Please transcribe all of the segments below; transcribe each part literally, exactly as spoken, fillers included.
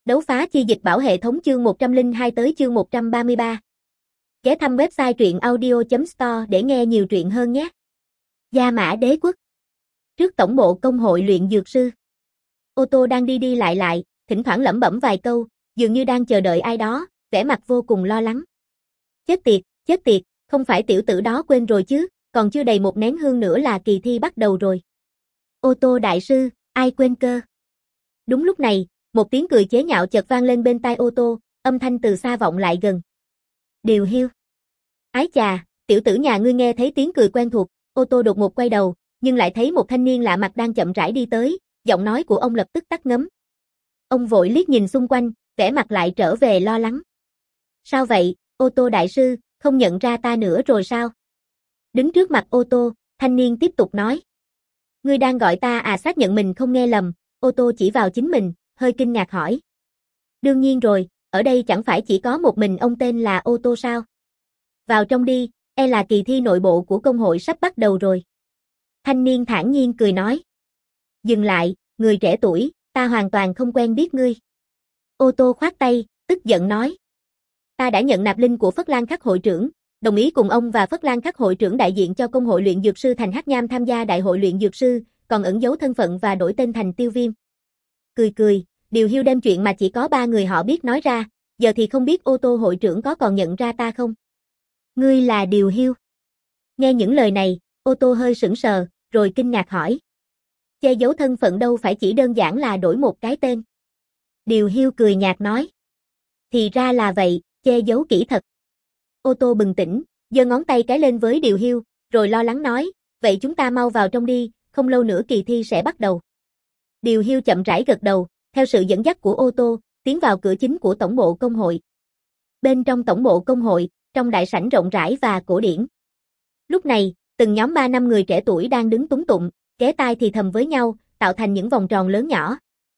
Đấu phá chi dịch bảo hệ thống chương một trăm lẻ hai tới chương một trăm ba mươi ba. Ghé thăm website truyện audio chấm store để nghe nhiều truyện hơn nhé. Gia Mã Đế Quốc. Trước tổng bộ công hội luyện dược sư. Ô tô đang đi đi lại lại, thỉnh thoảng lẩm bẩm vài câu, dường như đang chờ đợi ai đó, vẻ mặt vô cùng lo lắng. Chết tiệt, chết tiệt, không phải tiểu tử đó quên rồi chứ, còn chưa đầy một nén hương nữa là kỳ thi bắt đầu rồi. Ô tô đại sư, ai quên cơ? Đúng lúc này, một tiếng cười chế nhạo chợt vang lên bên tai ô tô, âm thanh từ xa vọng lại gần. Điều Hiu. Ái chà, tiểu tử nhà ngươi nghe thấy tiếng cười quen thuộc, ô tô đột ngột quay đầu, nhưng lại thấy một thanh niên lạ mặt đang chậm rãi đi tới, giọng nói của ông lập tức tắt ngấm. Ông vội liếc nhìn xung quanh, vẻ mặt lại trở về lo lắng. Sao vậy, ô tô đại sư, không nhận ra ta nữa rồi sao? Đứng trước mặt ô tô, thanh niên tiếp tục nói. Ngươi đang gọi ta à? Xác nhận mình không nghe lầm, ô tô chỉ vào chính mình, hơi kinh ngạc hỏi. Đương nhiên rồi, ở đây chẳng phải chỉ có một mình ông tên là ô tô sao? Vào trong đi, e là kỳ thi nội bộ của công hội sắp bắt đầu rồi. Thanh niên thản nhiên cười nói. Dừng lại, người trẻ tuổi, ta hoàn toàn không quen biết ngươi. Ô tô khoát tay, tức giận nói. Ta đã nhận nạp linh của Phất Lan Khắc hội trưởng, đồng ý cùng ông và Phất Lan Khắc hội trưởng đại diện cho công hội luyện dược sư thành Hắc Nham tham gia đại hội luyện dược sư, còn ẩn giấu thân phận và đổi tên thành Tiêu Viêm. Cười cười, Điều Hiu đem chuyện mà chỉ có ba người họ biết nói ra, giờ thì không biết ô tô hội trưởng có còn nhận ra ta không? Ngươi là Điều Hiu. Nghe những lời này, ô tô hơi sững sờ, rồi kinh ngạc hỏi. Che giấu thân phận đâu phải chỉ đơn giản là đổi một cái tên. Điều Hiu cười nhạt nói. Thì ra là vậy, che giấu kỹ thật. Ô tô bừng tỉnh, giơ ngón tay cái lên với Điều Hiu, rồi lo lắng nói, vậy chúng ta mau vào trong đi, không lâu nữa kỳ thi sẽ bắt đầu. Điều Hiu chậm rãi gật đầu, theo sự dẫn dắt của ô tô, tiến vào cửa chính của tổng bộ công hội. Bên trong tổng bộ công hội, trong đại sảnh rộng rãi và cổ điển. Lúc này, từng nhóm ba năm người trẻ tuổi đang đứng túng tụng, ghé tai thì thầm với nhau, tạo thành những vòng tròn lớn nhỏ.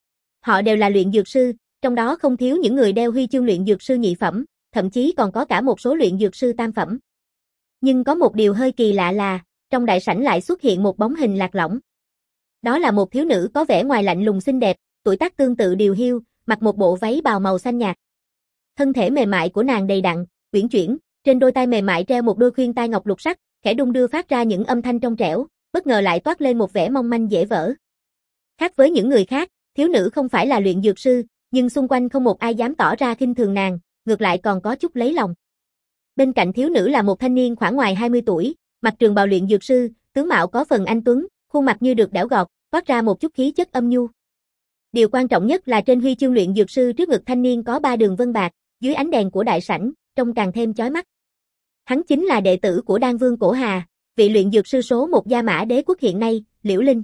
Họ đều là luyện dược sư, trong đó không thiếu những người đeo huy chương luyện dược sư nhị phẩm, thậm chí còn có cả một số luyện dược sư tam phẩm. Nhưng có một điều hơi kỳ lạ là, trong đại sảnh lại xuất hiện một bóng hình lạc lõng. Đó là một thiếu nữ có vẻ ngoài lạnh lùng xinh đẹp, tuổi tác tương tự Điều Hiu, mặc một bộ váy bào màu xanh nhạt. Thân thể mềm mại của nàng đầy đặn, uyển chuyển, trên đôi tai mềm mại treo một đôi khuyên tai ngọc lục sắc, khẽ đung đưa phát ra những âm thanh trong trẻo, bất ngờ lại toát lên một vẻ mong manh dễ vỡ. Khác với những người khác, thiếu nữ không phải là luyện dược sư, nhưng xung quanh không một ai dám tỏ ra khinh thường nàng, ngược lại còn có chút lấy lòng. Bên cạnh thiếu nữ là một thanh niên khoảng ngoài hai mươi tuổi, mặc trường bào luyện dược sư, tướng mạo có phần anh tuấn, khuôn mặt như được đẽo gọt, toát ra một chút khí chất âm nhu. Điều quan trọng nhất là trên huy chương luyện dược sư trước ngực thanh niên có ba đường vân bạc, dưới ánh đèn của đại sảnh, trông càng thêm chói mắt. Hắn chính là đệ tử của Đan Vương Cổ Hà, vị luyện dược sư số một Gia Mã Đế Quốc hiện nay, Liễu Linh.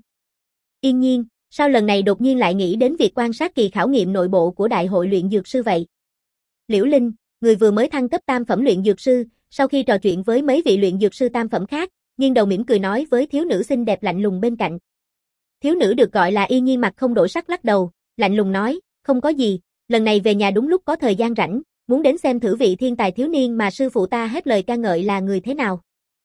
Yên nhiên, sao lần này đột nhiên lại nghĩ đến việc quan sát kỳ khảo nghiệm nội bộ của đại hội luyện dược sư vậy? Liễu Linh, người vừa mới thăng cấp tam phẩm luyện dược sư, sau khi trò chuyện với mấy vị luyện dược sư tam phẩm khác, nghiêng đầu mỉm cười nói với thiếu nữ xinh đẹp lạnh lùng bên cạnh. Thiếu nữ được gọi là Yên nhiên mặt không đổi sắc lắc đầu, lạnh lùng nói, không có gì, lần này về nhà đúng lúc có thời gian rảnh, muốn đến xem thử vị thiên tài thiếu niên mà sư phụ ta hết lời ca ngợi là người thế nào.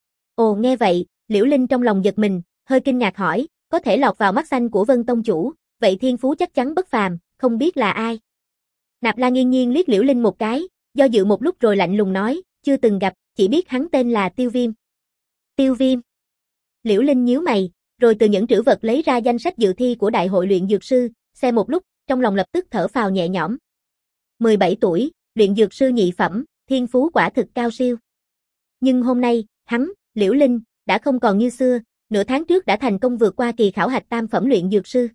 Ồ, nghe vậy, Liễu Linh trong lòng giật mình, hơi kinh ngạc hỏi, có thể lọt vào mắt xanh của Vân Tông chủ, vậy thiên phú chắc chắn bất phàm, không biết là ai. Nạp Lan Yên nhiên liếc Liễu Linh một cái, do dự một lúc rồi lạnh lùng nói, chưa từng gặp, chỉ biết hắn tên là Tiêu Viêm. Tiêu Viêm. Liễu Linh nhíu mày, rồi từ những trữ vật lấy ra danh sách dự thi của đại hội luyện dược sư, xem một lúc, trong lòng lập tức thở phào nhẹ nhõm. mười bảy tuổi, luyện dược sư nhị phẩm, thiên phú quả thực cao siêu. Nhưng hôm nay, hắn, Liễu Linh, đã không còn như xưa, nửa tháng trước đã thành công vượt qua kỳ khảo hạch tam phẩm luyện dược sư.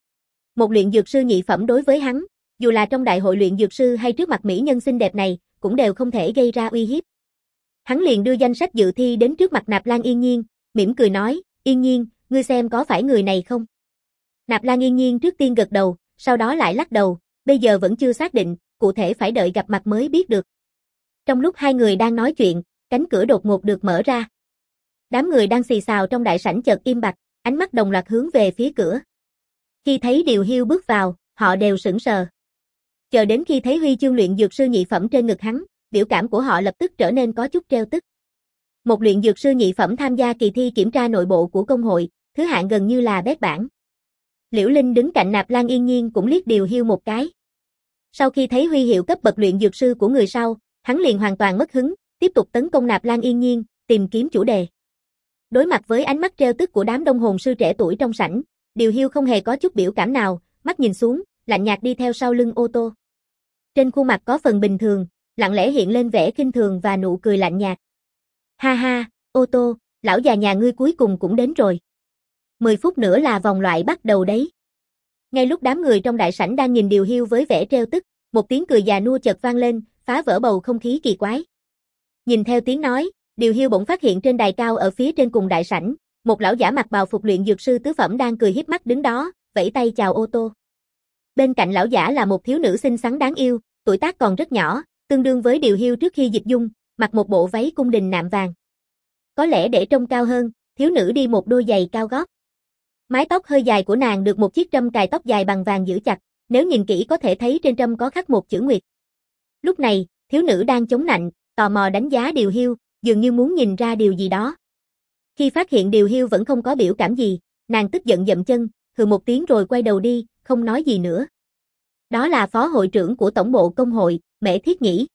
Một luyện dược sư nhị phẩm đối với hắn, dù là trong đại hội luyện dược sư hay trước mặt mỹ nhân xinh đẹp này, cũng đều không thể gây ra uy hiếp. Hắn liền đưa danh sách dự thi đến trước mặt Nạp Lan Yên nhiên, mỉm cười nói, Yên nhiên, ngươi xem có phải người này không? Nạp Lan Yên nhiên trước tiên gật đầu, sau đó lại lắc đầu, bây giờ vẫn chưa xác định, cụ thể phải đợi gặp mặt mới biết được. Trong lúc hai người đang nói chuyện, cánh cửa đột ngột được mở ra. Đám người đang xì xào trong đại sảnh chợt im bặt, ánh mắt đồng loạt hướng về phía cửa. Khi thấy Điều Hiu bước vào, họ đều sững sờ. Chờ đến khi thấy huy chương luyện dược sư nhị phẩm trên ngực hắn, biểu cảm của họ lập tức trở nên có chút trêu tức. Một luyện dược sư nhị phẩm tham gia kỳ thi kiểm tra nội bộ của công hội, thứ hạng gần như là bét bảng. Liễu Linh đứng cạnh Nạp Lan Yên nhiên cũng liếc Điều Hiu một cái. Sau khi thấy huy hiệu cấp bậc luyện dược sư của người sau, hắn liền hoàn toàn mất hứng, tiếp tục tấn công Nạp Lan Yên Nhiên, tìm kiếm chủ đề. Đối mặt với ánh mắt trêu tức của đám đông hồn sư trẻ tuổi trong sảnh, Điều Hiu không hề có chút biểu cảm nào, mắt nhìn xuống, lạnh nhạt đi theo sau lưng ô tô. Trên khuôn mặt có phần bình thường, lặng lẽ hiện lên vẻ khinh thường và nụ cười lạnh nhạt. Ha ha, ô tô, lão già nhà ngươi cuối cùng cũng đến rồi. mười phút nữa là vòng loại bắt đầu đấy. Ngay lúc đám người trong đại sảnh đang nhìn Điều Hiu với vẻ trêu tức, một tiếng cười già nua chợt vang lên, phá vỡ bầu không khí kỳ quái. Nhìn theo tiếng nói, Điều Hiu bỗng phát hiện trên đài cao ở phía trên cùng đại sảnh, một lão giả mặc bào phục luyện dược sư tứ phẩm đang cười hiếp mắt đứng đó, vẫy tay chào ô tô. Bên cạnh lão giả là một thiếu nữ xinh xắn đáng yêu, tuổi tác còn rất nhỏ, tương đương với Điều Hiu trước khi dịch dung, mặc một bộ váy cung đình nạm vàng. Có lẽ để trông cao hơn, thiếu nữ đi một đôi giày cao gót. Mái tóc hơi dài của nàng được một chiếc trâm cài tóc dài bằng vàng giữ chặt, nếu nhìn kỹ có thể thấy trên trâm có khắc một chữ nguyệt. Lúc này, thiếu nữ đang chống nạnh, tò mò đánh giá Điều Hiu, dường như muốn nhìn ra điều gì đó. Khi phát hiện Điều Hiu vẫn không có biểu cảm gì, nàng tức giận dậm chân, hừ một tiếng rồi quay đầu đi, không nói gì nữa. Đó là phó hội trưởng của tổng bộ công hội, Mễ Thiết Nhĩ.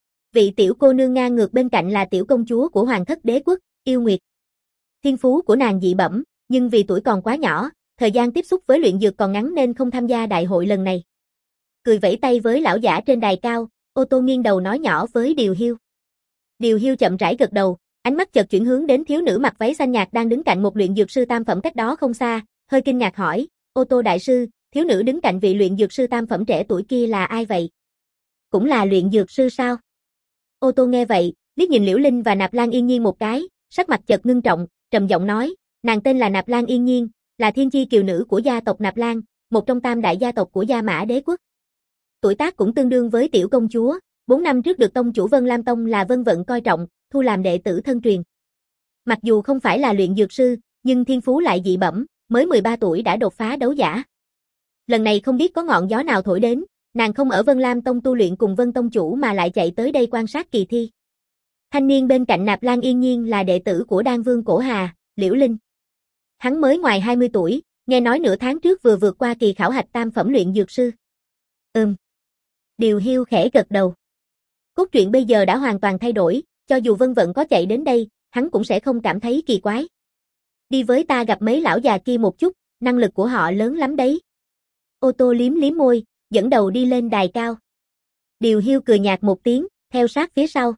Vị tiểu cô nương ngang ngược bên cạnh là tiểu công chúa của Hoàng thất đế quốc, Yêu Nguyệt. Thiên phú của nàng dị bẩm, nhưng vì tuổi còn quá nhỏ, thời gian tiếp xúc với luyện dược còn ngắn nên không tham gia đại hội lần này. Cười vẫy tay với lão giả trên đài cao, ô tô nghiêng đầu nói nhỏ với Điều Hiu. Điều Hiu chậm rãi gật đầu, ánh mắt chợt chuyển hướng đến thiếu nữ mặc váy xanh nhạt đang đứng cạnh một luyện dược sư tam phẩm cách đó không xa, hơi kinh ngạc hỏi, ô tô đại sư, thiếu nữ đứng cạnh vị luyện dược sư tam phẩm trẻ tuổi kia là ai vậy? Cũng là luyện dược sư sao? Ô tô nghe vậy, liếc nhìn Liễu Linh và Nạp Lan Yên Nhiên một cái, sắc mặt chợt ngưng trọng, trầm giọng nói, nàng tên là Nạp Lan Yên Nhiên, là thiên chi kiều nữ của gia tộc Nạp Lan, một trong tam đại gia tộc của Gia Mã Đế quốc. Tuổi tác cũng tương đương với tiểu công chúa, bốn năm trước được tông chủ Vân Lam Tông là Vân Vận coi trọng, thu làm đệ tử thân truyền. Mặc dù không phải là luyện dược sư, nhưng thiên phú lại dị bẩm, mới mười ba tuổi đã đột phá đấu giả. Lần này không biết có ngọn gió nào thổi đến, nàng không ở Vân Lam Tông tu luyện cùng Vân Tông chủ mà lại chạy tới đây quan sát kỳ thi. Thanh niên bên cạnh Nạp Lan Yên Nhiên là đệ tử của Đan Vương Cổ Hà, Liễu Linh. Hắn mới ngoài hai mươi tuổi, nghe nói nửa tháng trước vừa vượt qua kỳ khảo hạch tam phẩm luyện dược sư. Ừm. Điều Hiu khẽ gật đầu. Cốt truyện bây giờ đã hoàn toàn thay đổi, cho dù Vân Vận có chạy đến đây, hắn cũng sẽ không cảm thấy kỳ quái. Đi với ta gặp mấy lão già kia một chút, năng lực của họ lớn lắm đấy. Ô tô liếm liếm môi, dẫn đầu đi lên đài cao. Điều Hiu cười nhạt một tiếng, theo sát phía sau.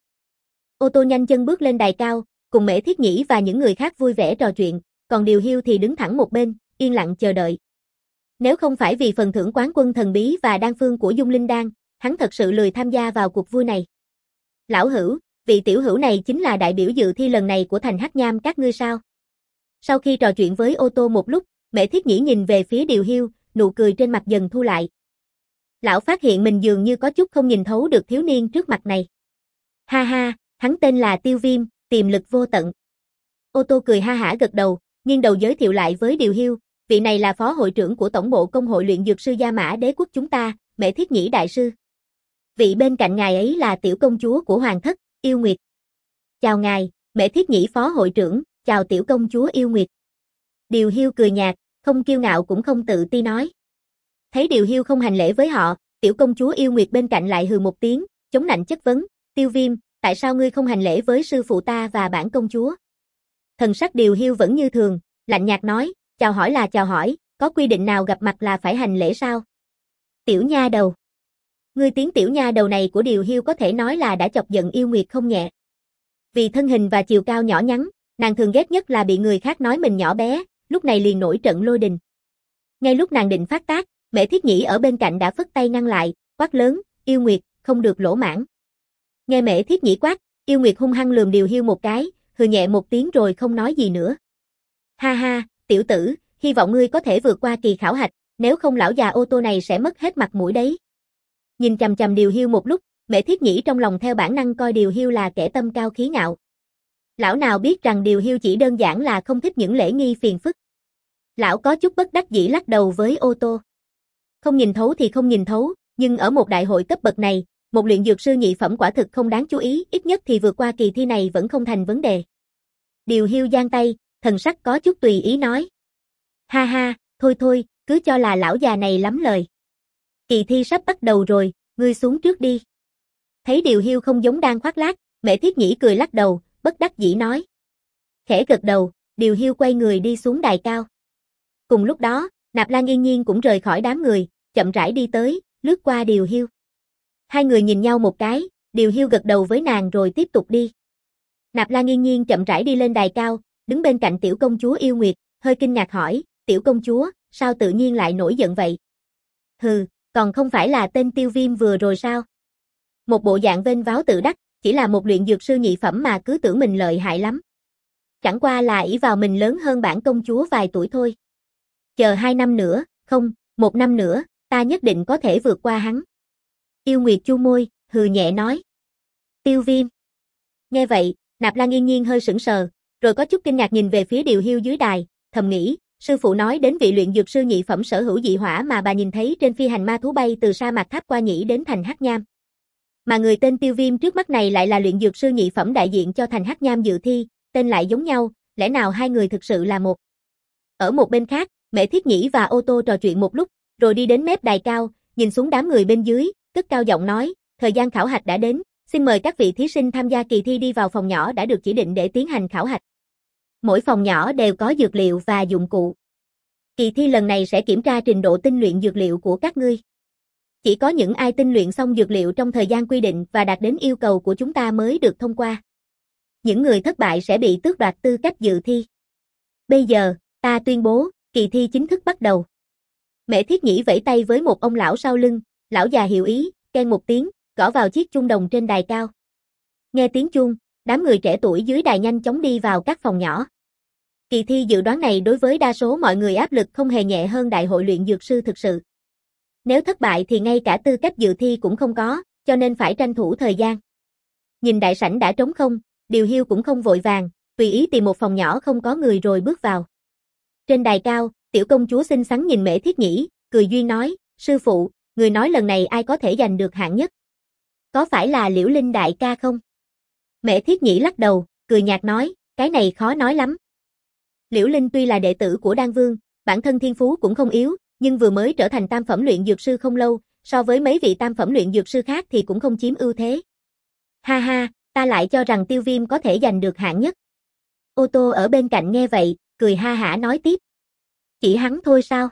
Ô tô nhanh chân bước lên đài cao, cùng Mễ Thiết Nhĩ và những người khác vui vẻ trò chuyện, còn Điều Hiu thì đứng thẳng một bên, yên lặng chờ đợi. Nếu không phải vì phần thưởng quán quân thần bí và đan phương của Dung Linh Đan, hắn thật sự lười tham gia vào cuộc vui này. Lão hữu, vị tiểu hữu này chính là đại biểu dự thi lần này của thành Hắc Nham các ngươi sao? Sau khi trò chuyện với ô tô một lúc, Mễ Thiết Nhĩ nhìn về phía Điều Hiu, nụ cười trên mặt dần thu lại. Lão phát hiện mình dường như có chút không nhìn thấu được thiếu niên trước mặt này. Ha ha, hắn tên là Tiêu Viêm, tiềm lực vô tận. Ô tô cười ha hả gật đầu, nghiêng đầu giới thiệu lại với Điều Hiu, vị này là phó hội trưởng của tổng bộ công hội luyện dược sư Gia Mã Đế quốc chúng ta, Mễ Thiết Nhĩ đại sư. Vị bên cạnh ngài ấy là tiểu công chúa của Hoàng thất, Yêu Nguyệt. Chào ngài, Mễ Thiết Nhĩ phó hội trưởng, chào tiểu công chúa Yêu Nguyệt. Điều Hiu cười nhạt, không kiêu ngạo cũng không tự ti nói. Thấy Điều Hiu không hành lễ với họ, tiểu công chúa Yêu Nguyệt bên cạnh lại hừ một tiếng, chống nạnh chất vấn, Tiêu Viêm, tại sao ngươi không hành lễ với sư phụ ta và bản công chúa? Thần sắc Điều Hiu vẫn như thường, lạnh nhạt nói, chào hỏi là chào hỏi, có quy định nào gặp mặt là phải hành lễ sao? Tiểu nha đầu. Ngươi tiếng tiểu nha đầu này của Điều Hiu có thể nói là đã chọc giận Yêu Nguyệt không nhẹ. Vì thân hình và chiều cao nhỏ nhắn, nàng thường ghét nhất là bị người khác nói mình nhỏ bé, lúc này liền nổi trận lôi đình. Ngay lúc nàng định phát tác, Mễ Thiết Nhĩ ở bên cạnh đã phất tay ngăn lại, quát lớn, Yêu Nguyệt, không được lỗ mãng. Nghe Mễ Thiết Nhĩ quát, Yêu Nguyệt hung hăng lườm Điều Hiu một cái, hừ nhẹ một tiếng rồi không nói gì nữa. Ha ha, tiểu tử, hy vọng ngươi có thể vượt qua kỳ khảo hạch, nếu không lão già ô tô này sẽ mất hết mặt mũi đấy. Nhìn chằm chằm Điều Hiu một lúc, Mễ Thiết Nhĩ trong lòng theo bản năng coi Điều Hiu là kẻ tâm cao khí ngạo. Lão nào biết rằng Điều Hiu chỉ đơn giản là không thích những lễ nghi phiền phức. Lão có chút bất đắc dĩ lắc đầu với ô tô. Không nhìn thấu thì không nhìn thấu, nhưng ở một đại hội cấp bậc này, một luyện dược sư nhị phẩm quả thực không đáng chú ý, ít nhất thì vượt qua kỳ thi này vẫn không thành vấn đề. Điều Hiu giang tay, thần sắc có chút tùy ý nói. Ha ha, thôi thôi, cứ cho là lão già này lắm lời. Kỳ thi sắp bắt đầu rồi, ngươi xuống trước đi. Thấy Điều Hiu không giống đang khoác lác, Mễ Thiết Nhĩ cười lắc đầu, bất đắc dĩ nói. Khẽ gật đầu, Điều Hiu quay người đi xuống đài cao. Cùng lúc đó, Nạp Lan Yên Nhiên cũng rời khỏi đám người, chậm rãi đi tới, lướt qua Điều Hiu. Hai người nhìn nhau một cái, Điều Hiu gật đầu với nàng rồi tiếp tục đi. Nạp Lan Yên Nhiên chậm rãi đi lên đài cao, đứng bên cạnh tiểu công chúa Yêu Nguyệt, hơi kinh ngạc hỏi, tiểu công chúa, sao tự nhiên lại nổi giận vậy? Hừ, còn không phải là tên Tiêu Viêm vừa rồi sao? Một bộ dạng vênh váo tự đắc, chỉ là một luyện dược sư nhị phẩm mà cứ tưởng mình lợi hại lắm. Chẳng qua là ỷ vào mình lớn hơn bản công chúa vài tuổi thôi. Chờ hai năm nữa, không, một năm nữa, ta nhất định có thể vượt qua hắn. Yêu Nguyệt chu môi, hừ nhẹ nói. Tiêu Viêm. Nghe vậy, Nạp Lan Yên Nhiên hơi sững sờ, rồi có chút kinh ngạc nhìn về phía Điều Hiu dưới đài, thầm nghĩ, sư phụ nói đến vị luyện dược sư nhị phẩm sở hữu dị hỏa mà bà nhìn thấy trên phi hành ma thú bay từ sa mạc Tháp Qua Nhĩ đến thành Hắc Nham. Mà người tên Tiêu Viêm trước mắt này lại là luyện dược sư nhị phẩm đại diện cho thành Hắc Nham dự thi, tên lại giống nhau, lẽ nào hai người thực sự là một? Ở một bên khác, Mễ Thiết Nhĩ và Ô Tô trò chuyện một lúc, rồi đi đến mép đài cao, nhìn xuống đám người bên dưới, cất cao giọng nói, thời gian khảo hạch đã đến, xin mời các vị thí sinh tham gia kỳ thi đi vào phòng nhỏ đã được chỉ định để tiến hành khảo hạch. Mỗi phòng nhỏ đều có dược liệu và dụng cụ. Kỳ thi lần này sẽ kiểm tra trình độ tinh luyện dược liệu của các ngươi. Chỉ có những ai tinh luyện xong dược liệu trong thời gian quy định và đạt đến yêu cầu của chúng ta mới được thông qua. Những người thất bại sẽ bị tước đoạt tư cách dự thi. Bây giờ, ta tuyên bố, kỳ thi chính thức bắt đầu. Mễ Thiết Nhĩ vẫy tay với một ông lão sau lưng, lão già hiểu ý, keng một tiếng, gõ vào chiếc chuông đồng trên đài cao. Nghe tiếng chuông, đám người trẻ tuổi dưới đài nhanh chóng đi vào các phòng nhỏ. Kỳ thi dự đoán này đối với đa số mọi người áp lực không hề nhẹ hơn đại hội luyện dược sư thực sự. Nếu thất bại thì ngay cả tư cách dự thi cũng không có, cho nên phải tranh thủ thời gian. Nhìn đại sảnh đã trống không, Điều Hiu cũng không vội vàng, tùy ý tìm một phòng nhỏ không có người rồi bước vào. Trên đài cao, tiểu công chúa xinh xắn nhìn Mễ Thiết Nhĩ, cười duyên nói, sư phụ, người nói lần này ai có thể giành được hạng nhất? Có phải là Liễu Linh đại ca không? Mễ Thiết Nhĩ lắc đầu, cười nhạt nói, cái này khó nói lắm. Liễu Linh tuy là đệ tử của Đan Vương, bản thân thiên phú cũng không yếu, nhưng vừa mới trở thành tam phẩm luyện dược sư không lâu, so với mấy vị tam phẩm luyện dược sư khác thì cũng không chiếm ưu thế. Ha ha, ta lại cho rằng Tiêu Viêm có thể giành được hạng nhất. Ô Tô ở bên cạnh nghe vậy, cười ha hả nói tiếp. Chỉ hắn thôi sao?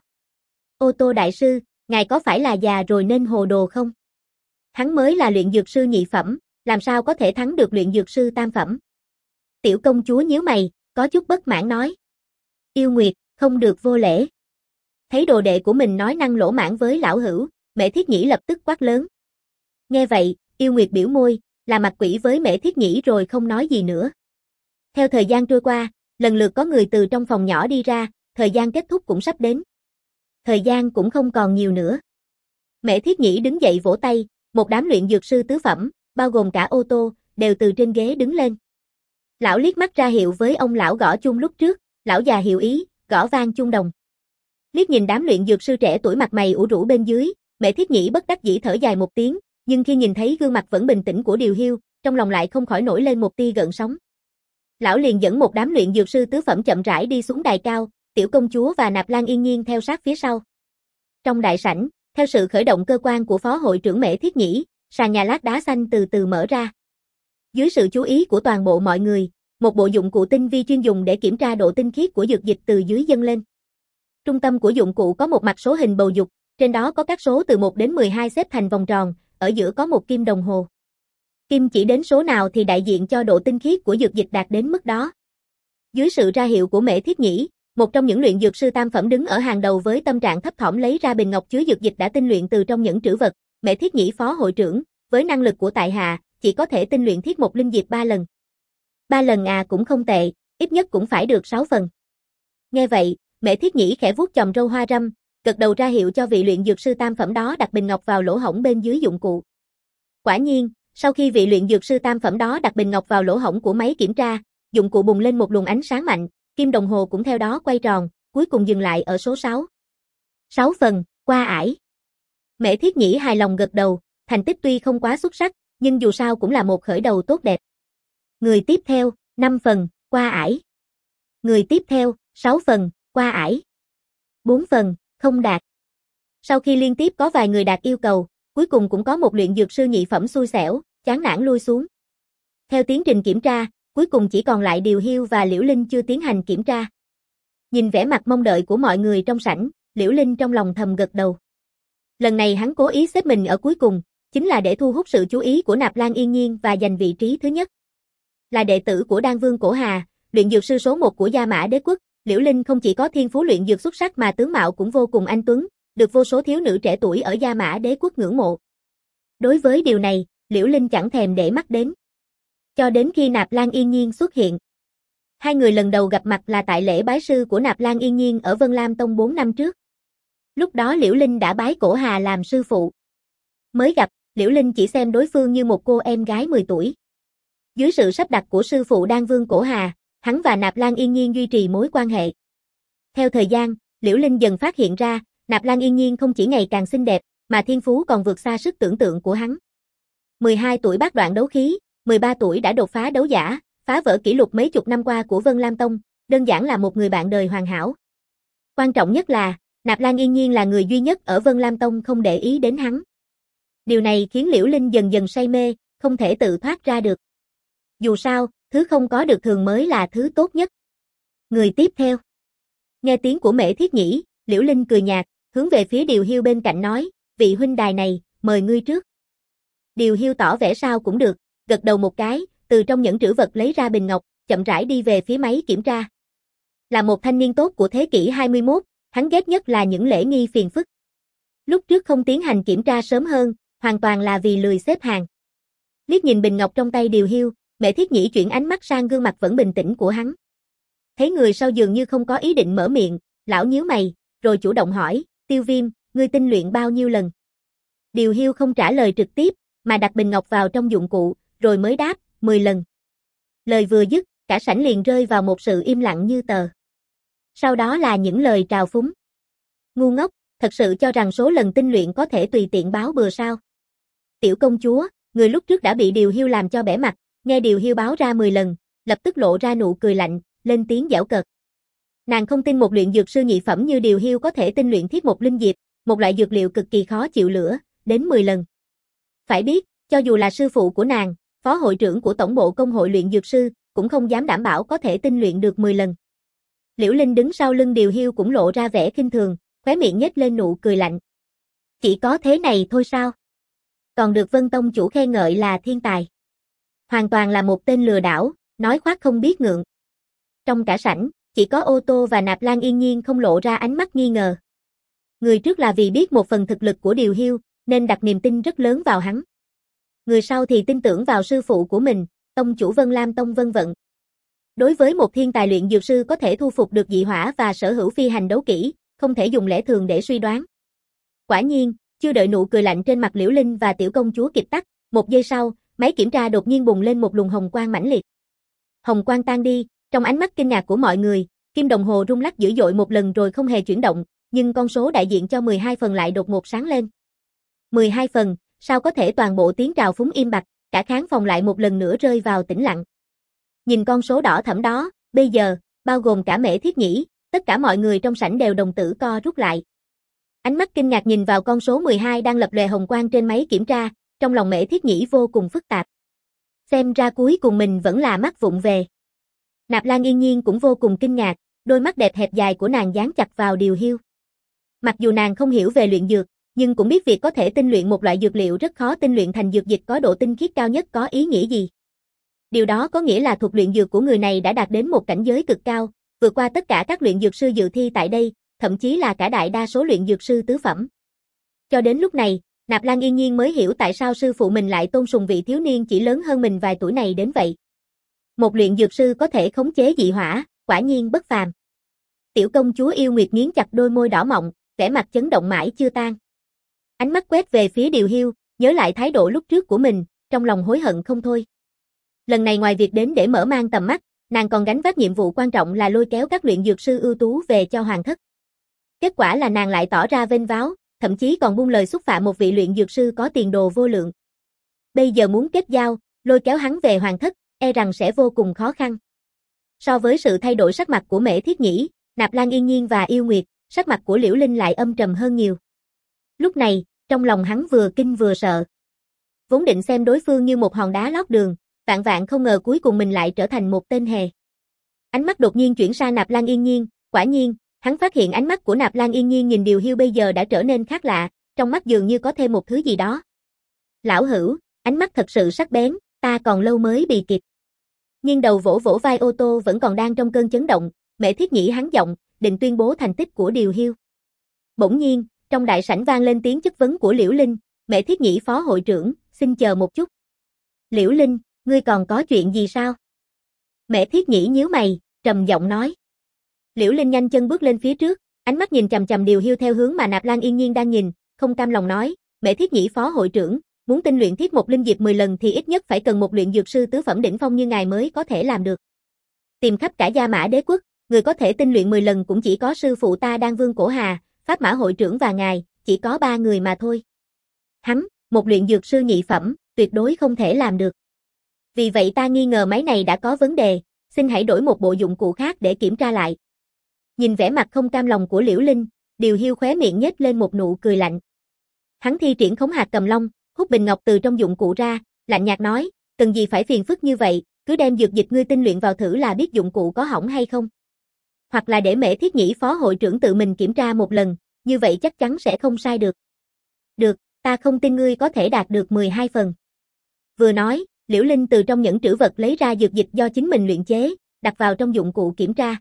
Ô Tô đại sư, ngài có phải là già rồi nên hồ đồ không? Hắn mới là luyện dược sư nhị phẩm, làm sao có thể thắng được luyện dược sư tam phẩm? Tiểu công chúa nhíu mày, có chút bất mãn nói. Yêu Nguyệt, không được vô lễ. Thấy đồ đệ của mình nói năng lỗ mãn với lão hữu, Mễ Thiết Nhĩ lập tức quát lớn. Nghe vậy, Yêu Nguyệt biểu môi, là mặt quỷ với Mễ Thiết Nhĩ rồi không nói gì nữa. Theo thời gian trôi qua, lần lượt có người từ trong phòng nhỏ đi ra, thời gian kết thúc cũng sắp đến. Thời gian cũng không còn nhiều nữa. Mễ Thiết Nhĩ đứng dậy vỗ tay, một đám luyện dược sư tứ phẩm, bao gồm cả Ô Tô, đều từ trên ghế đứng lên. Lão liếc mắt ra hiệu với ông lão gõ chung lúc trước, lão già hiểu ý, gõ vang chuông đồng. Liếc nhìn đám luyện dược sư trẻ tuổi mặt mày ủ rũ bên dưới, Mễ Thiết Nhĩ bất đắc dĩ thở dài một tiếng, nhưng khi nhìn thấy gương mặt vẫn bình tĩnh của Điều Hiu, trong lòng lại không khỏi nổi lên một tia gợn sóng. Lão liền dẫn một đám luyện dược sư tứ phẩm chậm rãi đi xuống đài cao, tiểu công chúa và Nạp Lan Yên Nhiên theo sát phía sau. Trong đại sảnh, theo sự khởi động cơ quan của phó hội trưởng Mễ Thiết Nhĩ, sàn nhà lát đá xanh từ từ mở ra. Dưới sự chú ý của toàn bộ mọi người, một bộ dụng cụ tinh vi chuyên dùng để kiểm tra độ tinh khiết của dược dịch từ dưới dâng lên. Trung tâm của dụng cụ có một mặt số hình bầu dục, trên đó có các số từ một đến mười hai xếp thành vòng tròn, ở giữa có một kim đồng hồ. Kim chỉ đến số nào thì đại diện cho độ tinh khiết của dược dịch đạt đến mức đó. Dưới sự ra hiệu của Mễ Thiết Nhĩ, một trong những luyện dược sư tam phẩm đứng ở hàng đầu với tâm trạng thấp thỏm lấy ra bình ngọc chứa dược dịch đã tinh luyện từ trong những trữ vật. Mễ Thiết Nhĩ phó hội trưởng, với năng lực của tại hạ, chỉ có thể tinh luyện thiết một linh diệp ba lần. Ba lần à cũng không tệ, ít nhất cũng phải được sáu phần. Nghe vậy, Mễ Thiết Nhĩ khẽ vuốt chòm râu hoa râm, gật đầu ra hiệu cho vị luyện dược sư tam phẩm đó đặt bình ngọc vào lỗ hổng bên dưới dụng cụ. Quả nhiên, sau khi vị luyện dược sư tam phẩm đó đặt bình ngọc vào lỗ hổng của máy kiểm tra, dụng cụ bùng lên một luồng ánh sáng mạnh, kim đồng hồ cũng theo đó quay tròn, cuối cùng dừng lại ở số sáu. sáu phần, qua ải. Mễ Thiết Nhĩ hài lòng gật đầu, thành tích tuy không quá xuất sắc, nhưng dù sao cũng là một khởi đầu tốt đẹp. Người tiếp theo, năm phần, qua ải. Người tiếp theo, sáu phần, qua ải. bốn phần, không đạt. Sau khi liên tiếp có vài người đạt yêu cầu, cuối cùng cũng có một luyện dược sư nhị phẩm xui xẻo, chán nản lui xuống. Theo tiến trình kiểm tra, cuối cùng chỉ còn lại Điều Hiu và Liễu Linh chưa tiến hành kiểm tra. Nhìn vẻ mặt mong đợi của mọi người trong sảnh, Liễu Linh trong lòng thầm gật đầu. Lần này hắn cố ý xếp mình ở cuối cùng, chính là để thu hút sự chú ý của Nạp Lan Yên Nhiên và giành vị trí thứ nhất. Là đệ tử của Đan Vương Cổ Hà, luyện dược sư số một của Gia Mã Đế Quốc, Liễu Linh không chỉ có thiên phú luyện dược xuất sắc mà tướng mạo cũng vô cùng anh tuấn, được vô số thiếu nữ trẻ tuổi ở Gia Mã Đế Quốc ngưỡng mộ. Đối với điều này, Liễu Linh chẳng thèm để mắt đến. Cho đến khi Nạp Lan Yên Nhiên xuất hiện. Hai người lần đầu gặp mặt là tại lễ bái sư của Nạp Lan Yên Nhiên ở Vân Lam Tông bốn năm trước. Lúc đó Liễu Linh đã bái Cổ Hà làm sư phụ. Mới gặp, Liễu Linh chỉ xem đối phương như một cô em gái mười tuổi. Dưới sự sắp đặt của sư phụ Đan Vương Cổ Hà, hắn và Nạp Lan Yên Nhiên duy trì mối quan hệ. Theo thời gian, Liễu Linh dần phát hiện ra, Nạp Lan Yên Nhiên không chỉ ngày càng xinh đẹp, mà thiên phú còn vượt xa sức tưởng tượng của hắn. mười hai tuổi bát đoạn đấu khí, mười ba tuổi đã đột phá đấu giả, phá vỡ kỷ lục mấy chục năm qua của Vân Lam Tông, đơn giản là một người bạn đời hoàn hảo. Quan trọng nhất là, Nạp Lan Yên Nhiên là người duy nhất ở Vân Lam Tông không để ý đến hắn. Điều này khiến Liễu Linh dần dần say mê, không thể tự thoát ra được. Dù sao, thứ không có được thường mới là thứ tốt nhất. Người tiếp theo. Nghe tiếng của Mễ Thiết Nhĩ, Liễu Linh cười nhạt, hướng về phía Điều Hiu bên cạnh nói, vị huynh đài này, mời ngươi trước. Điều Hiu tỏ vẻ sao cũng được, gật đầu một cái, từ trong nhẫn trữ vật lấy ra bình ngọc, chậm rãi đi về phía máy kiểm tra. Là một thanh niên tốt của thế kỷ hai mươi mốt, hắn ghét nhất là những lễ nghi phiền phức. Lúc trước không tiến hành kiểm tra sớm hơn, hoàn toàn là vì lười xếp hàng. Liếc nhìn bình ngọc trong tay Điều Hiu, Mễ Thiết Nhĩ chuyển ánh mắt sang gương mặt vẫn bình tĩnh của hắn. Thấy người sau dường như không có ý định mở miệng, lão nhíu mày, rồi chủ động hỏi, Tiêu Viêm, ngươi tinh luyện bao nhiêu lần? Điều Hiu không trả lời trực tiếp, mà đặt bình ngọc vào trong dụng cụ, rồi mới đáp, mười lần. Lời vừa dứt, cả sảnh liền rơi vào một sự im lặng như tờ. Sau đó là những lời trào phúng. Ngu ngốc, thật sự cho rằng số lần tinh luyện có thể tùy tiện báo bừa sao? Tiểu công chúa, người lúc trước đã bị Điều Hiu làm cho bẽ mặt, nghe Điều Hiu báo ra mười lần, lập tức lộ ra nụ cười lạnh, lên tiếng giễu cợt. Nàng không tin một luyện dược sư nhị phẩm như Điều Hiu có thể tinh luyện thiết một linh diệp, một loại dược liệu cực kỳ khó chịu lửa, đến mười lần. Phải biết, cho dù là sư phụ của nàng, phó hội trưởng của tổng bộ công hội luyện dược sư, cũng không dám đảm bảo có thể tinh luyện được mười lần. Liễu Linh đứng sau lưng Điều Hiu cũng lộ ra vẻ khinh thường, khóe miệng nhếch lên nụ cười lạnh. Chỉ có thế này thôi sao? Còn được Vân Tông chủ khen ngợi là thiên tài. Hoàn toàn là một tên lừa đảo, nói khoác không biết ngượng. Trong cả sảnh, chỉ có Ô Tô và Nạp Lan Yên Nhiên không lộ ra ánh mắt nghi ngờ. Người trước là vì biết một phần thực lực của Điều Hiu, nên đặt niềm tin rất lớn vào hắn. Người sau thì tin tưởng vào sư phụ của mình, tông chủ Vân Lam Tông Vân Vận. Đối với một thiên tài luyện dược sư có thể thu phục được dị hỏa và sở hữu phi hành đấu kỹ, không thể dùng lẽ thường để suy đoán. Quả nhiên, chưa đợi nụ cười lạnh trên mặt Liễu Linh và tiểu công chúa kịp tắt, một giây sau, máy kiểm tra đột nhiên bùng lên một luồng hồng quang mãnh liệt. Hồng quang tan đi, trong ánh mắt kinh ngạc của mọi người, kim đồng hồ rung lắc dữ dội một lần rồi không hề chuyển động, nhưng con số đại diện cho mười hai phần lại đột ngột sáng lên. mười hai phần, sao có thể toàn bộ tiếng trào phúng im bặt, cả khán phòng lại một lần nữa rơi vào tĩnh lặng. Nhìn con số đỏ thẫm đó, bây giờ, bao gồm cả Mễ Thiết Nhĩ, tất cả mọi người trong sảnh đều đồng tử co rút lại. Ánh mắt kinh ngạc nhìn vào con số mười hai đang lập lòe hồng quang trên máy kiểm tra, trong lòng Mễ Thiết Nhĩ vô cùng phức tạp. Xem ra cuối cùng mình vẫn là mắt vụng về. Nạp Lan Yên Nhiên cũng vô cùng kinh ngạc, đôi mắt đẹp hẹp dài của nàng dán chặt vào Điều Hiu. Mặc dù nàng không hiểu về luyện dược, nhưng cũng biết việc có thể tinh luyện một loại dược liệu rất khó tinh luyện thành dược dịch có độ tinh khiết cao nhất có ý nghĩa gì. Điều đó có nghĩa là thuật luyện dược của người này đã đạt đến một cảnh giới cực cao, vượt qua tất cả các luyện dược sư dự thi tại đây, thậm chí là cả đại đa số luyện dược sư tứ phẩm. Cho đến lúc này, Nạp Lan Yên Nhiên mới hiểu tại sao sư phụ mình lại tôn sùng vị thiếu niên chỉ lớn hơn mình vài tuổi này đến vậy. Một luyện dược sư có thể khống chế dị hỏa, quả nhiên bất phàm. Tiểu công chúa Yêu Nguyệt nghiến chặt đôi môi đỏ mọng, vẻ mặt chấn động mãi chưa tan. Ánh mắt quét về phía Điều Hiu, nhớ lại thái độ lúc trước của mình, trong lòng hối hận không thôi. Lần này ngoài việc đến để mở mang tầm mắt, nàng còn gánh vác nhiệm vụ quan trọng là lôi kéo các luyện dược sư ưu tú về cho hoàng thất. Kết quả là nàng lại tỏ ra vênh váo, thậm chí còn buông lời xúc phạm một vị luyện dược sư có tiền đồ vô lượng. Bây giờ muốn kết giao, lôi kéo hắn về hoàng thất, e rằng sẽ vô cùng khó khăn. So với sự thay đổi sắc mặt của Mễ Thiết Nhĩ, Nạp Lan Yên Nhiên và Yêu Nguyệt, sắc mặt của Liễu Linh lại âm trầm hơn nhiều. Lúc này, trong lòng hắn vừa kinh vừa sợ. Vốn định xem đối phương như một hòn đá lót đường, vạn vạn không ngờ cuối cùng mình lại trở thành một tên hề. Ánh mắt đột nhiên chuyển sang Nạp Lan Yên Nhiên, quả nhiên, hắn phát hiện ánh mắt của Nạp Lan Yên Nhiên nhìn Điều Hiu bây giờ đã trở nên khác lạ, trong mắt dường như có thêm một thứ gì đó. Lão hữu, ánh mắt thật sự sắc bén, ta còn lâu mới bị kịp. Nhưng đầu vỗ vỗ vai ô tô vẫn còn đang trong cơn chấn động, Mễ Thiết Nhĩ hắn giọng, định tuyên bố thành tích của Điều Hiu. Bỗng nhiên, trong đại sảnh vang lên tiếng chất vấn của Liễu Linh, Mễ Thiết Nhĩ phó hội trưởng, xin chờ một chút. Liễu Linh, ngươi còn có chuyện gì sao? Mễ Thiết Nhĩ nhíu mày, trầm giọng nói. Liễu Linh nhanh chân bước lên phía trước, ánh mắt nhìn chằm chằm Điều Hiu theo hướng mà Nạp Lan Yên Nhiên đang nhìn, không cam lòng nói, Mễ Thiết Nhĩ phó hội trưởng, muốn tinh luyện thiết một linh diệp mười lần thì ít nhất phải cần một luyện dược sư tứ phẩm đỉnh phong như ngài mới có thể làm được. Tìm khắp cả Gia Mã Đế quốc, người có thể tinh luyện mười lần cũng chỉ có sư phụ ta Đan Vương Cổ Hà, Pháp Mã hội trưởng và ngài, chỉ có ba người mà thôi. Hắn, một luyện dược sư nhị phẩm, tuyệt đối không thể làm được. Vì vậy ta nghi ngờ máy này đã có vấn đề, xin hãy đổi một bộ dụng cụ khác để kiểm tra lại. Nhìn vẻ mặt không cam lòng của Liễu Linh, Điều Hiu khóe miệng nhếch lên một nụ cười lạnh. Hắn thi triển khống hạt cầm long, hút bình ngọc từ trong dụng cụ ra, lạnh nhạt nói, cần gì phải phiền phức như vậy, cứ đem dược dịch ngươi tinh luyện vào thử là biết dụng cụ có hỏng hay không. Hoặc là để Mễ Thiết Nhĩ phó hội trưởng tự mình kiểm tra một lần, như vậy chắc chắn sẽ không sai được. Được, ta không tin ngươi có thể đạt được mười hai phần. Vừa nói, Liễu Linh từ trong nhẫn trữ vật lấy ra dược dịch do chính mình luyện chế, đặt vào trong dụng cụ kiểm tra.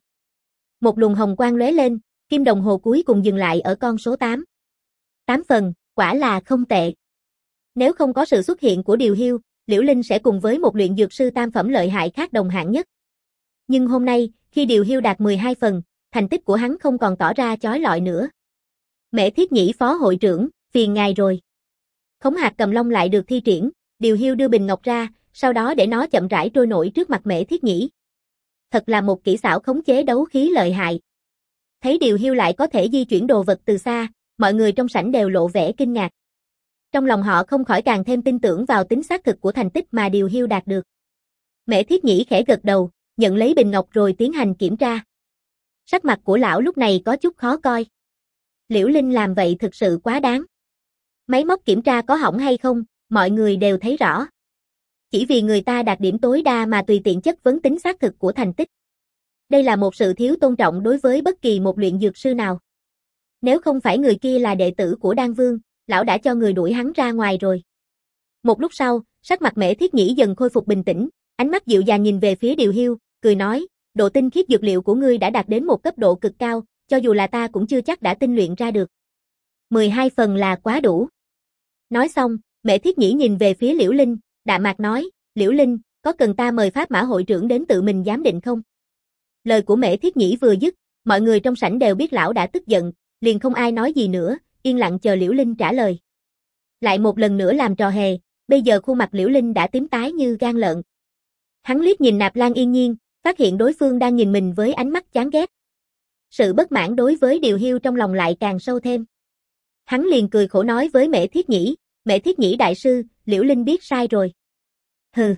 Một luồng hồng quang lóe lên, kim đồng hồ cuối cùng dừng lại ở con số tám. tám phần, quả là không tệ. Nếu không có sự xuất hiện của Điều Hiu, Liễu Linh sẽ cùng với một luyện dược sư tam phẩm lợi hại khác đồng hạng nhất. Nhưng hôm nay, khi Điều Hiu đạt mười hai phần, thành tích của hắn không còn tỏ ra chói lọi nữa. Mễ Thiết Nhĩ phó hội trưởng, phiền ngài rồi. Khống hạt cầm long lại được thi triển, Điều Hiu đưa bình ngọc ra, sau đó để nó chậm rãi trôi nổi trước mặt Mễ Thiết Nhĩ. Thật là một kỹ xảo khống chế đấu khí lợi hại. Thấy Điều Hiu lại có thể di chuyển đồ vật từ xa, mọi người trong sảnh đều lộ vẻ kinh ngạc. Trong lòng họ không khỏi càng thêm tin tưởng vào tính xác thực của thành tích mà Điều Hiu đạt được. Mễ Thiết Nhĩ khẽ gật đầu, nhận lấy bình ngọc rồi tiến hành kiểm tra. Sắc mặt của lão lúc này có chút khó coi. Liễu Linh làm vậy thực sự quá đáng. Máy móc kiểm tra có hỏng hay không, mọi người đều thấy rõ. Chỉ vì người ta đạt điểm tối đa mà tùy tiện chất vấn tính xác thực của thành tích. Đây là một sự thiếu tôn trọng đối với bất kỳ một luyện dược sư nào. Nếu không phải người kia là đệ tử của Đan Vương, lão đã cho người đuổi hắn ra ngoài rồi. Một lúc sau, sắc mặt Mễ Thiết Nhĩ dần khôi phục bình tĩnh, ánh mắt dịu dàng nhìn về phía Điều Hiu, cười nói, độ tinh khiết dược liệu của ngươi đã đạt đến một cấp độ cực cao, cho dù là ta cũng chưa chắc đã tinh luyện ra được. mười hai phần là quá đủ. Nói xong, Mễ Thiết Nhĩ nhìn về phía Liễu Linh, đạm mạc nói, Liễu Linh, có cần ta mời Pháp Mã hội trưởng đến tự mình giám định không? Lời của Mễ Thiết Nhĩ vừa dứt, mọi người trong sảnh đều biết lão đã tức giận, liền không ai nói gì nữa, yên lặng chờ Liễu Linh trả lời. Lại một lần nữa làm trò hề, bây giờ khuôn mặt Liễu Linh đã tím tái như gan lợn. Hắn liếc nhìn Nạp Lan Yên Nhiên, phát hiện đối phương đang nhìn mình với ánh mắt chán ghét. Sự bất mãn đối với Điều Hiu trong lòng lại càng sâu thêm. Hắn liền cười khổ nói với Mễ Thiết Nhĩ, Mễ Thiết Nhĩ đại sư, Liễu Linh biết sai rồi. Hừ.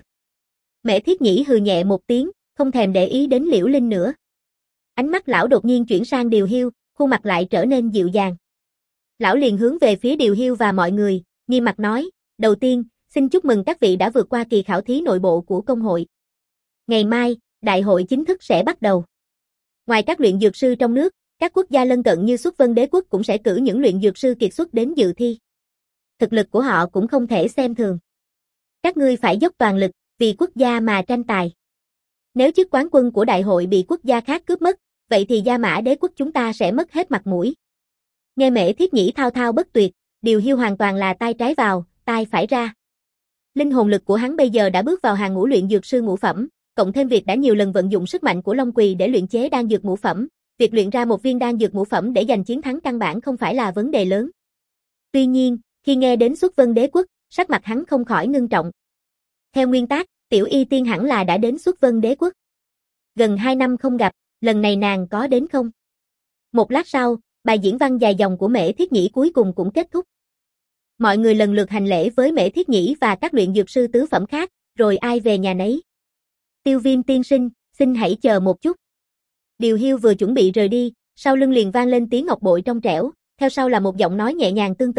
Mễ Thiết Nhĩ hừ nhẹ một tiếng, không thèm để ý đến Liễu Linh nữa. Ánh mắt lão đột nhiên chuyển sang Điều Hiu, khuôn mặt lại trở nên dịu dàng. Lão liền hướng về phía Điều Hiu và mọi người, nghiêm mặt nói, đầu tiên, xin chúc mừng các vị đã vượt qua kỳ khảo thí nội bộ của công hội. Ngày mai, đại hội chính thức sẽ bắt đầu. Ngoài các luyện dược sư trong nước, các quốc gia lân cận như Xuất Vân Đế quốc cũng sẽ cử những luyện dược sư kiệt xuất đến dự thi. Thực lực của họ cũng không thể xem thường. Các ngươi phải dốc toàn lực, vì quốc gia mà tranh tài. Nếu chức quán quân của đại hội bị quốc gia khác cướp mất, vậy thì Gia Mã Đế quốc chúng ta sẽ mất hết mặt mũi. Nghe Mễ Thiết Nhĩ thao thao bất tuyệt, Điều Hiu hoàn toàn là tay trái vào, tay phải ra. Linh hồn lực của hắn bây giờ đã bước vào hàng ngũ luyện dược sư ngũ phẩm, cộng thêm việc đã nhiều lần vận dụng sức mạnh của Long Quỳ để luyện chế đan dược ngũ phẩm, việc luyện ra một viên đan dược ngũ phẩm để giành chiến thắng căn bản không phải là vấn đề lớn. Tuy nhiên, khi nghe đến Xuất Vân Đế quốc, sắc mặt hắn không khỏi ngưng trọng. Theo nguyên tắc, Tiểu Y Tiên hẳn là đã đến Xuất Vân Đế quốc. Gần hai năm không gặp, lần này nàng có đến không? Một lát sau, bài diễn văn dài dòng của Mễ Thiết Nhĩ cuối cùng cũng kết thúc. Mọi người lần lượt hành lễ với Mễ Thiết Nhĩ và các luyện dược sư tứ phẩm khác, rồi ai về nhà nấy. Tiêu Viêm tiên sinh, xin hãy chờ một chút. Điều Hiu vừa chuẩn bị rời đi, sau lưng liền vang lên tiếng ngọc bội trong trẻo, theo sau là một giọng nói nhẹ nhàng tương tự,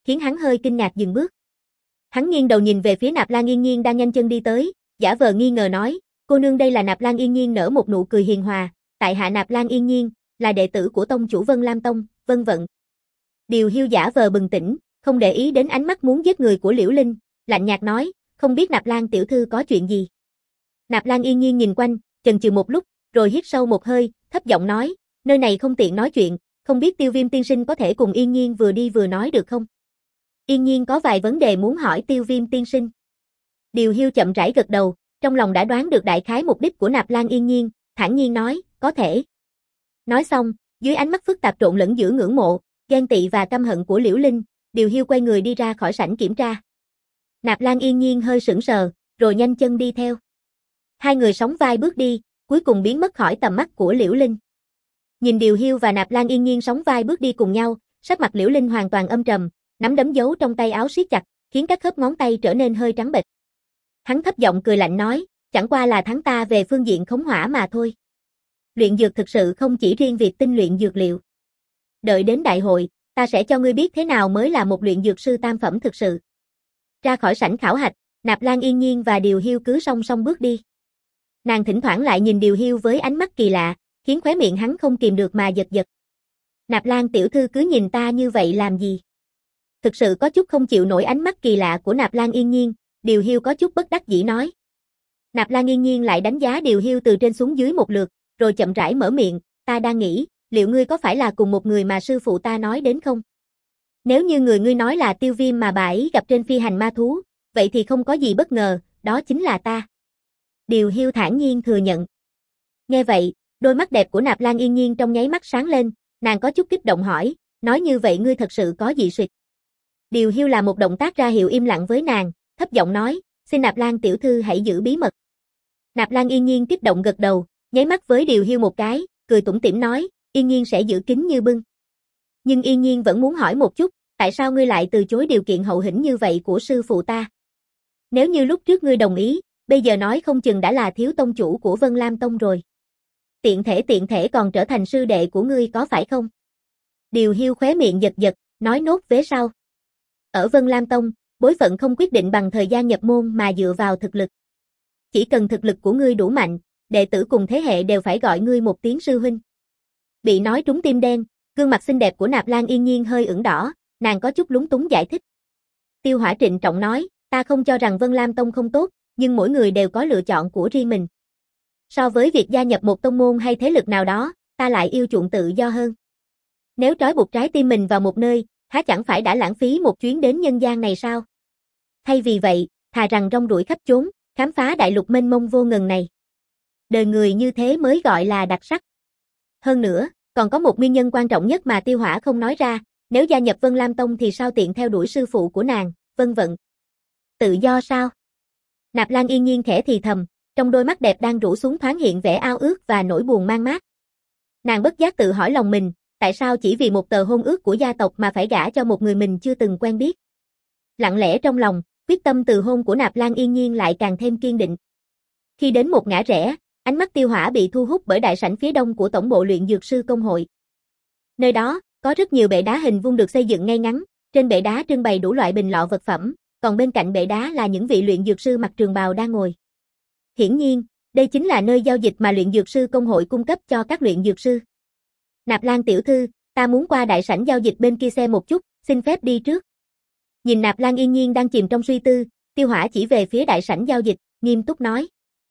khiến hắn hơi kinh ngạc dừng bước. Hắn nghiêng đầu nhìn về phía Nạp Lan Yên Nhiên đang nhanh chân đi tới, giả vờ nghi ngờ nói, cô nương. Đây là Nạp Lan Yên Nhiên nở một nụ cười hiền hòa, tại hạ Nạp Lan Yên Nhiên, là đệ tử của tông chủ Vân Lam Tông, vân vận. Điều Hiu giả vờ bừng tỉnh, không để ý đến ánh mắt muốn giết người của Liễu Linh, lạnh nhạt nói, không biết Nạp Lan tiểu thư có chuyện gì. Nạp Lan Yên Nhiên nhìn quanh, chần chừ một lúc, rồi hít sâu một hơi, thấp giọng nói, nơi này không tiện nói chuyện, không biết Tiêu Viêm tiên sinh có thể cùng Yên Nhiên vừa đi vừa nói được không? Yên Nhiên có vài vấn đề muốn hỏi Tiêu Viêm tiên sinh. Điều Hiu chậm rãi gật đầu, trong lòng đã đoán được đại khái mục đích của Nạp Lan Yên Nhiên, thản nhiên nói, có thể. Nói xong, dưới ánh mắt phức tạp trộn lẫn giữa ngưỡng mộ, ghen tị và căm hận của Liễu Linh, Điều Hiu quay người đi ra khỏi sảnh kiểm tra. Nạp Lan Yên Nhiên hơi sững sờ, rồi nhanh chân đi theo. Hai người sóng vai bước đi, cuối cùng biến mất khỏi tầm mắt của Liễu Linh. Nhìn Điều Hiu và Nạp Lan Yên Nhiên sóng vai bước đi cùng nhau, sắc mặt Liễu Linh hoàn toàn âm trầm, nắm đấm giấu trong tay áo siết chặt, khiến các khớp ngón tay trở nên hơi trắng bệch. Hắn thấp giọng cười lạnh nói, chẳng qua là thắng ta về phương diện khống hỏa mà thôi. Luyện dược thực sự không chỉ riêng việc tinh luyện dược liệu. Đợi đến đại hội, ta sẽ cho ngươi biết thế nào mới là một luyện dược sư tam phẩm thực sự. Ra khỏi sảnh khảo hạch, Nạp Lan Yên Nhiên và Điều Hiu cứ song song bước đi. Nàng thỉnh thoảng lại nhìn Điều Hiu với ánh mắt kỳ lạ, khiến khóe miệng hắn không kìm được mà giật giật. Nạp Lan tiểu thư cứ nhìn ta như vậy làm gì? Thực sự có chút không chịu nổi ánh mắt kỳ lạ của Nạp Lan Yên Nhiên, Điều Hiu có chút bất đắc dĩ nói. Nạp Lan Yên Nhiên lại đánh giá Điều Hiu từ trên xuống dưới một lượt, rồi chậm rãi mở miệng, ta đang nghĩ, liệu ngươi có phải là cùng một người mà sư phụ ta nói đến không? Nếu như người ngươi nói là Tiêu Viêm mà bà ấy gặp trên phi hành ma thú, vậy thì không có gì bất ngờ, đó chính là ta. Điều Hiu thản nhiên thừa nhận. Nghe vậy, đôi mắt đẹp của Nạp Lan Yên Nhiên trong nháy mắt sáng lên, nàng có chút kích động hỏi, nói như vậy ngươi thật sự có gì suyệt? Điều Hiu là một động tác ra hiệu im lặng với nàng, thấp giọng nói, xin Nạp Lan tiểu thư hãy giữ bí mật. Nạp Lan Yên Nhiên kích động gật đầu, nháy mắt với Điều Hiu một cái, cười tủm tỉm nói, Yên Nhiên sẽ giữ kín như bưng. Nhưng Yên Nhiên vẫn muốn hỏi một chút, tại sao ngươi lại từ chối điều kiện hậu hĩnh như vậy của sư phụ ta? Nếu như lúc trước ngươi đồng ý, bây giờ nói không chừng đã là thiếu tông chủ của Vân Lam Tông rồi. Tiện thể tiện thể còn trở thành sư đệ của ngươi có phải không? Điều Hiu khóe miệng giật giật, nói nốt vế sau. Ở Vân Lam Tông, bối phận không quyết định bằng thời gian nhập môn mà dựa vào thực lực. Chỉ cần thực lực của ngươi đủ mạnh, đệ tử cùng thế hệ đều phải gọi ngươi một tiếng sư huynh. Bị nói trúng tim đen, gương mặt xinh đẹp của Nạp Lan Yên Nhiên hơi ửng đỏ, nàng có chút lúng túng giải thích. Tiêu Hỏa trịnh trọng nói, ta không cho rằng Vân Lam Tông không tốt, nhưng mỗi người đều có lựa chọn của riêng mình. So với việc gia nhập một tông môn hay thế lực nào đó, ta lại yêu chuộng tự do hơn. Nếu trói buộc trái tim mình vào một nơi, há chẳng phải đã lãng phí một chuyến đến nhân gian này sao? Thay vì vậy, thà rằng rong ruổi khắp chốn, khám phá đại lục mênh mông vô ngần này. Đời người như thế mới gọi là đặc sắc. Hơn nữa, còn có một nguyên nhân quan trọng nhất mà Tiêu Hỏa không nói ra, nếu gia nhập Vân Lam Tông thì sao tiện theo đuổi sư phụ của nàng, Vân Vận. Tự do sao? Nạp Lan Yên Nhiên khẽ thì thầm, trong đôi mắt đẹp đang rũ xuống thoáng hiện vẻ ao ước và nỗi buồn man mác. Nàng bất giác tự hỏi lòng mình, tại sao chỉ vì một tờ hôn ước của gia tộc mà phải gả cho một người mình chưa từng quen biết? Lặng lẽ trong lòng, quyết tâm từ hôn của Nạp Lan Yên Nhiên lại càng thêm kiên định. Khi đến một ngã rẽ, ánh mắt Tiêu Hỏa bị thu hút bởi đại sảnh phía đông của tổng bộ luyện dược sư công hội. Nơi đó, có rất nhiều bệ đá hình vuông được xây dựng ngay ngắn, trên bệ đá trưng bày đủ loại bình lọ vật phẩm, còn bên cạnh bệ đá là những vị luyện dược sư mặc trường bào đang ngồi. Hiển nhiên, đây chính là nơi giao dịch mà luyện dược sư công hội cung cấp cho các luyện dược sư. Nạp Lan tiểu thư, ta muốn qua đại sảnh giao dịch bên kia xem một chút, xin phép đi trước. Nhìn Nạp Lan Yên Nhiên đang chìm trong suy tư, Tiêu Hỏa chỉ về phía đại sảnh giao dịch, nghiêm túc nói.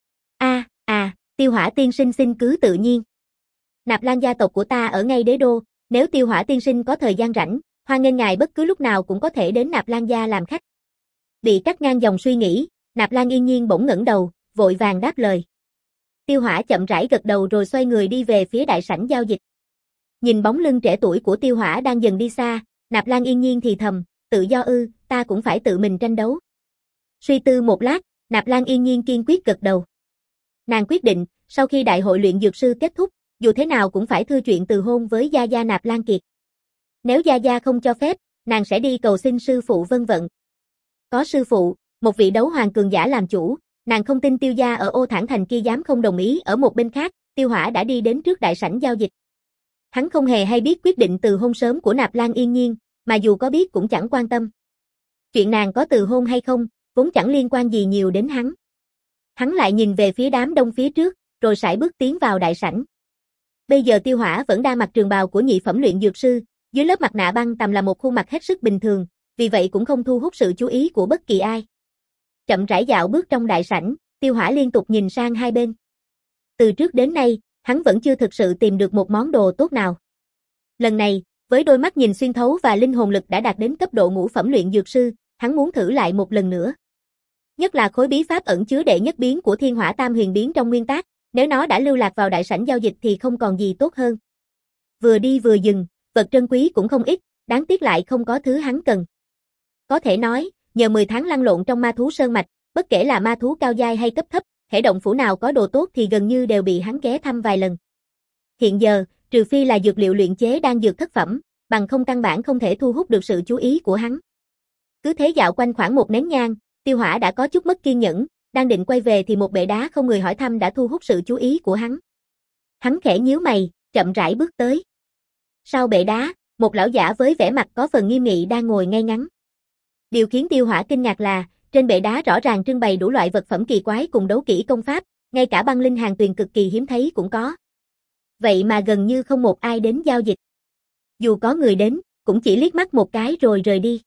A, à, Tiêu Hỏa tiên sinh xin cứ tự nhiên. Nạp Lan gia tộc của ta ở ngay đế đô, nếu Tiêu Hỏa tiên sinh có thời gian rảnh, hoan nghênh ngài bất cứ lúc nào cũng có thể đến Nạp Lan gia làm khách. Bị cắt ngang dòng suy nghĩ, Nạp Lan Yên Nhiên bỗng ngẩng đầu, vội vàng đáp lời. Tiêu Hỏa chậm rãi gật đầu rồi xoay người đi về phía đại sảnh giao dịch. Nhìn bóng lưng trẻ tuổi của Tiêu Hỏa đang dần đi xa, Nạp Lan Yên Nhiên thì thầm, tự do ư, ta cũng phải tự mình tranh đấu. Suy tư một lát, Nạp Lan Yên Nhiên kiên quyết gật đầu. Nàng quyết định, sau khi đại hội luyện dược sư kết thúc, dù thế nào cũng phải thưa chuyện từ hôn với Gia Gia Nạp Lan Kiệt. Nếu Gia Gia không cho phép, nàng sẽ đi cầu xin sư phụ Vân Vận. Có sư phụ, một vị đấu hoàng cường giả làm chủ, nàng không tin Tiêu gia ở Ô Thản Thành kia dám không đồng ý. Ở một bên khác, Tiêu Hỏa đã đi đến trước đại sảnh giao dịch. Hắn không hề hay biết quyết định từ hôn sớm của Nạp Lan Yên Nhiên, mà dù có biết cũng chẳng quan tâm. Chuyện nàng có từ hôn hay không, vốn chẳng liên quan gì nhiều đến hắn. Hắn lại nhìn về phía đám đông phía trước, rồi sải bước tiến vào đại sảnh. Bây giờ Tiêu Hỏa vẫn đang mặc trường bào của nhị phẩm luyện dược sư, dưới lớp mặt nạ băng tằm là một khuôn mặt hết sức bình thường, vì vậy cũng không thu hút sự chú ý của bất kỳ ai. Chậm rãi dạo bước trong đại sảnh, Tiêu Hỏa liên tục nhìn sang hai bên. Từ trước đến nay, hắn vẫn chưa thực sự tìm được một món đồ tốt nào. Lần này, với đôi mắt nhìn xuyên thấu và linh hồn lực đã đạt đến cấp độ ngũ phẩm luyện dược sư, hắn muốn thử lại một lần nữa. Nhất là khối bí pháp ẩn chứa đệ nhất biến của Thiên Hỏa Tam Huyền biến trong nguyên tác, nếu nó đã lưu lạc vào đại sảnh giao dịch thì không còn gì tốt hơn. Vừa đi vừa dừng, vật trân quý cũng không ít, đáng tiếc lại không có thứ hắn cần. Có thể nói, nhờ mười tháng lăn lộn trong ma thú sơn mạch, bất kể là ma thú cao giai hay cấp thấp, hễ động phủ nào có đồ tốt thì gần như đều bị hắn ghé thăm vài lần. Hiện giờ, trừ phi là dược liệu luyện chế đang dược thất phẩm, bằng không căn bản không thể thu hút được sự chú ý của hắn. Cứ thế dạo quanh khoảng một nén nhang, Tiêu Hỏa đã có chút mất kiên nhẫn, đang định quay về thì một bệ đá không người hỏi thăm đã thu hút sự chú ý của hắn. Hắn khẽ nhíu mày, chậm rãi bước tới. Sau bệ đá, một lão giả với vẻ mặt có phần nghiêm nghị đang ngồi ngay ngắn. Điều khiến Tiêu Hỏa kinh ngạc là, trên bệ đá rõ ràng trưng bày đủ loại vật phẩm kỳ quái cùng đấu kỹ công pháp, ngay cả băng linh hàng tuyền cực kỳ hiếm thấy cũng có. Vậy mà gần như không một ai đến giao dịch. Dù có người đến, cũng chỉ liếc mắt một cái rồi rời đi.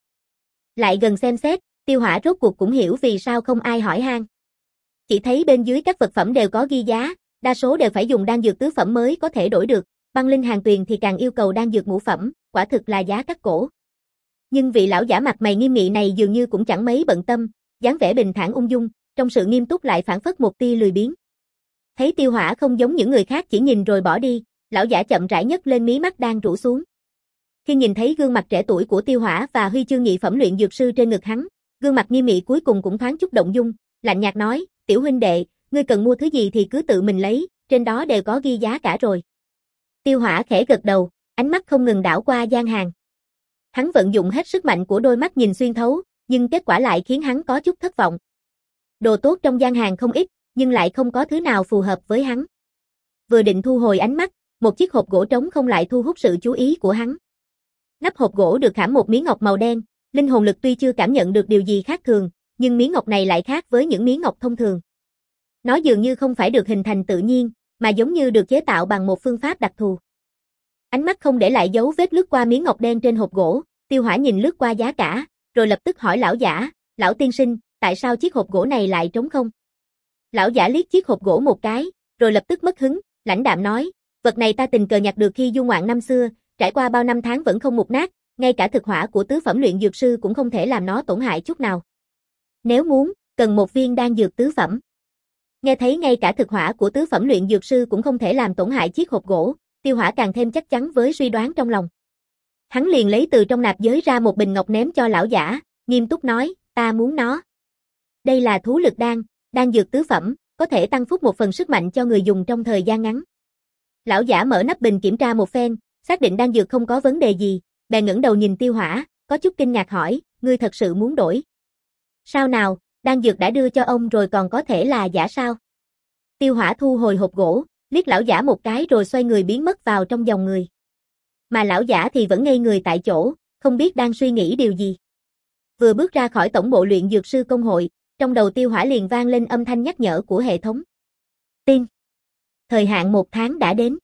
Lại gần xem xét, Tiêu Hỏa rốt cuộc cũng hiểu vì sao không ai hỏi han. Chỉ thấy bên dưới các vật phẩm đều có ghi giá, đa số đều phải dùng đan dược tứ phẩm mới có thể đổi được, băng linh hàng tuyền thì càng yêu cầu đan dược ngũ phẩm, quả thực là giá cắt cổ. Nhưng vị lão giả mặt mày nghiêm nghị này dường như cũng chẳng mấy bận tâm, dáng vẻ bình thản ung dung, trong sự nghiêm túc lại phảng phất một tia lười biếng. Thấy Tiêu Hỏa không giống những người khác chỉ nhìn rồi bỏ đi, lão giả chậm rãi nhấc lên mí mắt đang rũ xuống. Khi nhìn thấy gương mặt trẻ tuổi của Tiêu Hỏa và huy chương nhị phẩm luyện dược sư trên ngực hắn, gương mặt nghiêm nghị cuối cùng cũng thoáng chút động dung, lạnh nhạt nói, "Tiểu huynh đệ, ngươi cần mua thứ gì thì cứ tự mình lấy, trên đó đều có ghi giá cả rồi." Tiêu Hỏa khẽ gật đầu, ánh mắt không ngừng đảo qua gian hàng. Hắn vận dụng hết sức mạnh của đôi mắt nhìn xuyên thấu, nhưng kết quả lại khiến hắn có chút thất vọng. Đồ tốt trong gian hàng không ít, nhưng lại không có thứ nào phù hợp với hắn. Vừa định thu hồi ánh mắt, một chiếc hộp gỗ trống không lại thu hút sự chú ý của hắn. Nắp hộp gỗ được khảm một miếng ngọc màu đen, linh hồn lực tuy chưa cảm nhận được điều gì khác thường, nhưng miếng ngọc này lại khác với những miếng ngọc thông thường. Nó dường như không phải được hình thành tự nhiên, mà giống như được chế tạo bằng một phương pháp đặc thù. Ánh mắt không để lại dấu vết lướt qua miếng ngọc đen trên hộp gỗ, Tiêu Hỏa nhìn lướt qua giá cả, rồi lập tức hỏi lão giả, "Lão tiên sinh, tại sao chiếc hộp gỗ này lại trống không?" Lão giả liếc chiếc hộp gỗ một cái, rồi lập tức mất hứng, lãnh đạm nói, "Vật này ta tình cờ nhặt được khi du ngoạn năm xưa, trải qua bao năm tháng vẫn không mục nát, ngay cả thực hỏa của tứ phẩm luyện dược sư cũng không thể làm nó tổn hại chút nào. Nếu muốn, cần một viên đan dược tứ phẩm." Nghe thấy ngay cả thực hỏa của tứ phẩm luyện dược sư cũng không thể làm tổn hại chiếc hộp gỗ, Tiêu Hỏa càng thêm chắc chắn với suy đoán trong lòng. Hắn liền lấy từ trong nạp giới ra một bình ngọc ném cho lão giả, nghiêm túc nói, "Ta muốn nó. Đây là thú lực đan, đan dược tứ phẩm, có thể tăng phúc một phần sức mạnh cho người dùng trong thời gian ngắn." Lão giả mở nắp bình kiểm tra một phen, xác định đan dược không có vấn đề gì, bèn ngẩng đầu nhìn Tiêu Hỏa, có chút kinh ngạc hỏi, "Ngươi thật sự muốn đổi?" "Sao nào, đan dược đã đưa cho ông rồi còn có thể là giả sao?" Tiêu Hỏa thu hồi hộp gỗ, liếc lão giả một cái rồi xoay người biến mất vào trong dòng người. Mà lão giả thì vẫn ngây người tại chỗ, không biết đang suy nghĩ điều gì. Vừa bước ra khỏi tổng bộ luyện dược sư công hội, trong đầu Tiêu Hỏa liền vang lên âm thanh nhắc nhở của hệ thống. Tiên. Thời hạn một tháng đã đến.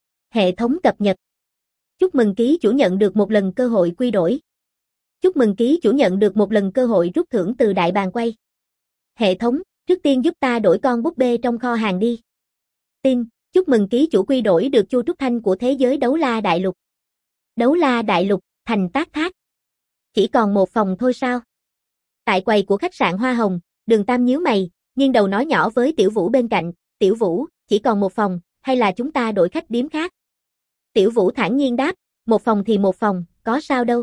Hệ thống cập nhật. Chúc mừng ký chủ nhận được một lần cơ hội quy đổi. Chúc mừng ký chủ nhận được một lần cơ hội rút thưởng từ đại bàng quay. Hệ thống, trước tiên giúp ta đổi con búp bê trong kho hàng đi. Tin, chúc mừng ký chủ quy đổi được Chu Trúc Thanh của thế giới Đấu La Đại Lục. Đấu La Đại Lục, thành Tác Thác. Chỉ còn một phòng thôi sao? Tại quầy của khách sạn Hoa Hồng, Đường Tam nhíu mày, nghiêng đầu nói nhỏ với Tiểu Vũ bên cạnh, "Tiểu Vũ, chỉ còn một phòng, hay là chúng ta đổi khách điếm khác?" Tiểu Vũ thản nhiên đáp, "Một phòng thì một phòng, có sao đâu.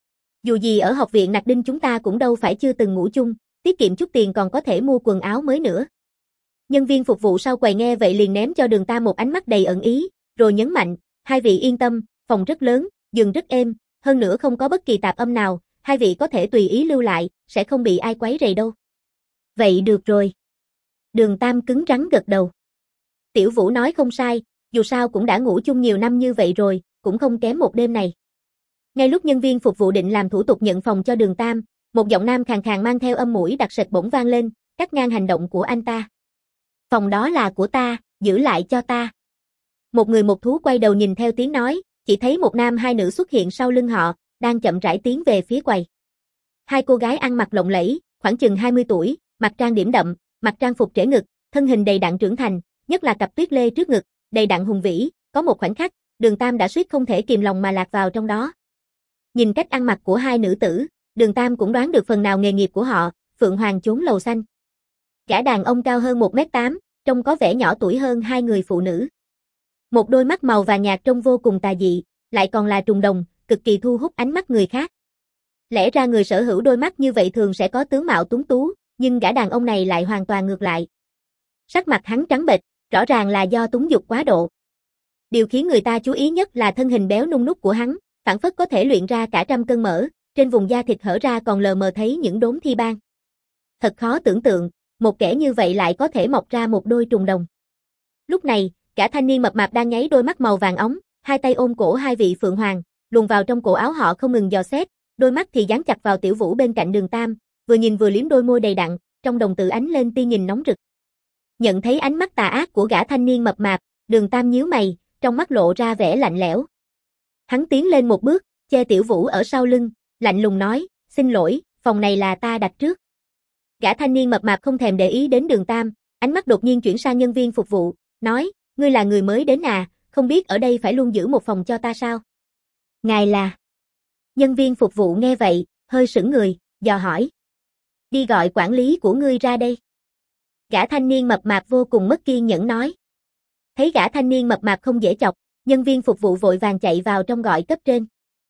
Dù gì ở học viện Nặc Đinh chúng ta cũng đâu phải chưa từng ngủ chung, tiết kiệm chút tiền còn có thể mua quần áo mới nữa." Nhân viên phục vụ sau quầy nghe vậy liền ném cho Đường Tam một ánh mắt đầy ẩn ý, rồi nhấn mạnh, "Hai vị yên tâm, phòng rất lớn, giường rất êm, hơn nữa không có bất kỳ tạp âm nào, hai vị có thể tùy ý lưu lại, sẽ không bị ai quấy rầy đâu." "Vậy được rồi." Đường Tam cứng rắn gật đầu. Tiểu Vũ nói không sai, dù sao cũng đã ngủ chung nhiều năm như vậy rồi, cũng không kém một đêm này. Ngay lúc nhân viên phục vụ định làm thủ tục nhận phòng cho Đường Tam, một giọng nam khàn khàn mang theo âm mũi đặc sệt bỗng vang lên, cắt ngang hành động của anh ta. Phòng đó là của ta, giữ lại cho ta. Một người một thú quay đầu nhìn theo tiếng nói, chỉ thấy một nam hai nữ xuất hiện sau lưng họ, đang chậm rãi tiến về phía quầy. Hai cô gái ăn mặc lộng lẫy, khoảng chừng hai mươi tuổi, mặc trang điểm đậm, mặc trang phục trễ ngực, thân hình đầy đặn trưởng thành, nhất là cặp tuyết lê trước ngực, đầy đặn hùng vĩ, có một khoảnh khắc, Đường Tam đã suýt không thể kìm lòng mà lạc vào trong đó. Nhìn cách ăn mặc của hai nữ tử, Đường Tam cũng đoán được phần nào nghề nghiệp của họ, Phượng Hoàng chốn lầu xanh. Gã đàn ông cao hơn một mét tám, trông có vẻ nhỏ tuổi hơn hai người phụ nữ. Một đôi mắt màu vàng nhạt trông vô cùng tà dị, lại còn là trùng đồng, cực kỳ thu hút ánh mắt người khác. Lẽ ra người sở hữu đôi mắt như vậy thường sẽ có tướng mạo tuấn tú, nhưng gã đàn ông này lại hoàn toàn ngược lại. Sắc mặt hắn trắng bệch, rõ ràng là do túng dục quá độ. Điều khiến người ta chú ý nhất là thân hình béo nung núc của hắn, phảng phất có thể luyện ra cả trăm cân mỡ, trên vùng da thịt hở ra còn lờ mờ thấy những đốm thi ban. Thật khó tưởng tượng, một kẻ như vậy lại có thể mọc ra một đôi trùng đồng. Lúc này, gã thanh niên mập mạp đang nháy đôi mắt màu vàng óng, hai tay ôm cổ hai vị phượng hoàng, luồn vào trong cổ áo họ không ngừng dò xét, đôi mắt thì dán chặt vào Tiểu Vũ bên cạnh Đường Tam, vừa nhìn vừa liếm đôi môi đầy đặn, trong đồng tử ánh lên tia nhìn nóng rực. Nhận thấy ánh mắt tà ác của gã thanh niên mập mạp, Đường Tam nhíu mày, trong mắt lộ ra vẻ lạnh lẽo. Hắn tiến lên một bước, che Tiểu Vũ ở sau lưng, lạnh lùng nói, xin lỗi, phòng này là ta đặt trước. Gã thanh niên mập mạp không thèm để ý đến Đường Tam, ánh mắt đột nhiên chuyển sang nhân viên phục vụ, nói, ngươi là người mới đến à, không biết ở đây phải luôn giữ một phòng cho ta sao? Ngài là... Nhân viên phục vụ nghe vậy, hơi sững người, dò hỏi. Đi gọi quản lý của ngươi ra đây. Gã thanh niên mập mạp vô cùng mất kiên nhẫn nói. Thấy gã thanh niên mập mạp không dễ chọc, nhân viên phục vụ vội vàng chạy vào trong gọi cấp trên.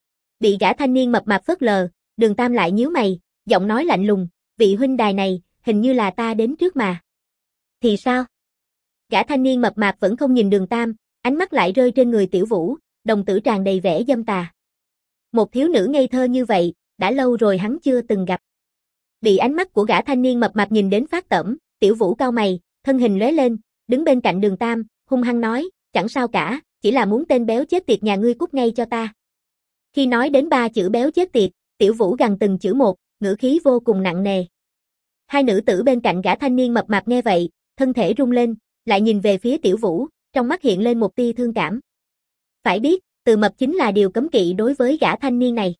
Bị gã thanh niên mập mạp phớt lờ, Đường Tam lại nhíu mày, giọng nói lạnh lùng, vị huynh đài này, hình như là ta đến trước mà. Thì sao? Gã thanh niên mập mạp vẫn không nhìn Đường Tam, ánh mắt lại rơi trên người Tiểu Vũ, đồng tử tràn đầy vẻ dâm tà. Một thiếu nữ ngây thơ như vậy, đã lâu rồi hắn chưa từng gặp. Bị ánh mắt của gã thanh niên mập mạp nhìn đến phát tởm, Tiểu Vũ cau mày, thân hình lóe lên, đứng bên cạnh Đường Tam, hung hăng nói, chẳng sao cả, chỉ là muốn tên béo chết tiệt nhà ngươi cút ngay cho ta. Khi nói đến ba chữ béo chết tiệt, Tiểu Vũ gằn từng chữ một, ngữ khí vô cùng nặng nề. Hai nữ tử bên cạnh gã thanh niên mập mạp nghe vậy, thân thể rung lên, lại nhìn về phía Tiểu Vũ, trong mắt hiện lên một tia thương cảm. Phải biết, từ mập chính là điều cấm kỵ đối với gã thanh niên này.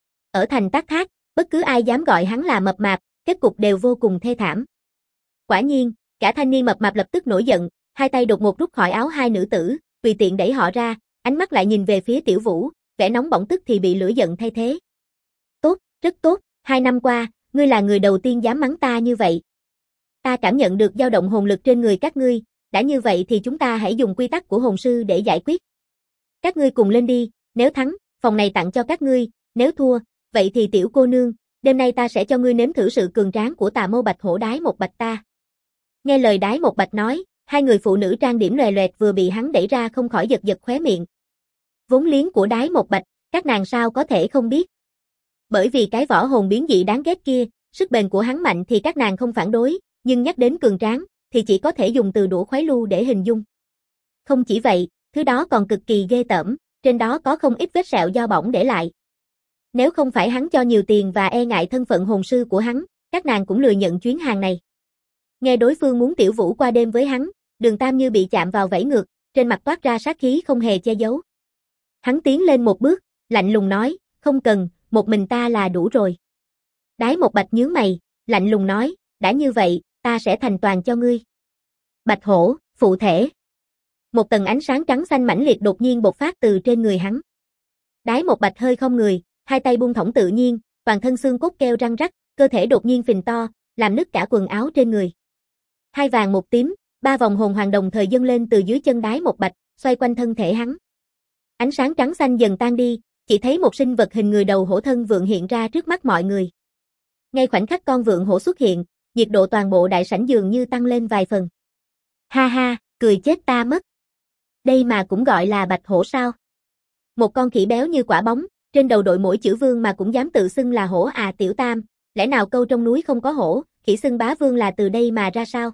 Ở thành Tác Thác, bất cứ ai dám gọi hắn là mập mạp, kết cục đều vô cùng thê thảm. Quả nhiên, gã thanh niên mập mạp lập tức nổi giận, hai tay đột ngột rút khỏi áo hai nữ tử, tùy tiện đẩy họ ra, ánh mắt lại nhìn về phía Tiểu Vũ, vẻ nóng bỏng tức thì bị lửa giận thay thế. Tốt, rất tốt, hai năm qua, ngươi là người đầu tiên dám mắng ta như vậy. Ta cảm nhận được dao động hồn lực trên người các ngươi, đã như vậy thì chúng ta hãy dùng quy tắc của hồn sư để giải quyết. Các ngươi cùng lên đi, nếu thắng, phòng này tặng cho các ngươi, nếu thua, vậy thì tiểu cô nương, đêm nay ta sẽ cho ngươi nếm thử sự cường tráng của tà mâu bạch hổ Đái Một Bạch ta. Nghe lời Đái Một Bạch nói, hai người phụ nữ trang điểm lòe loẹt vừa bị hắn đẩy ra không khỏi giật giật khóe miệng. Vốn liếng của Đái Một Bạch, các nàng sao có thể không biết. Bởi vì cái võ hồn biến dị đáng ghét kia, sức bền của hắn mạnh thì các nàng không phản đối, nhưng nhắc đến cường tráng, thì chỉ có thể dùng từ đũa khoái lu để hình dung. Không chỉ vậy, thứ đó còn cực kỳ ghê tởm, trên đó có không ít vết sẹo do bỏng để lại. Nếu không phải hắn cho nhiều tiền và e ngại thân phận hồn sư của hắn, các nàng cũng lừa nhận chuyến hàng này. Nghe đối phương muốn Tiểu Vũ qua đêm với hắn, Đường Tam như bị chạm vào vẫy ngược, trên mặt toát ra sát khí không hề che giấu. Hắn tiến lên một bước, lạnh lùng nói, không cần, một mình ta là đủ rồi. Đái Một Bạch nhướng mày, lạnh lùng nói, đã như vậy, ta sẽ thành toàn cho ngươi. Bạch hổ, phụ thể. Một tầng ánh sáng trắng xanh mãnh liệt đột nhiên bộc phát từ trên người hắn. Đái Một Bạch hơi không người, hai tay buông thõng tự nhiên, toàn thân xương cốt kêu răng rắc, cơ thể đột nhiên phình to, làm nứt cả quần áo trên người. Hai vàng một tím, ba vòng hồn hoàng đồng thời dâng lên từ dưới chân Đái Một Bạch, xoay quanh thân thể hắn. Ánh sáng trắng xanh dần tan đi, chỉ thấy một sinh vật hình người đầu hổ thân vượn hiện ra trước mắt mọi người. Ngay khoảnh khắc con vượn hổ xuất hiện, nhiệt độ toàn bộ đại sảnh dường như tăng lên vài phần. Ha ha, cười chết ta mất. Đây mà cũng gọi là bạch hổ sao? Một con khỉ béo như quả bóng, trên đầu đội mỗi chữ vương mà cũng dám tự xưng là hổ à tiểu tam, lẽ nào câu trong núi không có hổ, khỉ xưng bá vương là từ đây mà ra sao?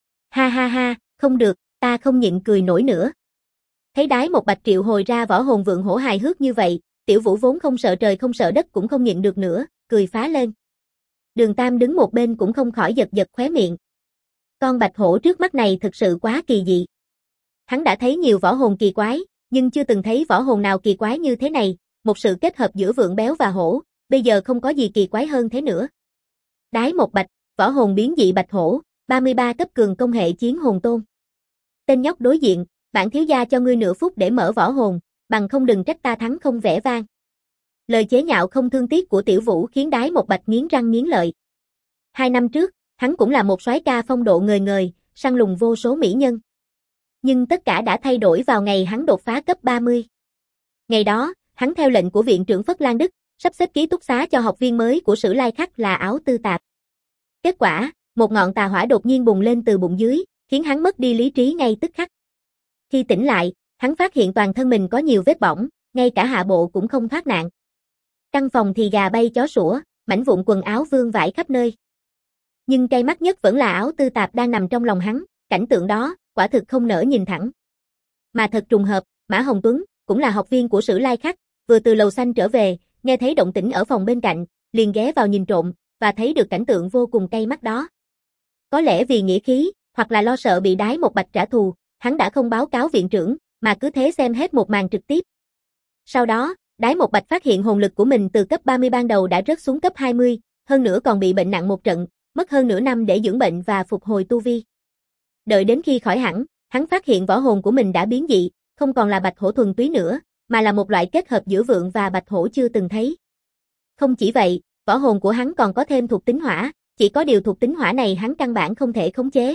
Ha ha ha, không được, ta không nhịn cười nổi nữa. Thấy Đái Một Bạch triệu hồi ra võ hồn vượn hổ hài hước như vậy, Tiểu Vũ vốn không sợ trời không sợ đất cũng không nhịn được nữa, cười phá lên. Đường Tam đứng một bên cũng không khỏi giật giật khóe miệng. Con bạch hổ trước mắt này thực sự quá kỳ dị. Hắn đã thấy nhiều võ hồn kỳ quái, nhưng chưa từng thấy võ hồn nào kỳ quái như thế này, một sự kết hợp giữa vượn béo và hổ, bây giờ không có gì kỳ quái hơn thế nữa. Đái một bạch, võ hồn biến dị bạch hổ, ba mươi ba cấp cường công hệ chiến hồn tôn. Tên nhóc đối diện, bản thiếu gia cho ngươi nửa phút để mở võ hồn, bằng không đừng trách ta thắng không vẻ vang. Lời chế nhạo không thương tiếc của Tiểu Vũ khiến Đái một bạch nghiến răng nghiến lợi. Hai năm trước, hắn cũng là một soái ca phong độ ngời ngời, săn lùng vô số mỹ nhân. Nhưng tất cả đã thay đổi vào ngày hắn đột phá cấp ba mươi. Ngày đó, hắn theo lệnh của viện trưởng Phất Lan Đức, sắp xếp ký túc xá cho học viên mới của Sử Lai Khắc là Áo Tư Tạp. Kết quả, một ngọn tà hỏa đột nhiên bùng lên từ bụng dưới, khiến hắn mất đi lý trí ngay tức khắc. Khi tỉnh lại, hắn phát hiện toàn thân mình có nhiều vết bỏng, ngay cả hạ bộ cũng không thoát nạn. Căn phòng thì gà bay chó sủa, mảnh vụn quần áo vương vãi khắp nơi. Nhưng cay mắt nhất vẫn là Áo Tư Tạp đang nằm trong lòng hắn, cảnh tượng đó, quả thực không nỡ nhìn thẳng. Mà thật trùng hợp, Mã Hồng Tuấn, cũng là học viên của Sử Lai Khắc, vừa từ lầu xanh trở về, nghe thấy động tĩnh ở phòng bên cạnh, liền ghé vào nhìn trộm, và thấy được cảnh tượng vô cùng cay mắt đó. Có lẽ vì nghĩa khí, hoặc là lo sợ bị Đái một bạch trả thù, hắn đã không báo cáo viện trưởng, mà cứ thế xem hết một màn trực tiếp. Sau đó, Đái một bạch phát hiện hồn lực của mình từ cấp ba mươi ban đầu đã rớt xuống cấp hai mươi, hơn nữa còn bị bệnh nặng một trận, mất hơn nửa năm để dưỡng bệnh và phục hồi tu vi. Đợi đến khi khỏi hẳn, hắn phát hiện võ hồn của mình đã biến dị, không còn là bạch hổ thuần túy nữa, mà là một loại kết hợp giữa vượn và bạch hổ chưa từng thấy. Không chỉ vậy, võ hồn của hắn còn có thêm thuộc tính hỏa, chỉ có điều thuộc tính hỏa này hắn căn bản không thể khống chế.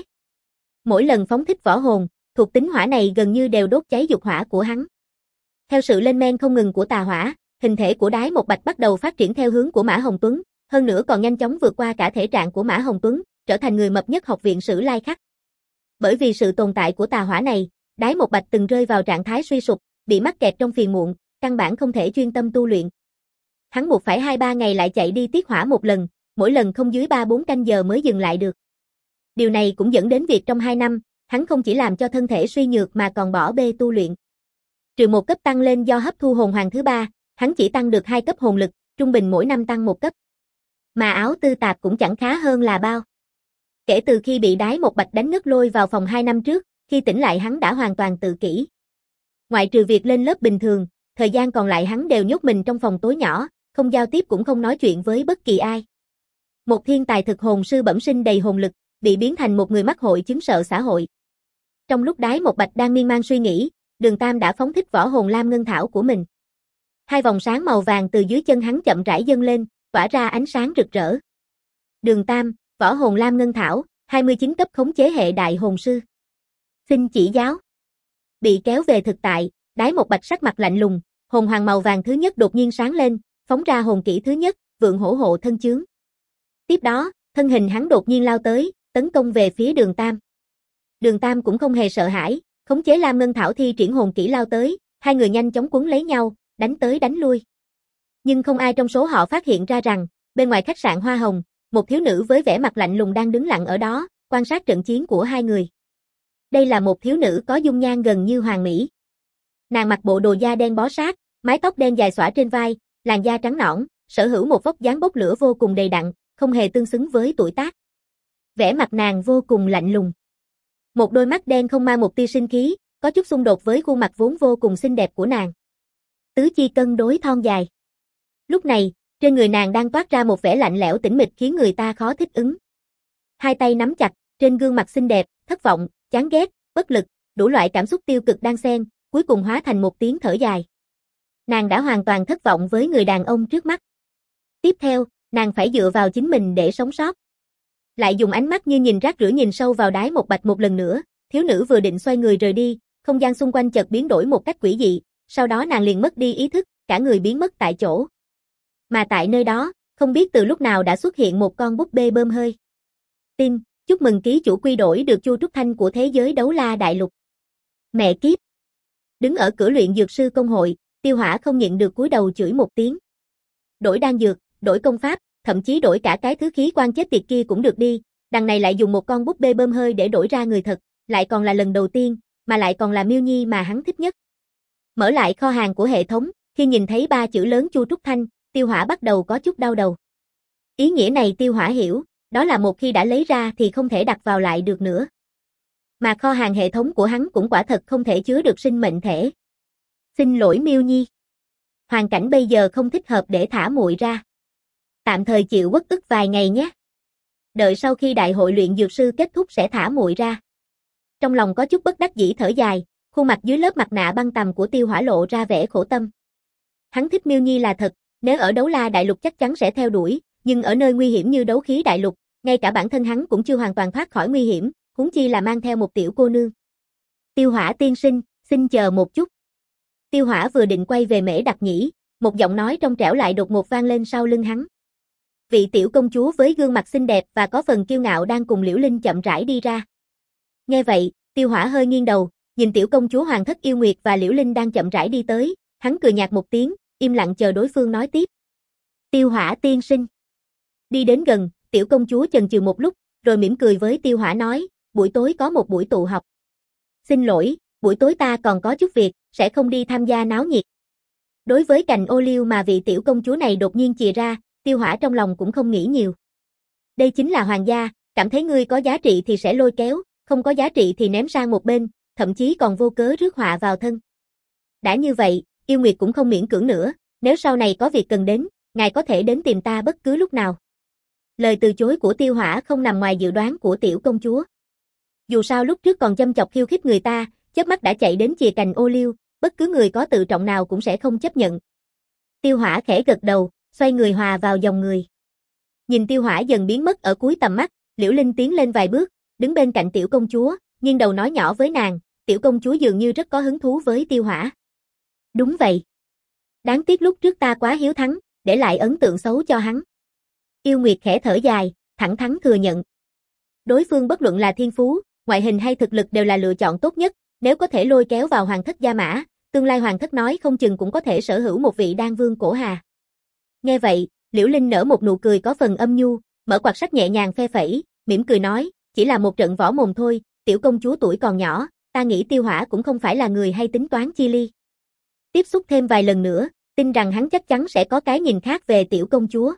Mỗi lần phóng thích võ hồn, thuộc tính hỏa này gần như đều đốt cháy dục hỏa của hắn. Theo sự lên men không ngừng của tà hỏa, hình thể của Đái một bạch bắt đầu phát triển theo hướng của Mã Hồng Tuấn, hơn nữa còn nhanh chóng vượt qua cả thể trạng của Mã Hồng Tuấn, trở thành người mập nhất học viện Sử Lai Khắc. Bởi vì sự tồn tại của tà hỏa này, Đái một bạch từng rơi vào trạng thái suy sụp, bị mắc kẹt trong phiền muộn, căn bản không thể chuyên tâm tu luyện. Hắn buộc phải hai ba ngày lại chạy đi tiết hỏa một lần, mỗi lần không dưới ba bốn canh giờ mới dừng lại được. Điều này cũng dẫn đến việc trong hai năm, hắn không chỉ làm cho thân thể suy nhược mà còn bỏ bê tu luyện. Trừ một cấp tăng lên do hấp thu hồn hoàng thứ ba, hắn chỉ tăng được hai cấp hồn lực, trung bình mỗi năm tăng một cấp. Mà Áo Tư Tạp cũng chẳng khá hơn là bao. Kể từ khi bị Đái một bạch đánh ngất lôi vào phòng hai năm trước, khi tỉnh lại hắn đã hoàn toàn tự kỷ. Ngoại trừ việc lên lớp bình thường, thời gian còn lại hắn đều nhốt mình trong phòng tối nhỏ, không giao tiếp cũng không nói chuyện với bất kỳ ai. Một thiên tài thực hồn sư bẩm sinh đầy hồn lực, bị biến thành một người mắc hội chứng sợ xã hội. Trong lúc Đái một bạch đang miên man suy nghĩ, Đường Tam đã phóng thích võ hồn lam ngân thảo của mình. Hai vòng sáng màu vàng từ dưới chân hắn chậm rãi dâng lên, tỏa ra ánh sáng rực rỡ. Đường Tam, võ hồn lam ngân thảo, hai mươi chín cấp khống chế hệ đại hồn sư. Xin chỉ giáo. Bị kéo về thực tại, Đái một bạch sắc mặt lạnh lùng, hồn hoàng màu vàng thứ nhất đột nhiên sáng lên, phóng ra hồn kỹ thứ nhất, vượng hổ hộ thân chướng. Tiếp đó, thân hình hắn đột nhiên lao tới, tấn công về phía Đường Tam. Đường Tam cũng không hề sợ hãi, khống chế lam ngân thảo thi triển hồn kỹ lao tới, hai người nhanh chóng quấn lấy nhau, đánh tới đánh lui. Nhưng không ai trong số họ phát hiện ra rằng, bên ngoài khách sạn Hoa Hồng, một thiếu nữ với vẻ mặt lạnh lùng đang đứng lặng ở đó, quan sát trận chiến của hai người. Đây là một thiếu nữ có dung nhan gần như hoàn mỹ. Nàng mặc bộ đồ da đen bó sát, mái tóc đen dài xõa trên vai, làn da trắng nõn, sở hữu một vóc dáng bốc lửa vô cùng đầy đặn, không hề tương xứng với tuổi tác. Vẻ mặt nàng vô cùng lạnh lùng. Một đôi mắt đen không mang một tia sinh khí, có chút xung đột với khuôn mặt vốn vô cùng xinh đẹp của nàng. Tứ chi cân đối thon dài. Lúc này, trên người nàng đang toát ra một vẻ lạnh lẽo tĩnh mịch khiến người ta khó thích ứng. Hai tay nắm chặt, trên gương mặt xinh đẹp, thất vọng, chán ghét, bất lực, đủ loại cảm xúc tiêu cực đan xen, cuối cùng hóa thành một tiếng thở dài. Nàng đã hoàn toàn thất vọng với người đàn ông trước mắt. Tiếp theo, nàng phải dựa vào chính mình để sống sót. Lại dùng ánh mắt như nhìn rác rưởi nhìn sâu vào Đái một bạch một lần nữa, thiếu nữ vừa định xoay người rời đi, không gian xung quanh chợt biến đổi một cách quỷ dị, sau đó nàng liền mất đi ý thức, cả người biến mất tại chỗ. Mà tại nơi đó, không biết từ lúc nào đã xuất hiện một con búp bê bơm hơi. Tin, chúc mừng ký chủ quy đổi được Chu Trúc Thanh của thế giới đấu la đại lục. Mẹ kiếp. Đứng ở cửa luyện dược sư công hội, Tiêu Hỏa không nhịn được cúi đầu chửi một tiếng. Đổi đan dược, đổi công pháp, thậm chí đổi cả cái thứ khí quan chết tiệt kia cũng được đi, đằng này lại dùng một con búp bê bơm hơi để đổi ra người thật, lại còn là lần đầu tiên, mà lại còn là Miêu Nhi mà hắn thích nhất. Mở lại kho hàng của hệ thống, Khi nhìn thấy ba chữ lớn Chu Trúc Thanh, Tiêu Hỏa bắt đầu có chút đau đầu. Ý nghĩa này Tiêu Hỏa hiểu, đó là một khi đã lấy ra thì không thể đặt vào lại được nữa. Mà kho hàng hệ thống của hắn cũng quả thật không thể chứa được sinh mệnh thể. Xin lỗi Miêu Nhi. Hoàn cảnh bây giờ không thích hợp để thả muội ra. Tạm thời chịu uất ức vài ngày nhé. Đợi sau khi đại hội luyện dược sư kết thúc sẽ thả muội ra. Trong lòng có chút bất đắc dĩ thở dài, khuôn mặt dưới lớp mặt nạ băng tằm của Tiêu Hỏa lộ ra vẻ khổ tâm. Hắn thích Miêu Nhi là thật, nếu ở Đấu La Đại Lục chắc chắn sẽ theo đuổi, nhưng ở nơi nguy hiểm như Đấu Khí Đại Lục, ngay cả bản thân hắn cũng chưa hoàn toàn thoát khỏi nguy hiểm, huống chi là mang theo một tiểu cô nương. Tiêu Hỏa tiên sinh, xin chờ một chút. Tiêu Hỏa vừa định quay về Mễ Đặc Nhĩ, một giọng nói trong trẻo lại đột ngột vang lên sau lưng hắn. Vị tiểu công chúa với gương mặt xinh đẹp và có phần kiêu ngạo đang cùng Liễu Linh chậm rãi đi ra. Nghe vậy, Tiêu Hỏa hơi nghiêng đầu, nhìn tiểu công chúa Hoàng Thất Yêu Nguyệt và Liễu Linh đang chậm rãi đi tới, hắn cười nhạt một tiếng, im lặng chờ đối phương nói tiếp. Tiêu Hỏa tiên sinh. Đi đến gần, tiểu công chúa chần chừ một lúc, rồi mỉm cười với Tiêu Hỏa nói, buổi tối có một buổi tụ họp. Xin lỗi, buổi tối ta còn có chút việc, sẽ không đi tham gia náo nhiệt. Đối với cành ô liu mà vị tiểu công chúa này đột nhiên chìa ra, Tiêu Hỏa trong lòng cũng không nghĩ nhiều. Đây chính là hoàng gia, cảm thấy ngươi có giá trị thì sẽ lôi kéo, không có giá trị thì ném sang một bên, thậm chí còn vô cớ rước họa vào thân. Đã như vậy, Yêu Nguyệt cũng không miễn cưỡng nữa, nếu sau này có việc cần đến, ngài có thể đến tìm ta bất cứ lúc nào. Lời từ chối của Tiêu Hỏa không nằm ngoài dự đoán của tiểu công chúa. Dù sao lúc trước còn châm chọc khiêu khích người ta, chớp mắt đã chạy đến chìa cành ô liu, bất cứ người có tự trọng nào cũng sẽ không chấp nhận. Tiêu Hỏa khẽ gật đầu, xoay người hòa vào dòng người. Nhìn Tiêu Hỏa dần biến mất ở cuối tầm mắt, Liễu Linh tiến lên vài bước, đứng bên cạnh tiểu công chúa, nghiêng đầu nói nhỏ với nàng, tiểu công chúa dường như rất có hứng thú với Tiêu Hỏa. Đúng vậy. Đáng tiếc lúc trước ta quá hiếu thắng, để lại ấn tượng xấu cho hắn. Yêu Nguyệt khẽ thở dài, thẳng thắn thừa nhận. Đối phương bất luận là thiên phú, ngoại hình hay thực lực đều là lựa chọn tốt nhất, nếu có thể lôi kéo vào Hoàng Thất Gia Mã, tương lai Hoàng Thất nói không chừng cũng có thể sở hữu một vị đan vương cổ hà. Nghe vậy, Liễu Linh nở một nụ cười có phần âm nhu, mở quạt sách nhẹ nhàng phe phẩy, mỉm cười nói, chỉ là một trận võ mồm thôi, tiểu công chúa tuổi còn nhỏ, ta nghĩ Tiêu Hỏa cũng không phải là người hay tính toán chi ly. Tiếp xúc thêm vài lần nữa, tin rằng hắn chắc chắn sẽ có cái nhìn khác về tiểu công chúa.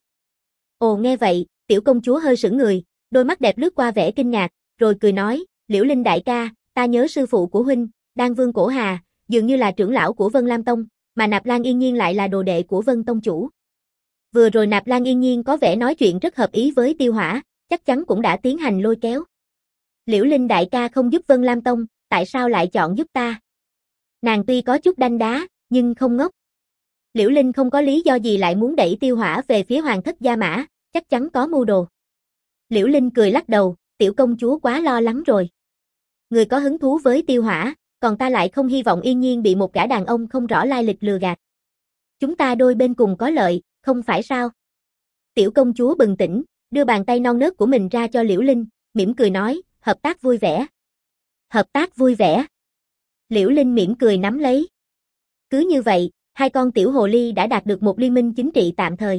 Ồ nghe vậy, tiểu công chúa hơi sững người, đôi mắt đẹp lướt qua vẻ kinh ngạc, rồi cười nói, Liễu Linh đại ca, ta nhớ sư phụ của huynh, Đan Vương Cổ Hà, dường như là trưởng lão của Vân Lam Tông, mà Nạp Lan Yên Nhiên lại là đồ đệ của Vân Tông chủ. Vừa rồi Nạp Lan Yên Nhiên có vẻ nói chuyện rất hợp ý với Tiêu Hỏa, chắc chắn cũng đã tiến hành lôi kéo. Liễu Linh đại ca không giúp Vân Lam Tông, tại sao lại chọn giúp ta? Nàng tuy có chút đanh đá, nhưng không ngốc. Liễu Linh không có lý do gì lại muốn đẩy Tiêu Hỏa về phía Hoàng Thất Gia Mã, chắc chắn có mưu đồ. Liễu Linh cười lắc đầu, tiểu công chúa quá lo lắng rồi. Người có hứng thú với Tiêu Hỏa, còn ta lại không hy vọng Yên Nhiên bị một gã đàn ông không rõ lai lịch lừa gạt. Chúng ta đôi bên cùng có lợi, không phải sao? Tiểu công chúa bừng tỉnh, đưa bàn tay non nớt của mình ra cho Liễu Linh, mỉm cười nói, hợp tác vui vẻ. Hợp tác vui vẻ. Liễu Linh mỉm cười nắm lấy. Cứ như vậy, hai con tiểu hồ ly đã đạt được một liên minh chính trị tạm thời.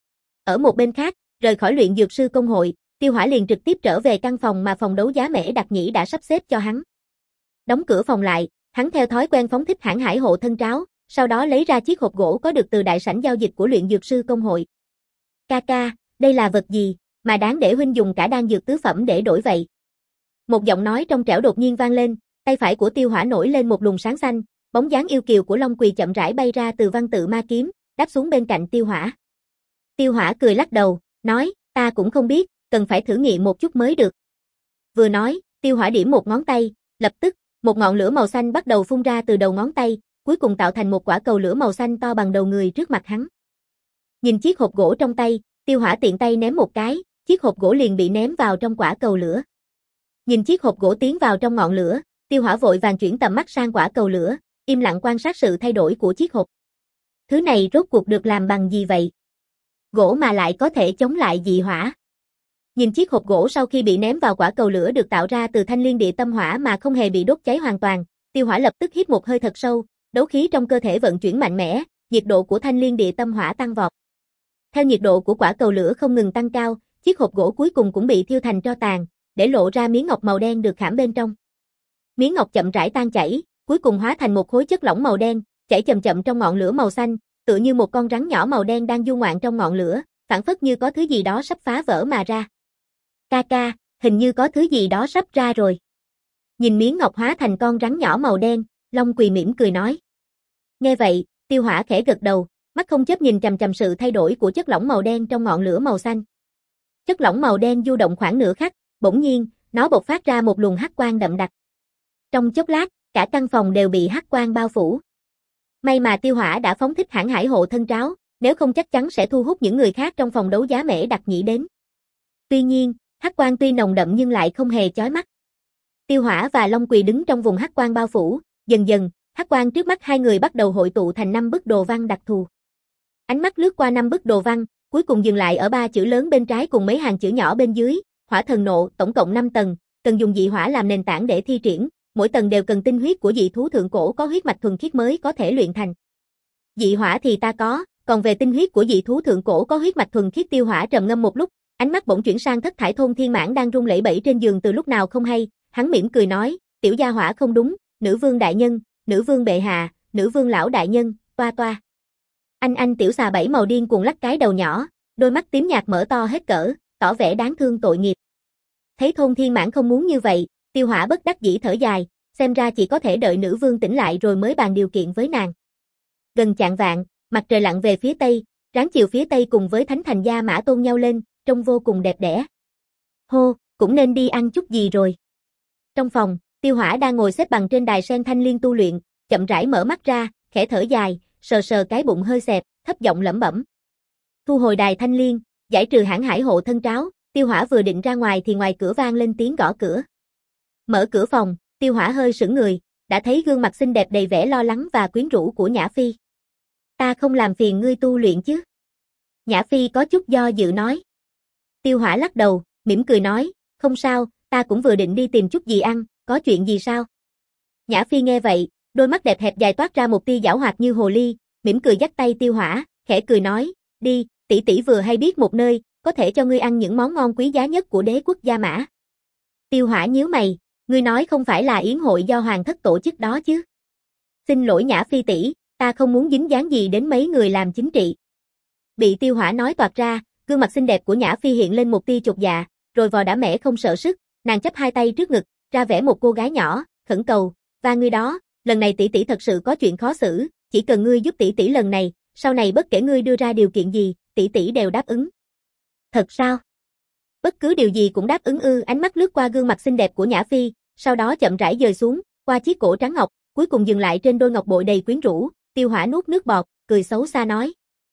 Ở một bên khác, rời khỏi luyện dược sư công hội, Tiêu Hỏa liền trực tiếp trở về căn phòng mà phòng đấu giá Mễ Đặc Nhĩ đã sắp xếp cho hắn. Đóng cửa phòng lại, hắn theo thói quen phóng thích hãn hải hộ thân tráo, sau đó lấy ra chiếc hộp gỗ có được từ đại sảnh giao dịch của luyện dược sư công hội. Ca ca, đây là vật gì, mà đáng để huynh dùng cả đan dược tứ phẩm để đổi vậy? Một giọng nói trong trẻo đột nhiên vang lên, tay phải của Tiêu Hỏa nổi lên một luồng sáng xanh, bóng dáng yêu kiều của Long Quỳ chậm rãi bay ra từ văn tự ma kiếm, đáp xuống bên cạnh Tiêu Hỏa. Tiêu Hỏa cười lắc đầu, nói, ta cũng không biết, cần phải thử nghiệm một chút mới được. Vừa nói, Tiêu Hỏa điểm một ngón tay, lập tức, một ngọn lửa màu xanh bắt đầu phun ra từ đầu ngón tay, cuối cùng tạo thành một quả cầu lửa màu xanh to bằng đầu người trước mặt hắn. Nhìn chiếc hộp gỗ trong tay, Tiêu Hỏa tiện tay ném một cái, chiếc hộp gỗ liền bị ném vào trong quả cầu lửa. Nhìn chiếc hộp gỗ tiến vào trong ngọn lửa, Tiêu Hỏa vội vàng chuyển tầm mắt sang quả cầu lửa, im lặng quan sát sự thay đổi của chiếc hộp. Thứ này rốt cuộc được làm bằng gì vậy? Gỗ mà lại có thể chống lại dị hỏa. Nhìn chiếc hộp gỗ sau khi bị ném vào quả cầu lửa được tạo ra từ thanh liên địa tâm hỏa mà không hề bị đốt cháy hoàn toàn, Tiêu Hỏa lập tức hít một hơi thật sâu, đấu khí trong cơ thể vận chuyển mạnh mẽ, nhiệt độ của thanh liên địa tâm hỏa tăng vọt. Theo nhiệt độ của quả cầu lửa không ngừng tăng cao, chiếc hộp gỗ cuối cùng cũng bị thiêu thành tro tàn, để lộ ra miếng ngọc màu đen được khảm bên trong. Miếng ngọc chậm rãi tan chảy, cuối cùng hóa thành một khối chất lỏng màu đen, chảy chậm chậm trong ngọn lửa màu xanh, tựa như một con rắn nhỏ màu đen đang du ngoạn trong ngọn lửa, phảng phất như có thứ gì đó sắp phá vỡ mà ra. Ca ca, hình như có thứ gì đó sắp ra rồi. Nhìn miếng ngọc hóa thành con rắn nhỏ màu đen, Long Quỳ mỉm cười nói. Nghe vậy, Tiêu Hỏa khẽ gật đầu, mắt không chớp nhìn chằm chằm sự thay đổi của chất lỏng màu đen trong ngọn lửa màu xanh. Chất lỏng màu đen du động khoảng nửa khắc, bỗng nhiên, nó bộc phát ra một luồng hắc quang đậm đặc. Trong chốc lát, cả căn phòng đều bị hắc quang bao phủ. May mà Tiêu Hỏa đã phóng thích Hãn Hải Hộ Thân Tráo, nếu không chắc chắn sẽ thu hút những người khác trong phòng đấu giá mễ đặc nhĩ đến. Tuy nhiên, hắc quang tuy nồng đậm nhưng lại không hề chói mắt. Tiêu Hỏa và Long Quỳ đứng trong vùng hắc quang bao phủ, dần dần, hắc quang trước mắt hai người bắt đầu hội tụ thành năm bức đồ văn đặc thù. Ánh mắt lướt qua năm bức đồ văn, cuối cùng dừng lại ở ba chữ lớn bên trái cùng mấy hàng chữ nhỏ bên dưới, Hỏa Thần Nộ, tổng cộng năm tầng, cần dùng dị hỏa làm nền tảng để thi triển, mỗi tầng đều cần tinh huyết của dị thú thượng cổ có huyết mạch thuần khiết mới có thể luyện thành. Dị hỏa thì ta có, còn về tinh huyết của dị thú thượng cổ có huyết mạch thuần khiết. Tiêu Hỏa trầm ngâm một lúc, ánh mắt bỗng chuyển sang Thất Thải Thôn Thiên Mãn đang rung lẩy bẩy trên giường từ lúc nào không hay, hắn mỉm cười nói, tiểu gia hỏa không đúng, nữ vương đại nhân, nữ vương bệ hạ, nữ vương lão đại nhân, toa toa. Anh anh tiểu xà bảy màu điên cuồng lắc cái đầu nhỏ, đôi mắt tím nhạt mở to hết cỡ, tỏ vẻ đáng thương tội nghiệp. Thấy Thôn Thiên Mãn không muốn như vậy, Tiêu Hỏa bất đắc dĩ thở dài, xem ra chỉ có thể đợi nữ vương tỉnh lại rồi mới bàn điều kiện với nàng. Gần chạng vạng, mặt trời lặn về phía tây, ráng chiều phía tây cùng với Thánh Thành Gia Mã tôn nhau lên, trông vô cùng đẹp đẽ. Hô, cũng nên đi ăn chút gì rồi. Trong phòng, Tiêu Hỏa đang ngồi xếp bằng trên đài sen thanh liên tu luyện, chậm rãi mở mắt ra, khẽ thở dài, sờ sờ cái bụng hơi xẹp, thấp giọng lẩm bẩm. Thu hồi đài thanh liên, giải trừ Hãn Hải Hộ Thân Tráo, Tiêu Hỏa vừa định ra ngoài thì ngoài cửa vang lên tiếng gõ cửa. Mở cửa phòng, Tiêu Hỏa hơi sững người, đã thấy gương mặt xinh đẹp đầy vẻ lo lắng và quyến rũ của Nhã Phi. Ta không làm phiền ngươi tu luyện chứ? Nhã Phi có chút do dự nói. Tiêu Hỏa lắc đầu, mỉm cười nói, không sao, ta cũng vừa định đi tìm chút gì ăn, có chuyện gì sao? Nhã Phi nghe vậy, đôi mắt đẹp hẹp dài toát ra một tia giảo hoạt như hồ ly, mỉm cười dắt tay Tiêu Hỏa, khẽ cười nói, đi, tỷ tỷ vừa hay biết một nơi, có thể cho ngươi ăn những món ngon quý giá nhất của đế quốc Gia Mã. Tiêu Hỏa nhíu mày, ngươi nói không phải là yến hội do hoàng thất tổ chức đó chứ? Xin lỗi Nhã Phi tỷ, ta không muốn dính dáng gì đến mấy người làm chính trị. Bị Tiêu Hỏa nói toạc ra, gương mặt xinh đẹp của Nhã Phi hiện lên một tia chột dạ, rồi vò đã mẻ không sợ sức, nàng chắp hai tay trước ngực, ra vẻ một cô gái nhỏ, khẩn cầu, và ngươi đó, lần này tỷ tỷ thật sự có chuyện khó xử, chỉ cần ngươi giúp tỷ tỷ lần này, sau này bất kể ngươi đưa ra điều kiện gì, tỷ tỷ đều đáp ứng. Thật sao? Bất cứ điều gì cũng đáp ứng ư? Ánh mắt lướt qua gương mặt xinh đẹp của Nhã Phi, sau đó chậm rãi dời xuống, qua chiếc cổ trắng ngọc, cuối cùng dừng lại trên đôi ngọc bội đầy quyến rũ. Tiêu Hỏa nuốt nước bọt, cười xấu xa nói.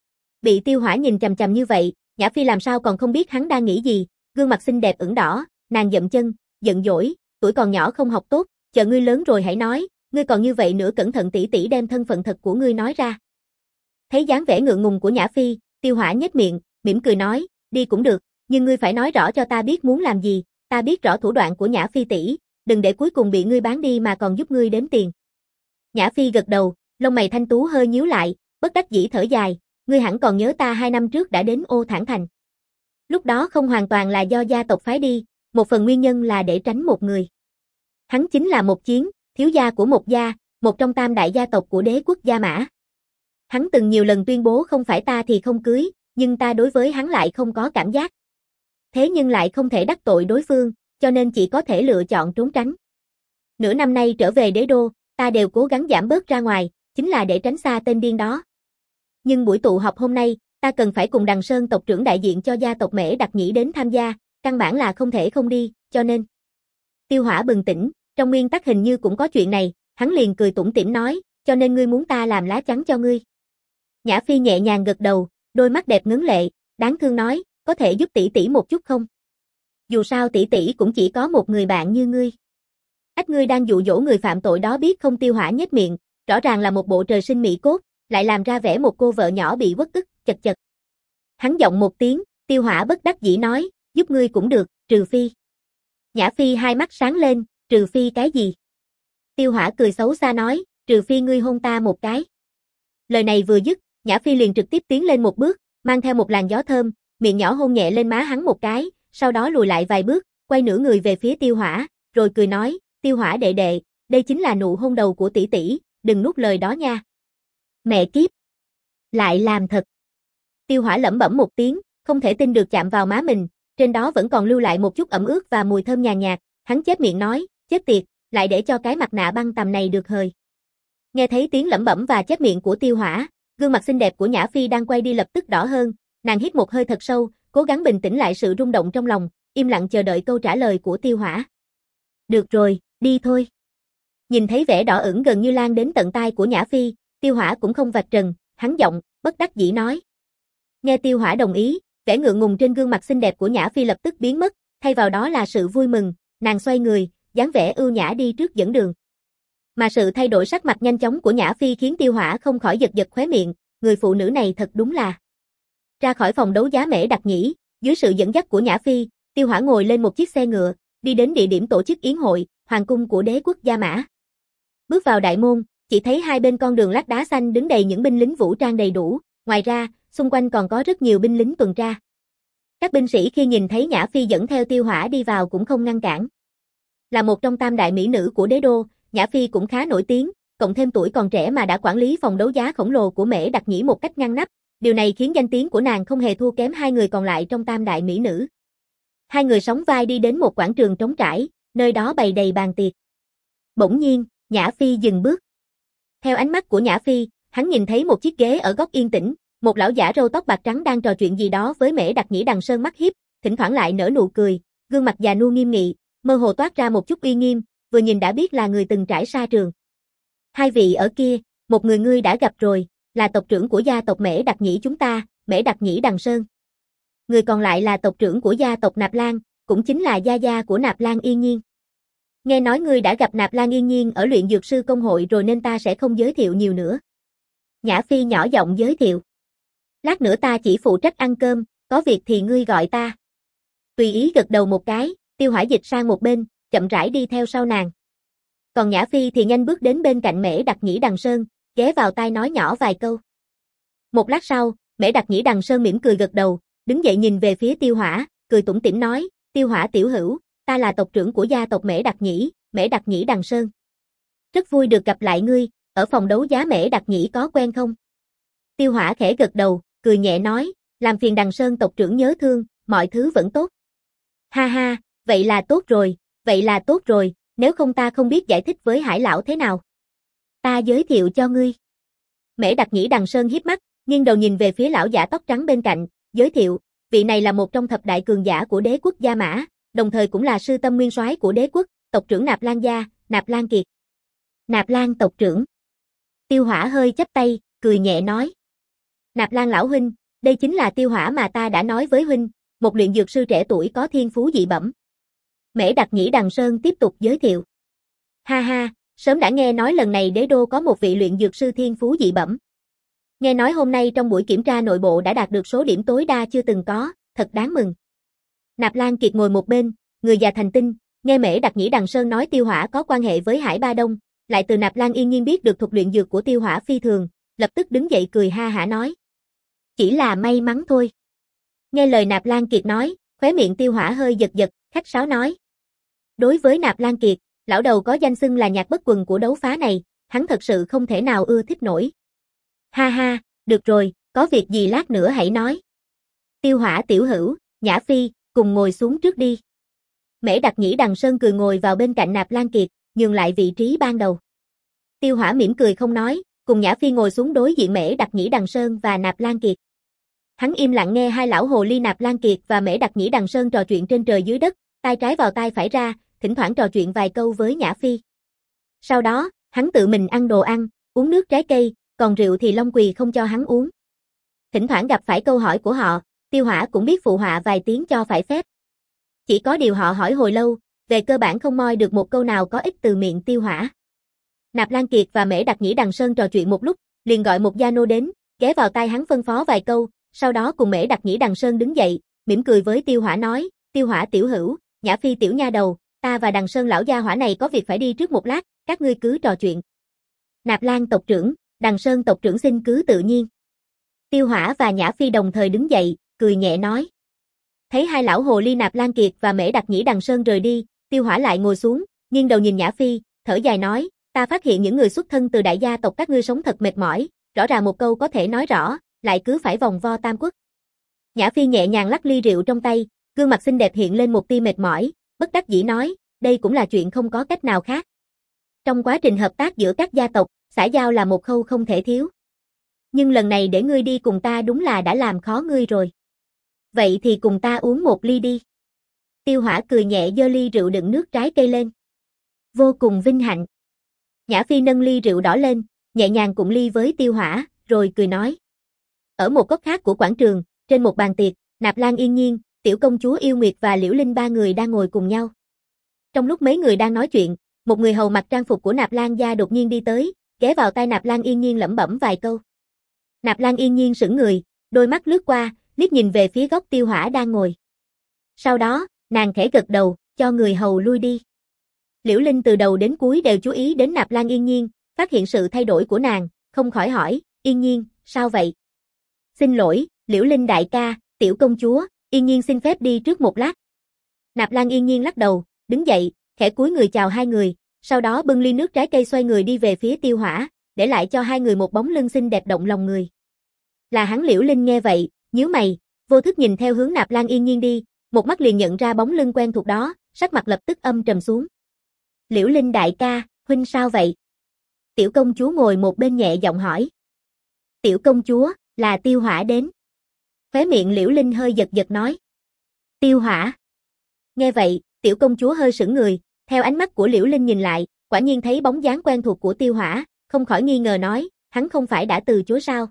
Bị Tiêu Hỏa nhìn chằm chằm như vậy, Nhã Phi làm sao còn không biết hắn đang nghĩ gì, gương mặt xinh đẹp ửng đỏ, nàng dậm chân, giận dỗi, tuổi còn nhỏ không học tốt, chờ ngươi lớn rồi hãy nói, ngươi còn như vậy nữa cẩn thận tỷ tỷ đem thân phận thật của ngươi nói ra. Thấy dáng vẻ ngượng ngùng của Nhã Phi, Tiêu Hỏa nhếch miệng, mỉm cười nói, đi cũng được, nhưng ngươi phải nói rõ cho ta biết muốn làm gì, ta biết rõ thủ đoạn của Nhã Phi tỷ, đừng để cuối cùng bị ngươi bán đi mà còn giúp ngươi đếm tiền. Nhã Phi gật đầu, lông mày thanh tú hơi nhíu lại, bất đắc dĩ thở dài, ngươi hẳn còn nhớ ta hai năm trước đã đến Ô Thản Thành. Lúc đó không hoàn toàn là do gia tộc phái đi, một phần nguyên nhân là để tránh một người. Hắn chính là Một Chiến, thiếu gia của Một gia, một trong tam đại gia tộc của đế quốc Gia Mã. Hắn từng nhiều lần tuyên bố không phải ta thì không cưới, nhưng ta đối với hắn lại không có cảm giác. Thế nhưng lại không thể đắc tội đối phương, cho nên chỉ có thể lựa chọn trốn tránh. Nửa năm nay trở về đế đô, ta đều cố gắng giảm bớt ra ngoài, chính là để tránh xa tên điên đó. Nhưng buổi tụ họp hôm nay, ta cần phải cùng Đằng Sơn tộc trưởng đại diện cho gia tộc Mễ Đặc Nhĩ đến tham gia, căn bản là không thể không đi, cho nên. Tiêu Hỏa bừng tỉnh, trong nguyên tắc hình như cũng có chuyện này, hắn liền cười tủm tỉm nói, cho nên ngươi muốn ta làm lá chắn cho ngươi. Nhã Phi nhẹ nhàng gật đầu, đôi mắt đẹp ngấn lệ, đáng thương nói, có thể giúp tỷ tỷ một chút không? Dù sao tỷ tỷ cũng chỉ có một người bạn như ngươi. Ách ngươi đang dụ dỗ người phạm tội đó biết không? Tiêu Hỏa nhếch miệng, rõ ràng là một bộ trời sinh mỹ cốt, lại làm ra vẻ một cô vợ nhỏ bị uất ức, chật chật. Hắn giọng một tiếng, Tiêu Hỏa bất đắc dĩ nói, giúp ngươi cũng được, trừ phi. Nhã Phi hai mắt sáng lên, trừ phi cái gì? Tiêu Hỏa cười xấu xa nói, trừ phi ngươi hôn ta một cái. Lời này vừa dứt, Nhã Phi liền trực tiếp tiến lên một bước, mang theo một làn gió thơm, miệng nhỏ hôn nhẹ lên má hắn một cái, sau đó lùi lại vài bước, quay nửa người về phía Tiêu Hỏa, rồi cười nói, Tiêu Hỏa đệ đệ, đây chính là nụ hôn đầu của tỷ tỷ, đừng nuốt lời đó nha. Mẹ kiếp. Lại làm thật. Tiêu Hỏa lẩm bẩm một tiếng, không thể tin được chạm vào má mình, trên đó vẫn còn lưu lại một chút ẩm ướt và mùi thơm nhàn nhạt, hắn chép miệng nói, chết tiệt, lại để cho cái mặt nạ băng tằm này được hời. Nghe thấy tiếng lẩm bẩm và chép miệng của Tiêu Hỏa, gương mặt xinh đẹp của Nhã Phi đang quay đi lập tức đỏ hơn, nàng hít một hơi thật sâu, cố gắng bình tĩnh lại sự rung động trong lòng, im lặng chờ đợi câu trả lời của Tiêu Hỏa. Được rồi, đi thôi. Nhìn thấy vẻ đỏ ửng gần như lan đến tận tai của Nhã Phi, Tiêu Hỏa cũng không vạch trần, hắn giọng bất đắc dĩ nói. Nghe Tiêu Hỏa đồng ý, vẻ ngượng ngùng trên gương mặt xinh đẹp của Nhã Phi lập tức biến mất, thay vào đó là sự vui mừng, nàng xoay người, dáng vẻ ưu nhã đi trước dẫn đường. Mà sự thay đổi sắc mặt nhanh chóng của Nhã Phi khiến Tiêu Hỏa không khỏi giật giật khóe miệng, người phụ nữ này thật đúng là. Ra khỏi phòng đấu giá Mễ Đặc Nhĩ, dưới sự dẫn dắt của Nhã Phi, Tiêu Hỏa ngồi lên một chiếc xe ngựa, đi đến địa điểm tổ chức yến hội, hoàng cung của đế quốc Gia Mã. Bước vào đại môn, chỉ thấy hai bên con đường lát đá xanh đứng đầy những binh lính vũ trang đầy đủ, ngoài ra, xung quanh còn có rất nhiều binh lính tuần tra. Các binh sĩ khi nhìn thấy Nhã Phi dẫn theo Tiêu Hỏa đi vào cũng không ngăn cản. Là một trong tam đại mỹ nữ của đế đô, Nhã Phi cũng khá nổi tiếng, cộng thêm tuổi còn trẻ mà đã quản lý phòng đấu giá khổng lồ của Mễ Đặc Nhĩ một cách ngăn nắp, điều này khiến danh tiếng của nàng không hề thua kém hai người còn lại trong tam đại mỹ nữ. Hai người sóng vai đi đến một quảng trường trống trải, nơi đó bày đầy bàn tiệc. Bỗng nhiên, Nhã Phi dừng bước. Theo ánh mắt của Nhã Phi, hắn nhìn thấy một chiếc ghế ở góc yên tĩnh, một lão giả râu tóc bạc trắng đang trò chuyện gì đó với Mễ Đặc Nhĩ Đằng Sơn mắt hiếp, thỉnh thoảng lại nở nụ cười, gương mặt già nua nghiêm nghị, mơ hồ toát ra một chút uy nghiêm, vừa nhìn đã biết là người từng trải sa trường. Hai vị ở kia, một người ngươi đã gặp rồi, là tộc trưởng của gia tộc Mễ Đặc Nhĩ chúng ta, Mễ Đặc Nhĩ Đằng Sơn. Người còn lại là tộc trưởng của gia tộc Nạp Lan, cũng chính là gia gia của Nạp Lan Yên Nhiên. Nghe nói ngươi đã gặp Nạp Lan Yên Nhiên ở luyện dược sư công hội rồi nên ta sẽ không giới thiệu nhiều nữa. Nhã Phi nhỏ giọng giới thiệu. Lát nữa ta chỉ phụ trách ăn cơm, có việc thì ngươi gọi ta. Tùy ý gật đầu một cái, Tiêu Hỏa dịch sang một bên, chậm rãi đi theo sau nàng. Còn Nhã Phi thì nhanh bước đến bên cạnh Mễ Đặc Nhĩ Đằng Sơn, ghé vào tai nói nhỏ vài câu. Một lát sau, Mễ Đặc Nhĩ Đằng Sơn mỉm cười gật đầu, đứng dậy nhìn về phía Tiêu Hỏa, cười tủm tỉm nói, Tiêu Hỏa tiểu hữu, ta là tộc trưởng của gia tộc Mễ Đặc Nhĩ, Mễ Đặc Nhĩ Đằng Sơn. Rất vui được gặp lại ngươi, ở phòng đấu giá Mễ Đặc Nhĩ có quen không? Tiêu Hỏa khẽ gật đầu, cười nhẹ nói, làm phiền Đằng Sơn tộc trưởng nhớ thương, mọi thứ vẫn tốt. Ha ha, vậy là tốt rồi, vậy là tốt rồi, nếu không ta không biết giải thích với Hải lão thế nào. Ta giới thiệu cho ngươi. Mễ Đặc Nhĩ Đằng Sơn híp mắt, nghiêng đầu nhìn về phía lão giả tóc trắng bên cạnh, giới thiệu, vị này là một trong thập đại cường giả của đế quốc Gia Mã, đồng thời cũng là sư tâm nguyên soái của đế quốc, tộc trưởng Nạp Lan gia, Nạp Lan Kiệt. Nạp Lan tộc trưởng. Tiêu Hỏa hơi chắp tay, cười nhẹ nói. Nạp Lan lão huynh, đây chính là Tiêu Hỏa mà ta đã nói với huynh, một luyện dược sư trẻ tuổi có thiên phú dị bẩm. Mễ Đặc Nhĩ Đằng Sơn tiếp tục giới thiệu. Ha ha, sớm đã nghe nói lần này đế đô có một vị luyện dược sư thiên phú dị bẩm. Nghe nói hôm nay trong buổi kiểm tra nội bộ đã đạt được số điểm tối đa chưa từng có, thật đáng mừng. Nạp Lan Kiệt ngồi một bên, người già thành tinh, nghe Mễ Đặc Nhĩ Đằng Sơn nói Tiêu Hỏa có quan hệ với Hải Ba Đông, lại từ Nạp Lan Yên Nhiên biết được thuật luyện dược của Tiêu Hỏa phi thường, lập tức đứng dậy cười ha hả nói. Chỉ là may mắn thôi. Nghe lời Nạp Lan Kiệt nói, khóe miệng Tiêu Hỏa hơi giật giật, khách sáo nói. Đối với Nạp Lan Kiệt, lão đầu có danh xưng là nhạc bất quần của đấu phá này, hắn thật sự không thể nào ưa thích nổi. Ha ha, được rồi, có việc gì lát nữa hãy nói. Tiêu Hỏa tiểu hữu, Nhã Phi, cùng ngồi xuống trước đi. Mễ Đặc Nhĩ Đằng Sơn cười ngồi vào bên cạnh Nạp Lan Kiệt, nhường lại vị trí ban đầu. Tiêu Hỏa mỉm cười không nói, cùng Nhã Phi ngồi xuống đối diện Mễ Đặc Nhĩ Đằng Sơn và Nạp Lan Kiệt. Hắn im lặng nghe hai lão hồ ly Nạp Lan Kiệt và Mễ Đặc Nhĩ Đằng Sơn trò chuyện trên trời dưới đất, tai trái vào tai phải ra, thỉnh thoảng trò chuyện vài câu với Nhã Phi. Sau đó, hắn tự mình ăn đồ ăn, uống nước trái cây, còn rượu thì Long Quỳ không cho hắn uống. Thỉnh thoảng gặp phải câu hỏi của họ, Tiêu Hỏa cũng biết phụ họa vài tiếng cho phải phép. Chỉ có điều họ hỏi hồi lâu, về cơ bản không moi được một câu nào có ích từ miệng Tiêu Hỏa. Nạp Lan Kiệt và Mễ Đặc Nhĩ Đằng Sơn trò chuyện một lúc, liền gọi một gia nô đến, ghé vào tai hắn phân phó vài câu, sau đó cùng Mễ Đặc Nhĩ Đằng Sơn đứng dậy, mỉm cười với Tiêu Hỏa nói, Tiêu Hỏa tiểu hữu, Nhã Phi tiểu nha đầu, ta và Đằng Sơn lão gia hỏa này có việc phải đi trước một lát, các ngươi cứ trò chuyện. Nạp Lan tộc trưởng, Đằng Sơn tộc trưởng xin cứ tự nhiên. Tiêu Hỏa và Nhã Phi đồng thời đứng dậy, cười nhẹ nói. Thấy hai lão hồ ly Nạp Lan Kiệt và Mễ Đặc Nhĩ Đằng Sơn rời đi, Tiêu Hỏa lại ngồi xuống, nghiêng đầu nhìn Nhã Phi, thở dài nói, ta phát hiện những người xuất thân từ đại gia tộc các ngươi sống thật mệt mỏi, rõ ràng một câu có thể nói rõ, lại cứ phải vòng vo tam quốc. Nhã Phi nhẹ nhàng lắc ly rượu trong tay, gương mặt xinh đẹp hiện lên một tia mệt mỏi, bất đắc dĩ nói, đây cũng là chuyện không có cách nào khác. Trong quá trình hợp tác giữa các gia tộc, xã giao là một khâu không thể thiếu. Nhưng lần này để ngươi đi cùng ta đúng là đã làm khó ngươi rồi. Vậy thì cùng ta uống một ly đi. Tiêu Hỏa cười nhẹ giơ ly rượu đựng nước trái cây lên. Vô cùng vinh hạnh. Nhã Phi nâng ly rượu đỏ lên, nhẹ nhàng cụng ly với Tiêu Hỏa, rồi cười nói. Ở một góc khác của quảng trường, trên một bàn tiệc, Nạp Lan Yên Nhiên, Tiểu Công Chúa Yêu Nguyệt và Liễu Linh ba người đang ngồi cùng nhau. Trong lúc mấy người đang nói chuyện, một người hầu mặc trang phục của Nạp Lan gia đột nhiên đi tới, ghé vào tai Nạp Lan Yên Nhiên lẩm bẩm vài câu. Nạp Lan Yên Nhiên sững người, đôi mắt lướt qua, liếc nhìn về phía góc Tiêu Hỏa đang ngồi. Sau đó, nàng khẽ gật đầu, cho người hầu lui đi. Liễu Linh từ đầu đến cuối đều chú ý đến Nạp Lan Yên Nhiên, phát hiện sự thay đổi của nàng, không khỏi hỏi, Yên Nhiên, sao vậy? Xin lỗi, Liễu Linh đại ca, Tiểu Công Chúa, Yên Nhiên xin phép đi trước một lát. Nạp Lan Yên Nhiên lắc đầu, đứng dậy, khẽ cúi người chào hai người, sau đó bưng ly nước trái cây xoay người đi về phía Tiêu Hỏa, để lại cho hai người một bóng lưng xinh đẹp động lòng người. Là hắn. Liễu Linh nghe vậy, nhíu mày, vô thức nhìn theo hướng Nạp Lan Yên Nhiên đi, một mắt liền nhận ra bóng lưng quen thuộc đó, sắc mặt lập tức âm trầm xuống. Liễu Linh đại ca, huynh sao vậy? Tiểu Công Chúa ngồi một bên nhẹ giọng hỏi. Tiểu Công Chúa, là Tiêu Hỏa đến. Khóe miệng Liễu Linh hơi giật giật nói. Tiêu Hỏa. Nghe vậy, Tiểu Công Chúa hơi sững người, theo ánh mắt của Liễu Linh nhìn lại, quả nhiên thấy bóng dáng quen thuộc của Tiêu Hỏa, không khỏi nghi ngờ nói, hắn không phải đã từ chối sao?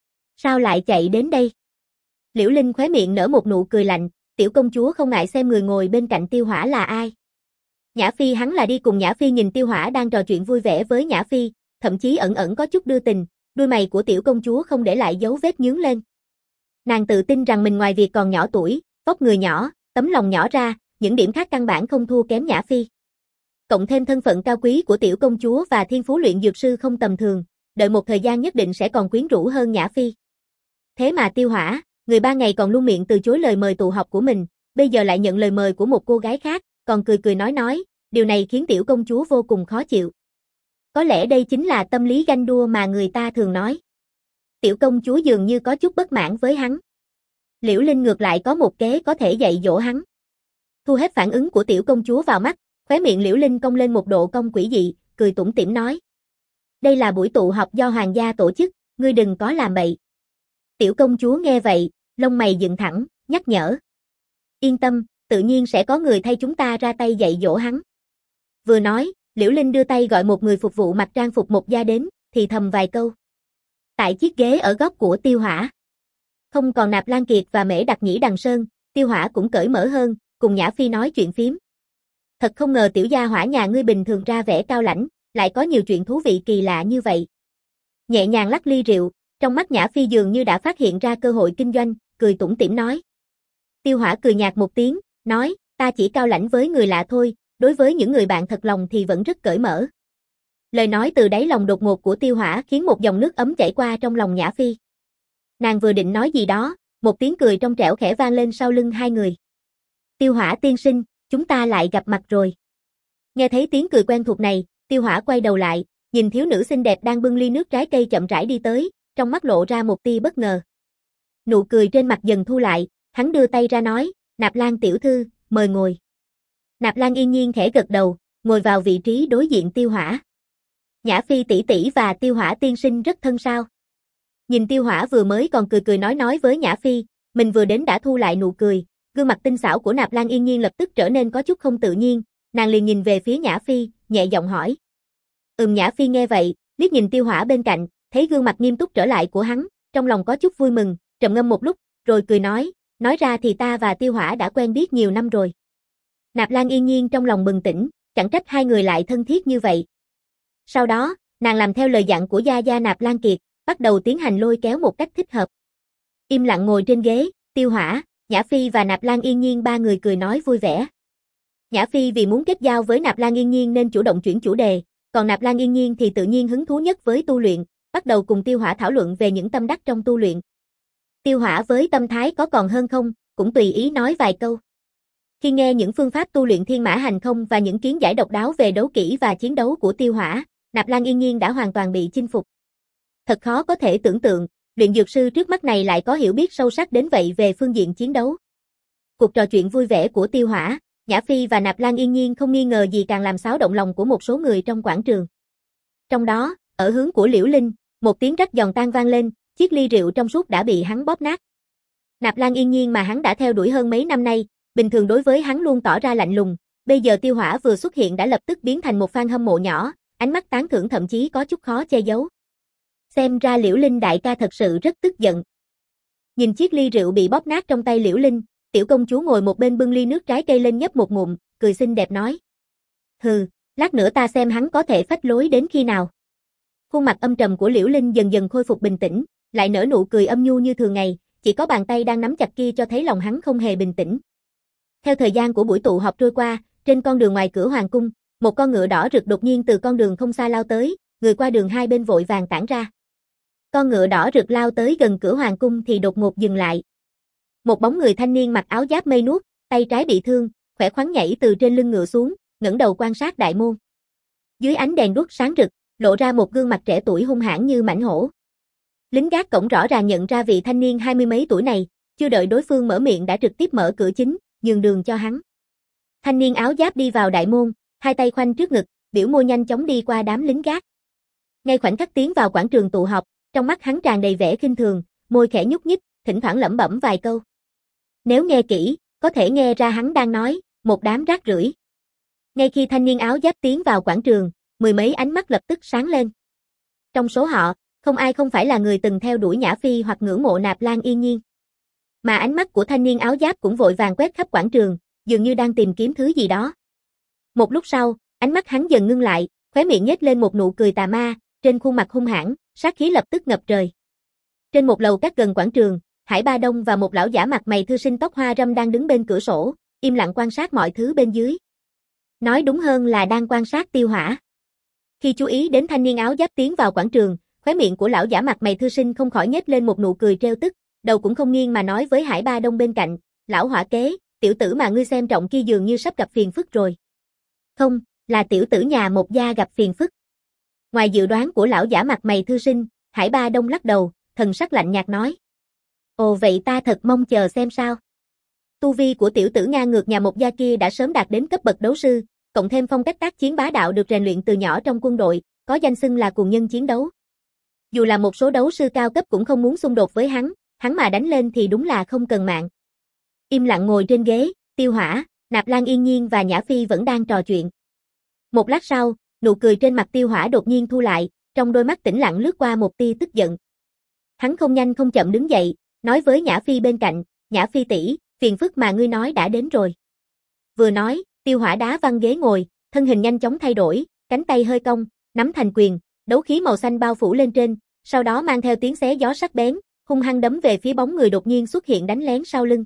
Sao lại chạy đến đây? Liễu Linh khóe miệng nở một nụ cười lạnh, Tiểu Công Chúa không ngại xem người ngồi bên cạnh Tiêu Hỏa là ai. Nhã Phi. Hắn là đi cùng Nhã Phi. Nhìn Tiêu Hỏa đang trò chuyện vui vẻ với Nhã Phi, thậm chí ẩn ẩn có chút đưa tình, đuôi mày của Tiểu Công Chúa không để lại dấu vết nhướng lên. Nàng tự tin rằng mình ngoài việc còn nhỏ tuổi, vóc người nhỏ, tấm lòng nhỏ ra, những điểm khác căn bản không thua kém Nhã Phi. Cộng thêm thân phận cao quý của Tiểu Công Chúa và thiên phú luyện dược sư không tầm thường, đợi một thời gian nhất định sẽ còn quyến rũ hơn Nhã Phi. Thế mà Tiêu Hỏa, người ba ngày còn luôn miệng từ chối lời mời tụ họp của mình, bây giờ lại nhận lời mời của một cô gái khác, còn cười cười nói nói, điều này khiến Tiểu Công Chúa vô cùng khó chịu. Có lẽ đây chính là tâm lý ganh đua mà người ta thường nói. Tiểu Công Chúa dường như có chút bất mãn với hắn. Liễu Linh ngược lại có một kế có thể dạy dỗ hắn. Thu hết phản ứng của Tiểu Công Chúa vào mắt, khóe miệng Liễu Linh cong lên một độ cong quỷ dị, cười tủm tỉm nói. Đây là buổi tụ họp do hoàng gia tổ chức, ngươi đừng có làm bậy. Tiểu Công Chúa nghe vậy, lông mày dựng thẳng, nhắc nhở. Yên tâm, tự nhiên sẽ có người thay chúng ta ra tay dạy dỗ hắn. Vừa nói, Liễu Linh đưa tay gọi một người phục vụ mặc trang phục một gia đến, thì thầm vài câu. Tại chiếc ghế ở góc của Tiêu Hỏa, không còn Nạp Lan Kiệt và Mễ Đặc Nhĩ Đằng Sơn, Tiêu Hỏa cũng cởi mở hơn, cùng Nhã Phi nói chuyện phím. Thật không ngờ tiểu gia hỏa nhà ngươi bình thường ra vẻ cao lãnh, lại có nhiều chuyện thú vị kỳ lạ như vậy. Nhẹ nhàng lắc ly rượu, trong mắt Nhã Phi dường như đã phát hiện ra cơ hội kinh doanh, cười tủm tỉm nói. Tiêu Hỏa cười nhạt một tiếng, nói, ta chỉ cao lãnh với người lạ thôi, đối với những người bạn thật lòng thì vẫn rất cởi mở. Lời nói từ đáy lòng đột ngột của Tiêu Hỏa khiến một dòng nước ấm chảy qua trong lòng Nhã Phi. Nàng vừa định nói gì đó, một tiếng cười trong trẻo khẽ vang lên sau lưng hai người. Tiêu Hỏa tiên sinh, chúng ta lại gặp mặt rồi. Nghe thấy tiếng cười quen thuộc này, Tiêu Hỏa quay đầu lại, nhìn thiếu nữ xinh đẹp đang bưng ly nước trái cây chậm rãi đi tới, trong mắt lộ ra một tia bất ngờ. Nụ cười trên mặt dần thu lại, hắn đưa tay ra nói, Nạp Lan tiểu thư, mời ngồi. Nạp Lan Yên Nhiên khẽ gật đầu, ngồi vào vị trí đối diện Tiêu Hỏa. Nhã Phi tỷ tỷ và Tiêu Hỏa tiên sinh rất thân sao? Nhìn Tiêu Hỏa vừa mới còn cười cười nói nói với Nhã Phi, mình vừa đến đã thu lại nụ cười, gương mặt tinh xảo của Nạp Lan Yên Nhiên lập tức trở nên có chút không tự nhiên, nàng liền nhìn về phía Nhã Phi, nhẹ giọng hỏi. Ừm. Nhã Phi nghe vậy, liếc nhìn Tiêu Hỏa bên cạnh, thấy gương mặt nghiêm túc trở lại của hắn, trong lòng có chút vui mừng, trầm ngâm một lúc, rồi cười nói, nói ra thì ta và Tiêu Hỏa đã quen biết nhiều năm rồi. Nạp Lan Yên Nhiên trong lòng bừng tỉnh, chẳng trách hai người lại thân thiết như vậy. Sau đó, nàng làm theo lời dặn của gia gia Nạp Lan Kiệt, bắt đầu tiến hành lôi kéo một cách thích hợp. Im lặng ngồi trên ghế, Tiêu Hỏa, Nhã Phi và Nạp Lan Yên Nhiên ba người cười nói vui vẻ. Nhã Phi vì muốn kết giao với Nạp Lan Yên Nhiên nên chủ động chuyển chủ đề, còn Nạp Lan Yên Nhiên thì tự nhiên hứng thú nhất với tu luyện, bắt đầu cùng Tiêu Hỏa thảo luận về những tâm đắc trong tu luyện. Tiêu Hỏa với tâm thái có còn hơn không, cũng tùy ý nói vài câu. Khi nghe những phương pháp tu luyện thiên mã hành không và những kiến giải độc đáo về đấu kỹ và chiến đấu của Tiêu Hỏa, Nạp Lan Yên Nhiên đã hoàn toàn bị chinh phục. Thật khó có thể tưởng tượng, luyện dược sư trước mắt này lại có hiểu biết sâu sắc đến vậy về phương diện chiến đấu. Cuộc trò chuyện vui vẻ của Tiêu Hỏa, Nhã Phi và Nạp Lan Yên Nhiên không nghi ngờ gì càng làm xáo động lòng của một số người trong quảng trường. Trong đó, ở hướng của Liễu Linh, một tiếng rắc giòn tan vang lên, chiếc ly rượu trong suốt đã bị hắn bóp nát. Nạp Lan Yên Nhiên mà hắn đã theo đuổi hơn mấy năm nay, bình thường đối với hắn luôn tỏ ra lạnh lùng, bây giờ Tiêu Hỏa vừa xuất hiện đã lập tức biến thành một fan hâm mộ nhỏ, ánh mắt tán thưởng thậm chí có chút khó che giấu. Xem ra Liễu Linh đại ca thật sự rất tức giận. Nhìn chiếc ly rượu bị bóp nát trong tay Liễu Linh, tiểu công chúa ngồi một bên bưng ly nước trái cây lên nhấp một ngụm, cười xinh đẹp nói. Hừ, lát nữa ta xem hắn có thể phách lối đến khi nào. Khuôn mặt âm trầm của Liễu Linh dần dần khôi phục bình tĩnh, lại nở nụ cười âm nhu như thường ngày, chỉ có bàn tay đang nắm chặt kia cho thấy lòng hắn không hề bình tĩnh. Theo thời gian của buổi tụ họp trôi qua, trên con đường ngoài cửa hoàng cung, một con ngựa đỏ rực đột nhiên từ con đường không xa lao tới, người qua đường hai bên vội vàng tản ra. Con ngựa đỏ rực lao tới gần cửa hoàng cung thì đột ngột dừng lại. Một bóng người thanh niên mặc áo giáp mây nuốt, tay trái bị thương, khỏe khoắn nhảy từ trên lưng ngựa xuống, ngẩng đầu quan sát đại môn. Dưới ánh đèn đuốc sáng rực, lộ ra một gương mặt trẻ tuổi hung hãn như mãnh hổ. Lính gác cổng rõ ràng nhận ra vị thanh niên hai mươi mấy tuổi này, chưa đợi đối phương mở miệng đã trực tiếp mở cửa chính, nhường đường cho hắn. Thanh niên áo giáp đi vào đại môn, hai tay khoanh trước ngực, biểu môi nhanh chóng đi qua đám lính gác. Ngay khoảnh khắc tiến vào quảng trường tụ họp, trong mắt hắn tràn đầy vẻ khinh thường, môi khẽ nhúc nhích, thỉnh thoảng lẩm bẩm vài câu. Nếu nghe kỹ, có thể nghe ra hắn đang nói, một đám rác rưởi. Ngay khi thanh niên áo giáp tiến vào quảng trường, mười mấy ánh mắt lập tức sáng lên. Trong số họ, không ai không phải là người từng theo đuổi Nhã Phi hoặc ngưỡng mộ Nạp Lan Yên Nhiên. Mà ánh mắt của thanh niên áo giáp cũng vội vàng quét khắp quảng trường, dường như đang tìm kiếm thứ gì đó. Một lúc sau, ánh mắt hắn dần ngưng lại, khóe miệng nhếch lên một nụ cười tà ma, trên khuôn mặt hung hãn, sát khí lập tức ngập trời. Trên một lầu các gần quảng trường, Hải Ba Đông và một lão giả mặt mày thư sinh tóc hoa râm đang đứng bên cửa sổ, im lặng quan sát mọi thứ bên dưới. Nói đúng hơn là đang quan sát Tiêu Hỏa. Khi chú ý đến thanh niên áo giáp tiến vào quảng trường, khóe miệng của lão giả mặt mày thư sinh không khỏi nhếch lên một nụ cười trêu tức, đầu cũng không nghiêng mà nói với Hải Ba Đông bên cạnh, lão Hỏa kế, tiểu tử mà ngươi xem trọng kia dường như sắp gặp phiền phức rồi. Không, là tiểu tử nhà một gia gặp phiền phức. Ngoài dự đoán của lão giả mặt mày thư sinh, Hải Ba Đông lắc đầu, thần sắc lạnh nhạt nói. Ồ vậy ta thật mong chờ xem sao. Tu vi của tiểu tử ngang ngược nhà một gia kia đã sớm đạt đến cấp bậc đấu sư, cộng thêm phong cách tác chiến bá đạo được rèn luyện từ nhỏ trong quân đội, có danh xưng là cuồng nhân chiến đấu. Dù là một số đấu sư cao cấp cũng không muốn xung đột với hắn, hắn mà đánh lên thì đúng là không cần mạng. Im lặng ngồi trên ghế, Tiêu Hỏa, Nạp Lan Yên Nhiên và Nhã Phi vẫn đang trò chuyện. Một lát sau, nụ cười trên mặt Tiêu Hỏa đột nhiên thu lại, trong đôi mắt tĩnh lặng lướt qua một tia tức giận. Hắn không nhanh không chậm đứng dậy, nói với Nhã Phi bên cạnh, Nhã Phi tỷ, phiền phức mà ngươi nói đã đến rồi. Vừa nói, Tiêu Hỏa đá văng ghế ngồi, thân hình nhanh chóng thay đổi, cánh tay hơi cong, nắm thành quyền, đấu khí màu xanh bao phủ lên trên, sau đó mang theo tiếng xé gió sắc bén, hung hăng đấm về phía bóng người đột nhiên xuất hiện đánh lén sau lưng.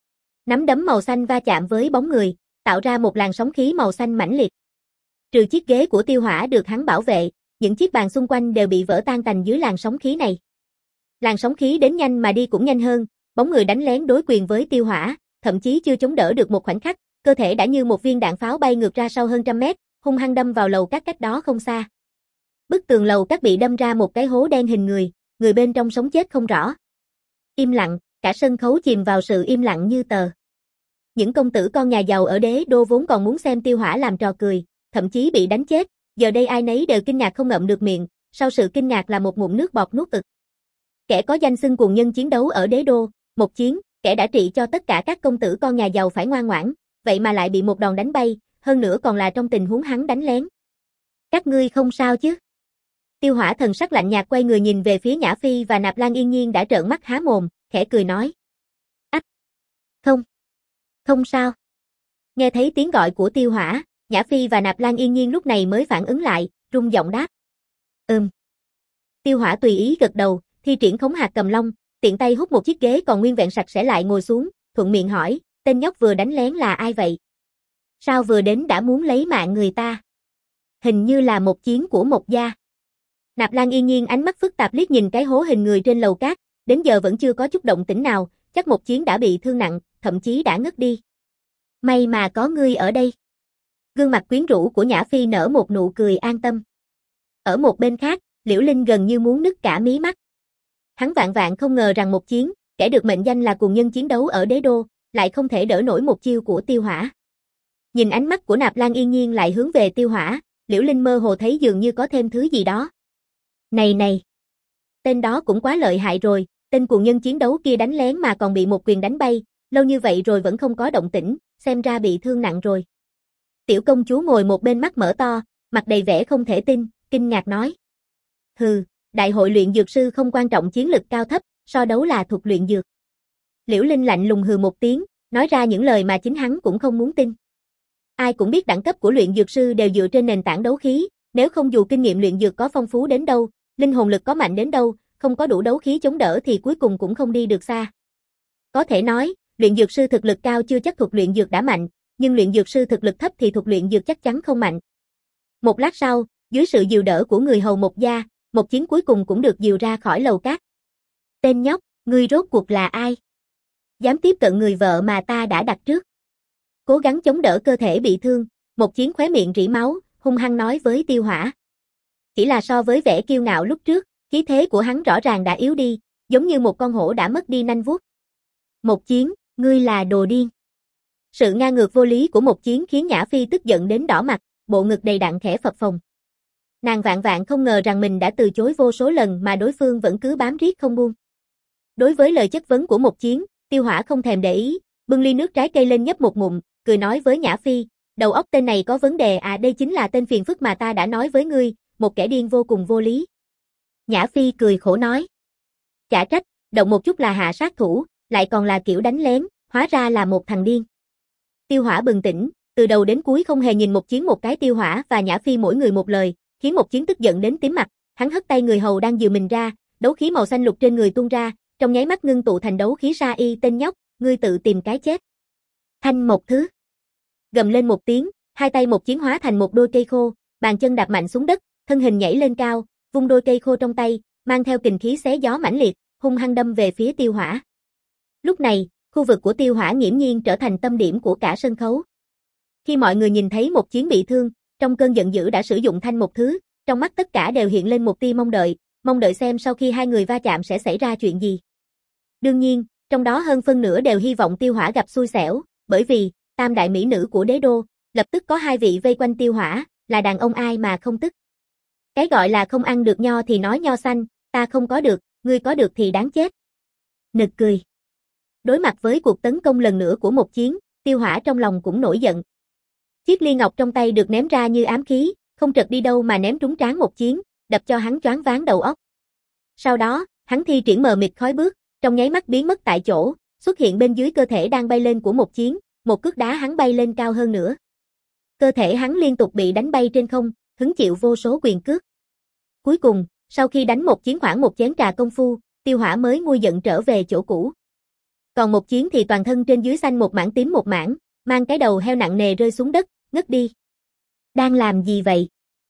Nắm đấm màu xanh va chạm với bóng người, tạo ra một làn sóng khí màu xanh mãnh liệt. Trừ chiếc ghế của Tiêu Hỏa được hắn bảo vệ, những chiếc bàn xung quanh đều bị vỡ tan tành dưới làn sóng khí này. Làn sóng khí đến nhanh mà đi cũng nhanh hơn, bóng người đánh lén đối quyền với Tiêu Hỏa, thậm chí chưa chống đỡ được một khoảnh khắc, cơ thể đã như một viên đạn pháo bay ngược ra sau hơn trăm mét, hung hăng đâm vào lầu các cách đó không xa. Bức tường lầu các bị đâm ra một cái hố đen hình người, người bên trong sống chết không rõ. Im lặng, cả sân khấu chìm vào sự im lặng như tờ. Những công tử con nhà giàu ở đế đô vốn còn muốn xem Tiêu Hỏa làm trò cười, thậm chí bị đánh chết, giờ đây ai nấy đều kinh ngạc không ngậm được miệng, sau sự kinh ngạc là một ngụm nước bọt nuốt ực. Kẻ có danh xưng cuồng nhân chiến đấu ở đế đô, một chiến, kẻ đã trị cho tất cả các công tử con nhà giàu phải ngoan ngoãn, vậy mà lại bị một đòn đánh bay, hơn nữa còn là trong tình huống hắn đánh lén. Các ngươi không sao chứ? Tiêu Hỏa thần sắc lạnh nhạt quay người nhìn về phía Nhã Phi và Nạp Lan Yên Nhiên đã trợn mắt há mồm, khẽ cười nói. Ách! Không! Không sao! Nghe thấy tiếng gọi của Tiêu Hỏa, Nhã Phi và Nạp Lan Yên Nhiên lúc này mới phản ứng lại, rung giọng đáp. Ừm. Tiêu Hỏa tùy ý gật đầu, thi triển khống hạt cầm long, tiện tay hút một chiếc ghế còn nguyên vẹn sạch sẽ lại ngồi xuống, thuận miệng hỏi, tên nhóc vừa đánh lén là ai vậy? Sao vừa đến đã muốn lấy mạng người ta? Hình như là một chiến của một gia. Nạp Lan Yên Nhiên ánh mắt phức tạp liếc nhìn cái hố hình người trên lầu cát, đến giờ vẫn chưa có chút động tĩnh nào, chắc một chiến đã bị thương nặng, thậm chí đã ngất đi. May mà có ngươi ở đây. Gương mặt quyến rũ của Nhã Phi nở một nụ cười an tâm. Ở một bên khác, Liễu Linh gần như muốn nứt cả mí mắt. Hắn vạn vạn không ngờ rằng Một Chiến, kẻ được mệnh danh là cuồng nhân chiến đấu ở đế đô, lại không thể đỡ nổi một chiêu của Tiêu Hỏa. Nhìn ánh mắt của Nạp Lan Yên Nhiên lại hướng về Tiêu Hỏa, Liễu Linh mơ hồ thấy dường như có thêm thứ gì đó. Này này, tên đó cũng quá lợi hại rồi, tên cuồng nhân chiến đấu kia đánh lén mà còn bị một quyền đánh bay, lâu như vậy rồi vẫn không có động tĩnh, xem ra bị thương nặng rồi. Tiểu công chúa ngồi một bên mắt mở to, mặt đầy vẻ không thể tin, kinh ngạc nói. Hừ, đại hội luyện dược sư không quan trọng chiến lực cao thấp, so đấu là thuật luyện dược. Liễu Linh lạnh lùng hừ một tiếng, nói ra những lời mà chính hắn cũng không muốn tin. Ai cũng biết đẳng cấp của luyện dược sư đều dựa trên nền tảng đấu khí, nếu không dù kinh nghiệm luyện dược có phong phú đến đâu, linh hồn lực có mạnh đến đâu, không có đủ đấu khí chống đỡ thì cuối cùng cũng không đi được xa. Có thể nói, luyện dược sư thực lực cao chưa chắc thuật luyện dược đã mạnh, nhưng luyện dược sư thực lực thấp thì thuật luyện dược chắc chắn không mạnh. Một lát sau, dưới sự dìu đỡ của người hầu Một gia, Một Chiến cuối cùng cũng được dìu ra khỏi lầu cát. Tên nhóc, ngươi rốt cuộc là ai? Dám tiếp cận người vợ mà ta đã đặt trước. Cố gắng chống đỡ cơ thể bị thương, Một Chiến khóe miệng rỉ máu, hung hăng nói với Tiêu Hỏa. Chỉ là so với vẻ kiêu ngạo lúc trước, khí thế của hắn rõ ràng đã yếu đi, giống như một con hổ đã mất đi nanh vuốt. Một Chiến, ngươi là đồ điên. Sự ngang ngược vô lý của Một Chiến khiến Nhã Phi tức giận đến đỏ mặt, bộ ngực đầy đặn khẽ phập phồng. Nàng vạn vạn không ngờ rằng mình đã từ chối vô số lần mà đối phương vẫn cứ bám riết không buông. Đối với lời chất vấn của Một Chiến, Tiêu Hỏa không thèm để ý, bưng ly nước trái cây lên nhấp một ngụm, cười nói với Nhã Phi, đầu óc tên này có vấn đề à, đây chính là tên phiền phức mà ta đã nói với ngươi, một kẻ điên vô cùng vô lý. Nhã Phi cười khổ nói. Chả trách, động một chút là hạ sát thủ, lại còn là kiểu đánh lén, hóa ra là một thằng điên. Tiêu Hỏa bừng tỉnh, từ đầu đến cuối không hề nhìn Một Chiến một cái. Tiêu Hỏa và Nhã Phi mỗi người một lời, khiến Một Chiến tức giận đến tím mặt, hắn hất tay người hầu đang dìu mình ra, đấu khí màu xanh lục trên người tuôn ra, trong nháy mắt ngưng tụ thành đấu khí sa y. Tên nhóc, ngươi tự tìm cái chết. Thanh một thứ. Gầm lên một tiếng, hai tay Một Chiến hóa thành một đôi cây khô, bàn chân đạp mạnh xuống đất, thân hình nhảy lên cao, vung đôi cây khô trong tay, mang theo kình khí xé gió mãnh liệt, hung hăng đâm về phía Tiêu Hỏa. Lúc này, khu vực của Tiêu Hỏa nghiễm nhiên trở thành tâm điểm của cả sân khấu. Khi mọi người nhìn thấy Một Chiến bị thương, trong cơn giận dữ đã sử dụng thanh một thứ, trong mắt tất cả đều hiện lên một tia mong đợi, mong đợi xem sau khi hai người va chạm sẽ xảy ra chuyện gì. Đương nhiên, trong đó hơn phân nửa đều hy vọng Tiêu Hỏa gặp xui xẻo, bởi vì, tam đại mỹ nữ của đế đô, lập tức có hai vị vây quanh Tiêu Hỏa, là đàn ông ai mà không tức. Cái gọi là không ăn được nho thì nói nho xanh, ta không có được, ngươi có được thì đáng chết. Nực cười. Đối mặt với cuộc tấn công lần nữa của Một Chiến, Tiêu Hỏa trong lòng cũng nổi giận. Chiếc ly ngọc trong tay được ném ra như ám khí, không trật đi đâu mà ném trúng trán Một Chiến, đập cho hắn choáng váng đầu óc. Sau đó, hắn thi triển mờ mịt khói bước, trong nháy mắt biến mất tại chỗ, xuất hiện bên dưới cơ thể đang bay lên của Một Chiến, một cước đá hắn bay lên cao hơn nữa. Cơ thể hắn liên tục bị đánh bay trên không, hứng chịu vô số quyền cước. Cuối cùng, sau khi đánh Một Chiến khoảng một chén trà công phu, Tiêu Hỏa mới nguôi giận trở về chỗ cũ. Còn Một Chiến thì toàn thân trên dưới xanh một mảng tím một mảng, mang cái đầu heo nặng nề rơi xuống đất, ngất đi. Đang làm gì vậy?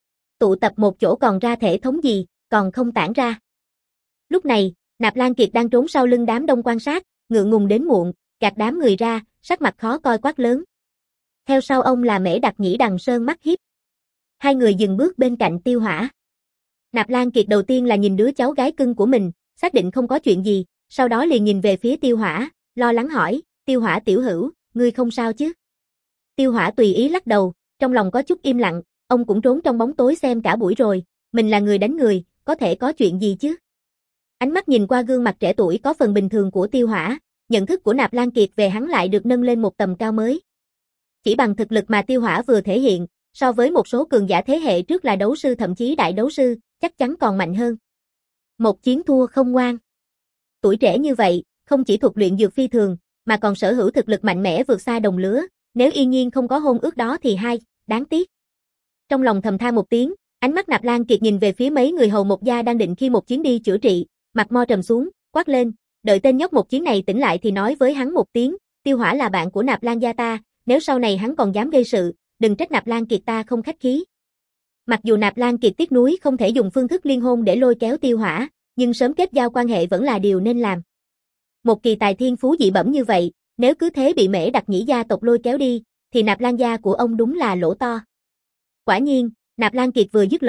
Tụ tập một chỗ còn ra thể thống gì, còn không tản ra. Lúc này, Nạp Lan Kiệt đang trốn sau lưng đám đông quan sát, ngượng ngùng đến muộn, gạt đám người ra, sắc mặt khó coi quát lớn. Theo sau ông là Mễ Đặc Nhĩ Đằng Sơn mắt hiếp. Hai người dừng bước bên cạnh Tiêu Hỏa. Nạp Lan Kiệt đầu tiên là nhìn đứa cháu gái cưng của mình, xác định không có chuyện gì, sau đó liền nhìn về phía Tiêu Hỏa, lo lắng hỏi, Tiêu Hỏa tiểu hữu, ngươi không sao chứ? Tiêu Hỏa tùy ý lắc đầu, trong lòng có chút im lặng, ông cũng trốn trong bóng tối xem cả buổi rồi, mình là người đánh người, có thể có chuyện gì chứ? Ánh mắt nhìn qua gương mặt trẻ tuổi có phần bình thường của Tiêu Hỏa, nhận thức của Nạp Lan Kiệt về hắn lại được nâng lên một tầm cao mới. Chỉ bằng thực lực mà Tiêu Hỏa vừa thể hiện, so với một số cường giả thế hệ trước là đấu sư thậm chí đại đấu sư, chắc chắn còn mạnh hơn. Một Chiến thua không ngoan. Tuổi trẻ như vậy, không chỉ thuộc luyện dược phi thường, mà còn sở hữu thực lực mạnh mẽ vượt xa đồng lứa, nếu Yên Nhiên không có hôn ước đó thì hay, đáng tiếc. Trong lòng thầm than một tiếng, ánh mắt Nạp Lan Kiệt nhìn về phía mấy người hầu Một gia đang định khi Một Chiến đi chữa trị, mặt mo trầm xuống, quát lên, đợi tên nhóc Một Chiến này tỉnh lại thì nói với hắn một tiếng, Tiêu Hỏa là bạn của Nạp Lan gia ta, nếu sau này hắn còn dám gây sự, đừng trách Nạp Lan Kiệt ta không khách khí. Mặc dù Nạp Lan Kiệt tiếc nuối không thể dùng phương thức liên hôn để lôi kéo Tiêu Hỏa, nhưng sớm kết giao quan hệ vẫn là điều nên làm. Một kỳ tài thiên phú dị bẩm như vậy, nếu cứ thế bị Mễ Đặc Nhĩ gia tộc lôi kéo đi, thì Nạp Lan gia của ông đúng là lỗ to. Quả nhiên, Nạp Lan Kiệt vừa dứt lời,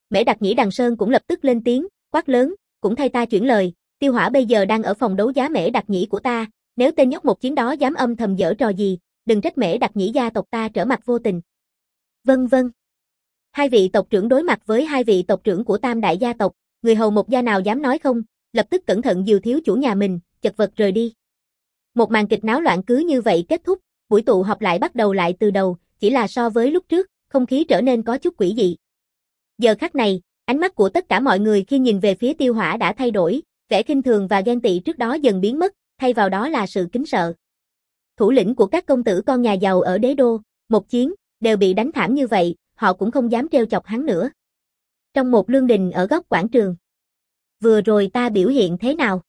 Mễ Đặc Nhĩ Đằng Sơn cũng lập tức lên tiếng, quát lớn, cũng thay ta chuyển lời, Tiêu Hỏa bây giờ đang ở phòng đấu giá Mễ Đặc Nhĩ của ta, nếu tên nhóc một chiến đó dám âm thầm giở trò gì, đừng trách Mễ Đặc Nhĩ gia tộc ta trở mặt vô tình. Vâng vâng. Hai vị tộc trưởng đối mặt với hai vị tộc trưởng của tam đại gia tộc, người hầu một gia nào dám nói không, lập tức cẩn thận dìu thiếu chủ nhà mình, chật vật rời đi. Một màn kịch náo loạn cứ như vậy kết thúc, buổi tụ họp lại bắt đầu lại từ đầu, chỉ là so với lúc trước, không khí trở nên có chút quỷ dị. Giờ khắc này, ánh mắt của tất cả mọi người khi nhìn về phía Tiêu Hỏa đã thay đổi, vẻ khinh thường và ghen tị trước đó dần biến mất, thay vào đó là sự kính sợ. Thủ lĩnh của các công tử con nhà giàu ở đế đô, một chiến, đều bị đánh thảm như vậy, họ cũng không dám trêu chọc hắn nữa. Trong một lương đình ở góc quảng trường. Vừa rồi ta biểu hiện thế nào?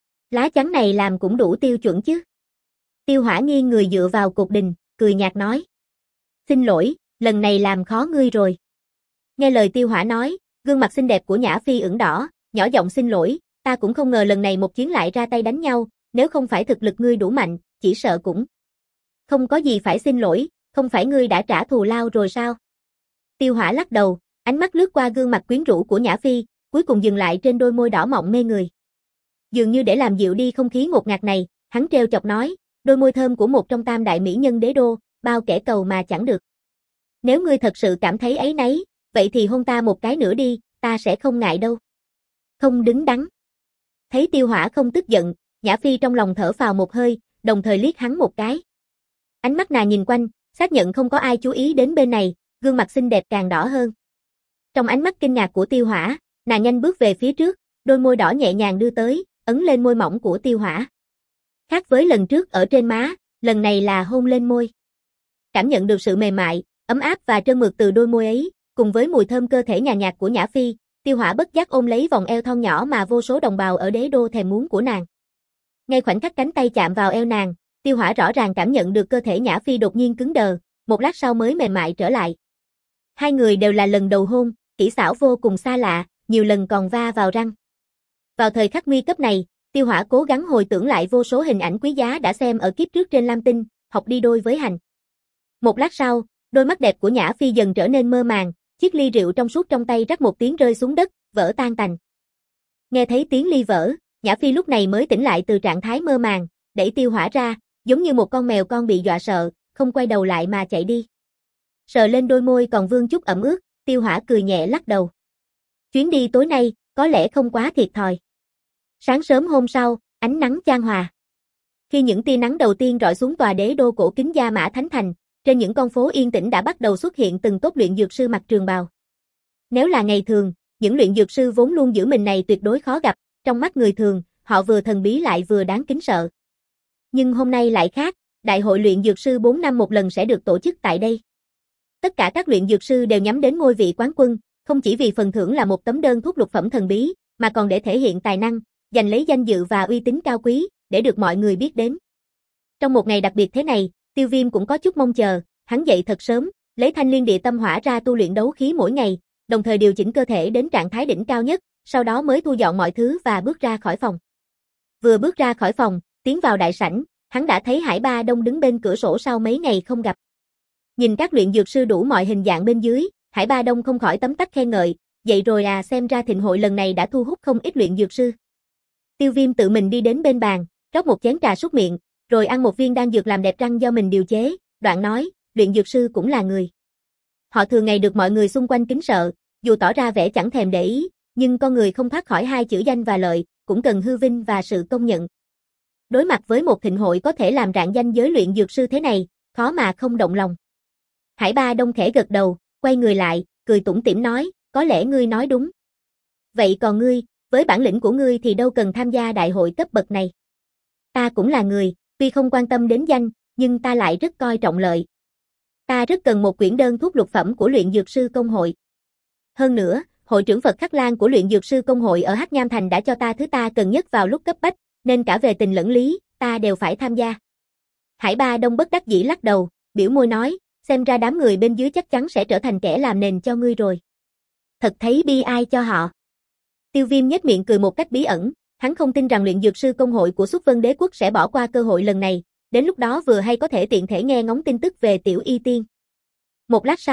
Lá chắn này làm cũng đủ tiêu chuẩn chứ. Tiêu Hỏa nghiêng người dựa vào cột đình, cười nhạt nói. Xin lỗi, lần này làm khó ngươi rồi. Nghe lời Tiêu Hỏa nói, gương mặt xinh đẹp của Nhã Phi ửng đỏ, nhỏ giọng xin lỗi, ta cũng không ngờ lần này một chiến lại ra tay đánh nhau, nếu không phải thực lực ngươi đủ mạnh, chỉ sợ cũng. Không có gì phải xin lỗi, không phải ngươi đã trả thù lao rồi sao? Tiêu Hỏa lắc đầu, ánh mắt lướt qua gương mặt quyến rũ của Nhã Phi, cuối cùng dừng lại trên đôi môi đỏ mọng mê người. Dường như để làm dịu đi không khí ngột ngạt này, hắn trêu chọc nói, đôi môi thơm của một trong tam đại mỹ nhân đế đô, bao kẻ cầu mà chẳng được. Nếu ngươi thật sự cảm thấy áy náy, vậy thì hôn ta một cái nữa đi, ta sẽ không ngại đâu. Không đứng đắn. Thấy Tiêu Hỏa không tức giận, Nhã Phi trong lòng thở phào một hơi, đồng thời liếc hắn một cái. Ánh mắt nàng nhìn quanh, xác nhận không có ai chú ý đến bên này, gương mặt xinh đẹp càng đỏ hơn. Trong ánh mắt kinh ngạc của Tiêu Hỏa, nàng nhanh bước về phía trước, đôi môi đỏ nhẹ nhàng đưa tới, ấn lên môi mỏng của Tiêu Hỏa. Khác với lần trước ở trên má, lần này là hôn lên môi. Cảm nhận được sự mềm mại, ấm áp và trơn mượt từ đôi môi ấy, cùng với mùi thơm cơ thể nhàn nhạt của Nhã Phi, Tiêu Hỏa bất giác ôm lấy vòng eo thon nhỏ mà vô số đồng bào ở đế đô thèm muốn của nàng. Ngay khoảnh khắc cánh tay chạm vào eo nàng, Tiêu Hỏa rõ ràng cảm nhận được cơ thể Nhã Phi đột nhiên cứng đờ, một lát sau mới mềm mại trở lại. Hai người đều là lần đầu hôn, kỹ xảo vô cùng xa lạ, nhiều lần còn va vào răng. Vào thời khắc nguy cấp này, Tiêu Hỏa cố gắng hồi tưởng lại vô số hình ảnh quý giá đã xem ở kiếp trước trên Lam Tinh, học đi đôi với hành. Một lát sau, đôi mắt đẹp của Nhã Phi dần trở nên mơ màng, chiếc ly rượu trong suốt trong tay rắc một tiếng rơi xuống đất, vỡ tan tành. Nghe thấy tiếng ly vỡ, Nhã Phi lúc này mới tỉnh lại từ trạng thái mơ màng, đẩy Tiêu Hỏa ra, giống như một con mèo con bị dọa sợ, không quay đầu lại mà chạy đi. Sờ lên đôi môi còn vương chút ẩm ướt, Tiêu Hỏa cười nhẹ lắc đầu. Chuyến đi tối nay, có lẽ không quá thiệt thòi. Sáng sớm hôm sau, ánh nắng chan hòa. Khi những tia nắng đầu tiên rọi xuống tòa đế đô cổ kính Gia Mã Thánh Thành, trên những con phố yên tĩnh đã bắt đầu xuất hiện từng tốp luyện dược sư mặc trường bào. Nếu là ngày thường, những luyện dược sư vốn luôn giữ mình này tuyệt đối khó gặp, trong mắt người thường, họ vừa thần bí lại vừa đáng kính sợ. Nhưng hôm nay lại khác, đại hội luyện dược sư bốn năm một lần sẽ được tổ chức tại đây. Tất cả các luyện dược sư đều nhắm đến ngôi vị quán quân, không chỉ vì phần thưởng là một tấm đơn thuốc lục phẩm thần bí, mà còn để thể hiện tài năng, giành lấy danh dự và uy tín cao quý, để được mọi người biết đến. Trong một ngày đặc biệt thế này, Tiêu Viêm cũng có chút mong chờ, hắn dậy thật sớm, lấy thanh liên địa tâm hỏa ra tu luyện đấu khí mỗi ngày, đồng thời điều chỉnh cơ thể đến trạng thái đỉnh cao nhất, sau đó mới thu dọn mọi thứ và bước ra khỏi phòng. Vừa bước ra khỏi phòng, tiến vào đại sảnh, hắn đã thấy Hải Ba Đông đứng bên cửa sổ sau mấy ngày không gặp. Nhìn các luyện dược sư đủ mọi hình dạng bên dưới, Hải Ba Đông không khỏi tấm tắc khen ngợi, vậy rồi à, xem ra thịnh hội lần này đã thu hút không ít luyện dược sư. Tiêu Viêm tự mình đi đến bên bàn, rót một chén trà súc miệng, rồi ăn một viên đan dược làm đẹp răng do mình điều chế, đoạn nói, luyện dược sư cũng là người. Họ thường ngày được mọi người xung quanh kính sợ, dù tỏ ra vẻ chẳng thèm để ý, nhưng con người không thoát khỏi hai chữ danh và lợi, cũng cần hư vinh và sự công nhận. Đối mặt với một thịnh hội có thể làm rạng danh giới luyện dược sư thế này, khó mà không động lòng. Hải Ba Đông khẽ gật đầu, quay người lại, cười tủm tỉm nói, có lẽ ngươi nói đúng. Vậy còn ngươi, với bản lĩnh của ngươi thì đâu cần tham gia đại hội cấp bậc này. Ta cũng là người, tuy không quan tâm đến danh, nhưng ta lại rất coi trọng lợi. Ta rất cần một quyển đơn thuốc lục phẩm của luyện dược sư công hội. Hơn nữa, hội trưởng Phật Khắc Lan của luyện dược sư công hội ở Hắc Nham Thành đã cho ta thứ ta cần nhất vào lúc cấp bách, nên cả về tình lẫn lý, ta đều phải tham gia. Hải Ba Đông bất đắc dĩ lắc đầu, biểu môi nói, xem ra đám người bên dưới chắc chắn sẽ trở thành kẻ làm nền cho ngươi rồi. Thật thấy bi ai cho họ. Tiêu Viêm nhếch miệng cười một cách bí ẩn, hắn không tin rằng luyện dược sư công hội của Xuất Vân Đế quốc sẽ bỏ qua cơ hội lần này, đến lúc đó vừa hay có thể tiện thể nghe ngóng tin tức về Tiểu Y Tiên. Một lát sau,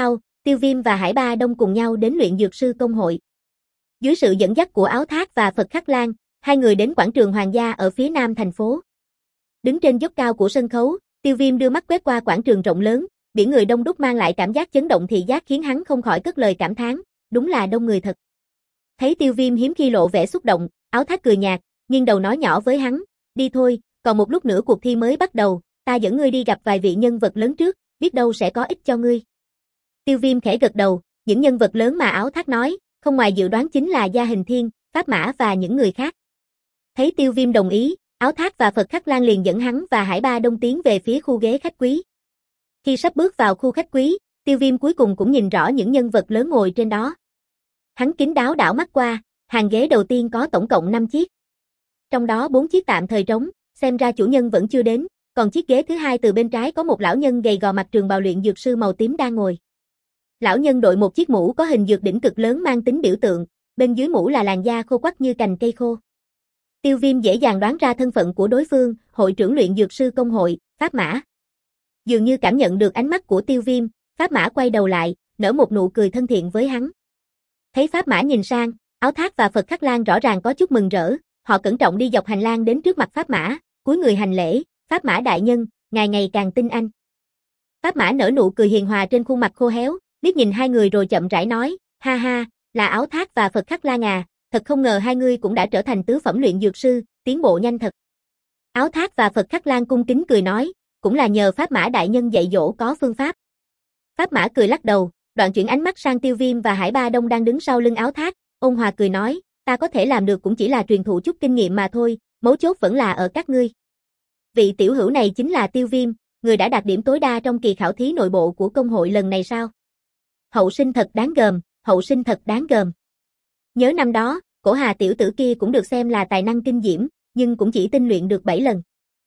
Tiêu Viêm và Hải Ba Đông cùng nhau đến luyện dược sư công hội. Dưới sự dẫn dắt của Áo Thác và Phật Khắc Lan, hai người đến quảng trường Hoàng gia ở phía nam thành phố. Đứng trên dốc cao của sân khấu, Tiêu Viêm đưa mắt quét qua quảng trường rộng lớn, biển người đông đúc mang lại cảm giác chấn động thị giác khiến hắn không khỏi cất lời cảm thán, đúng là đông người thật. Thấy Tiêu Viêm hiếm khi lộ vẻ xúc động, Áo Thác cười nhạt, nghiêng đầu nói nhỏ với hắn, đi thôi, còn một lúc nữa cuộc thi mới bắt đầu, ta dẫn ngươi đi gặp vài vị nhân vật lớn trước, biết đâu sẽ có ích cho ngươi. Tiêu Viêm khẽ gật đầu, những nhân vật lớn mà Áo Thác nói, không ngoài dự đoán chính là Gia Hình Thiên, Pháp Mã và những người khác. Thấy Tiêu Viêm đồng ý, Áo Thác và Phật Khắc Lan liền dẫn hắn và Hải Ba Đông tiến về phía khu ghế khách quý. Khi sắp bước vào khu khách quý, Tiêu Viêm cuối cùng cũng nhìn rõ những nhân vật lớn ngồi trên đó. Hắn kín đáo đảo mắt qua, hàng ghế đầu tiên có tổng cộng năm chiếc. Trong đó bốn chiếc tạm thời trống, xem ra chủ nhân vẫn chưa đến, còn chiếc ghế thứ hai từ bên trái có một lão nhân gầy gò mặc trường bào luyện dược sư màu tím đang ngồi. Lão nhân đội một chiếc mũ có hình dược đỉnh cực lớn mang tính biểu tượng, bên dưới mũ là làn da khô quắt như cành cây khô. Tiêu Viêm dễ dàng đoán ra thân phận của đối phương, hội trưởng luyện dược sư công hội, Pháp Mã. Dường như cảm nhận được ánh mắt của Tiêu Viêm, Pháp Mã quay đầu lại, nở một nụ cười thân thiện với hắn. Thấy Pháp Mã nhìn sang, Áo Thác và Phật Khắc Lan rõ ràng có chút mừng rỡ, họ cẩn trọng đi dọc hành lang đến trước mặt Pháp Mã, cúi người hành lễ, Pháp Mã đại nhân, ngài ngày càng tinh anh. Pháp Mã nở nụ cười hiền hòa trên khuôn mặt khô héo, liếc nhìn hai người rồi chậm rãi nói, ha ha, là Áo Thác và Phật Khắc Lan à, thật không ngờ hai người cũng đã trở thành tứ phẩm luyện dược sư, tiến bộ nhanh thật. Áo Thác và Phật Khắc Lan cung kính cười nói, cũng là nhờ Pháp Mã đại nhân dạy dỗ có phương pháp. Pháp Mã cười lắc đầu, đoạn chuyển ánh mắt sang Tiêu Viêm và Hải Ba Đông đang đứng sau lưng Áo Thác, ôn hòa cười nói, ta có thể làm được cũng chỉ là truyền thụ chút kinh nghiệm mà thôi, mấu chốt vẫn là ở các ngươi. Vị tiểu hữu này chính là Tiêu Viêm, người đã đạt điểm tối đa trong kỳ khảo thí nội bộ của công hội lần này sao? Hậu sinh thật đáng gờm, hậu sinh thật đáng gờm. Nhớ năm đó, Cổ Hà tiểu tử kia cũng được xem là tài năng kinh diễm, nhưng cũng chỉ tinh luyện được bảy lần.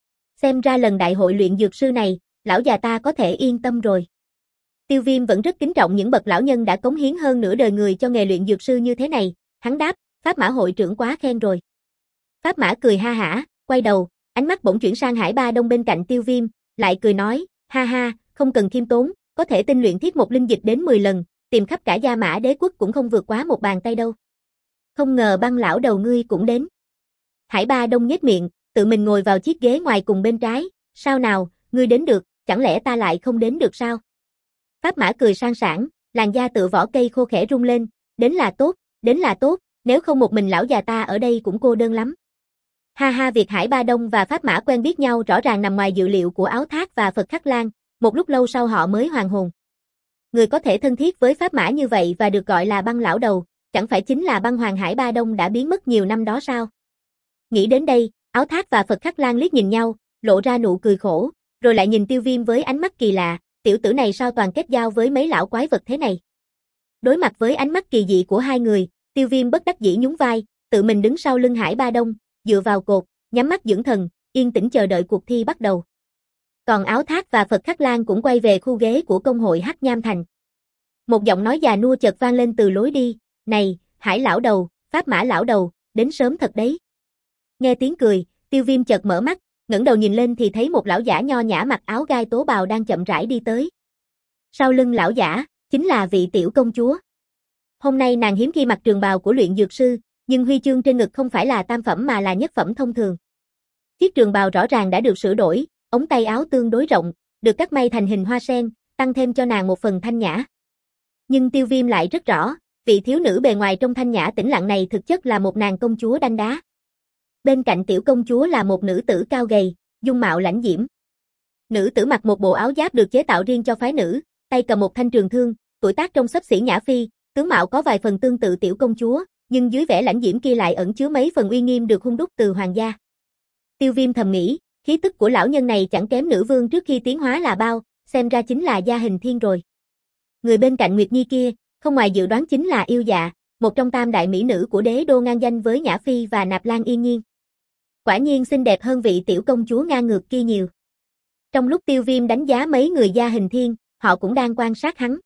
Xem ra lần đại hội luyện dược sư này, lão già ta có thể yên tâm rồi. Tiêu Viêm vẫn rất kính trọng những bậc lão nhân đã cống hiến hơn nửa đời người cho nghề luyện dược sư như thế này, hắn đáp, Pháp Mã hội trưởng quá khen rồi. Pháp Mã cười ha hả, quay đầu, ánh mắt bỗng chuyển sang Hải Ba Đông bên cạnh Tiêu Viêm, lại cười nói, ha ha, không cần khiêm tốn, có thể tinh luyện thiết một linh dịch đến mười lần, tìm khắp cả Gia Mã Đế quốc cũng không vượt quá một bàn tay đâu. Không ngờ băng lão đầu ngươi cũng đến. Hải Ba Đông nhếch miệng, tự mình ngồi vào chiếc ghế ngoài cùng bên trái, sao nào, ngươi đến được, chẳng lẽ ta lại không đến được sao? Pháp Mã cười sang sảng, làn da tựa vỏ cây khô khẽ rung lên, đến là tốt, đến là tốt, nếu không một mình lão già ta ở đây cũng cô đơn lắm. Ha ha, việc Hải Ba Đông và Pháp Mã quen biết nhau rõ ràng nằm ngoài dự liệu của Áo Thác và Phật Khắc Lan, một lúc lâu sau họ mới hoàn hồn. Người có thể thân thiết với Pháp Mã như vậy và được gọi là băng lão đầu, chẳng phải chính là băng hoàng Hải Ba Đông đã biến mất nhiều năm đó sao? Nghĩ đến đây, Áo Thác và Phật Khắc Lan liếc nhìn nhau, lộ ra nụ cười khổ, rồi lại nhìn Tiêu Viêm với ánh mắt kỳ lạ, tiểu tử này sao toàn kết giao với mấy lão quái vật thế này? Đối mặt với ánh mắt kỳ dị của hai người, Tiêu Viêm bất đắc dĩ nhún vai, tự mình đứng sau lưng Hải Ba Đông, dựa vào cột, nhắm mắt dưỡng thần, yên tĩnh chờ đợi cuộc thi bắt đầu. Còn Áo Thác và Phật Khắc Lan cũng quay về khu ghế của công hội Hắc Nham Thành. Một giọng nói già nua chợt vang lên từ lối đi, này, Hải lão đầu, Pháp Mã lão đầu, đến sớm thật đấy. Nghe tiếng cười, Tiêu Viêm chợt mở mắt, ngẩng đầu nhìn lên thì thấy một lão giả nho nhã mặc áo gai tố bào đang chậm rãi đi tới. Sau lưng lão giả, chính là vị tiểu công chúa. Hôm nay nàng hiếm khi mặc trường bào của luyện dược sư, nhưng huy chương trên ngực không phải là tam phẩm mà là nhất phẩm thông thường. Chiếc trường bào rõ ràng đã được sửa đổi, ống tay áo tương đối rộng, được cắt may thành hình hoa sen, tăng thêm cho nàng một phần thanh nhã. Nhưng Tiêu Viêm lại rất rõ, vị thiếu nữ bề ngoài trong thanh nhã tĩnh lặng này thực chất là một nàng công chúa đanh đá. Bên cạnh tiểu công chúa là một nữ tử cao gầy, dung mạo lãnh diễm. Nữ tử mặc một bộ áo giáp được chế tạo riêng cho phái nữ, tay cầm một thanh trường thương, tuổi tác trông xấp xỉ nhã phi, tướng mạo có vài phần tương tự tiểu công chúa, nhưng dưới vẻ lãnh diễm kia lại ẩn chứa mấy phần uy nghiêm được hun đúc từ hoàng gia. Tiêu Viêm thầm nghĩ, khí tức của lão nhân này chẳng kém nữ vương trước khi tiến hóa là bao, xem ra chính là Gia Hình Thiên rồi. Người bên cạnh Nguyệt Nhi kia, không ngoài dự đoán chính là Yêu Dạ, một trong tam đại mỹ nữ của đế đô ngang danh với Nhã Phi và Nạp Lan Yên Nhiên. Quả nhiên xinh đẹp hơn vị tiểu công chúa ngang ngược kia nhiều. Trong lúc Tiêu Viêm đánh giá mấy người Gia Hình Thiên, họ cũng đang quan sát hắn.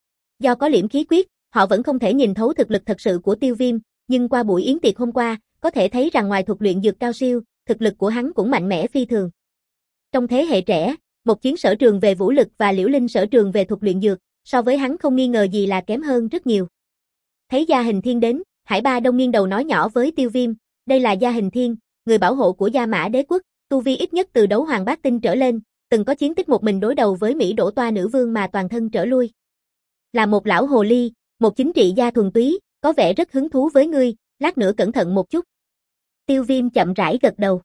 Do có liễm khí quyết, họ vẫn không thể nhìn thấu thực lực thật sự của Tiêu Viêm, nhưng qua buổi yến tiệc hôm qua, có thể thấy rằng ngoài thuật luyện dược cao siêu, thực lực của hắn cũng mạnh mẽ phi thường. Trong thế hệ trẻ, một chiến sở trường về vũ lực và Liễu Linh sở trường về thuật luyện dược, so với hắn không nghi ngờ gì là kém hơn rất nhiều. Thấy Gia Hình Thiên đến, Hải Ba Đông nghiêng đầu nói nhỏ với Tiêu Viêm, đây là Gia Hình Thiên, người bảo hộ của Gia Mã Đế quốc, tu vi ít nhất từ đấu hoàng bát tinh trở lên, từng có chiến tích một mình đối đầu với Mỹ Đỗ Toa nữ vương mà toàn thân trở lui. Là một lão hồ ly, một chính trị gia thuần túy, có vẻ rất hứng thú với ngươi, lát nữa cẩn thận một chút. Tiêu Viêm chậm rãi gật đầu.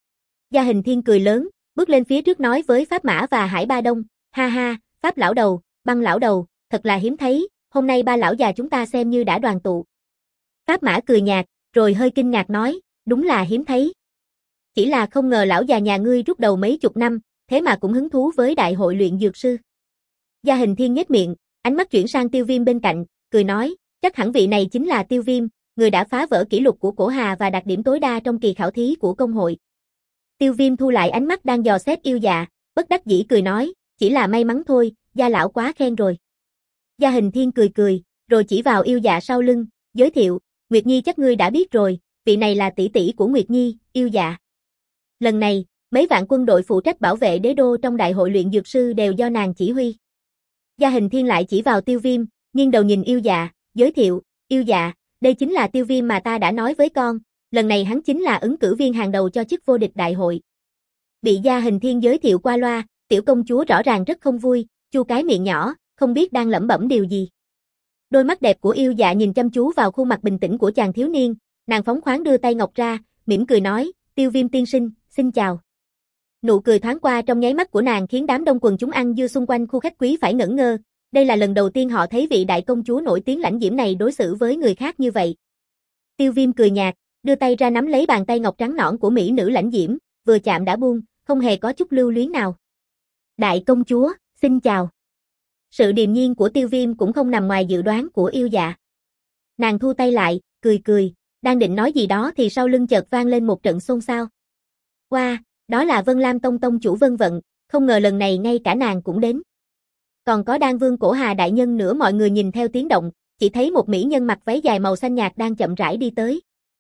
Gia Hình Thiên cười lớn, bước lên phía trước nói với Pháp Mã và Hải Ba Đông, ha ha, Pháp lão đầu, Băng lão đầu, thật là hiếm thấy, hôm nay ba lão già chúng ta xem như đã đoàn tụ. Pháp Mã cười nhạt, rồi hơi kinh ngạc nói, đúng là hiếm thấy. Chỉ là không ngờ lão già nhà ngươi rút đầu mấy chục năm, thế mà cũng hứng thú với đại hội luyện dược sư. Gia Hình Thiên nhếch miệng, ánh mắt chuyển sang Tiêu Viêm bên cạnh, cười nói, chắc hẳn vị này chính là Tiêu Viêm, người đã phá vỡ kỷ lục của Cổ Hà và đạt điểm tối đa trong kỳ khảo thí của công hội. Tiêu Viêm thu lại ánh mắt đang dò xét yêu dạ, bất đắc dĩ cười nói, chỉ là may mắn thôi, Gia lão quá khen rồi. Gia Hình Thiên cười cười, rồi chỉ vào yêu dạ sau lưng, giới thiệu, Nguyệt Nhi chắc ngươi đã biết rồi, vị này là tỷ tỷ của Nguyệt Nhi, yêu dạ. Lần này, mấy vạn quân đội phụ trách bảo vệ đế đô trong đại hội luyện dược sư đều do nàng chỉ huy. Gia Hình Thiên lại chỉ vào Tiêu Viêm, nghiêng đầu nhìn yêu dạ, giới thiệu, yêu dạ, đây chính là Tiêu Viêm mà ta đã nói với con, lần này hắn chính là ứng cử viên hàng đầu cho chức vô địch đại hội. Bị Gia Hình Thiên giới thiệu qua loa, tiểu công chúa rõ ràng rất không vui, chu cái miệng nhỏ, không biết đang lẩm bẩm điều gì. Đôi mắt đẹp của yêu dạ nhìn chăm chú vào khuôn mặt bình tĩnh của chàng thiếu niên, nàng phóng khoáng đưa tay ngọc ra, mỉm cười nói, Tiêu Viêm tiên sinh, xin chào. Nụ cười thoáng qua trong nháy mắt của nàng khiến đám đông quần chúng ăn dưa xung quanh khu khách quý phải ngẩn ngơ, đây là lần đầu tiên họ thấy vị đại công chúa nổi tiếng lãnh diễm này đối xử với người khác như vậy. Tiêu Viêm cười nhạt, đưa tay ra nắm lấy bàn tay ngọc trắng nõn của mỹ nữ lãnh diễm, vừa chạm đã buông, không hề có chút lưu luyến nào. Đại công chúa, xin chào. Sự điềm nhiên của Tiêu Viêm cũng không nằm ngoài dự đoán của yêu dạ. Nàng thu tay lại, cười cười, đang định nói gì đó thì sau lưng chợt vang lên một trận xôn xao. Wow, đó là Vân Lam Tông tông chủ Vân Vận, không ngờ lần này ngay cả nàng cũng đến. Còn có Đan Vương Cổ Hà đại nhân nữa, mọi người nhìn theo tiếng động, chỉ thấy một mỹ nhân mặc váy dài màu xanh nhạt đang chậm rãi đi tới.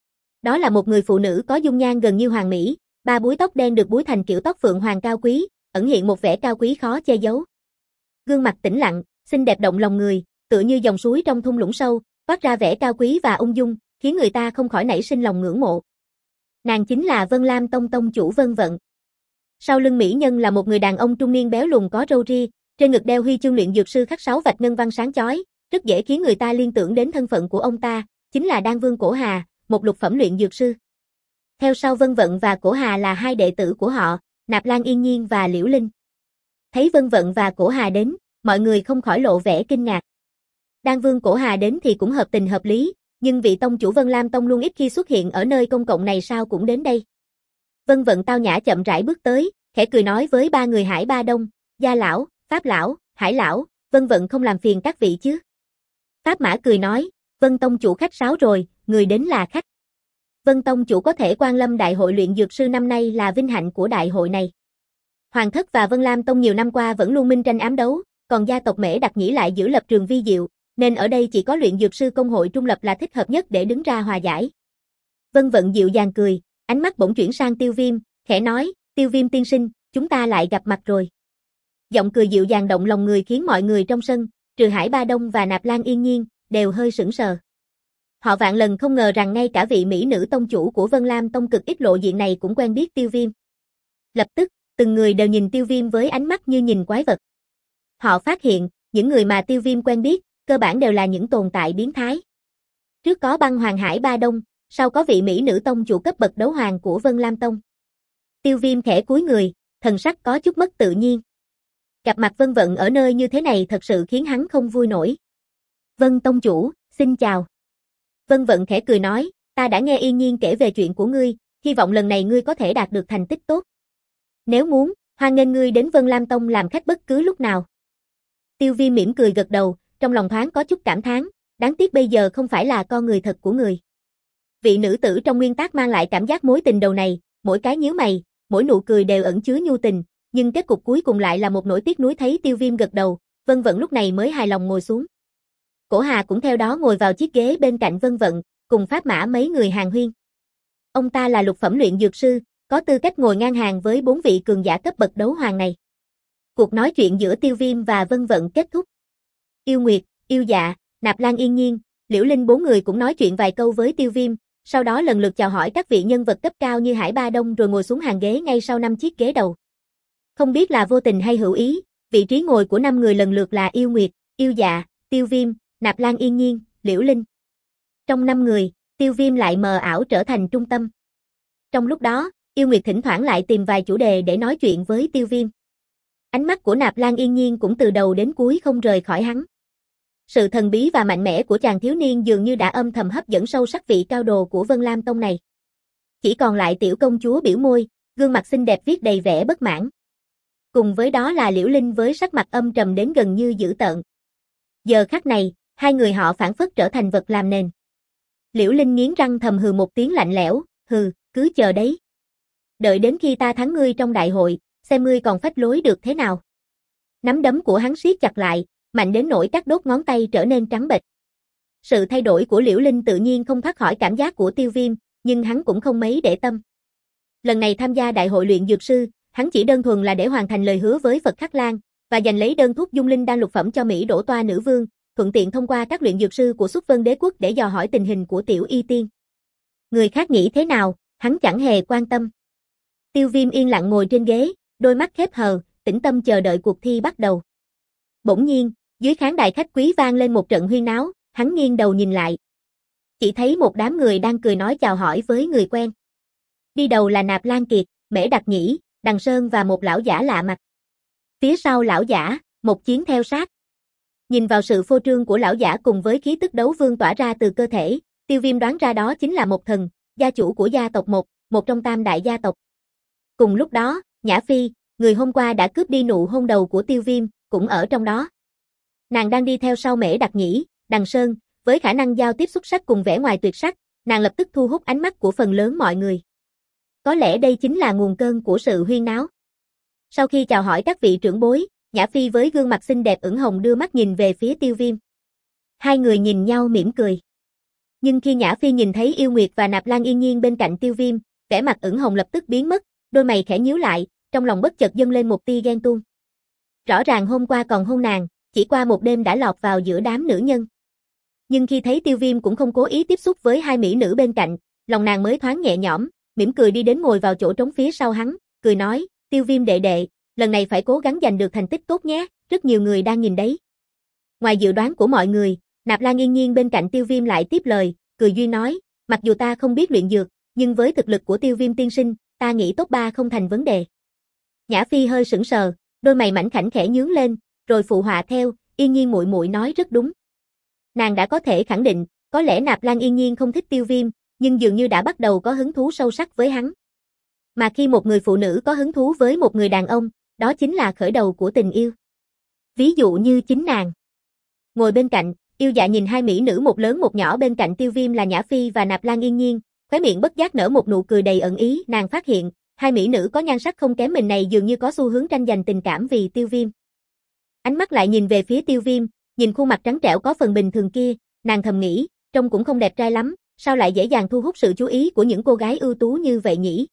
Đó là một người phụ nữ có dung nhan gần như hoàn mỹ, ba búi tóc đen được búi thành kiểu tóc phượng hoàng cao quý, ẩn hiện một vẻ cao quý khó che giấu. Gương mặt tĩnh lặng, xinh đẹp động lòng người, tựa như dòng suối trong thung lũng sâu, toát ra vẻ cao quý và ung dung, khiến người ta không khỏi nảy sinh lòng ngưỡng mộ. Nàng chính là Vân Lam Tông tông chủ Vân Vận. Sau lưng mỹ nhân là một người đàn ông trung niên béo lùn có râu ria, trên ngực đeo huy chương luyện dược sư khắc sáu vạch ngân văn sáng chói, rất dễ khiến người ta liên tưởng đến thân phận của ông ta, chính là Đan Vương Cổ Hà, một lục phẩm luyện dược sư. Theo sau Vân Vận và Cổ Hà là hai đệ tử của họ, Nạp Lan Yên Nhiên và Liễu Linh. Thấy Vân Vận và Cổ Hà đến, mọi người không khỏi lộ vẻ kinh ngạc. Đan Vương Cổ Hà đến thì cũng hợp tình hợp lý, nhưng vị tông chủ Vân Lam Tông luôn ít khi xuất hiện ở nơi công cộng này sao cũng đến đây. Vân Vận tao nhã chậm rãi bước tới, khẽ cười nói với ba người Hải Ba Đông, Gia lão, Pháp lão, Hải lão, Vân Vận không làm phiền các vị chứ. Pháp Mã cười nói, Vân tông chủ khách sáo rồi, người đến là khách. Vân tông chủ có thể quan lâm đại hội luyện dược sư năm nay là vinh hạnh của đại hội này. Hoàng thất và Vân Lam Tông nhiều năm qua vẫn luôn minh tranh ám đấu, còn gia tộc Mễ Đặc Nhĩ lại giữ lập trường vi diệu, nên ở đây chỉ có luyện dược sư công hội trung lập là thích hợp nhất để đứng ra hòa giải. Vân Vận dịu dàng cười, ánh mắt bỗng chuyển sang Tiêu Viêm, khẽ nói, Tiêu Viêm tiên sinh, chúng ta lại gặp mặt rồi. Giọng cười dịu dàng động lòng người khiến mọi người trong sân, trừ Hải Ba Đông và Nạp Lan Yên Nhiên, đều hơi sững sờ. Họ vạn lần không ngờ rằng ngay cả vị mỹ nữ tông chủ của Vân Lam Tông cực ít lộ diện này cũng quen biết Tiêu Viêm. Lập tức, từng người đều nhìn Tiêu Viêm với ánh mắt như nhìn quái vật. Họ phát hiện, những người mà Tiêu Viêm quen biết, cơ bản đều là những tồn tại biến thái. Trước có Băng Hoàng Hải Ba Đông, sau có vị mỹ nữ tông chủ cấp bậc đấu hoàng của Vân Lam Tông. Tiêu Viêm khẽ cúi người, thần sắc có chút mất tự nhiên. Gặp mặt Vân Vận ở nơi như thế này thật sự khiến hắn không vui nổi. Vân tông chủ, xin chào. Vân Vận khẽ cười nói, ta đã nghe Yên Nhiên kể về chuyện của ngươi, hy vọng lần này ngươi có thể đạt được thành tích tốt. Nếu muốn, hoan nghênh ngươi đến Vân Lam Tông làm khách bất cứ lúc nào. Tiêu Viêm mỉm cười gật đầu, trong lòng thoáng có chút cảm thán, đáng tiếc bây giờ không phải là con người thật của người. Vị nữ tử trong nguyên tác mang lại cảm giác mối tình đầu này, mỗi cái nhíu mày, mỗi nụ cười đều ẩn chứa nhu tình, nhưng kết cục cuối cùng lại là một nỗi tiếc nuối. Thấy Tiêu Viêm gật đầu, Vân Vận lúc này mới hài lòng ngồi xuống. Cổ Hà cũng theo đó ngồi vào chiếc ghế bên cạnh Vân Vận, cùng Pháp Mã mấy người hàn huyên. Ông ta là lục phẩm luyện dược sư, có tư cách ngồi ngang hàng với bốn vị cường giả cấp bậc đấu hoàng này. Cuộc nói chuyện giữa Tiêu Viêm và Vân Vận kết thúc. Yêu Nguyệt, Yêu Dạ, Nạp Lan Yên Nhiên, Liễu Linh bốn người cũng nói chuyện vài câu với Tiêu Viêm, sau đó lần lượt chào hỏi các vị nhân vật cấp cao như Hải Ba Đông rồi ngồi xuống hàng ghế ngay sau năm chiếc ghế đầu. Không biết là vô tình hay hữu ý, vị trí ngồi của năm người lần lượt là Yêu Nguyệt, Yêu Dạ, Tiêu Viêm, Nạp Lan Yên Nhiên, Liễu Linh. Trong năm người, Tiêu Viêm lại mờ ảo trở thành trung tâm. Trong lúc đó, Yêu Nguyệt thỉnh thoảng lại tìm vài chủ đề để nói chuyện với Tiêu Viêm. Ánh mắt của Nạp Lan Yên Nhiên cũng từ đầu đến cuối không rời khỏi hắn. Sự thần bí và mạnh mẽ của chàng thiếu niên dường như đã âm thầm hấp dẫn sâu sắc vị cao đồ của Vân Lam Tông này. Chỉ còn lại tiểu công chúa biểu môi, gương mặt xinh đẹp viết đầy vẻ bất mãn. Cùng với đó là Liễu Linh với sắc mặt âm trầm đến gần như dữ tợn. Giờ khắc này, hai người họ phản phất trở thành vật làm nền. Liễu Linh nghiến răng thầm hừ một tiếng lạnh lẽo, hừ, cứ chờ đấy. Đợi đến khi ta thắng ngươi trong đại hội, xem ngươi còn phách lối được thế nào. Nắm đấm của hắn siết chặt lại, mạnh đến nỗi các đốt ngón tay trở nên trắng bệch. Sự thay đổi của Liễu Linh tự nhiên không thoát khỏi cảm giác của Tiêu Viêm, nhưng hắn cũng không mấy để tâm. Lần này tham gia đại hội luyện dược sư, hắn chỉ đơn thuần là để hoàn thành lời hứa với Phật Khắc Lan, và giành lấy đơn thuốc dung linh đan lục phẩm cho Mỹ Đỗ Toa nữ vương, thuận tiện thông qua các luyện dược sư của Xuất Vân Đế quốc để dò hỏi tình hình của Tiểu Y Tiên. Người khác nghĩ thế nào, hắn chẳng hề quan tâm. Tiêu Viêm yên lặng ngồi trên ghế, đôi mắt khép hờ, tĩnh tâm chờ đợi cuộc thi bắt đầu. Bỗng nhiên, dưới khán đài khách quý vang lên một trận huyên náo, hắn nghiêng đầu nhìn lại. Chỉ thấy một đám người đang cười nói chào hỏi với người quen. Đi đầu là Nạp Lan Kiệt, Mễ Đặc Nhĩ, Đằng Sơn và một lão giả lạ mặt. Phía sau lão giả, một chiến theo sát. Nhìn vào sự phô trương của lão giả cùng với khí tức đấu vương tỏa ra từ cơ thể, Tiêu Viêm đoán ra đó chính là một thần, gia chủ của gia tộc một, một trong tam đại gia tộc. Cùng lúc đó, Nhã Phi, người hôm qua đã cướp đi nụ hôn đầu của Tiêu Viêm, cũng ở trong đó. Nàng đang đi theo sau Mễ Đặc Nhĩ, Đằng Sơn, với khả năng giao tiếp xuất sắc cùng vẻ ngoài tuyệt sắc, nàng lập tức thu hút ánh mắt của phần lớn mọi người. Có lẽ đây chính là nguồn cơn của sự huyên náo. Sau khi chào hỏi các vị trưởng bối, Nhã Phi với gương mặt xinh đẹp ửng hồng đưa mắt nhìn về phía Tiêu Viêm. Hai người nhìn nhau mỉm cười. Nhưng khi Nhã Phi nhìn thấy Yêu Nguyệt và Nạp Lan Yên Nhiên bên cạnh Tiêu Viêm, vẻ mặt ửng hồng lập tức biến mất, đôi mày khẽ nhíu lại, trong lòng bất chợt dâng lên một tia ghen tuông. Rõ ràng hôm qua còn hôn nàng, chỉ qua một đêm đã lọt vào giữa đám nữ nhân. Nhưng khi thấy Tiêu Viêm cũng không cố ý tiếp xúc với hai mỹ nữ bên cạnh, lòng nàng mới thoáng nhẹ nhõm, mỉm cười đi đến ngồi vào chỗ trống phía sau hắn, cười nói, Tiêu Viêm đệ đệ, lần này phải cố gắng giành được thành tích tốt nhé, rất nhiều người đang nhìn đấy. Ngoài dự đoán của mọi người, Nạp Lan Yên Nhiên bên cạnh Tiêu Viêm lại tiếp lời, cười duyên nói, mặc dù ta không biết luyện dược, nhưng với thực lực của Tiêu Viêm tiên sinh, ta nghĩ top ba không thành vấn đề. Nhã Phi hơi sững sờ, đôi mày mảnh khảnh khẽ nhướng lên, rồi phụ họa theo, Yên Nhiên muội muội nói rất đúng. Nàng đã có thể khẳng định, có lẽ Nạp Lan Yên Nhiên không thích Tiêu Viêm, nhưng dường như đã bắt đầu có hứng thú sâu sắc với hắn. Mà khi một người phụ nữ có hứng thú với một người đàn ông, đó chính là khởi đầu của tình yêu. Ví dụ như chính nàng. Ngồi bên cạnh, Yêu Dạ nhìn hai mỹ nữ một lớn một nhỏ bên cạnh Tiêu Viêm là Nhã Phi và Nạp Lan Yên Nhiên, khóe miệng bất giác nở một nụ cười đầy ẩn ý, nàng phát hiện, hai mỹ nữ có nhan sắc không kém mình này dường như có xu hướng tranh giành tình cảm vì Tiêu Viêm. Ánh mắt lại nhìn về phía Tiêu Viêm, nhìn khuôn mặt trắng trẻo có phần bình thường kia, nàng thầm nghĩ, trông cũng không đẹp trai lắm, sao lại dễ dàng thu hút sự chú ý của những cô gái ưu tú như vậy nhỉ?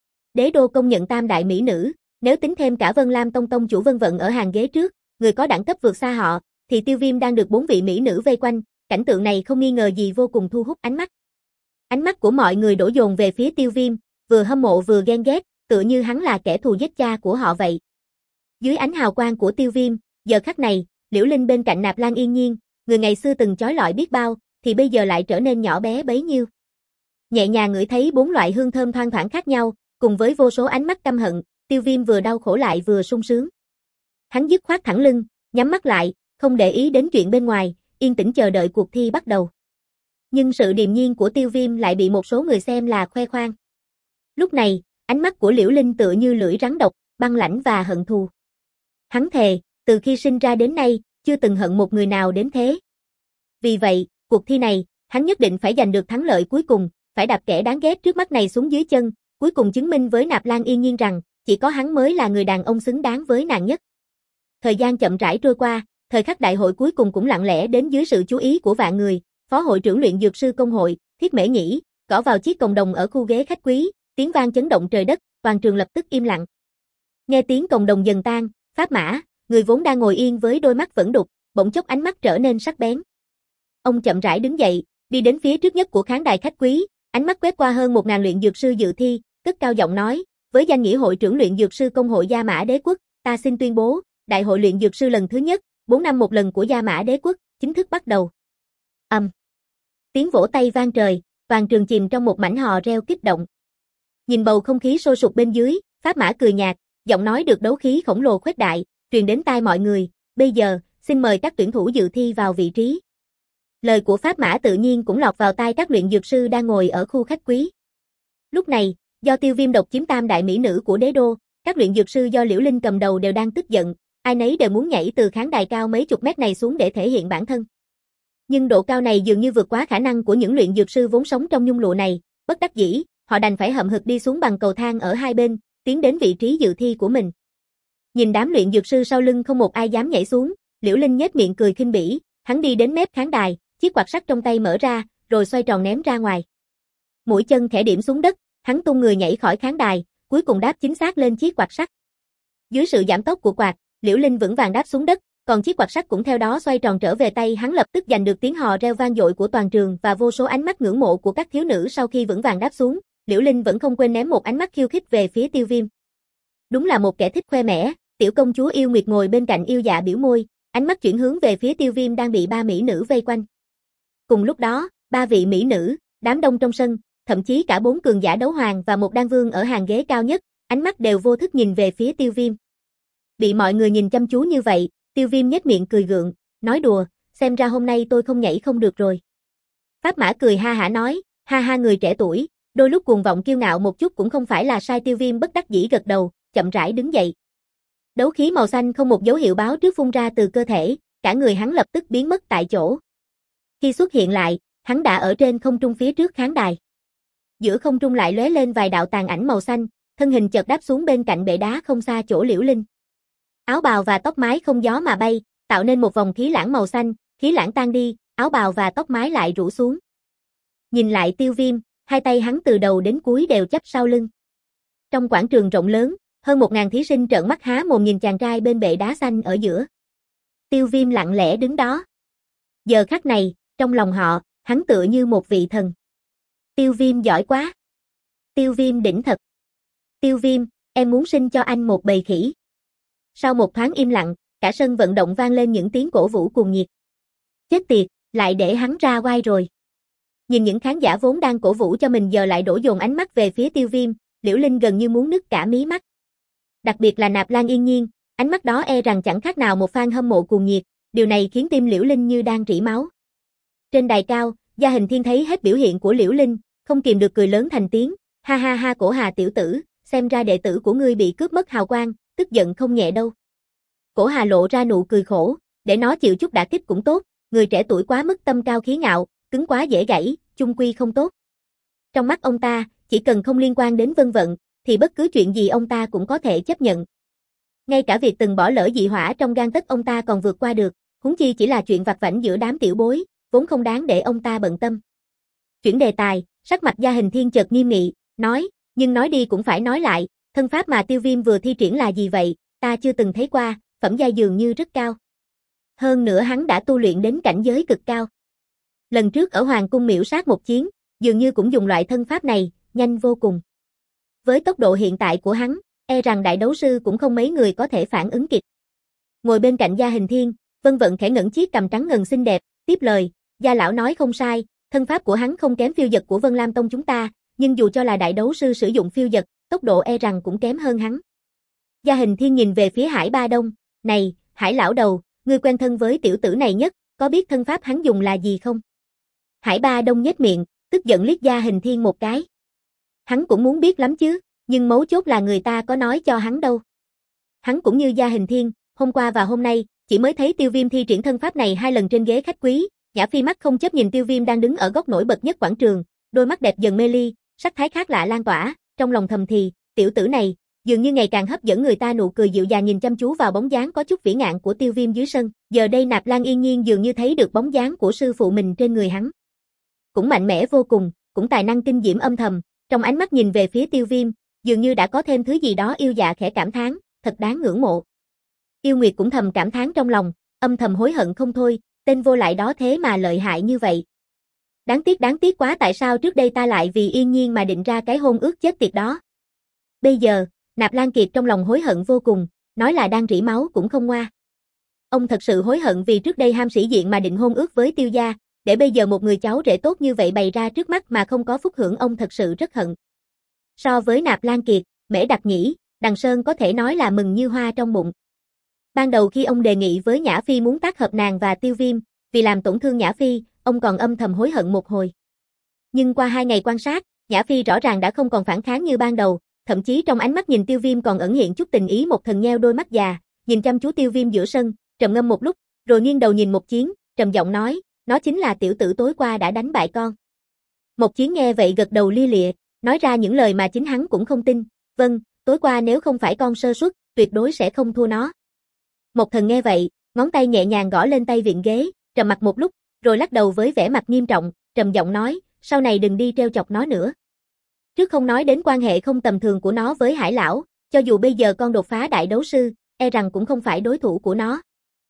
Đế đô công nhận tam đại mỹ nữ, nếu tính thêm cả Vân Lam Tông tông chủ Vân Vận ở hàng ghế trước, người có đẳng cấp vượt xa họ, thì Tiêu Viêm đang được bốn vị mỹ nữ vây quanh, cảnh tượng này không nghi ngờ gì vô cùng thu hút ánh mắt. Ánh mắt của mọi người đổ dồn về phía Tiêu Viêm, vừa hâm mộ vừa ghen ghét, tựa như hắn là kẻ thù giết cha của họ vậy. Dưới ánh hào quang của Tiêu Viêm, giờ khắc này, Liễu Linh bên cạnh Nạp Lan Yên Nhiên, người ngày xưa từng chói lọi biết bao, thì bây giờ lại trở nên nhỏ bé bấy nhiêu. Nhẹ nhàng ngửi thấy bốn loại hương thơm thoang thoảng khác nhau, cùng với vô số ánh mắt căm hận, Tiêu Viêm vừa đau khổ lại vừa sung sướng. Hắn dứt khoát thẳng lưng, nhắm mắt lại, không để ý đến chuyện bên ngoài, yên tĩnh chờ đợi cuộc thi bắt đầu. Nhưng sự điềm nhiên của Tiêu Viêm lại bị một số người xem là khoe khoang. Lúc này, ánh mắt của Liễu Linh tựa như lưỡi rắn độc, băng lãnh và hận thù. Hắn thề, từ khi sinh ra đến nay, chưa từng hận một người nào đến thế. Vì vậy, cuộc thi này, hắn nhất định phải giành được thắng lợi cuối cùng, phải đạp kẻ đáng ghét trước mắt này xuống dưới chân, cuối cùng chứng minh với Nạp Lan Yên Nhiên rằng, chỉ có hắn mới là người đàn ông xứng đáng với nàng nhất. Thời gian chậm rãi trôi qua, thời khắc đại hội cuối cùng cũng lặng lẽ đến dưới sự chú ý của vạn người, Phó hội trưởng luyện dược sư công hội, Thiết Mễ Nhĩ, gõ vào chiếc cồng đồng ở khu ghế khách quý, tiếng vang chấn động trời đất, toàn trường lập tức im lặng. Nghe tiếng cồng đồng dần tan, Pháp Mã, người vốn đang ngồi yên với đôi mắt vẫn đục, bỗng chốc ánh mắt trở nên sắc bén. Ông chậm rãi đứng dậy, đi đến phía trước nhất của khán đài khách quý, ánh mắt quét qua hơn một ngàn luyện dược sư dự thi, cất cao giọng nói, với danh nghĩa hội trưởng luyện dược sư công hội Gia Mã Đế Quốc, ta xin tuyên bố, đại hội luyện dược sư lần thứ nhất, bốn năm một lần của Gia Mã Đế Quốc, chính thức bắt đầu. Ầm. Um. Tiếng vỗ tay vang trời, toàn trường chìm trong một mảnh hò reo kích động. Nhìn bầu không khí sôi sục bên dưới, Pháp Mã cười nhạt, giọng nói được đấu khí khổng lồ khuếch đại, truyền đến tai mọi người, bây giờ, xin mời các tuyển thủ dự thi vào vị trí. Lời của Pháp Mã tự nhiên cũng lọt vào tai các luyện dược sư đang ngồi ở khu khách quý. Lúc này, do Tiêu Viêm độc chiếm tam đại mỹ nữ của đế đô, các luyện dược sư do Liễu Linh cầm đầu đều đang tức giận, ai nấy đều muốn nhảy từ khán đài cao mấy chục mét này xuống để thể hiện bản thân. Nhưng độ cao này dường như vượt quá khả năng của những luyện dược sư vốn sống trong nhung lụa này, bất đắc dĩ, họ đành phải hậm hực đi xuống bằng cầu thang ở hai bên, tiến đến vị trí dự thi của mình. Nhìn đám luyện dược sư sau lưng không một ai dám nhảy xuống, Liễu Linh nhếch miệng cười khinh bỉ, hắn đi đến mép khán đài, chiếc quạt sắt trong tay mở ra, rồi xoay tròn ném ra ngoài. Mũi chân khẽ điểm xuống đất, hắn tung người nhảy khỏi khán đài, cuối cùng đáp chính xác lên chiếc quạt sắt. Dưới sự giảm tốc của quạt, Liễu Linh vững vàng đáp xuống đất, còn chiếc quạt sắt cũng theo đó xoay tròn trở về tay hắn, lập tức giành được tiếng hò reo vang dội của toàn trường và vô số ánh mắt ngưỡng mộ của các thiếu nữ. Sau khi vững vàng đáp xuống, Liễu Linh vẫn không quên ném một ánh mắt khiêu khích về phía Tiêu Viêm. Đúng là một kẻ thích khoe mẽ, tiểu công chúa Yêu Nguyệt ngồi bên cạnh yêu dạ biểu môi, ánh mắt chuyển hướng về phía Tiêu Viêm đang bị ba mỹ nữ vây quanh. Cùng lúc đó, ba vị mỹ nữ, đám đông trong sân, thậm chí cả bốn cường giả đấu hoàng và một đan vương ở hàng ghế cao nhất, ánh mắt đều vô thức nhìn về phía Tiêu Viêm. Bị mọi người nhìn chăm chú như vậy, Tiêu Viêm nhếch miệng cười gượng, nói đùa, xem ra hôm nay tôi không nhảy không được rồi. Pháp Mã cười ha hả nói, ha ha, người trẻ tuổi, đôi lúc cuồng vọng kiêu ngạo một chút cũng không phải là sai. Tiêu Viêm bất đắc dĩ gật đầu, chậm rãi đứng dậy. Đấu khí màu xanh không một dấu hiệu báo trước phun ra từ cơ thể, cả người hắn lập tức biến mất tại chỗ. Khi xuất hiện lại, hắn đã ở trên không trung phía trước khán đài. Giữa không trung lại lóe lên vài đạo tàn ảnh màu xanh, thân hình chợt đáp xuống bên cạnh bệ đá không xa chỗ Liễu Linh. Áo bào và tóc mái không gió mà bay, tạo nên một vòng khí lãng màu xanh, khí lãng tan đi, áo bào và tóc mái lại rủ xuống. Nhìn lại Tiêu Viêm, hai tay hắn từ đầu đến cuối đều chắp sau lưng. Trong quảng trường rộng lớn, hơn một ngàn thí sinh trợn mắt há mồm nhìn chàng trai bên bệ đá xanh ở giữa. Tiêu Viêm lặng lẽ đứng đó. Giờ khắc này, trong lòng họ, hắn tựa như một vị thần. Tiêu Viêm giỏi quá. Tiêu Viêm đỉnh thật. Tiêu Viêm, em muốn sinh cho anh một bầy khỉ. Sau một thoáng im lặng, cả sân vận động vang lên những tiếng cổ vũ cuồng nhiệt. Chết tiệt, lại để hắn ra oai rồi. Nhìn những khán giả vốn đang cổ vũ cho mình giờ lại đổ dồn ánh mắt về phía Tiêu Viêm, Liễu Linh gần như muốn nứt cả mí mắt. Đặc biệt là Nạp Lan Yên Nhiên, ánh mắt đó e rằng chẳng khác nào một fan hâm mộ cuồng nhiệt, điều này khiến tim Liễu Linh như đang rỉ máu. Trên đài cao, Gia Hình Thiên thấy hết biểu hiện của Liễu Linh, không kìm được cười lớn thành tiếng, ha ha ha, Cổ Hà tiểu tử, xem ra đệ tử của ngươi bị cướp mất hào quang, tức giận không nhẹ đâu. Cổ Hà lộ ra nụ cười khổ, để nó chịu chút đả kích cũng tốt, người trẻ tuổi quá mức tâm cao khí ngạo, cứng quá dễ gãy, chung quy không tốt. Trong mắt ông ta, chỉ cần không liên quan đến Vân Vận, thì bất cứ chuyện gì ông ta cũng có thể chấp nhận. Ngay cả việc từng bỏ lỡ dị hỏa trong gang tấc ông ta còn vượt qua được, huống chi chỉ là chuyện vặt vãnh giữa đám tiểu bối, vốn không đáng để ông ta bận tâm. Chuyển đề tài, sắc mặt Gia Hình Thiên chợt nghiêm nghị, nói, nhưng nói đi cũng phải nói lại, thân pháp mà Tiêu Viêm vừa thi triển là gì vậy, ta chưa từng thấy qua, phẩm giai dường như rất cao. Hơn nữa hắn đã tu luyện đến cảnh giới cực cao. Lần trước ở Hoàng cung miểu sát một chiến, dường như cũng dùng loại thân pháp này, nhanh vô cùng. Với tốc độ hiện tại của hắn, e rằng đại đấu sư cũng không mấy người có thể phản ứng kịp. Ngồi bên cạnh Gia Hình Thiên, Vân Vận khẽ ngẩng chiếc cằm trắng ngần xinh đẹp, tiếp lời, Gia lão nói không sai, thân pháp của hắn không kém phiêu dật của Vân Lam Tông chúng ta, nhưng dù cho là đại đấu sư sử dụng phiêu dật, tốc độ e rằng cũng kém hơn hắn. Gia Hình Thiên nhìn về phía Hải Ba Đông, này, Hải lão đầu, ngươi quen thân với tiểu tử này nhất, có biết thân pháp hắn dùng là gì không? Hải Ba Đông nhếch miệng, tức giận liếc Gia Hình Thiên một cái. Hắn cũng muốn biết lắm chứ, nhưng mấu chốt là người ta có nói cho hắn đâu. Hắn cũng như Gia Hình Thiên, hôm qua và hôm nay, chỉ mới thấy Tiêu Viêm thi triển thân pháp này hai lần trên ghế khách quý, Nhã Phi mắt không chấp nhìn Tiêu Viêm đang đứng ở góc nổi bật nhất quảng trường, đôi mắt đẹp dần mê ly, sắc thái khác lạ lan tỏa, trong lòng thầm thì, tiểu tử này, dường như ngày càng hấp dẫn người ta. Nụ cười dịu dàng nhìn chăm chú vào bóng dáng có chút vĩ ngạn của Tiêu Viêm dưới sân, giờ đây Nạp Lan Yên Nhiên dường như thấy được bóng dáng của sư phụ mình trên người hắn. Cũng mạnh mẽ vô cùng, cũng tài năng kinh diễm âm thầm, trong ánh mắt nhìn về phía Tiêu Viêm, dường như đã có thêm thứ gì đó. Yêu dạ khẽ cảm thán, thật đáng ngưỡng mộ. Yêu Nguyệt cũng thầm cảm thán trong lòng, âm thầm hối hận không thôi, tên vô lại đó thế mà lợi hại như vậy. Đáng tiếc đáng tiếc quá, tại sao trước đây ta lại vì Yên Nhiên mà định ra cái hôn ước chết tiệt đó. Bây giờ, Nạp Lan Kiệt trong lòng hối hận vô cùng, nói là đang rỉ máu cũng không ngoa. Ông thật sự hối hận vì trước đây ham sĩ diện mà định hôn ước với Tiêu gia, để bây giờ một người cháu rể tốt như vậy bày ra trước mắt mà không có phúc hưởng, ông thật sự rất hận. So với Nạp Lan Kiệt, Mễ Đặc Nhĩ, Đằng Sơn có thể nói là mừng như hoa trong bụng. Ban đầu khi ông đề nghị với Nhã Phi muốn tác hợp nàng và Tiêu Viêm, vì làm tổn thương Nhã Phi, ông còn âm thầm hối hận một hồi. Nhưng qua hai ngày quan sát, Nhã Phi rõ ràng đã không còn phản kháng như ban đầu, thậm chí trong ánh mắt nhìn Tiêu Viêm còn ẩn hiện chút tình ý. Một Thần nheo đôi mắt già, nhìn chăm chú Tiêu Viêm giữa sân, trầm ngâm một lúc, rồi nghiêng đầu nhìn Một Chiến, trầm giọng nói, nó chính là tiểu tử tối qua đã đánh bại con. Một Chiến nghe vậy gật đầu lia lịa, nói ra những lời mà chính hắn cũng không tin, vâng, tối qua nếu không phải con sơ suất, tuyệt đối sẽ không thua nó. Một Thần nghe vậy, ngón tay nhẹ nhàng gõ lên tay vịn ghế, trầm mặt một lúc, rồi lắc đầu với vẻ mặt nghiêm trọng, trầm giọng nói, sau này đừng đi trêu chọc nó nữa. Trước không nói đến quan hệ không tầm thường của nó với Hải lão, cho dù bây giờ con đột phá đại đấu sư, e rằng cũng không phải đối thủ của nó.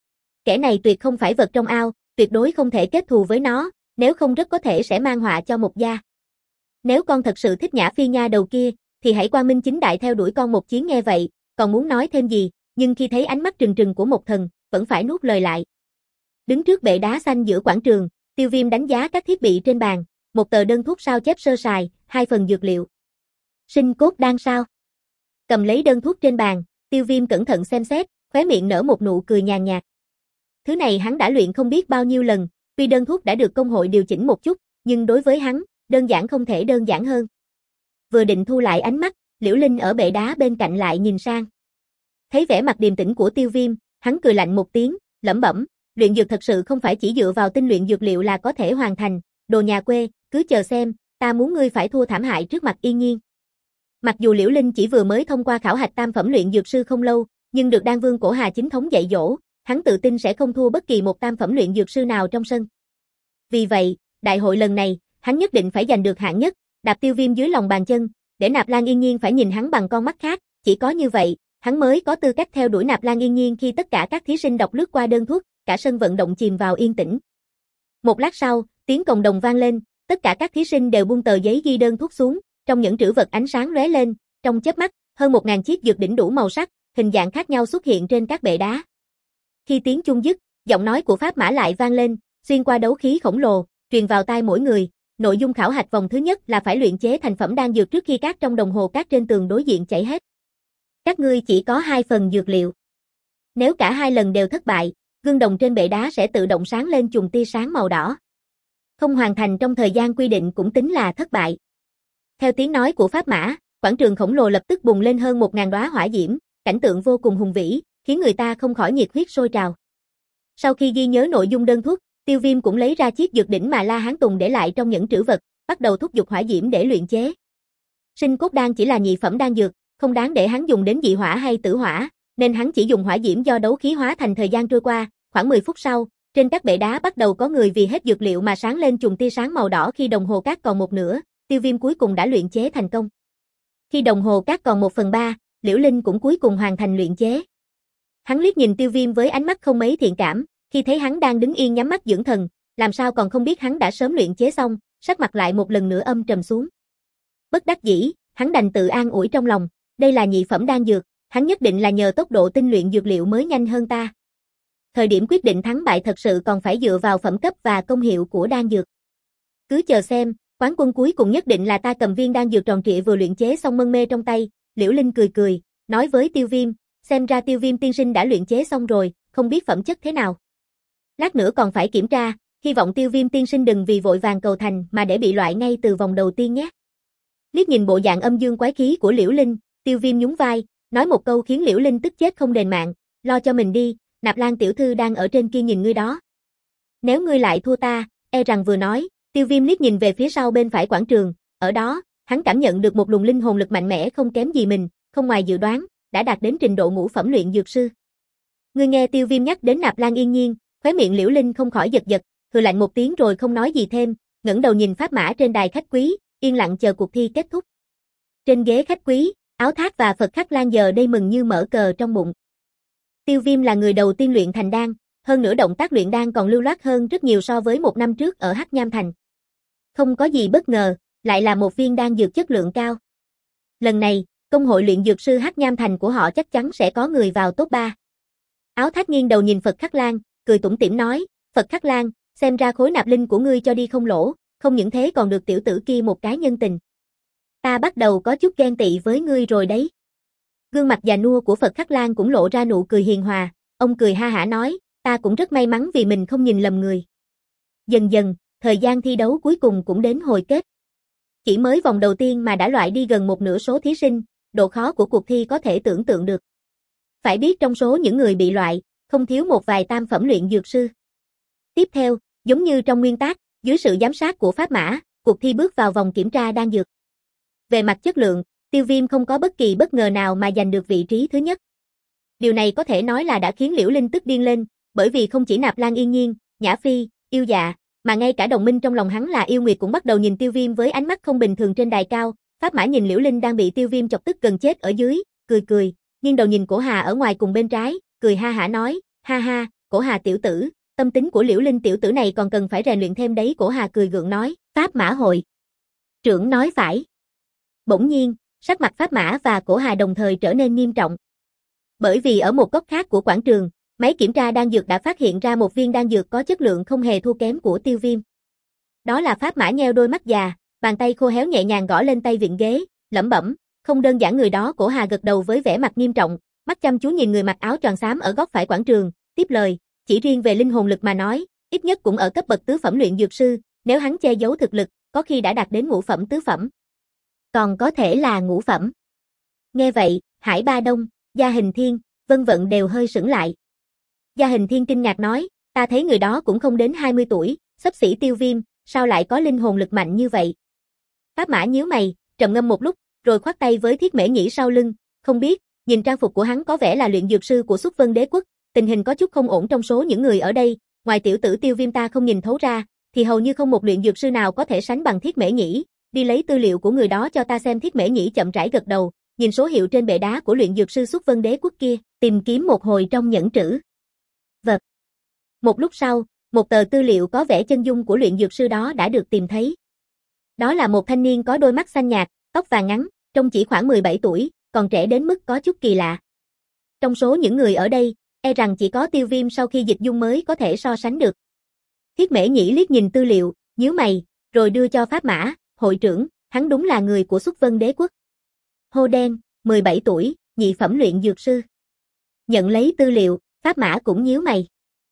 Kẻ này tuyệt không phải vật trong ao, tuyệt đối không thể kết thù với nó, nếu không rất có thể sẽ mang họa cho Một gia. Nếu con thật sự thích Nhã Phi nha đầu kia, thì hãy quang minh chính đại theo đuổi con. Một Chiến nghe vậy, còn muốn nói thêm gì, nhưng khi thấy ánh mắt trừng trừng của Một Thần, vẫn phải nuốt lời lại. Đứng trước bệ đá xanh giữa quảng trường, Tiêu Viêm đánh giá các thiết bị trên bàn, một tờ đơn thuốc sao chép sơ sài, hai phần dược liệu. Sinh cốt đan sao? Cầm lấy đơn thuốc trên bàn, Tiêu Viêm cẩn thận xem xét, khóe miệng nở một nụ cười nhàn nhạt. Thứ này hắn đã luyện không biết bao nhiêu lần, tuy đơn thuốc đã được công hội điều chỉnh một chút, nhưng đối với hắn, đơn giản không thể đơn giản hơn. Vừa định thu lại ánh mắt, Liễu Linh ở bệ đá bên cạnh lại nhìn sang. Thấy vẻ mặt điềm tĩnh của Tiêu Viêm, hắn cười lạnh một tiếng, lẩm bẩm, luyện dược thật sự không phải chỉ dựa vào tinh luyện dược liệu là có thể hoàn thành, đồ nhà quê, cứ chờ xem, ta muốn ngươi phải thua thảm hại trước mặt Yên Nhiên. Mặc dù Liễu Linh chỉ vừa mới thông qua khảo hạch tam phẩm luyện dược sư không lâu, nhưng được Đan Vương Cổ Hà chính thống dạy dỗ, hắn tự tin sẽ không thua bất kỳ một tam phẩm luyện dược sư nào trong sân. Vì vậy, đại hội lần này, hắn nhất định phải giành được hạng nhất, đạp Tiêu Viêm dưới lòng bàn chân, để Nạp Lan Yên Nhiên phải nhìn hắn bằng con mắt khác, chỉ có như vậy, hắn mới có tư cách theo đuổi Nạp Lan Yên Nhiên. Khi tất cả các thí sinh đọc lướt qua đơn thuốc, cả sân vận động chìm vào yên tĩnh. Một lát sau, tiếng còng đồng vang lên, tất cả các thí sinh đều buông tờ giấy ghi đơn thuốc xuống, trong những trữ vật ánh sáng lóe lên, trong chớp mắt, hơn một ngàn chiếc dược đỉnh đủ màu sắc, hình dạng khác nhau xuất hiện trên các bệ đá. Khi tiếng chuông dứt, giọng nói của Pháp Mã lại vang lên, xuyên qua đấu khí khổng lồ, truyền vào tai mỗi người. Nội dung khảo hạch vòng thứ nhất là phải luyện chế thành phẩm đan dược trước khi cát trong đồng hồ cát trên tường đối diện chảy hết. Các ngươi chỉ có hai phần dược liệu. Nếu cả hai lần đều thất bại, gương đồng trên bệ đá sẽ tự động sáng lên chùm tia sáng màu đỏ. Không hoàn thành trong thời gian quy định cũng tính là thất bại. Theo tiếng nói của Pháp Mã, quảng trường khổng lồ lập tức bùng lên hơn một ngàn đóa hỏa diễm, cảnh tượng vô cùng hùng vĩ, khiến người ta không khỏi nhiệt huyết sôi trào. Sau khi ghi nhớ nội dung đơn thuốc, Tiêu Viêm cũng lấy ra chiếc dược đỉnh mà La Hán Tùng để lại trong những trữ vật, bắt đầu thúc giục hỏa diễm để luyện chế. Sinh cốt đan chỉ là nhị phẩm đan dược, không đáng để hắn dùng đến dị hỏa hay tử hỏa, nên hắn chỉ dùng hỏa diễm do đấu khí hóa thành. Thời gian trôi qua, khoảng mười phút sau, trên các bệ đá bắt đầu có người vì hết dược liệu mà sáng lên chùm tia sáng màu đỏ. Khi đồng hồ cát còn một nửa, Tiêu Viêm cuối cùng đã luyện chế thành công. Khi đồng hồ cát còn một phần ba, Liễu Linh cũng cuối cùng hoàn thành luyện chế. Hắn liếc nhìn Tiêu Viêm với ánh mắt không mấy thiện cảm, khi thấy hắn đang đứng yên nhắm mắt dưỡng thần, làm sao còn không biết hắn đã sớm luyện chế xong, sắc mặt lại một lần nữa âm trầm xuống. Bất đắc dĩ, hắn đành tự an ủi trong lòng, đây là nhị phẩm đan dược, hắn nhất định là nhờ tốc độ tinh luyện dược liệu mới nhanh hơn ta. Thời điểm quyết định thắng bại thật sự còn phải dựa vào phẩm cấp và công hiệu của đan dược. Cứ chờ xem, quán quân cuối cùng nhất định là ta. Cầm viên đan dược tròn trịa vừa luyện chế xong mân mê trong tay, Liễu Linh cười cười, nói với Tiêu Viêm, xem ra Tiêu Viêm tiên sinh đã luyện chế xong rồi, không biết phẩm chất thế nào. Lát nữa còn phải kiểm tra, hy vọng Tiêu Viêm tiên sinh đừng vì vội vàng cầu thành mà để bị loại ngay từ vòng đầu tiên nhé. Liếc nhìn bộ dạng âm dương quái khí của Liễu Linh, Tiêu Viêm nhún vai, nói một câu khiến Liễu Linh tức chết không đền mạng, lo cho mình đi, Nạp Lan tiểu thư đang ở trên kia nhìn ngươi đó. Nếu ngươi lại thua ta, e rằng. Vừa nói, Tiêu Viêm liếc nhìn về phía sau bên phải quảng trường, ở đó, hắn cảm nhận được một luồng linh hồn lực mạnh mẽ không kém gì mình, không ngoài dự đoán, đã đạt đến trình độ ngũ phẩm luyện dược sư. Ngươi nghe Tiêu Viêm nhắc đến Nạp Lan Yên Nhiên, khóe miệng Liễu Linh không khỏi giật giật, hừ lạnh một tiếng rồi không nói gì thêm, ngẩng đầu nhìn Pháp Mã trên đài khách quý, yên lặng chờ cuộc thi kết thúc. Trên ghế khách quý, Áo Thác và Phật Khắc Lan giờ đây mừng như mở cờ trong bụng. Tiêu Viêm là người đầu tiên luyện thành đan, hơn nữa động tác luyện đan còn lưu loát hơn rất nhiều so với một năm trước ở Hắc Nham Thành. Không có gì bất ngờ, lại là một viên đan dược chất lượng cao. Lần này, công hội luyện dược sư Hắc Nham Thành của họ chắc chắn sẽ có người vào top ba. Áo Thác nghiêng đầu nhìn Phật Khắc Lan, cười tủm tỉm nói, Phật Khắc Lan, xem ra khối nạp linh của ngươi cho đi không lỗ, không những thế còn được tiểu tử kia một cái nhân tình. Ta bắt đầu có chút ghen tị với ngươi rồi đấy. Gương mặt già nua của Phật Khắc Lan cũng lộ ra nụ cười hiền hòa, ông cười ha hả nói, ta cũng rất may mắn vì mình không nhìn lầm người. Dần dần, thời gian thi đấu cuối cùng cũng đến hồi kết. Chỉ mới vòng đầu tiên mà đã loại đi gần một nửa số thí sinh, độ khó của cuộc thi có thể tưởng tượng được. Phải biết trong số những người bị loại, không thiếu một vài tam phẩm luyện dược sư. Tiếp theo, giống như trong nguyên tắc, dưới sự giám sát của Pháp Mã, cuộc thi bước vào vòng kiểm tra đan dược. Về mặt chất lượng, Tiêu Viêm không có bất kỳ bất ngờ nào mà giành được vị trí thứ nhất. Điều này có thể nói là đã khiến Liễu Linh tức điên lên, bởi vì không chỉ Nạp Lan Yên Nhiên, Nhã Phi, Yêu Dạ, mà ngay cả đồng minh trong lòng hắn là Yêu Nguyệt cũng bắt đầu nhìn Tiêu Viêm với ánh mắt không bình thường trên đài cao. Pháp Mã nhìn Liễu Linh đang bị Tiêu Viêm chọc tức gần chết ở dưới, cười cười, nghiêng đầu nhìn Cổ Hà ở ngoài cùng bên trái, cười ha hả nói, ha ha, Cổ Hà tiểu tử, tâm tính của Liễu Linh tiểu tử này còn cần phải rèn luyện thêm đấy. Cổ Hà cười gượng nói, Pháp Mã hội trưởng nói phải. Bỗng nhiên, sắc mặt Pháp Mã và Cổ Hà đồng thời trở nên nghiêm trọng. Bởi vì ở một góc khác của quảng trường, máy kiểm tra đan dược đã phát hiện ra một viên đan dược có chất lượng không hề thua kém của Tiêu Viêm. Đó là Pháp Mã nheo đôi mắt già, bàn tay khô héo nhẹ nhàng gõ lên tay vịn ghế, lẩm bẩm, không đơn giản người đó. Cổ Hà gật đầu với vẻ mặt nghiêm trọng, mắt chăm chú nhìn người mặc áo choàng xám ở góc phải quảng trường, tiếp lời, chỉ riêng về linh hồn lực mà nói, ít nhất cũng ở cấp bậc tứ phẩm luyện dược sư, nếu hắn che giấu thực lực, có khi đã đạt đến ngũ phẩm tứ phẩm. Còn có thể là ngũ phẩm. Nghe vậy, Hải Ba Đông, Gia Hình Thiên, Vân Vận đều hơi sững lại. Gia Hình Thiên kinh ngạc nói, ta thấy người đó cũng không đến hai mươi tuổi, xấp xỉ Tiêu Viêm, sao lại có linh hồn lực mạnh như vậy? Pháp Mã nhíu mày, trầm ngâm một lúc, rồi khoát tay với Thiết Mễ Nhĩ sau lưng, không biết, nhìn trang phục của hắn có vẻ là luyện dược sư của Xuất Vân Đế quốc, tình hình có chút không ổn trong số những người ở đây, ngoài tiểu tử Tiêu Viêm ta không nhìn thấu ra, thì hầu như không một luyện dược sư nào có thể sánh bằng Thiết Mễ Nhĩ, đi lấy tư liệu của người đó cho ta xem. Thiết Mễ Nhĩ chậm rãi gật đầu, nhìn số hiệu trên bệ đá của luyện dược sư Xuất Vân Đế quốc kia, tìm kiếm một hồi trong nhẫn trữ vật. Một lúc sau, một tờ tư liệu có vẻ chân dung của luyện dược sư đó đã được tìm thấy. Đó là một thanh niên có đôi mắt xanh nhạt, tóc vàng ngắn, trông chỉ khoảng mười bảy tuổi, còn trẻ đến mức có chút kỳ lạ. Trong số những người ở đây, e rằng chỉ có Tiêu Viêm sau khi dịch dung mới có thể so sánh được. Thiết Mễ Nhĩ liếc nhìn tư liệu, nhíu mày, rồi đưa cho Pháp Mã, hội trưởng, hắn đúng là người của Xuất Vân Đế quốc. Hô Đen, mười bảy tuổi, nhị phẩm luyện dược sư. Nhận lấy tư liệu, Pháp Mã cũng nhíu mày.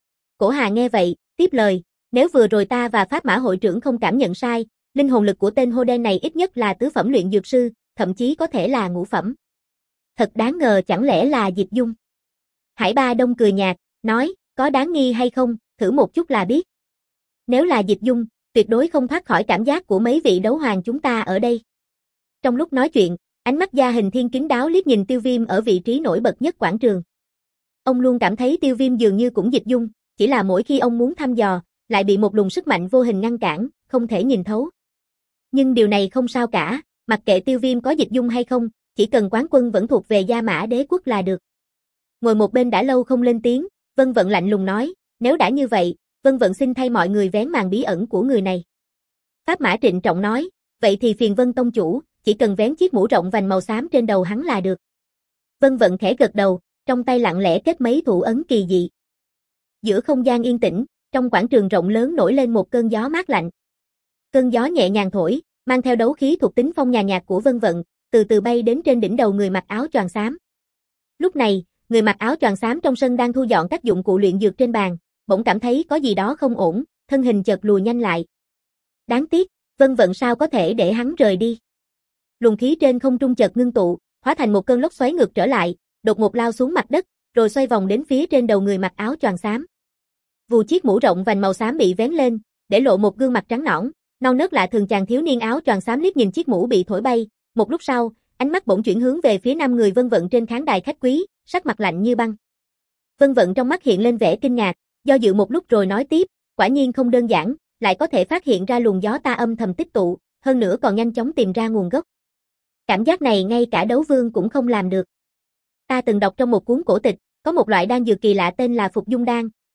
Cổ Hà nghe vậy, tiếp lời, nếu vừa rồi ta và Pháp Mã hội trưởng không cảm nhận sai, linh hồn lực của tên Hô Đen này ít nhất là tứ phẩm luyện dược sư, thậm chí có thể là ngũ phẩm. Thật đáng ngờ, chẳng lẽ là dịch dung? Hải Ba Đông cười nhạt, nói, có đáng nghi hay không, thử một chút là biết. Nếu là dịch dung, tuyệt đối không thoát khỏi cảm giác của mấy vị đấu hoàng chúng ta ở đây. Trong lúc nói chuyện, ánh mắt Gia Hình Thiên kín đáo liếc nhìn Tiêu Viêm ở vị trí nổi bật nhất quảng trường. Ông luôn cảm thấy Tiêu Viêm dường như cũng dịch dung, chỉ là mỗi khi ông muốn thăm dò, lại bị một luồng sức mạnh vô hình ngăn cản, không thể nhìn thấu. Nhưng điều này không sao cả, mặc kệ Tiêu Viêm có dịch dung hay không, chỉ cần quán quân vẫn thuộc về Gia Mã Đế quốc là được. Ngồi một bên đã lâu không lên tiếng, Vân Vận lạnh lùng nói, nếu đã như vậy, Vân Vận xin thay mọi người vén màn bí ẩn của người này. Pháp Mã trịnh trọng nói, vậy thì phiền Vân tông chủ, chỉ cần vén chiếc mũ rộng vành màu xám trên đầu hắn là được. Vân Vận khẽ gật đầu, trong tay lặng lẽ kết mấy thủ ấn kỳ dị. Giữa không gian yên tĩnh, trong quảng trường rộng lớn nổi lên một cơn gió mát lạnh. Cơn gió nhẹ nhàng thổi, mang theo đấu khí thuộc tính phong nhàn nhạt của Vân Vận, từ từ bay đến trên đỉnh đầu người mặc áo choàng xám. Lúc này, người mặc áo choàng xám trong sân đang thu dọn các dụng cụ luyện dược trên bàn, bỗng cảm thấy có gì đó không ổn, thân hình chợt lùi nhanh lại. Đáng tiếc, Vân Vận sao có thể để hắn rời đi. Luồng khí trên không trung chợt ngưng tụ, hóa thành một cơn lốc xoáy ngược trở lại, đột ngột lao xuống mặt đất, rồi xoay vòng đến phía trên đầu người mặc áo choàng xám. Vù, chiếc mũ rộng vành màu xám bị vén lên, để lộ một gương mặt trắng nõn, non nớt lạ thường. Chàng thiếu niên áo choàng xám liếc nhìn chiếc mũ bị thổi bay, một lúc sau, ánh mắt bỗng chuyển hướng về phía năm người Vân Vận trên khán đài khách quý, sắc mặt lạnh như băng. Vân Vận trong mắt hiện lên vẻ kinh ngạc, do dự một lúc rồi nói tiếp, quả nhiên không đơn giản, lại có thể phát hiện ra luồng gió ta âm thầm tích tụ, hơn nữa còn nhanh chóng tìm ra nguồn gốc. Cảm giác này ngay cả đấu vương cũng không làm được. Ta từng đọc trong một cuốn cổ tịch, có một loại đan dược kỳ lạ tên là Phục Dung Đan,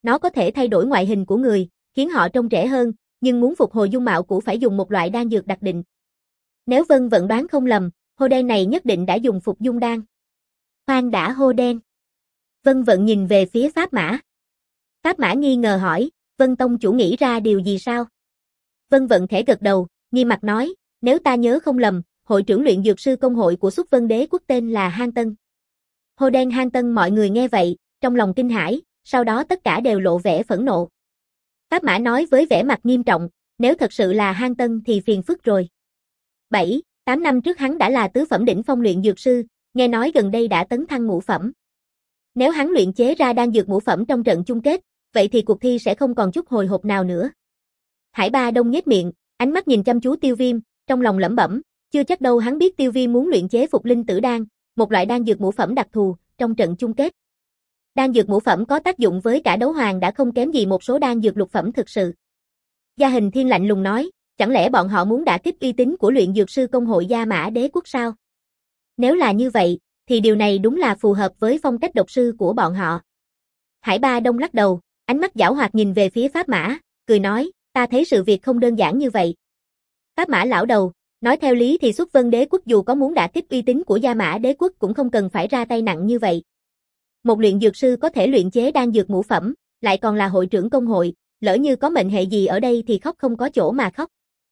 Nó có thể thay đổi ngoại hình của người, khiến họ trông trẻ hơn, nhưng muốn phục hồi dung mạo cũ phải dùng một loại đan dược đặc định. Nếu Vân Vận đoán không lầm, hô đen này nhất định đã dùng phục dung đan. Khoan đã, hô đen. Vân Vận nhìn về phía Pháp Mã. Pháp Mã nghi ngờ hỏi, Vân Tông chủ nghĩ ra điều gì sao? Vân Vận khẽ gật đầu, nghi mặt nói, nếu ta nhớ không lầm, hội trưởng luyện dược sư công hội của Xuất Vân Đế quốc tên là Hang Tân. Hô đen Hang Tân, mọi người nghe vậy, trong lòng kinh hãi, sau đó tất cả đều lộ vẻ phẫn nộ. Pháp Mã nói với vẻ mặt nghiêm trọng, nếu thật sự là Hang Tân thì phiền phức rồi. bảy, tám năm trước hắn đã là tứ phẩm đỉnh phong luyện dược sư, nghe nói gần đây đã tấn thăng ngũ phẩm. Nếu hắn luyện chế ra đan dược ngũ phẩm trong trận chung kết, vậy thì cuộc thi sẽ không còn chút hồi hộp nào nữa. Hải Ba Đông nhếch miệng, ánh mắt nhìn chăm chú Tiêu Viêm, trong lòng lẩm bẩm, chưa chắc đâu hắn biết Tiêu Viêm muốn luyện chế Phục Linh Tử Đan, một loại đan dược ngũ phẩm đặc thù, trong trận chung kết. Đan dược ngũ phẩm có tác dụng với cả đấu hoàng đã không kém gì một số đan dược lục phẩm thực sự. Gia Hình Thiên lạnh lùng nói, chẳng lẽ bọn họ muốn đả kích uy tín của luyện dược sư công hội Gia Mã Đế quốc sao? Nếu là như vậy, thì điều này đúng là phù hợp với phong cách độc sư của bọn họ. Hải Ba Đông lắc đầu, ánh mắt giảo hoạt nhìn về phía Pháp Mã, cười nói, ta thấy sự việc không đơn giản như vậy. Pháp Mã lão đầu, nói theo lý thì Xuất Vân Đế quốc dù có muốn đả kích uy tín của Gia Mã Đế quốc cũng không cần phải ra tay nặng như vậy. Một luyện dược sư có thể luyện chế đan dược ngũ phẩm, lại còn là hội trưởng công hội, lỡ như có mệnh hệ gì ở đây thì khóc không có chỗ mà khóc.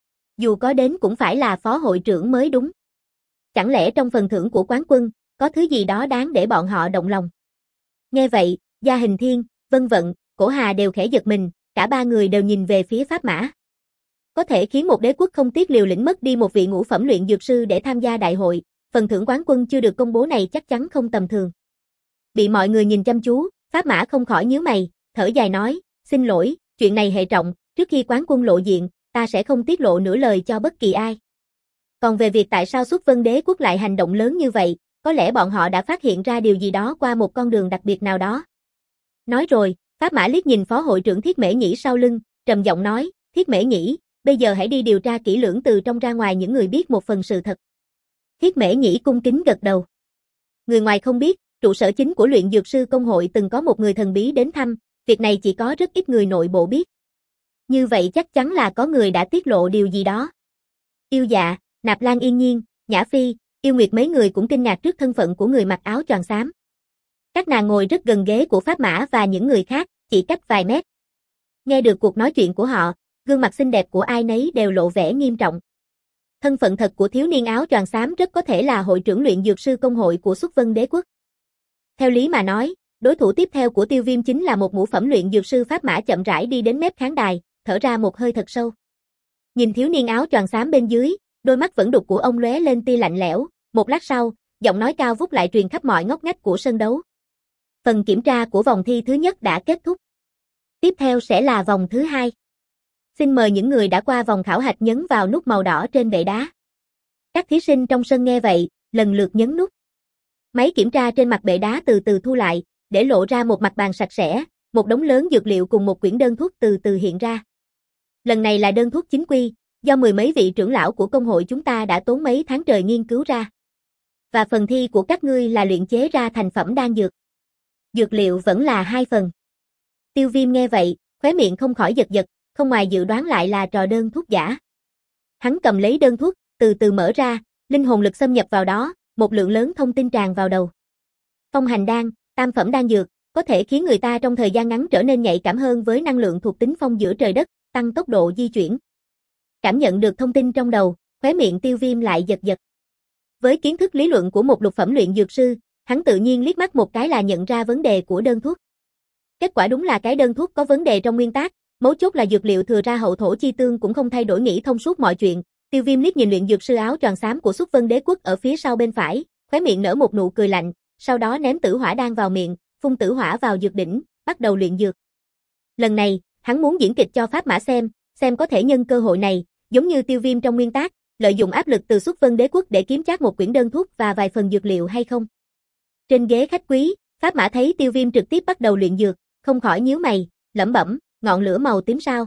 Dù có đến cũng phải là phó hội trưởng mới đúng. Chẳng lẽ trong phần thưởng của quán quân, có thứ gì đó đáng để bọn họ động lòng? Nghe vậy, Gia Hình Thiên, Vân Vận, Cổ Hà đều khẽ giật mình, cả ba người đều nhìn về phía Pháp Mã. Có thể khiến một đế quốc không tiếc liều lĩnh mất đi một vị ngũ phẩm luyện dược sư để tham gia đại hội, phần thưởng quán quân chưa được công bố này chắc chắn không tầm thường. Bị mọi người nhìn chăm chú, Pháp Mã không khỏi nhíu mày, thở dài nói, xin lỗi, chuyện này hệ trọng, trước khi quán quân lộ diện, ta sẽ không tiết lộ nửa lời cho bất kỳ ai. Còn về việc tại sao Xuất Vân Đế quốc lại hành động lớn như vậy, có lẽ bọn họ đã phát hiện ra điều gì đó qua một con đường đặc biệt nào đó. Nói rồi, Pháp Mã liếc nhìn phó hội trưởng Thiết Mễ Nhĩ sau lưng, trầm giọng nói, Thiết Mễ Nhĩ, bây giờ hãy đi điều tra kỹ lưỡng từ trong ra ngoài những người biết một phần sự thật. Thiết Mễ Nhĩ cung kính gật đầu. Người ngoài không biết, trụ sở chính của luyện dược sư công hội từng có một người thần bí đến thăm, việc này chỉ có rất ít người nội bộ biết. Như vậy chắc chắn là có người đã tiết lộ điều gì đó. Yêu Dạ, Nạp Lan Yên Nhiên, Nhã Phi, Yêu Nguyệt mấy người cũng kinh ngạc trước thân phận của người mặc áo choàng xám. Các nàng ngồi rất gần ghế của Pháp Mã và những người khác, chỉ cách vài mét. Nghe được cuộc nói chuyện của họ, gương mặt xinh đẹp của ai nấy đều lộ vẻ nghiêm trọng. Thân phận thật của thiếu niên áo choàng xám rất có thể là hội trưởng luyện dược sư công hội của Xuất Vân Đế quốc. Theo lý mà nói, đối thủ tiếp theo của Tiêu Viêm chính là một ngũ phẩm luyện dược sư. Pháp Mã chậm rãi đi đến mép khán đài, thở ra một hơi thật sâu. Nhìn thiếu niên áo choàng xám bên dưới, đôi mắt vẫn đục của ông lóe lên tia lạnh lẽo, một lát sau, giọng nói cao vút lại truyền khắp mọi ngóc ngách của sân đấu. Phần kiểm tra của vòng thi thứ nhất đã kết thúc. Tiếp theo sẽ là vòng thứ hai. Xin mời những người đã qua vòng khảo hạch nhấn vào nút màu đỏ trên bệ đá. Các thí sinh trong sân nghe vậy, lần lượt nhấn nút. Máy kiểm tra trên mặt bệ đá từ từ thu lại, để lộ ra một mặt bàn sạch sẽ, một đống lớn dược liệu cùng một quyển đơn thuốc từ từ hiện ra. Lần này là đơn thuốc chính quy, do mười mấy vị trưởng lão của công hội chúng ta đã tốn mấy tháng trời nghiên cứu ra. Và phần thi của các ngươi là luyện chế ra thành phẩm đan dược. Dược liệu vẫn là hai phần. Tiêu Viêm nghe vậy, khóe miệng không khỏi giật giật, không ngoài dự đoán lại là trò đơn thuốc giả. Hắn cầm lấy đơn thuốc, từ từ mở ra, linh hồn lực xâm nhập vào đó, một lượng lớn thông tin tràn vào đầu. Phong hành đan, tam phẩm đan dược, có thể khiến người ta trong thời gian ngắn trở nên nhạy cảm hơn với năng lượng thuộc tính phong giữa trời đất, tăng tốc độ di chuyển. Cảm nhận được thông tin trong đầu, khóe miệng Tiêu Viêm lại giật giật. Với kiến thức lý luận của một lục phẩm luyện dược sư, hắn tự nhiên liếc mắt một cái là nhận ra vấn đề của đơn thuốc. Kết quả đúng là cái đơn thuốc có vấn đề trong nguyên tắc, mấu chốt là dược liệu thừa ra hậu thổ chi tương cũng không thay đổi, nghĩ thông suốt mọi chuyện. Tiêu Viêm liếc nhìn luyện dược sư áo choàng xám của Xuất Vân Đế quốc ở phía sau bên phải, khóe miệng nở một nụ cười lạnh, sau đó ném tử hỏa đan vào miệng, phun tử hỏa vào dược đỉnh, bắt đầu luyện dược. Lần này, hắn muốn diễn kịch cho Pháp Mã xem, xem có thể nhân cơ hội này, giống như Tiêu Viêm trong nguyên tắc, lợi dụng áp lực từ Xuất Vân Đế quốc để kiếm trác một quyển đơn thuốc và vài phần dược liệu hay không. Trên ghế khách quý, Pháp Mã thấy Tiêu Viêm trực tiếp bắt đầu luyện dược, không khỏi nhíu mày, lẩm bẩm, ngọn lửa màu tím sao?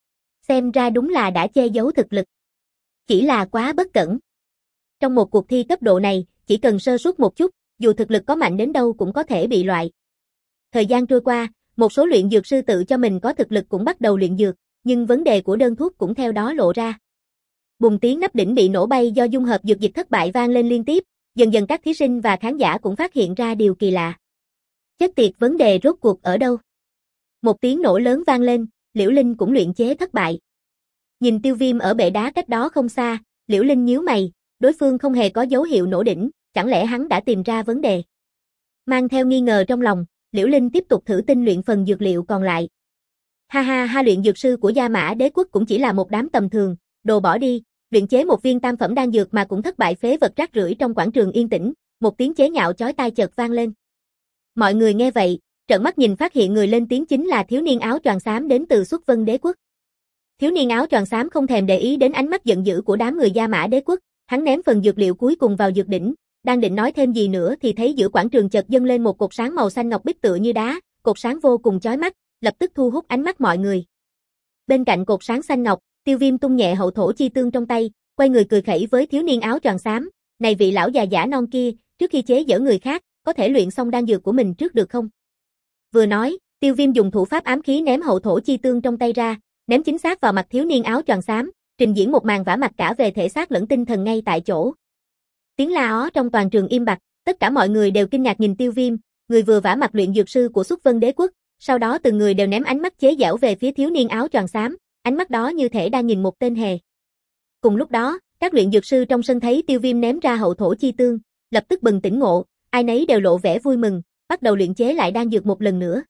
Xem ra đúng là đã che giấu thực lực. Chỉ là quá bất cẩn. Trong một cuộc thi cấp độ này, chỉ cần sơ suất một chút, dù thực lực có mạnh đến đâu cũng có thể bị loại. Thời gian trôi qua, Một số luyện dược sư tự cho mình có thực lực cũng bắt đầu luyện dược, nhưng vấn đề của đơn thuốc cũng theo đó lộ ra. Bùng tiếng nắp đỉnh bị nổ bay do dung hợp dược dịch thất bại vang lên liên tiếp, dần dần các thí sinh và khán giả cũng phát hiện ra điều kỳ lạ. Chết tiệt, vấn đề rốt cuộc ở đâu? Một tiếng nổ lớn vang lên, Liễu Linh cũng luyện chế thất bại. Nhìn Tiêu Viêm ở bệ đá cách đó không xa, Liễu Linh nhíu mày, đối phương không hề có dấu hiệu nổ đỉnh, chẳng lẽ hắn đã tìm ra vấn đề? Mang theo nghi ngờ trong lòng, Liễu Linh tiếp tục thử tinh luyện phần dược liệu còn lại. Ha ha ha, luyện dược sư của Gia Mã Đế Quốc cũng chỉ là một đám tầm thường, đồ bỏ đi, luyện chế một viên tam phẩm đan dược mà cũng thất bại, phế vật rác rưởi. Trong quảng trường yên tĩnh, một tiếng chế nhạo chói tai chợt vang lên. Mọi người nghe vậy, trợn mắt nhìn phát hiện người lên tiếng chính là thiếu niên áo choàng xám đến từ Xuất Vân Đế Quốc. Thiếu niên áo choàng xám không thèm để ý đến ánh mắt giận dữ của đám người Gia Mã Đế Quốc, hắn ném phần dược liệu cuối cùng vào dược đỉnh, đang định nói thêm gì nữa thì thấy giữa quảng trường chợt dâng lên một cột sáng màu xanh ngọc bích tựa như đá, cột sáng vô cùng chói mắt, lập tức thu hút ánh mắt mọi người. Bên cạnh cột sáng xanh ngọc, Tiêu Viêm tung nhẹ hậu thổ chi tương trong tay, quay người cười khẩy với thiếu niên áo choàng xám, "Này vị lão già giả non kia, trước khi chế giễu người khác, có thể luyện xong đan dược của mình trước được không?" Vừa nói, Tiêu Viêm dùng thủ pháp ám khí ném hậu thổ chi tương trong tay ra, ném chính xác vào mặt thiếu niên áo choàng xám, trình diễn một màn vả mặt cả về thể xác lẫn tinh thần ngay tại chỗ. Tiếng la ó trong toàn trường im bặt, tất cả mọi người đều kinh ngạc nhìn Tiêu Viêm, người vừa vả mặt luyện dược sư của Xuất Vân Đế Quốc, sau đó từng người đều ném ánh mắt chế giễu về phía thiếu niên áo choàng xám, ánh mắt đó như thể đang nhìn một tên hề. Cùng lúc đó, các luyện dược sư trong sân thấy Tiêu Viêm ném ra hậu thổ chi tương, lập tức bừng tỉnh ngộ, ai nấy đều lộ vẻ vui mừng, bắt đầu luyện chế lại đan dược một lần nữa.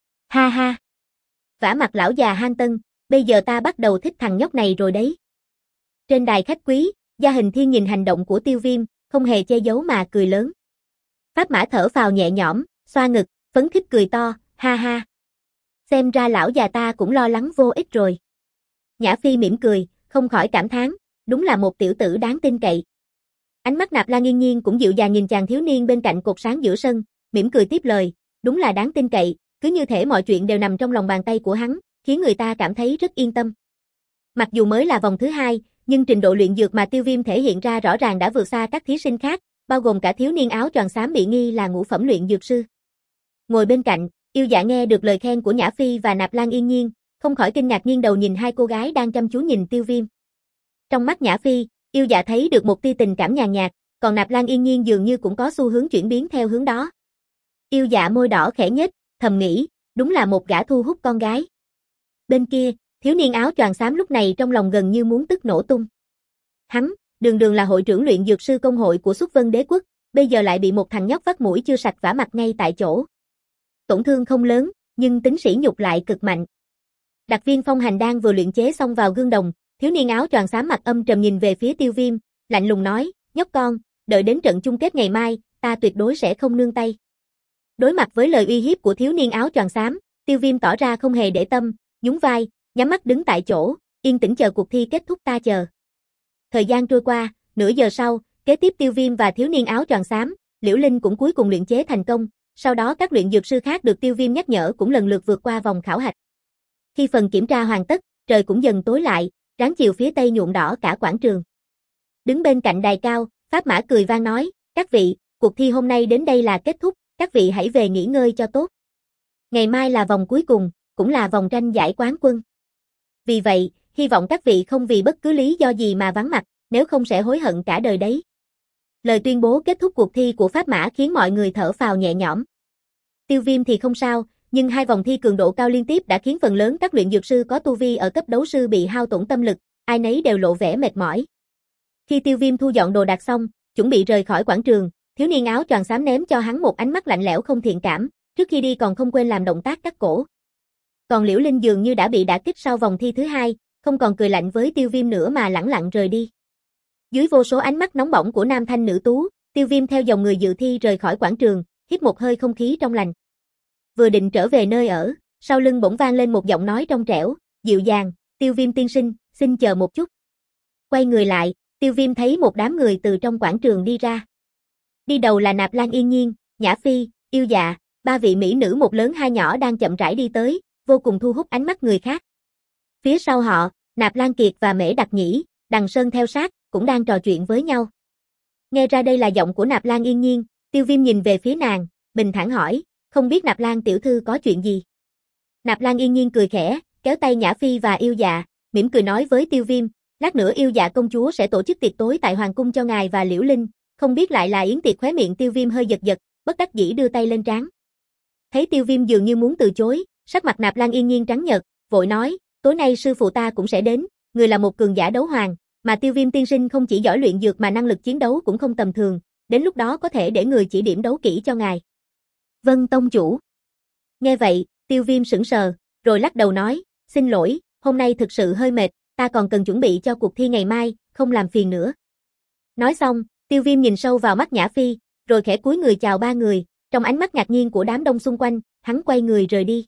Ha ha! Vả mặt lão già hang tân, bây giờ ta bắt đầu thích thằng nhóc này rồi đấy. Trên đài khách quý, Gia Hình Thiên nhìn hành động của Tiêu Viêm, không hề che giấu mà cười lớn. Pháp Mã thở phào nhẹ nhõm, xoa ngực, phấn khích cười to, ha ha. Xem ra lão già ta cũng lo lắng vô ích rồi. Nhã Phi mỉm cười, không khỏi cảm thán, đúng là một tiểu tử đáng tin cậy. Ánh mắt Nạp Lan Yên Nhiên cũng dịu dàng nhìn chàng thiếu niên bên cạnh cột sáng giữa sân, mỉm cười tiếp lời, đúng là đáng tin cậy, cứ như thể mọi chuyện đều nằm trong lòng bàn tay của hắn, khiến người ta cảm thấy rất yên tâm. Mặc dù mới là vòng thứ hai, nhưng trình độ luyện dược mà Tiêu Viêm thể hiện ra rõ ràng đã vượt xa các thí sinh khác, bao gồm cả thiếu niên áo choàng xám bị nghi là ngũ phẩm luyện dược sư. Ngồi bên cạnh, Yêu Dạ nghe được lời khen của Nhã Phi và Nạp Lan Yên Nhiên, không khỏi kinh ngạc nghiêng đầu nhìn hai cô gái đang chăm chú nhìn Tiêu Viêm. Trong mắt Nhã Phi, Yêu Dạ thấy được một tia tình cảm nhàn nhạt, còn Nạp Lan Yên Nhiên dường như cũng có xu hướng chuyển biến theo hướng đó. Yêu Dạ môi đỏ khẽ nhếch, thầm nghĩ, đúng là một gã thu hút con gái. Bên kia, thiếu niên áo choàng xám lúc này trong lòng gần như muốn tức nổ tung. Hắn, đường đường là hội trưởng luyện dược sư công hội của Xuất Vân Đế Quốc, bây giờ lại bị một thằng nhóc vắt mũi chưa sạch vả mặt ngay tại chỗ. Tổn thương không lớn, nhưng tính sỉ nhục lại cực mạnh. Đặc viên phong hành đan vừa luyện chế xong vào gương đồng, thiếu niên áo choàng xám mặt âm trầm nhìn về phía Tiêu Viêm, lạnh lùng nói, nhóc con, đợi đến trận chung kết ngày mai, ta tuyệt đối sẽ không nương tay. Đối mặt với lời uy hiếp của thiếu niên áo choàng xám, Tiêu Viêm tỏ ra không hề để tâm, nhún vai, nhắm mắt đứng tại chỗ, yên tĩnh chờ cuộc thi kết thúc ta chờ. Thời gian trôi qua, nửa giờ sau, kế tiếp Tiêu Viêm và thiếu niên áo choàng xám, Liễu Linh cũng cuối cùng luyện chế thành công, sau đó các luyện dược sư khác được Tiêu Viêm nhắc nhở cũng lần lượt vượt qua vòng khảo hạch. Khi phần kiểm tra hoàn tất, trời cũng dần tối lại, ráng chiều phía tây nhuộm đỏ cả quảng trường. Đứng bên cạnh đài cao, Pháp Mã cười vang nói, các vị, cuộc thi hôm nay đến đây là kết thúc, các vị hãy về nghỉ ngơi cho tốt. Ngày mai là vòng cuối cùng, cũng là vòng tranh giải quán quân. Vì vậy, hy vọng các vị không vì bất cứ lý do gì mà vắng mặt, nếu không sẽ hối hận cả đời đấy. Lời tuyên bố kết thúc cuộc thi của Pháp Mã khiến mọi người thở phào nhẹ nhõm. Tiêu Viêm thì không sao, nhưng hai vòng thi cường độ cao liên tiếp đã khiến phần lớn các luyện dược sư có tu vi ở cấp đấu sư bị hao tổn tâm lực, ai nấy đều lộ vẻ mệt mỏi. Khi Tiêu Viêm thu dọn đồ đạc xong, chuẩn bị rời khỏi quảng trường, thiếu niên áo choàng xám ném cho hắn một ánh mắt lạnh lẽo không thiện cảm, trước khi đi còn không quên làm động tác cắt cổ. Còn Liễu Linh dường như đã bị đả kích sau vòng thi thứ hai, không còn cười lạnh với Tiêu Viêm nữa mà lẳng lặng rời đi. Dưới vô số ánh mắt nóng bỏng của nam thanh nữ tú, Tiêu Viêm theo dòng người dự thi rời khỏi quảng trường, hít một hơi không khí trong lành. Vừa định trở về nơi ở, sau lưng bỗng vang lên một giọng nói trong trẻo, dịu dàng, Tiêu Viêm tiên sinh, xin chờ một chút. Quay người lại, Tiêu Viêm thấy một đám người từ trong quảng trường đi ra. Đi đầu là Nạp Lan Yên Nhiên, Nhã Phi, Yêu Dạ, ba vị mỹ nữ một lớn hai nhỏ đang chậm rãi đi tới, vô cùng thu hút ánh mắt người khác. Phía sau họ, Nạp Lan Kiệt và Mễ Đặc Nhĩ, Đằng Sơn theo sát, cũng đang trò chuyện với nhau. Nghe ra đây là giọng của Nạp Lan Yên Nhiên, Tiêu Viêm nhìn về phía nàng, bình thản hỏi, không biết Nạp Lan tiểu thư có chuyện gì? Nạp Lan Yên Nhiên cười khẽ, kéo tay Nhã Phi và Yêu Dạ, mỉm cười nói với Tiêu Viêm, lát nữa Yêu Dạ công chúa sẽ tổ chức tiệc tối tại hoàng cung cho ngài và Liễu Linh, không biết lại là yến tiệc. Khóe miệng Tiêu Viêm hơi giật giật, bất đắc dĩ đưa tay lên trán. Thấy Tiêu Viêm dường như muốn từ chối, sắc mặt Nạp Lan Yên Nhiên trắng nhợt, vội nói, tối nay sư phụ ta cũng sẽ đến, người là một cường giả đấu hoàng, mà Tiêu Viêm tiên sinh không chỉ giỏi luyện dược mà năng lực chiến đấu cũng không tầm thường, đến lúc đó có thể để người chỉ điểm đấu kỹ cho ngài. Vâng tông chủ. Nghe vậy, Tiêu Viêm sững sờ, rồi lắc đầu nói, xin lỗi, hôm nay thực sự hơi mệt, ta còn cần chuẩn bị cho cuộc thi ngày mai, không làm phiền nữa. Nói xong, Tiêu Viêm nhìn sâu vào mắt Nhã Phi, rồi khẽ cúi người chào ba người, trong ánh mắt ngạc nhiên của đám đông xung quanh, hắn quay người rời đi.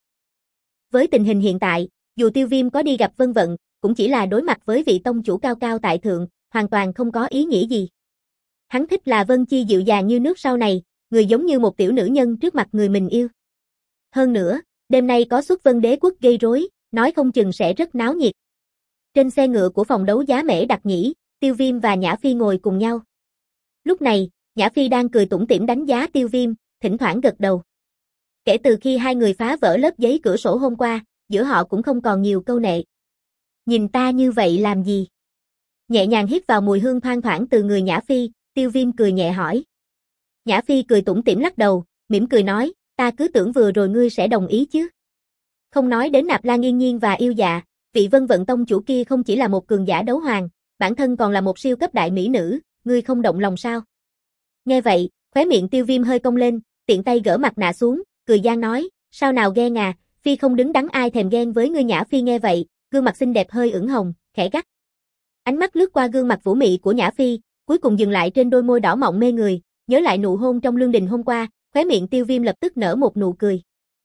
Với tình hình hiện tại, dù Tiêu Viêm có đi gặp Vân Vận, cũng chỉ là đối mặt với vị tông chủ cao cao tại thượng, hoàn toàn không có ý nghĩa gì. Hắn thích là Vân Chi dịu dàng như nước sau này, người giống như một tiểu nữ nhân trước mặt người mình yêu. Hơn nữa, đêm nay có xuất Vân Đế quốc gây rối, nói không chừng sẽ rất náo nhiệt. Trên xe ngựa của phòng đấu giá Mễ Đặc Nhĩ, Tiêu Viêm và Nhã Phi ngồi cùng nhau. Lúc này, Nhã Phi đang cười tủm tỉm đánh giá Tiêu Viêm, thỉnh thoảng gật đầu. Kể từ khi hai người phá vỡ lớp giấy cửa sổ hôm qua, giữa họ cũng không còn nhiều câu nệ. Nhìn ta như vậy làm gì? Nhẹ nhàng hít vào mùi hương thoang thoảng từ người Nhã Phi, Tiêu Viêm cười nhẹ hỏi. Nhã Phi cười tủm tỉm lắc đầu, mỉm cười nói, ta cứ tưởng vừa rồi ngươi sẽ đồng ý chứ. Không nói đến Nạp Lan Yên Nhiên và Yêu Dạ, vị Vân Vận tông chủ kia không chỉ là một cường giả đấu hoàng, bản thân còn là một siêu cấp đại mỹ nữ, ngươi không động lòng sao? Nghe vậy, khóe miệng Tiêu Viêm hơi cong lên, tiện tay gỡ mặt nạ xuống, cười gian nói, sao nào ghen à, Phi không đứng đắn ai thèm ghen với ngươi. Nhã Phi nghe vậy, gương mặt xinh đẹp hơi ửng hồng, khẽ gắt. Ánh mắt lướt qua gương mặt vũ mị của Nhã Phi, cuối cùng dừng lại trên đôi môi đỏ mọng mê người, nhớ lại nụ hôn trong lương đình hôm qua, khóe miệng Tiêu Viêm lập tức nở một nụ cười.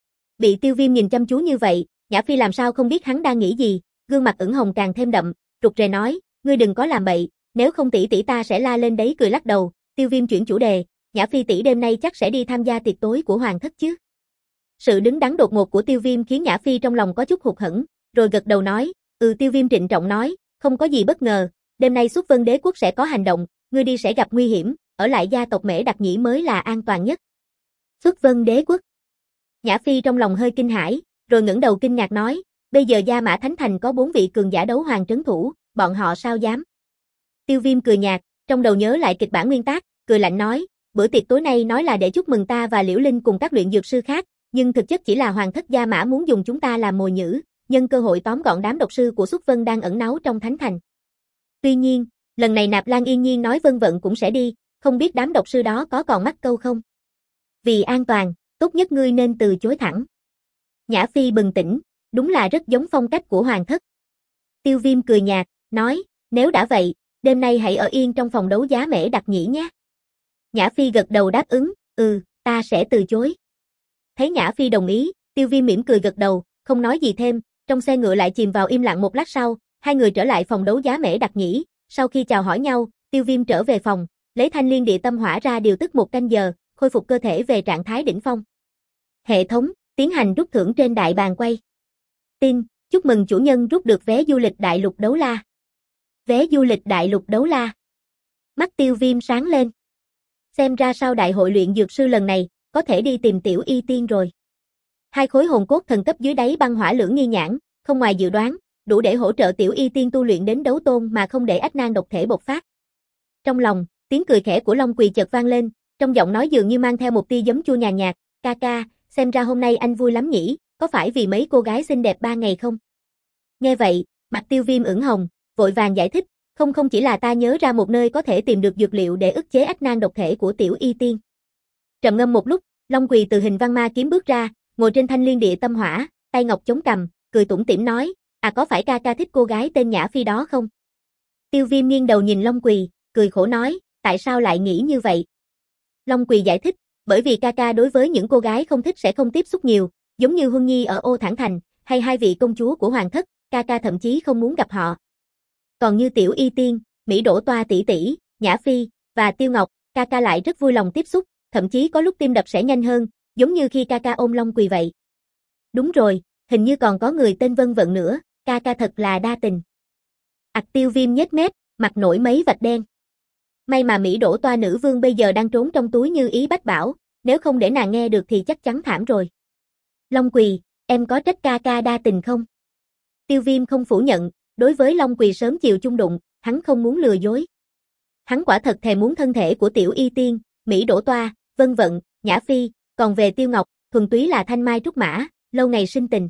Bị Tiêu Viêm nhìn chăm chú như vậy, Nhã Phi làm sao không biết hắn đang nghĩ gì, gương mặt ửng hồng càng thêm đậm, rụt rè nói, ngươi đừng có làm bậy, nếu không tỷ tỷ ta sẽ la lên đấy. Cười lắc đầu, Tiêu Viêm chuyển chủ đề, Nhã Phi tỷ đêm nay chắc sẽ đi tham gia tiệc tối của hoàng thất chứ? Sự đứng đắn đột ngột của Tiêu Viêm khiến Nhã Phi trong lòng có chút hụt hẫng, rồi gật đầu nói, ừ. Tiêu Viêm trịnh trọng nói, không có gì bất ngờ, đêm nay xuất Vân Đế quốc sẽ có hành động, ngươi đi sẽ gặp nguy hiểm, ở lại gia tộc Mễ Đặc Nhĩ mới là an toàn nhất. Xuất Vân Đế quốc. Nhã Phi trong lòng hơi kinh hãi, rồi ngẩng đầu kinh ngạc nói, bây giờ Gia Mã Thánh Thành có bốn vị cường giả đấu hoàng trấn thủ, bọn họ sao dám? Tiêu Viêm cười nhạt, trong đầu nhớ lại kịch bản nguyên tác, cười lạnh nói, bữa tiệc tối nay nói là để chúc mừng ta và Liễu Linh cùng các luyện dược sư khác, nhưng thực chất chỉ là hoàng thất Gia Mã muốn dùng chúng ta làm mồi nhử, nhân cơ hội tóm gọn đám độc sư của Xuất Vân đang ẩn náu trong Thánh Thành. Tuy nhiên, lần này Nạp Lan Yên Nhiên nói Vân Vận cũng sẽ đi, không biết đám độc sư đó có còn mắc câu không? Vì an toàn, tốt nhất ngươi nên từ chối thẳng. Nhã Phi bừng tỉnh, đúng là rất giống phong cách của hoàng thất. Tiêu Viêm cười nhạt, nói, nếu đã vậy, đêm nay hãy ở yên trong phòng đấu giá Mễ Đặc Nhĩ nhé. Nhã Phi gật đầu đáp ứng, ừ, ta sẽ từ chối. Thấy Nhã Phi đồng ý, Tiêu Viêm mỉm cười gật đầu, không nói gì thêm, trong xe ngựa lại chìm vào im lặng. Một lát sau, hai người trở lại phòng đấu giá Mễ Đặc Nhĩ, sau khi chào hỏi nhau, Tiêu Viêm trở về phòng, lấy Thanh Liên Địa Tâm Hỏa ra điều tức một canh giờ, khôi phục cơ thể về trạng thái đỉnh phong. Hệ thống, tiến hành rút thưởng trên đại bàn quay. Tin, chúc mừng chủ nhân rút được vé du lịch Đại Lục Đấu La. Vé du lịch Đại Lục Đấu La. Mắt Tiêu Viêm sáng lên. Xem ra sau đại hội luyện dược sư lần này, có thể đi tìm Tiểu Y Tiên rồi. Hai khối hồn cốt thần cấp dưới đáy băng hỏa lưỡng nghi nhãn, không ngoài dự đoán, đủ để hỗ trợ Tiểu Y Tiên tu luyện đến đấu tôn mà không để ách nan độc thể bộc phát. Trong lòng, tiếng cười khẽ của Long Quỳ chợt vang lên, trong giọng nói dường như mang theo một tia giấm chua nhàn nhạt, ca ca, xem ra hôm nay anh vui lắm nhỉ, có phải vì mấy cô gái xinh đẹp ba ngày không? Nghe vậy, mặt Tiêu Viêm ửng hồng, vội vàng giải thích, không không chỉ là ta nhớ ra một nơi có thể tìm được dược liệu để ức chế ách nan độc thể của Tiểu Y Tiên. Trầm ngâm một lúc, Long Quỳ từ hình văn ma kiếm bước ra, ngồi trên Thanh Liên Địa Tâm Hỏa, tay ngọc chống cằm, cười tủm tỉm nói, à có phải ca ca thích cô gái tên Nhã Phi đó không? Tiêu Viêm nghiêng đầu nhìn Long Quỳ, cười khổ nói, tại sao lại nghĩ như vậy? Long Quỳ giải thích, bởi vì ca ca đối với những cô gái không thích sẽ không tiếp xúc nhiều, giống như Huân Nhi ở Ô Thản Thành, hay hai vị công chúa của hoàng thất, ca ca thậm chí không muốn gặp họ. Còn như Tiểu Y Tiên, Mỹ Đỗ Toa tỷ tỷ, Nhã Phi và Tiêu Ngọc, ca ca lại rất vui lòng tiếp xúc, thậm chí có lúc tim đập sẽ nhanh hơn, giống như khi ca ca ôm Long Quỳ vậy. Đúng rồi, hình như còn có người tên Vân Vận nữa, ca ca thật là đa tình. Ặc Tiêu Viêm nhếch mép, mặt nổi mấy vạch đen. May mà Mỹ Đỗ Toa nữ vương bây giờ đang trốn trong túi Như Ý Bách Bảo, nếu không để nàng nghe được thì chắc chắn thảm rồi. Long Quỳ, Em có trách ca ca đa tình không? Tiêu Viêm không phủ nhận, đối với Long Quỳ sớm chiều chung đụng, hắn không muốn lừa dối. Hắn quả thật thèm muốn thân thể của Tiểu Y Tiên, Mỹ Đỗ Toa, Vân Vận, Nhã Phi, còn về Tiêu Ngọc, thuần túy là thanh mai trúc mã, lâu ngày sinh tình.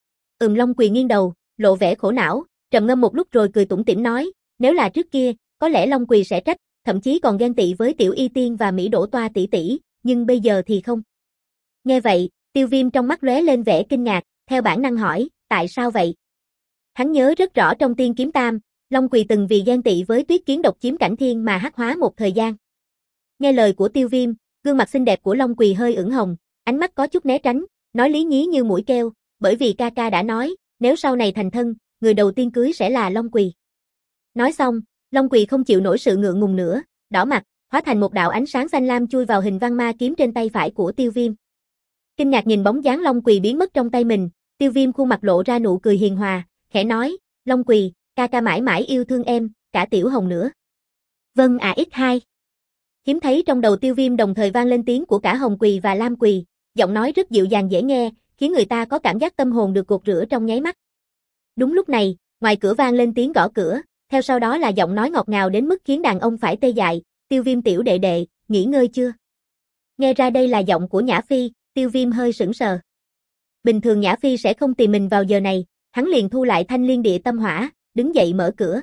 Ừm Long Quỳ nghiêng đầu, lộ vẻ khổ não, trầm ngâm một lúc rồi cười tủm tỉm nói, nếu là trước kia, có lẽ Long Quỳ sẽ trách, thậm chí còn ghen tị với Tiểu Y Tiên và Mỹ Đỗ Toa tỷ tỷ, nhưng bây giờ thì không. Nghe vậy, Tiêu Viêm trong mắt lóe lên vẻ kinh ngạc, theo bản năng hỏi, tại sao vậy? Hắn nhớ rất rõ trong Tiên Kiếm Tam, Long Quỳ từng vì ghen tị với Tuyết Kiến độc chiếm cảnh thiên mà hắc hóa một thời gian. Nghe lời của Tiêu Viêm, gương mặt xinh đẹp của Long Quỳ hơi ửng hồng, ánh mắt có chút né tránh, nói lý nhí như mũi keo, bởi vì ca ca đã nói, nếu sau này thành thân, người đầu tiên cưới sẽ là Long Quỳ. Nói xong, Long Quỳ không chịu nổi sự ngượng ngùng nữa, đỏ mặt, hóa thành một đạo ánh sáng xanh lam chui vào hình văn ma kiếm trên tay phải của Tiêu Viêm. Kinh ngạc nhìn bóng dáng Long Quỳ biến mất trong tay mình, Tiêu Viêm khuôn mặt lộ ra nụ cười hiền hòa, khẽ nói, Long Quỳ, ca ca mãi mãi yêu thương em, cả Tiểu Hồng nữa. Vâng à x hai. Hiếm thấy trong đầu Tiêu Viêm đồng thời vang lên tiếng của cả Hồng Quỳ và Lam Quỳ, giọng nói rất dịu dàng dễ nghe, khiến người ta có cảm giác tâm hồn được gột rửa trong nháy mắt. Đúng lúc này, ngoài cửa vang lên tiếng gõ cửa, theo sau đó là giọng nói ngọt ngào đến mức khiến đàn ông phải tê dại, Tiêu Viêm tiểu đệ đệ, nghỉ ngơi chưa? Nghe ra đây là giọng của Nhã Phi, Tiêu Viêm hơi sững sờ. Bình thường Nhã Phi sẽ không tìm mình vào giờ này, hắn liền thu lại thanh liên địa tâm hỏa, đứng dậy mở cửa.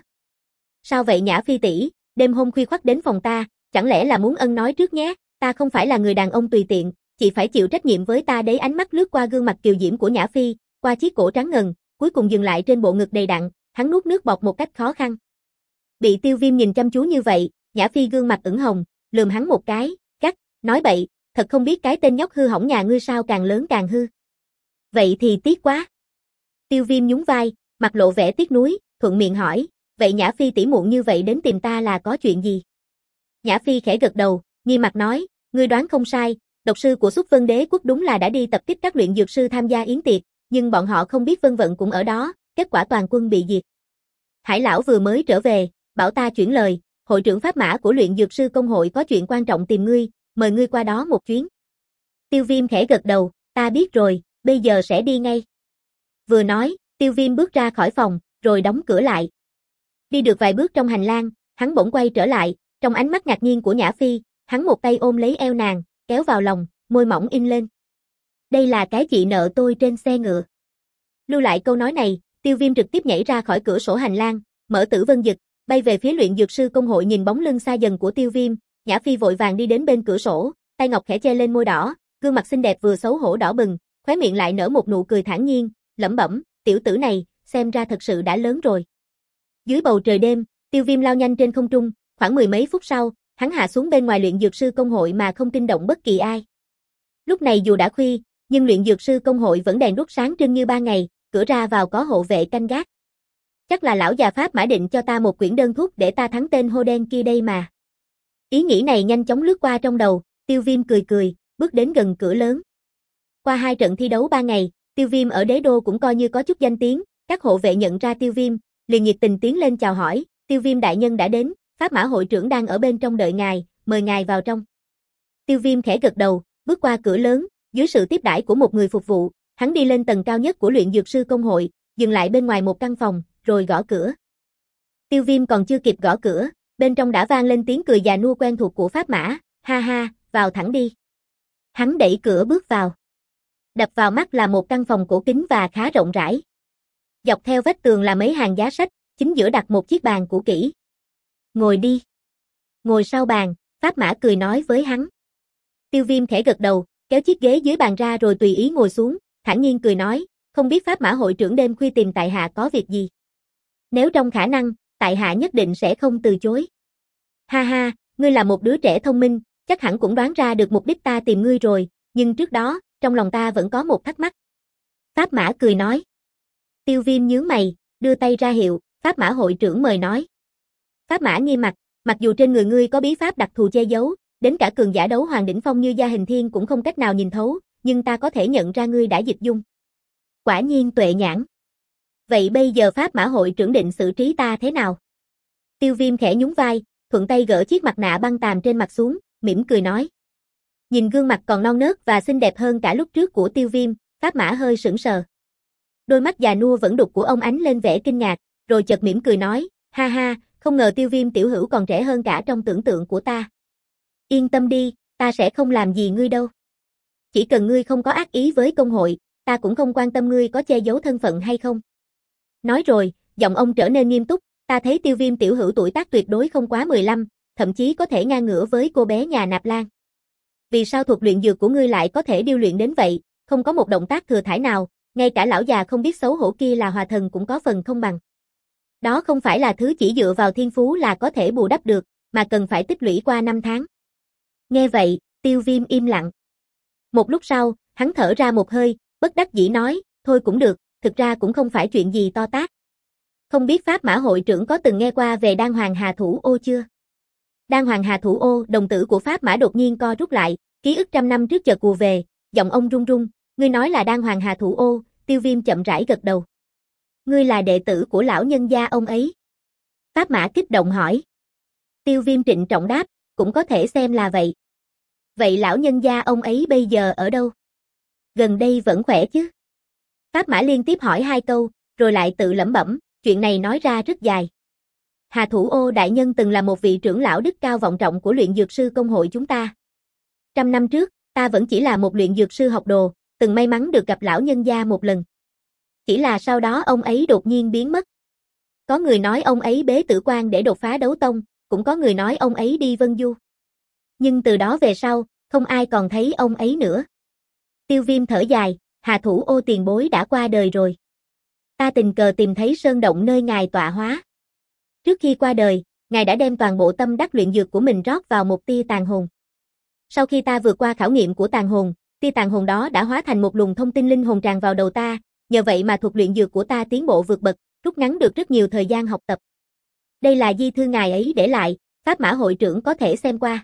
Sao vậy Nhã Phi tỷ, đêm hôm khuya khoắt đến phòng ta, chẳng lẽ là muốn ân nói trước nhé, ta không phải là người đàn ông tùy tiện, chị phải chịu trách nhiệm với ta đấy. Ánh mắt lướt qua gương mặt kiều diễm của Nhã Phi, qua chiếc cổ trắng ngần, cuối cùng dừng lại trên bộ ngực đầy đặn, hắn nuốt nước bọt một cách khó khăn. Bị Tiêu Viêm nhìn chăm chú như vậy, Nhã Phi gương mặt ửng hồng, lườm hắn một cái, gắt, nói bậy, thật không biết cái tên nhóc hư hỏng nhà ngươi sao càng lớn càng hư. Vậy thì tiếc quá. Tiêu Viêm nhún vai, mặt lộ vẻ tiếc nuối, thuận miệng hỏi, vậy Nhã Phi tỷ muộn như vậy đến tìm ta là có chuyện gì? Nhã Phi khẽ gật đầu, nghiêm mặt nói, ngươi đoán không sai, độc sư của Xuất Vân Đế quốc đúng là đã đi tập kích các luyện dược sư tham gia yến tiệc, nhưng bọn họ không biết Vân Vận cũng ở đó, kết quả toàn quân bị diệt. Hải lão vừa mới trở về, bảo ta chuyển lời, hội trưởng pháp mã của luyện dược sư công hội có chuyện quan trọng tìm ngươi, mời ngươi qua đó một chuyến. Tiêu Viêm khẽ gật đầu, ta biết rồi, bây giờ sẽ đi ngay. Vừa nói, Tiêu Viêm bước ra khỏi phòng, rồi đóng cửa lại. Đi được vài bước trong hành lang, hắn bỗng quay trở lại, trong ánh mắt ngạc nhiên của Nhã Phi, hắn một tay ôm lấy eo nàng, kéo vào lòng, môi mỏng in lên. Đây là cái chị nợ tôi trên xe ngựa. Lưu lại câu nói này, Tiêu Viêm trực tiếp nhảy ra khỏi cửa sổ hành lang, mở Tử Vân Dực, bay về phía luyện dược sư công hội. Nhìn bóng lưng xa dần của Tiêu Viêm, Nhã Phi vội vàng đi đến bên cửa sổ, tay ngọc khẽ che lên môi đỏ, gương mặt xinh đẹp vừa xấu hổ đỏ bừng, khóe miệng lại nở một nụ cười thản nhiên, lẩm bẩm, tiểu tử này, xem ra thật sự đã lớn rồi. Dưới bầu trời đêm, Tiêu Viêm lao nhanh trên không trung, khoảng mười mấy phút sau, hắn hạ xuống bên ngoài luyện dược sư công hội mà không kinh động bất kỳ ai. Lúc này dù đã khuya, nhưng luyện dược sư công hội vẫn đèn đuốc sáng trưng như ban ngày, cửa ra vào có hộ vệ canh gác. Chắc là lão già Pháp mã định cho ta một quyển đơn thuốc để ta thắng tên hô đen kia đây mà. Ý nghĩ này nhanh chóng lướt qua trong đầu, Tiêu Viêm cười cười, bước đến gần cửa lớn. Qua hai trận thi đấu ba ngày, Tiêu Viêm ở đế đô cũng coi như có chút danh tiếng, các hộ vệ nhận ra Tiêu Viêm, liền nhiệt tình tiến lên chào hỏi, Tiêu Viêm đại nhân đã đến, Pháp mã hội trưởng đang ở bên trong đợi ngài, mời ngài vào trong. Tiêu Viêm khẽ gật đầu, bước qua cửa lớn, dưới sự tiếp đãi của một người phục vụ, hắn đi lên tầng cao nhất của luyện dược sư công hội, dừng lại bên ngoài một căn phòng, rồi gõ cửa. Tiêu Viêm còn chưa kịp gõ cửa, bên trong đã vang lên tiếng cười già nua quen thuộc của Pháp mã, ha ha, vào thẳng đi. Hắn đẩy cửa bước vào. Đập vào mắt là một căn phòng cổ kính và khá rộng rãi. Dọc theo vách tường là mấy hàng giá sách, chính giữa đặt một chiếc bàn cũ kỹ. Ngồi đi. Ngồi sau bàn, Pháp mã cười nói với hắn. Tiêu Viêm khẽ gật đầu, kéo chiếc ghế dưới bàn ra rồi tùy ý ngồi xuống, thản nhiên cười nói, không biết Pháp mã hội trưởng đêm khuya tìm tại hạ có việc gì. Nếu trong khả năng, tại hạ nhất định sẽ không từ chối. Ha ha, ngươi là một đứa trẻ thông minh, chắc hẳn cũng đoán ra được mục đích ta tìm ngươi rồi, nhưng trước đó, trong lòng ta vẫn có một thắc mắc. Pháp mã cười nói. Tiêu Viêm nhướng mày, đưa tay ra hiệu, Pháp mã hội trưởng mời nói. Pháp mã nghiêm mặt, mặc dù trên người ngươi có bí pháp đặc thù che giấu, đến cả cường giả đấu hoàng đỉnh phong như Gia Hình Thiên cũng không cách nào nhìn thấu, nhưng ta có thể nhận ra ngươi đã dịch dung. Quả nhiên tuệ nhãn. Vậy bây giờ Pháp mã hội trưởng định xử trí ta thế nào? Tiêu Viêm khẽ nhún vai, thuận tay gỡ chiếc mặt nạ băng tàm trên mặt xuống, mỉm cười nói. Nhìn gương mặt còn non nớt và xinh đẹp hơn cả lúc trước của Tiêu Viêm, Pháp Mã hơi sững sờ. Đôi mắt già nua vẫn đục của ông ánh lên vẻ kinh ngạc, rồi chợt mỉm cười nói, ha ha, không ngờ Tiêu Viêm tiểu hữu còn trẻ hơn cả trong tưởng tượng của ta. Yên tâm đi, ta sẽ không làm gì ngươi đâu. Chỉ cần ngươi không có ác ý với công hội, ta cũng không quan tâm ngươi có che giấu thân phận hay không. Nói rồi, giọng ông trở nên nghiêm túc, ta thấy Tiêu Viêm tiểu hữu tuổi tác tuyệt đối không quá mười lăm, thậm chí có thể ngang ngửa với cô bé nhà Nạp Lan. Vì sao thuật luyện dược của ngươi lại có thể điêu luyện đến vậy, không có một động tác thừa thãi nào, ngay cả lão già không biết xấu hổ kia là Hòa Thần cũng có phần không bằng. Đó không phải là thứ chỉ dựa vào thiên phú là có thể bù đắp được, mà cần phải tích lũy qua năm tháng. Nghe vậy, Tiêu Viêm im lặng. Một lúc sau, hắn thở ra một hơi, bất đắc dĩ nói, thôi cũng được, thực ra cũng không phải chuyện gì to tát. Không biết Pháp Mã hội trưởng có từng nghe qua về Đan Hoàng Hà Thủ Ô chưa? Đan Hoàng Hà Thủ Ô, đồng tử của Pháp Mã đột nhiên co rút lại, ký ức trăm năm trước chợt ùa về, giọng ông run run, ngươi nói là Đan Hoàng Hà Thủ Ô, Tiêu Viêm chậm rãi gật đầu. Ngươi là đệ tử của lão nhân gia ông ấy. Pháp Mã kích động hỏi. Tiêu Viêm trịnh trọng đáp, cũng có thể xem là vậy. Vậy lão nhân gia ông ấy bây giờ ở đâu? Gần đây vẫn khỏe chứ? Pháp Mã liên tiếp hỏi hai câu, rồi lại tự lẩm bẩm, chuyện này nói ra rất dài. Hà Thủ Ô đại nhân từng là một vị trưởng lão đức cao vọng trọng của luyện dược sư công hội chúng ta. Trăm năm trước, ta vẫn chỉ là một luyện dược sư học đồ, từng may mắn được gặp lão nhân gia một lần. Chỉ là sau đó ông ấy đột nhiên biến mất. Có người nói ông ấy bế tử quan để đột phá đấu tông, cũng có người nói ông ấy đi vân du. Nhưng từ đó về sau, không ai còn thấy ông ấy nữa. Tiêu Viêm thở dài, Hà Thủ Ô tiền bối đã qua đời rồi. Ta tình cờ tìm thấy sơn động nơi ngài tọa hóa. Trước khi qua đời, ngài đã đem toàn bộ tâm đắc luyện dược của mình rót vào một tia tàn hồn. Sau khi ta vượt qua khảo nghiệm của tàn hồn, tia tàn hồn đó đã hóa thành một luồng thông tin linh hồn tràn vào đầu ta, nhờ vậy mà thuật luyện dược của ta tiến bộ vượt bậc, rút ngắn được rất nhiều thời gian học tập. Đây là di thư ngài ấy để lại, Pháp Mã hội trưởng có thể xem qua.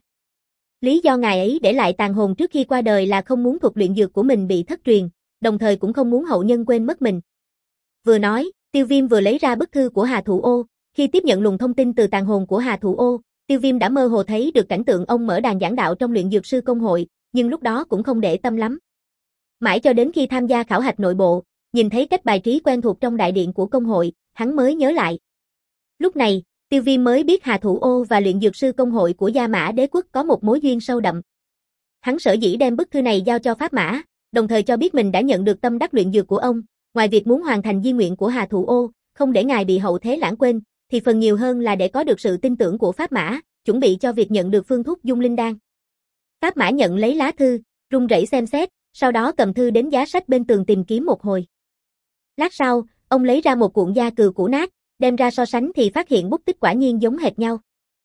Lý do ngài ấy để lại tàn hồn trước khi qua đời là không muốn thuật luyện dược của mình bị thất truyền, đồng thời cũng không muốn hậu nhân quên mất mình. Vừa nói, Tiêu Viêm vừa lấy ra bức thư của Hà Thủ Ô, khi tiếp nhận luồng thông tin từ tàn hồn của Hà Thủ Ô, Tiêu Viêm đã mơ hồ thấy được cảnh tượng ông mở đàn giảng đạo trong luyện dược sư công hội, nhưng lúc đó cũng không để tâm lắm. Mãi cho đến khi tham gia khảo hạch nội bộ, nhìn thấy cách bài trí quen thuộc trong đại điện của công hội, hắn mới nhớ lại. Lúc này, Tiêu Viêm mới biết Hà Thủ Ô và luyện dược sư công hội của Gia Mã Đế quốc có một mối duyên sâu đậm. Hắn sở dĩ đem bức thư này giao cho Pháp Mã, đồng thời cho biết mình đã nhận được tâm đắc luyện dược của ông, ngoài việc muốn hoàn thành di nguyện của Hà Thủ Ô, không để ngài bị hậu thế lãng quên, thì phần nhiều hơn là để có được sự tin tưởng của Pháp Mã, chuẩn bị cho việc nhận được phương thuốc dung linh đan. Pháp Mã nhận lấy lá thư, run rẩy xem xét, sau đó cầm thư đến giá sách bên tường tìm kiếm một hồi. Lát sau, ông lấy ra một cuộn da cừu cũ nát, đem ra so sánh thì phát hiện bút tích quả nhiên giống hệt nhau.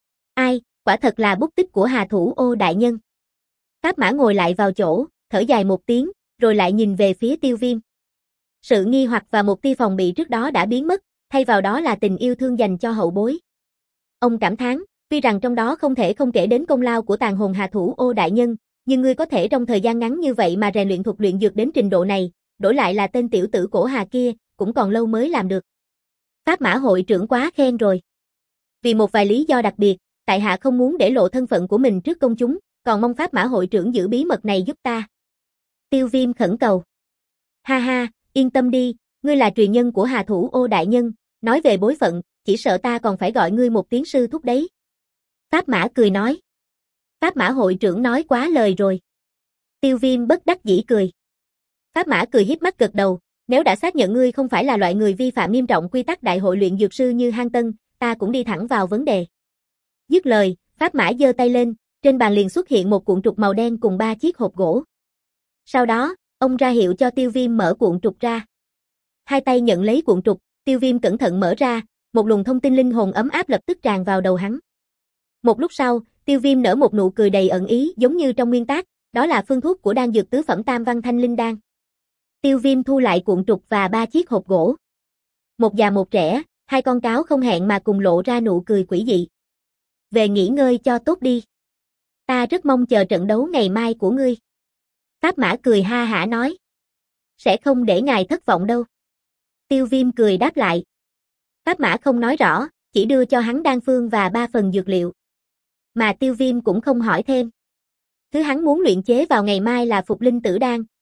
Ai, quả thật là bút tích của Hà Thủ Ô đại nhân. Pháp Mã ngồi lại vào chỗ, thở dài một tiếng, rồi lại nhìn về phía Tiêu Viêm. Sự nghi hoặc và một tia phòng bị trước đó đã biến mất, thay vào đó là tình yêu thương dành cho hậu bối. Ông cảm thán, tuy rằng trong đó không thể không kể đến công lao của tàn hồn Hà Thủ Ô đại nhân, nhưng ngươi có thể trong thời gian ngắn như vậy mà rèn luyện thuật luyện dược đến trình độ này, đổi lại là tên tiểu tử cổ Hà kia, cũng còn lâu mới làm được. Pháp Mã hội trưởng quá khen rồi. Vì một vài lý do đặc biệt, tại hạ không muốn để lộ thân phận của mình trước công chúng, còn mong Pháp Mã hội trưởng giữ bí mật này giúp ta. Tiêu Viêm khẩn cầu. Ha ha, yên tâm đi, ngươi là truyền nhân của Hà Thủ Ô đại nhân, nói về bối phận, chỉ sợ ta còn phải gọi ngươi một tiếng sư thúc đấy. Pháp Mã cười nói. Pháp Mã hội trưởng nói quá lời rồi. Tiêu Viêm bất đắc dĩ cười. Pháp Mã cười híp mắt gật đầu, nếu đã xác nhận ngươi không phải là loại người vi phạm nghiêm trọng quy tắc đại hội luyện dược sư như Hang Tân, ta cũng đi thẳng vào vấn đề. Dứt lời, Pháp Mã giơ tay lên, trên bàn liền xuất hiện một cuộn trục màu đen cùng ba chiếc hộp gỗ. Sau đó, ông ra hiệu cho Tiêu Viêm mở cuộn trục ra. Hai tay nhận lấy cuộn trục, Tiêu Viêm cẩn thận mở ra, một luồng thông tin linh hồn ấm áp lập tức tràn vào đầu hắn. Một lúc sau, Tiêu Viêm nở một nụ cười đầy ẩn ý giống như trong nguyên tác, đó là phương thuốc của đan dược tứ phẩm tam văn thanh linh đan. Tiêu Viêm thu lại cuộn trục và ba chiếc hộp gỗ. Một già một trẻ, hai con cáo không hẹn mà cùng lộ ra nụ cười quỷ dị. Về nghỉ ngơi cho tốt đi. Ta rất mong chờ trận đấu ngày mai của ngươi. Pháp Mã cười ha hả nói. Sẽ không để ngài thất vọng đâu. Tiêu Viêm cười đáp lại. Pháp Mã không nói rõ, chỉ đưa cho hắn đan phương và ba phần dược liệu. Mà Tiêu Viêm cũng không hỏi thêm. Thứ hắn muốn luyện chế vào ngày mai là phục linh tử đan,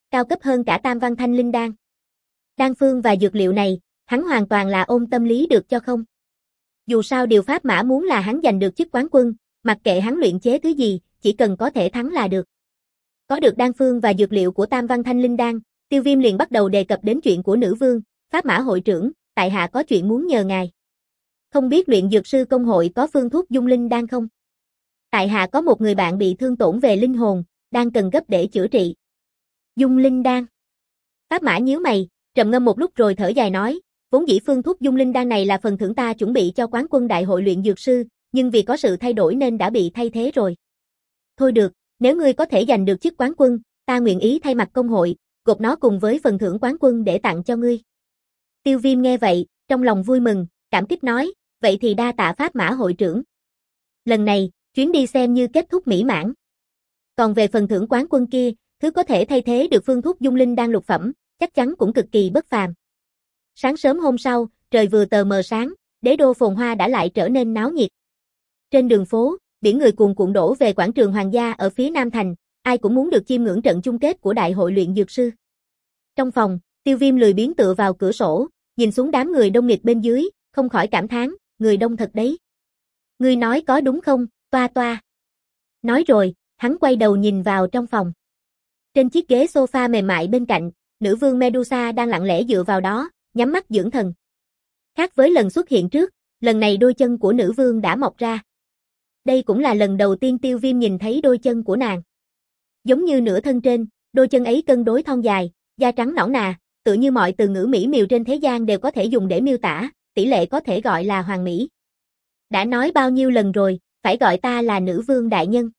cao cấp hơn cả Tam Văn Thanh Linh Đan. Đan phương và dược liệu này, hắn hoàn toàn là ôm tâm lý được cho không. Dù sao điều Pháp Mã muốn là hắn giành được chức quán quân, mặc kệ hắn luyện chế thứ gì, chỉ cần có thể thắng là được. Có được đan phương và dược liệu của Tam Văn Thanh Linh Đan, Tiêu Viêm liền bắt đầu đề cập đến chuyện của nữ vương, Pháp Mã hội trưởng, tại hạ có chuyện muốn nhờ ngài. Không biết luyện dược sư công hội có phương thuốc dung linh đan không? Tại hạ có một người bạn bị thương tổn về linh hồn, đang cần gấp để chữa trị. Dung linh đan. Pháp Mã nhíu mày, trầm ngâm một lúc rồi thở dài nói, vốn dĩ phương thuốc dung linh đan này là phần thưởng ta chuẩn bị cho quán quân đại hội luyện dược sư, nhưng vì có sự thay đổi nên đã bị thay thế rồi. Thôi được, nếu ngươi có thể giành được chức quán quân, ta nguyện ý thay mặt công hội, gộp nó cùng với phần thưởng quán quân để tặng cho ngươi. Tiêu Viêm nghe vậy, trong lòng vui mừng, cảm kích nói, vậy thì đa tạ Pháp Mã hội trưởng. Lần này, chuyến đi xem như kết thúc mỹ mãn. Còn về phần thưởng quán quân kia, thứ có thể thay thế được phương thuốc dung linh đan lục phẩm, chắc chắn cũng cực kỳ bất phàm. Sáng sớm hôm sau, trời vừa tờ mờ sáng, đế đô phồn hoa đã lại trở nên náo nhiệt. Trên đường phố, biển người cuồn cuộn đổ về quảng trường Hoàng gia ở phía Nam Thành, ai cũng muốn được chiêm ngưỡng trận chung kết của đại hội luyện dược sư. Trong phòng, Tiêu Viêm lười biếng tựa vào cửa sổ, nhìn xuống đám người đông nghịt bên dưới, không khỏi cảm thán, người đông thật đấy. Ngươi nói có đúng không, toa toa? Nói rồi, hắn quay đầu nhìn vào trong phòng. Trên chiếc ghế sofa mềm mại bên cạnh, nữ vương Medusa đang lặng lẽ dựa vào đó, nhắm mắt dưỡng thần. Khác với lần xuất hiện trước, lần này đôi chân của nữ vương đã mọc ra. Đây cũng là lần đầu tiên Tiêu Viêm nhìn thấy đôi chân của nàng. Giống như nửa thân trên, đôi chân ấy cân đối thon dài, da trắng nõn nà, tựa như mọi từ ngữ mỹ miều trên thế gian đều có thể dùng để miêu tả, tỷ lệ có thể gọi là hoàn mỹ. Đã nói bao nhiêu lần rồi, phải gọi ta là nữ vương đại nhân.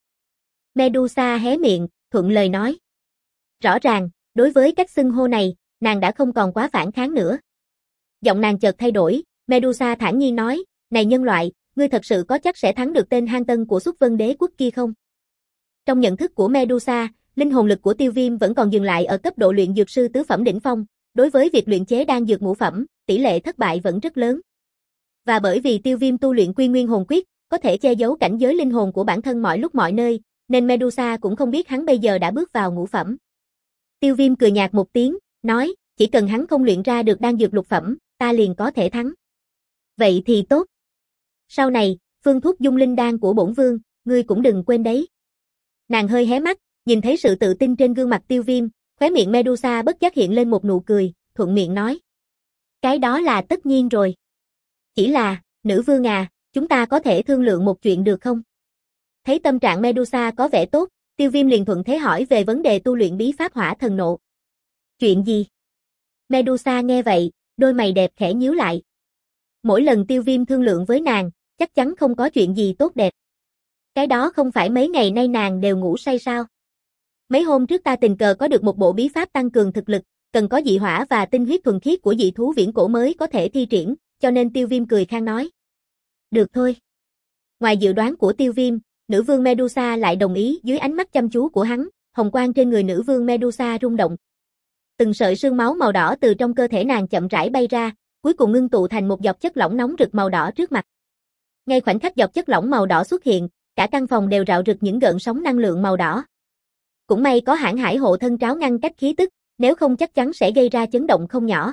Medusa hé miệng, thuận lời nói. Rõ ràng, đối với cách xưng hô này, nàng đã không còn quá phản kháng nữa. Giọng nàng chợt thay đổi, Medusa thản nhiên nói, này nhân loại, ngươi thật sự có chắc sẽ thắng được tên hang tân của Xuất Vân Đế quốc kia không? Trong nhận thức của Medusa, linh hồn lực của Tiêu Viêm vẫn còn dừng lại ở cấp độ luyện dược sư tứ phẩm đỉnh phong, đối với việc luyện chế đan dược ngũ phẩm, tỷ lệ thất bại vẫn rất lớn. Và bởi vì Tiêu Viêm tu luyện Quy Nguyên Hồn Quyết, có thể che giấu cảnh giới linh hồn của bản thân mọi lúc mọi nơi, nên Medusa cũng không biết hắn bây giờ đã bước vào ngũ phẩm. Tiêu Viêm cười nhạt một tiếng, nói, chỉ cần hắn không luyện ra được đan dược lục phẩm, ta liền có thể thắng. Vậy thì tốt. Sau này, phương thuốc dung linh đan của bổn vương, ngươi cũng đừng quên đấy. Nàng hơi hé mắt, nhìn thấy sự tự tin trên gương mặt Tiêu Viêm, khóe miệng Medusa bất giác hiện lên một nụ cười, thuận miệng nói. Cái đó là tất nhiên rồi. Chỉ là, nữ vương à, chúng ta có thể thương lượng một chuyện được không? Thấy tâm trạng Medusa có vẻ tốt, Tiêu Viêm liền thuận thế hỏi về vấn đề tu luyện bí pháp hỏa thần nộ. Chuyện gì? Medusa nghe vậy, đôi mày đẹp khẽ nhíu lại. Mỗi lần Tiêu Viêm thương lượng với nàng, chắc chắn không có chuyện gì tốt đẹp. Cái đó không phải mấy ngày nay nàng đều ngủ say sao? Mấy hôm trước ta tình cờ có được một bộ bí pháp tăng cường thực lực, cần có dị hỏa và tinh huyết thuần khiết của dị thú viễn cổ mới có thể thi triển, cho nên Tiêu Viêm cười khang nói. Được thôi. Ngoài dự đoán của Tiêu Viêm, nữ vương Medusa lại đồng ý dưới ánh mắt chăm chú của hắn, hồng quang trên người nữ vương Medusa rung động. Từng sợi sương máu màu đỏ từ trong cơ thể nàng chậm rãi bay ra, cuối cùng ngưng tụ thành một giọt chất lỏng nóng rực màu đỏ trước mặt. Ngay khoảnh khắc giọt chất lỏng màu đỏ xuất hiện, cả căn phòng đều rạo rực những gợn sóng năng lượng màu đỏ. Cũng may có hãn hải hộ thân tráo ngăn cách khí tức, nếu không chắc chắn sẽ gây ra chấn động không nhỏ.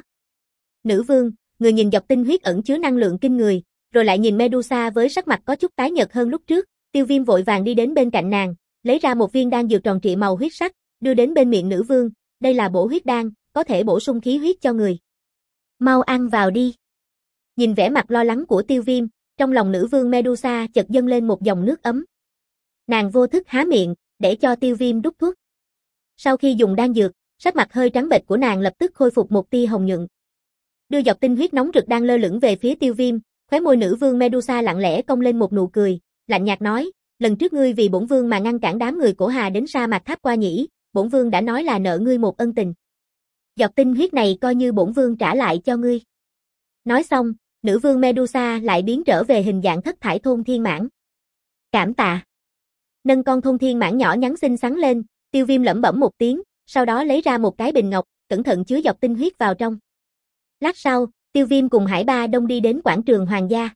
Nữ vương, người nhìn giọt tinh huyết ẩn chứa năng lượng kinh người, rồi lại nhìn Medusa với sắc mặt có chút tái nhợt hơn lúc trước, Tiêu Viêm vội vàng đi đến bên cạnh nàng, lấy ra một viên đan dược tròn trịa màu huyết sắc, đưa đến bên miệng nữ vương, đây là bổ huyết đan, có thể bổ sung khí huyết cho người. Mau ăn vào đi. Nhìn vẻ mặt lo lắng của Tiêu Viêm, trong lòng nữ vương Medusa chợt dâng lên một dòng nước ấm. Nàng vô thức há miệng, để cho Tiêu Viêm đút thuốc. Sau khi dùng đan dược, sắc mặt hơi trắng bệch của nàng lập tức khôi phục một tia hồng nhuận. Đưa giọt tinh huyết nóng rực đang lơ lửng về phía Tiêu Viêm, khóe môi nữ vương Medusa lặng lẽ cong lên một nụ cười, lạnh nhạt nói, lần trước ngươi vì bổn vương mà ngăn cản đám người Cổ Hà đến sa mạc Tháp Qua Nhĩ, bổn vương đã nói là nợ ngươi một ân tình. Giọt tinh huyết này coi như bổn vương trả lại cho ngươi. Nói xong, nữ vương Medusa lại biến trở về hình dạng thất thải thôn thiên mãn. Cảm tạ. Nâng con thôn thiên mãn nhỏ nhắn xinh xắn lên, Tiêu Viêm lẩm bẩm một tiếng, sau đó lấy ra một cái bình ngọc, cẩn thận chứa giọt tinh huyết vào trong. Lát sau, Tiêu Viêm cùng Hải Ba Đông đi đến quảng trường Hoàng gia.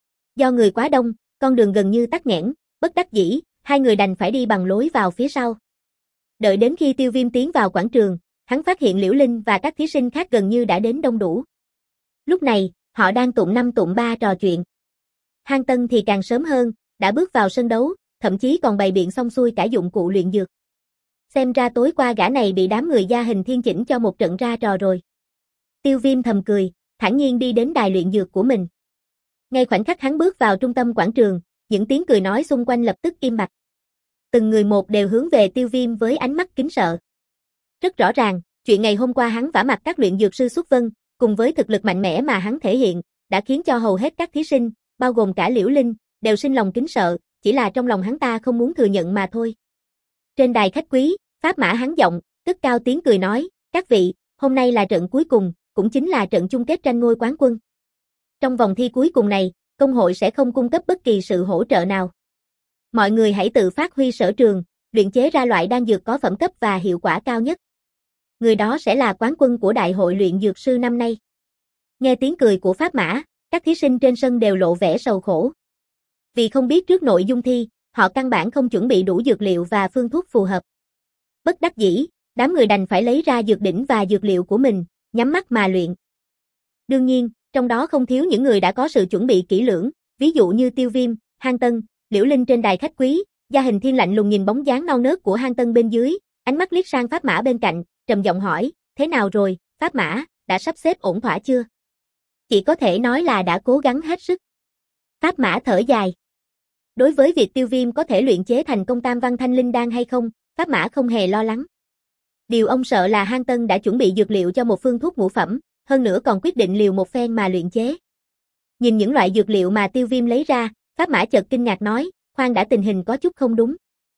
Do người quá đông, con đường gần như tắc nghẽn, bất đắc dĩ, hai người đành phải đi bằng lối vào phía sau. Đợi đến khi Tiêu Viêm tiến vào quảng trường, hắn phát hiện Liễu Linh và các thí sinh khác gần như đã đến đông đủ. Lúc này, họ đang tụng năm tụng ba trò chuyện. Hang Tân thì càng sớm hơn, đã bước vào sân đấu, thậm chí còn bày biện xong xuôi cả dụng cụ luyện dược. Xem ra tối qua gã này bị đám người Gia Hình Thiên chỉnh cho một trận ra trò rồi. Tiêu Viêm thầm cười, thản nhiên đi đến đài luyện dược của mình. Ngay khoảnh khắc hắn bước vào trung tâm quảng trường, những tiếng cười nói xung quanh lập tức im bặt. Từng người một đều hướng về Tiêu Viêm với ánh mắt kính sợ. Rất rõ ràng, chuyện ngày hôm qua hắn vả mặt các luyện dược sư xuất vân, cùng với thực lực mạnh mẽ mà hắn thể hiện, đã khiến cho hầu hết các thí sinh, bao gồm cả Liễu Linh, đều sinh lòng kính sợ, chỉ là trong lòng hắn ta không muốn thừa nhận mà thôi. Trên đài khách quý, Pháp Mã hắn giọng, cất cao tiếng cười nói, các vị, hôm nay là trận cuối cùng, cũng chính là trận chung kết tranh ngôi quán quân. Trong vòng thi cuối cùng này, công hội sẽ không cung cấp bất kỳ sự hỗ trợ nào. Mọi người hãy tự phát huy sở trường, luyện chế ra loại đan dược có phẩm cấp và hiệu quả cao nhất. Người đó sẽ là quán quân của đại hội luyện dược sư năm nay. Nghe tiếng cười của Pháp Mã, các thí sinh trên sân đều lộ vẻ sầu khổ. Vì không biết trước nội dung thi, họ căn bản không chuẩn bị đủ dược liệu và phương thuốc phù hợp. Bất đắc dĩ, đám người đành phải lấy ra dược đỉnh và dược liệu của mình, nhắm mắt mà luyện. Đương nhiên, trong đó không thiếu những người đã có sự chuẩn bị kỹ lưỡng, ví dụ như Tiêu Viêm, Hang Tân, Liễu Linh trên đài khách quý. Gia Hình Thiên lạnh lùng nhìn bóng dáng non nớt của Hang Tân bên dưới, ánh mắt liếc sang Pháp Mã bên cạnh, trầm giọng hỏi, thế nào rồi, Pháp Mã, đã sắp xếp ổn thỏa chưa? Chỉ có thể nói là đã cố gắng hết sức. Pháp Mã thở dài. Đối với việc Tiêu Viêm có thể luyện chế thành công Tam Văn Thanh Linh Đan hay không, Pháp Mã không hề lo lắng. Điều ông sợ là Hang Tân đã chuẩn bị dược liệu cho một phương thuốc ngũ phẩm, hơn nữa còn quyết định liều một phen mà luyện chế. Nhìn những loại dược liệu mà Tiêu Viêm lấy ra, Pháp Mã chợt kinh ngạc nói, khoan đã, tình hình có chút không đúng.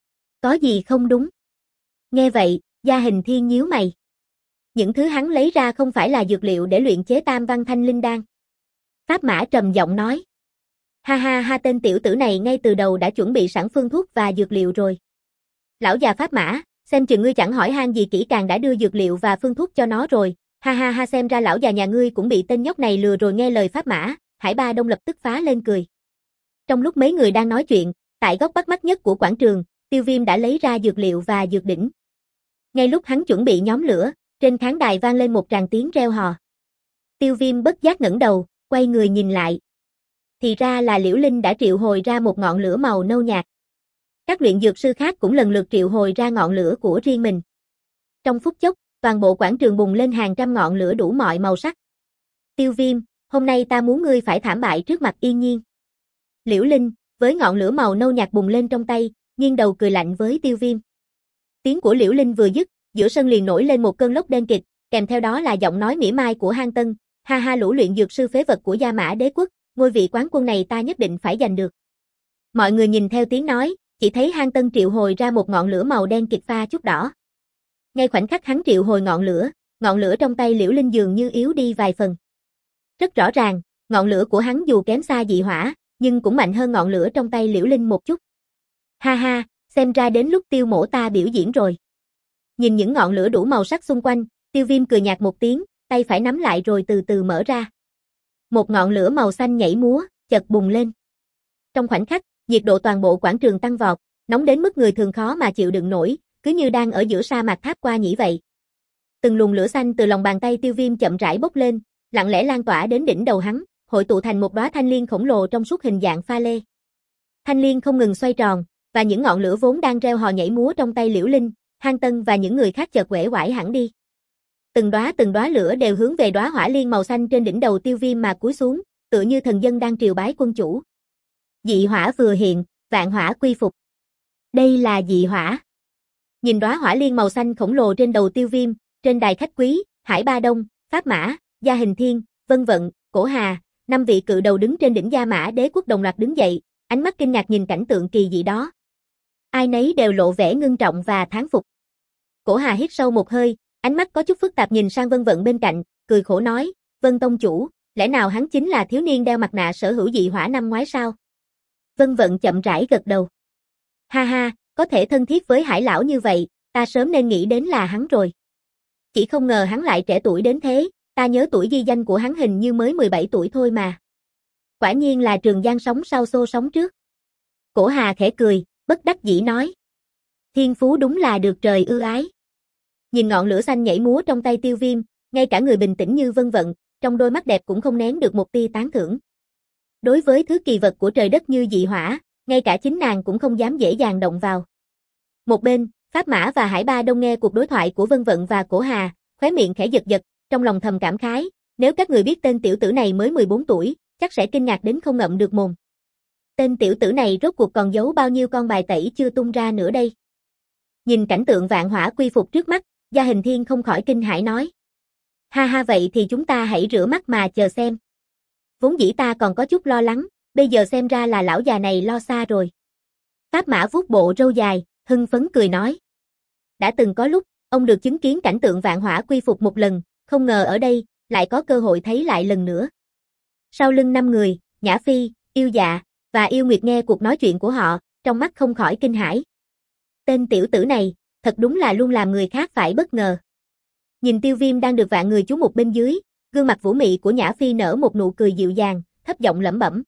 Có gì không đúng? Nghe vậy, Gia Hình Thiên nhíu mày. Những thứ hắn lấy ra không phải là dược liệu để luyện chế Tam Văn Thanh Linh Đan. Pháp Mã trầm giọng nói. Ha ha ha, tên tiểu tử này ngay từ đầu đã chuẩn bị sẵn phương thuốc và dược liệu rồi. Lão già Pháp Mã, xem chừng ngươi chẳng hỏi han gì kỹ càng đã đưa dược liệu và phương thuốc cho nó rồi. Ha ha ha, xem ra lão già nhà ngươi cũng bị tên nhóc này lừa rồi. Nghe lời Pháp Mã, Hải Ba Đông lập tức phá lên cười. Trong lúc mấy người đang nói chuyện, tại góc bắt mắt nhất của quảng trường, Tiêu Viêm đã lấy ra dược liệu và dược đỉnh. Ngay lúc hắn chuẩn bị nhóm lửa, trên khán đài vang lên một tràng tiếng reo hò. Tiêu Viêm bất giác ngẩng đầu, quay người nhìn lại. Thì ra là Liễu Linh đã triệu hồi ra một ngọn lửa màu nâu nhạt. Các luyện dược sư khác cũng lần lượt triệu hồi ra ngọn lửa của riêng mình. Trong phút chốc, toàn bộ quảng trường bùng lên hàng trăm ngọn lửa đủ mọi màu sắc. Tiêu Viêm, hôm nay ta muốn ngươi phải thảm bại trước mặt Yên Nhiên. Liễu Linh, với ngọn lửa màu nâu nhạt bùng lên trong tay, nghiêng đầu cười lạnh với Tiêu Viêm. Tiếng của Liễu Linh vừa dứt, giữa sân liền nổi lên một cơn lốc đen kịt, kèm theo đó là giọng nói mỉa mai của Hang Tân, ha ha, lũ luyện dược sư phế vật của Gia Mã Đế quốc, ngôi vị quán quân này ta nhất định phải giành được. Mọi người nhìn theo tiếng nói, chỉ thấy Hang Tân triệu hồi ra một ngọn lửa màu đen kịt pha chút đỏ. Ngay khoảnh khắc hắn triệu hồi ngọn lửa, ngọn lửa trong tay Liễu Linh dường như yếu đi vài phần. Rất rõ ràng, ngọn lửa của hắn dù kém xa dị hỏa, nhưng cũng mạnh hơn ngọn lửa trong tay Liễu Linh một chút. Ha ha, xem ra đến lúc Tiêu mỗ ta biểu diễn rồi. Nhìn những ngọn lửa đủ màu sắc xung quanh, Tiêu Viêm cười nhạt một tiếng, tay phải nắm lại rồi từ từ mở ra. Một ngọn lửa màu xanh nhảy múa, chợt bùng lên. Trong khoảnh khắc, nhiệt độ toàn bộ quảng trường tăng vọt, nóng đến mức người thường khó mà chịu đựng nổi, cứ như đang ở giữa sa mạc tháp qua nhĩ vậy. Từng luồng lửa xanh từ lòng bàn tay Tiêu Viêm chậm rãi bốc lên, lặng lẽ lan tỏa đến đỉnh đầu hắn, hội tụ thành một đóa thanh liên khổng lồ trong suốt hình dạng pha lê. Thanh liên không ngừng xoay tròn, và những ngọn lửa vốn đang reo hò nhảy múa trong tay Liễu Linh, Hang Tân và những người khác chợt uể oải hẳn đi. Từng đóa từng đóa lửa đều hướng về đóa hỏa liên màu xanh trên đỉnh đầu Tiêu Viêm mà cúi xuống, tựa như thần dân đang triều bái quân chủ. Dị hỏa vừa hiện, vạn hỏa quy phục. Đây là dị hỏa. Nhìn đóa hỏa liên màu xanh khổng lồ trên đầu Tiêu Viêm, trên đài khách quý, Hải Ba Đông, Pháp Mã, Gia Hình Thiên, Vân Vận, Cổ Hà, năm vị cự đầu đứng trên đỉnh Gia Mã Đế quốc đồng loạt đứng dậy, ánh mắt kinh ngạc nhìn cảnh tượng kỳ dị đó. Ai nấy đều lộ vẻ ngưng trọng và thán phục. Cổ Hà hít sâu một hơi, ánh mắt có chút phức tạp nhìn sang Vân Vận bên cạnh, cười khổ nói, Vân tông chủ, lẽ nào hắn chính là thiếu niên đeo mặt nạ sở hữu dị hỏa năm ngoái sao? Vân Vận chậm rãi gật đầu. Ha ha, có thể thân thiết với Hải lão như vậy, ta sớm nên nghĩ đến là hắn rồi. Chỉ không ngờ hắn lại trẻ tuổi đến thế, ta nhớ tuổi ghi danh của hắn hình như mới mười bảy tuổi thôi mà. Quả nhiên là Trường Giang sống sau xô sống trước. Cổ Hà khẽ cười, bất đắc dĩ nói. Thiên phú đúng là được trời ưu ái. Nhìn ngọn lửa xanh nhảy múa trong tay Tiêu Viêm, ngay cả người bình tĩnh như Vân Vận, trong đôi mắt đẹp cũng không nén được một tia tán thưởng. Đối với thứ kỳ vật của trời đất như dị hỏa, ngay cả chính nàng cũng không dám dễ dàng động vào. Một bên, Pháp Mã và Hải Ba Đông nghe cuộc đối thoại của Vân Vận và Cổ Hà, khóe miệng khẽ giật giật, trong lòng thầm cảm khái, nếu các người biết tên tiểu tử này mới mười bốn tuổi, chắc sẽ kinh ngạc đến không ngậm được mồm. Tên tiểu tử này rốt cuộc còn giấu bao nhiêu con bài tẩy chưa tung ra nữa đây. Nhìn cảnh tượng vạn hỏa quy phục trước mắt, Gia Hình Thiên không khỏi kinh hãi nói. Ha ha, vậy thì chúng ta hãy rửa mắt mà chờ xem. Vốn dĩ ta còn có chút lo lắng, bây giờ xem ra là lão già này lo xa rồi. Pháp Mã vuốt bộ râu dài, hưng phấn cười nói. Đã từng có lúc, ông được chứng kiến cảnh tượng vạn hỏa quy phục một lần, không ngờ ở đây, lại có cơ hội thấy lại lần nữa. Sau lưng năm người, Nhã Phi, Yêu Dạ, và Yêu Nguyệt nghe cuộc nói chuyện của họ, trong mắt không khỏi kinh hãi. Tên tiểu tử này, thật đúng là luôn làm người khác phải bất ngờ. Nhìn Tiêu Viêm đang được vạn người chú mục bên dưới, gương mặt vũ mị của Nhã Phi nở một nụ cười dịu dàng, thấp giọng lẩm bẩm.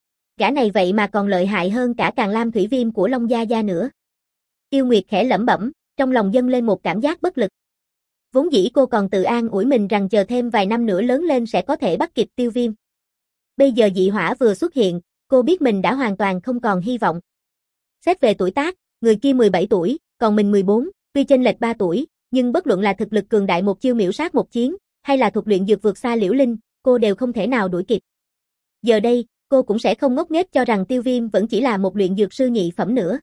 Gã này vậy mà còn lợi hại hơn cả Càn Lam Thủy Viêm của Long Gia Gia nữa. Yêu Nguyệt khẽ lẩm bẩm, trong lòng dâng lên một cảm giác bất lực. Vốn dĩ cô còn tự an ủi mình rằng chờ thêm vài năm nữa lớn lên sẽ có thể bắt kịp Tiêu Viêm. Bây giờ dị hỏa vừa xuất hiện, cô biết mình đã hoàn toàn không còn hy vọng. Xét về tuổi tác, người kia mười bảy tuổi, còn mình mười bốn, tuy chênh lệch ba tuổi, nhưng bất luận là thực lực cường đại một chiêu miểu sát một chiến, hay là thuật luyện dược vượt xa Liễu Linh, cô đều không thể nào đuổi kịp. Giờ đây, cô cũng sẽ không ngốc nghếch cho rằng Tiêu Viêm vẫn chỉ là một luyện dược sư nhị phẩm nữa.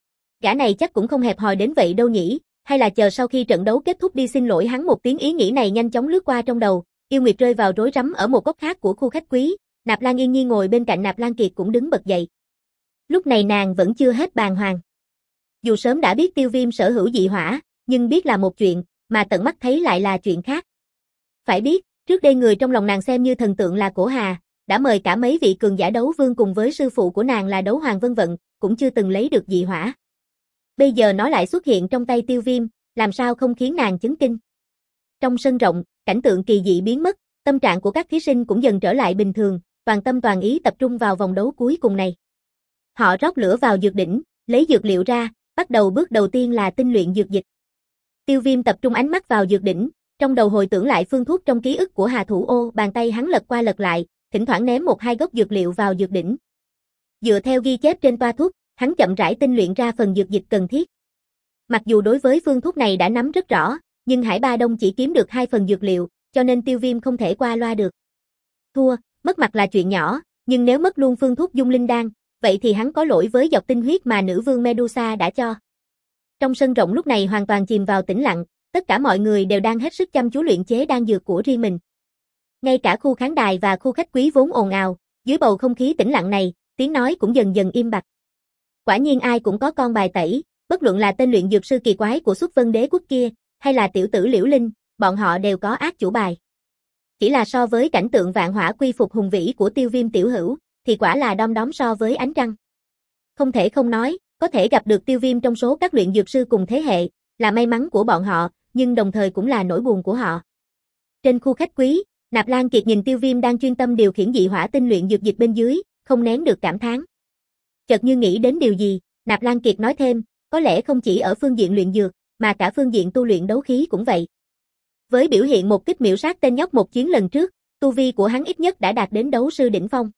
Gã này chắc cũng không hẹp hòi đến vậy đâu nhỉ, hay là chờ sau khi trận đấu kết thúc đi xin lỗi hắn một tiếng. Ý nghĩ này nhanh chóng lướt qua trong đầu, Yêu Nguyệt rơi vào rối rắm ở một góc khác của khu khách quý, Nạp Lan Yên Nhi ngồi bên cạnh Nạp Lan Kiệt cũng đứng bật dậy. Lúc này nàng vẫn chưa hết bàng hoàng. Dù sớm đã biết Tiêu Viêm sở hữu dị hỏa, nhưng biết là một chuyện, mà tận mắt thấy lại là chuyện khác. Phải biết, trước đây người trong lòng nàng xem như thần tượng là Cổ Hà, đã mời cả mấy vị cường giả đấu vương cùng với sư phụ của nàng là Đấu Hoàng Vân Vận, cũng chưa từng lấy được dị hỏa. Bây giờ nó lại xuất hiện trong tay Tiêu Viêm, làm sao không khiến nàng chấn kinh. Trong sân rộng, cảnh tượng kỳ dị biến mất, tâm trạng của các thí sinh cũng dần trở lại bình thường, toàn tâm toàn ý tập trung vào vòng đấu cuối cùng này. Họ rót lửa vào dược đỉnh, lấy dược liệu ra, bắt đầu bước đầu tiên là tinh luyện dược dịch. Tiêu Viêm tập trung ánh mắt vào dược đỉnh, trong đầu hồi tưởng lại phương thuốc trong ký ức của Hà Thủ Ô, bàn tay hắn lật qua lật lại, thỉnh thoảng ném một hai gốc dược liệu vào dược đỉnh. Dựa theo ghi chép trên toa thuốc, hắn chậm rãi tinh luyện ra phần dược dịch cần thiết. Mặc dù đối với phương thuốc này đã nắm rất rõ, nhưng Hải Ba Đông chỉ kiếm được hai phần dược liệu, cho nên Tiêu Viêm không thể qua loa được. Thua, mất mặt là chuyện nhỏ, nhưng nếu mất luôn phương thuốc dung linh đan, vậy thì hắn có lỗi với giọt tinh huyết mà nữ vương Medusa đã cho. Trong sân rộng lúc này hoàn toàn chìm vào tĩnh lặng, tất cả mọi người đều đang hết sức chăm chú luyện chế đan dược của riêng mình. Ngay cả khu khán đài và khu khách quý vốn ồn ào, dưới bầu không khí tĩnh lặng này, tiếng nói cũng dần dần im bặt. Quả nhiên ai cũng có con bài tẩy, bất luận là tên luyện dược sư kỳ quái của Xuất Vân Đế quốc kia, hay là tiểu tử Liễu Linh, bọn họ đều có ác chủ bài. Chỉ là so với cảnh tượng vạn hỏa quy phục hùng vĩ của Tiêu Viêm tiểu hữu, thì quả là đom đóm so với ánh trăng. Không thể không nói, có thể gặp được Tiêu Viêm trong số các luyện dược sư cùng thế hệ, là may mắn của bọn họ, nhưng đồng thời cũng là nỗi buồn của họ. Trên khu khách quý, Nạp Lan Kiệt nhìn Tiêu Viêm đang chuyên tâm điều khiển dị hỏa tinh luyện dược dịch bên dưới, không nén được cảm thán. Chợt như nghĩ đến điều gì, Nạp Lan Kiệt nói thêm, có lẽ không chỉ ở phương diện luyện dược, mà cả phương diện tu luyện đấu khí cũng vậy. Với biểu hiện một kích miểu sát tên nhóc một chiến lần trước, tu vi của hắn ít nhất đã đạt đến đấu sư đỉnh phong.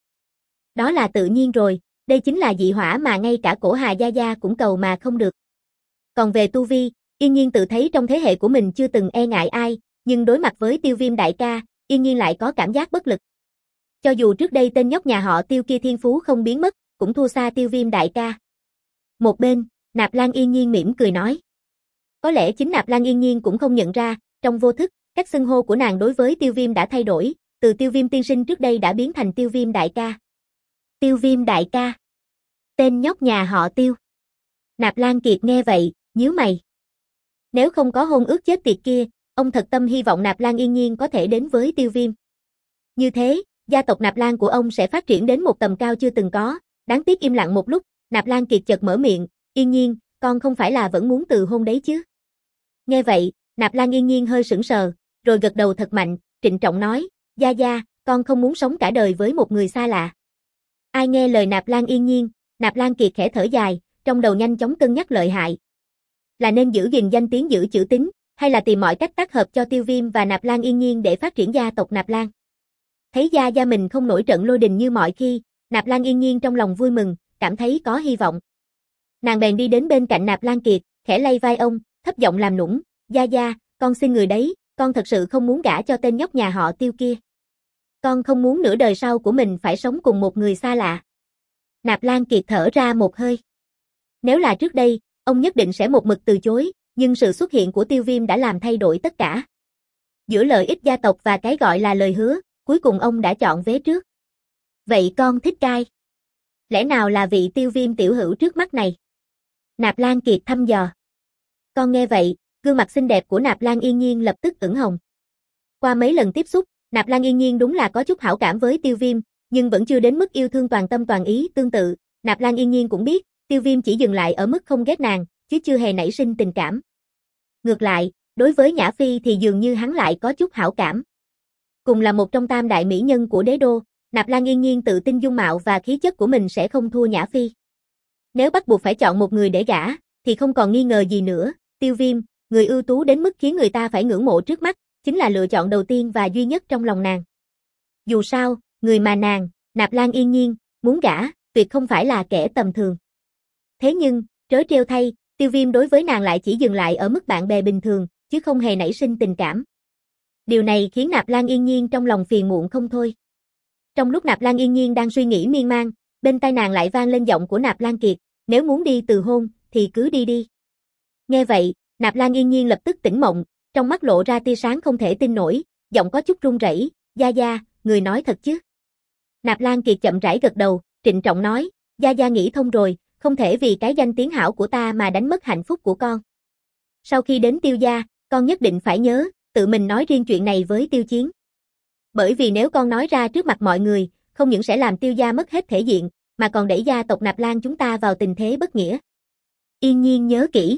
Đó là tự nhiên rồi, đây chính là dị hỏa mà ngay cả Cổ Hà Gia Gia cũng cầu mà không được. Còn về tu vi, Yên Nhiên tự thấy trong thế hệ của mình chưa từng e ngại ai, nhưng đối mặt với Tiêu Viêm đại ca, Yên Nhiên lại có cảm giác bất lực. Cho dù trước đây tên nhóc nhà họ Tiêu kia thiên phú không biến mất, cũng thua xa Tiêu Viêm đại ca. Một bên, Nạp Lan Yên Nhiên mỉm cười nói. Có lẽ chính Nạp Lan Yên Nhiên cũng không nhận ra, trong vô thức, cách xưng hô của nàng đối với Tiêu Viêm đã thay đổi, từ Tiêu Viêm tiên sinh trước đây đã biến thành Tiêu Viêm đại ca. Tiêu Viêm đại ca. Tên nhóc nhà họ Tiêu. Nạp Lan Kiệt nghe vậy, nhíu mày. Nếu không có hôn ước chết tiệt kia, ông thật tâm hy vọng Nạp Lan Yên Nhiên có thể đến với Tiêu Viêm. Như thế, gia tộc Nạp Lan của ông sẽ phát triển đến một tầm cao chưa từng có. Đáng tiếc im lặng một lúc, Nạp Lan Kiệt chợt mở miệng, Yên Nhiên, con không phải là vẫn muốn từ hôn đấy chứ? Nghe vậy, Nạp Lan Yên Nhiên hơi sững sờ, rồi gật đầu thật mạnh, trịnh trọng nói, Gia Gia, con không muốn sống cả đời với một người xa lạ. Ai nghe lời Nạp Lan Yên Nhiên, Nạp Lan Kiệt khẽ thở dài, trong đầu nhanh chóng cân nhắc lợi hại. Là nên giữ gìn danh tiếng giữ chữ tín, hay là tìm mọi cách tác hợp cho Tiêu Viêm và Nạp Lan Yên Nhiên để phát triển gia tộc Nạp Lan. Thấy gia gia mình không nổi trận lôi đình như mọi khi, Nạp Lan Yên Nhiên trong lòng vui mừng, cảm thấy có hy vọng. Nàng bèn đi đến bên cạnh Nạp Lan Kiệt, khẽ lay vai ông, thấp giọng làm nũng, gia gia, con xin người đấy, con thật sự không muốn gả cho tên nhóc nhà họ Tiêu kia. Con không muốn nửa đời sau của mình phải sống cùng một người xa lạ. Nạp Lan Kiệt thở ra một hơi. Nếu là trước đây, ông nhất định sẽ một mực từ chối, nhưng sự xuất hiện của Tiêu Viêm đã làm thay đổi tất cả. Giữa lợi ích gia tộc và cái gọi là lời hứa, cuối cùng ông đã chọn vế trước. Vậy con thích cai? Lẽ nào là vị Tiêu Viêm tiểu hữu trước mắt này? Nạp Lan Kiệt thăm dò. Con nghe vậy, gương mặt xinh đẹp của Nạp Lan Yên Nhiên lập tức ửng hồng. Qua mấy lần tiếp xúc, Nạp Lan Yên Nhiên đúng là có chút hảo cảm với Tiêu Viêm, nhưng vẫn chưa đến mức yêu thương toàn tâm toàn ý. Tương tự, Nạp Lan Yên Nhiên cũng biết, Tiêu Viêm chỉ dừng lại ở mức không ghét nàng, chứ chưa hề nảy sinh tình cảm. Ngược lại, đối với Nhã Phi thì dường như hắn lại có chút hảo cảm. Cùng là một trong tam đại mỹ nhân của đế đô, Nạp Lan Yên Nhiên tự tin dung mạo và khí chất của mình sẽ không thua Nhã Phi. Nếu bắt buộc phải chọn một người để gả, thì không còn nghi ngờ gì nữa, Tiêu Viêm, người ưu tú đến mức khiến người ta phải ngưỡng mộ trước mắt, chính là lựa chọn đầu tiên và duy nhất trong lòng nàng. Dù sao, người mà nàng, Nạp Lan Yên Nhiên, muốn gả, tuyệt không phải là kẻ tầm thường. Thế nhưng, trớ trêu thay, Tiêu Viêm đối với nàng lại chỉ dừng lại ở mức bạn bè bình thường, chứ không hề nảy sinh tình cảm. Điều này khiến Nạp Lan Yên Nhiên trong lòng phiền muộn không thôi. Trong lúc Nạp Lan Yên Nhiên đang suy nghĩ miên man, bên tai nàng lại vang lên giọng của Nạp Lan Kiệt, nếu muốn đi từ hôn, thì cứ đi đi. Nghe vậy, Nạp Lan Yên Nhiên lập tức tỉnh mộng, trong mắt lộ ra tia sáng không thể tin nổi, giọng có chút run rẩy, gia gia, người nói thật chứ? Nạp Lan Kiệt chậm rãi gật đầu, trịnh trọng nói, gia gia nghĩ thông rồi, không thể vì cái danh tiếng hảo của ta mà đánh mất hạnh phúc của con. Sau khi đến Tiêu gia, con nhất định phải nhớ, tự mình nói riêng chuyện này với Tiêu Chiến. Bởi vì nếu con nói ra trước mặt mọi người, không những sẽ làm Tiêu gia mất hết thể diện, mà còn đẩy gia tộc Nạp Lan chúng ta vào tình thế bất nghĩa. Yên Nhiên nhớ kỹ.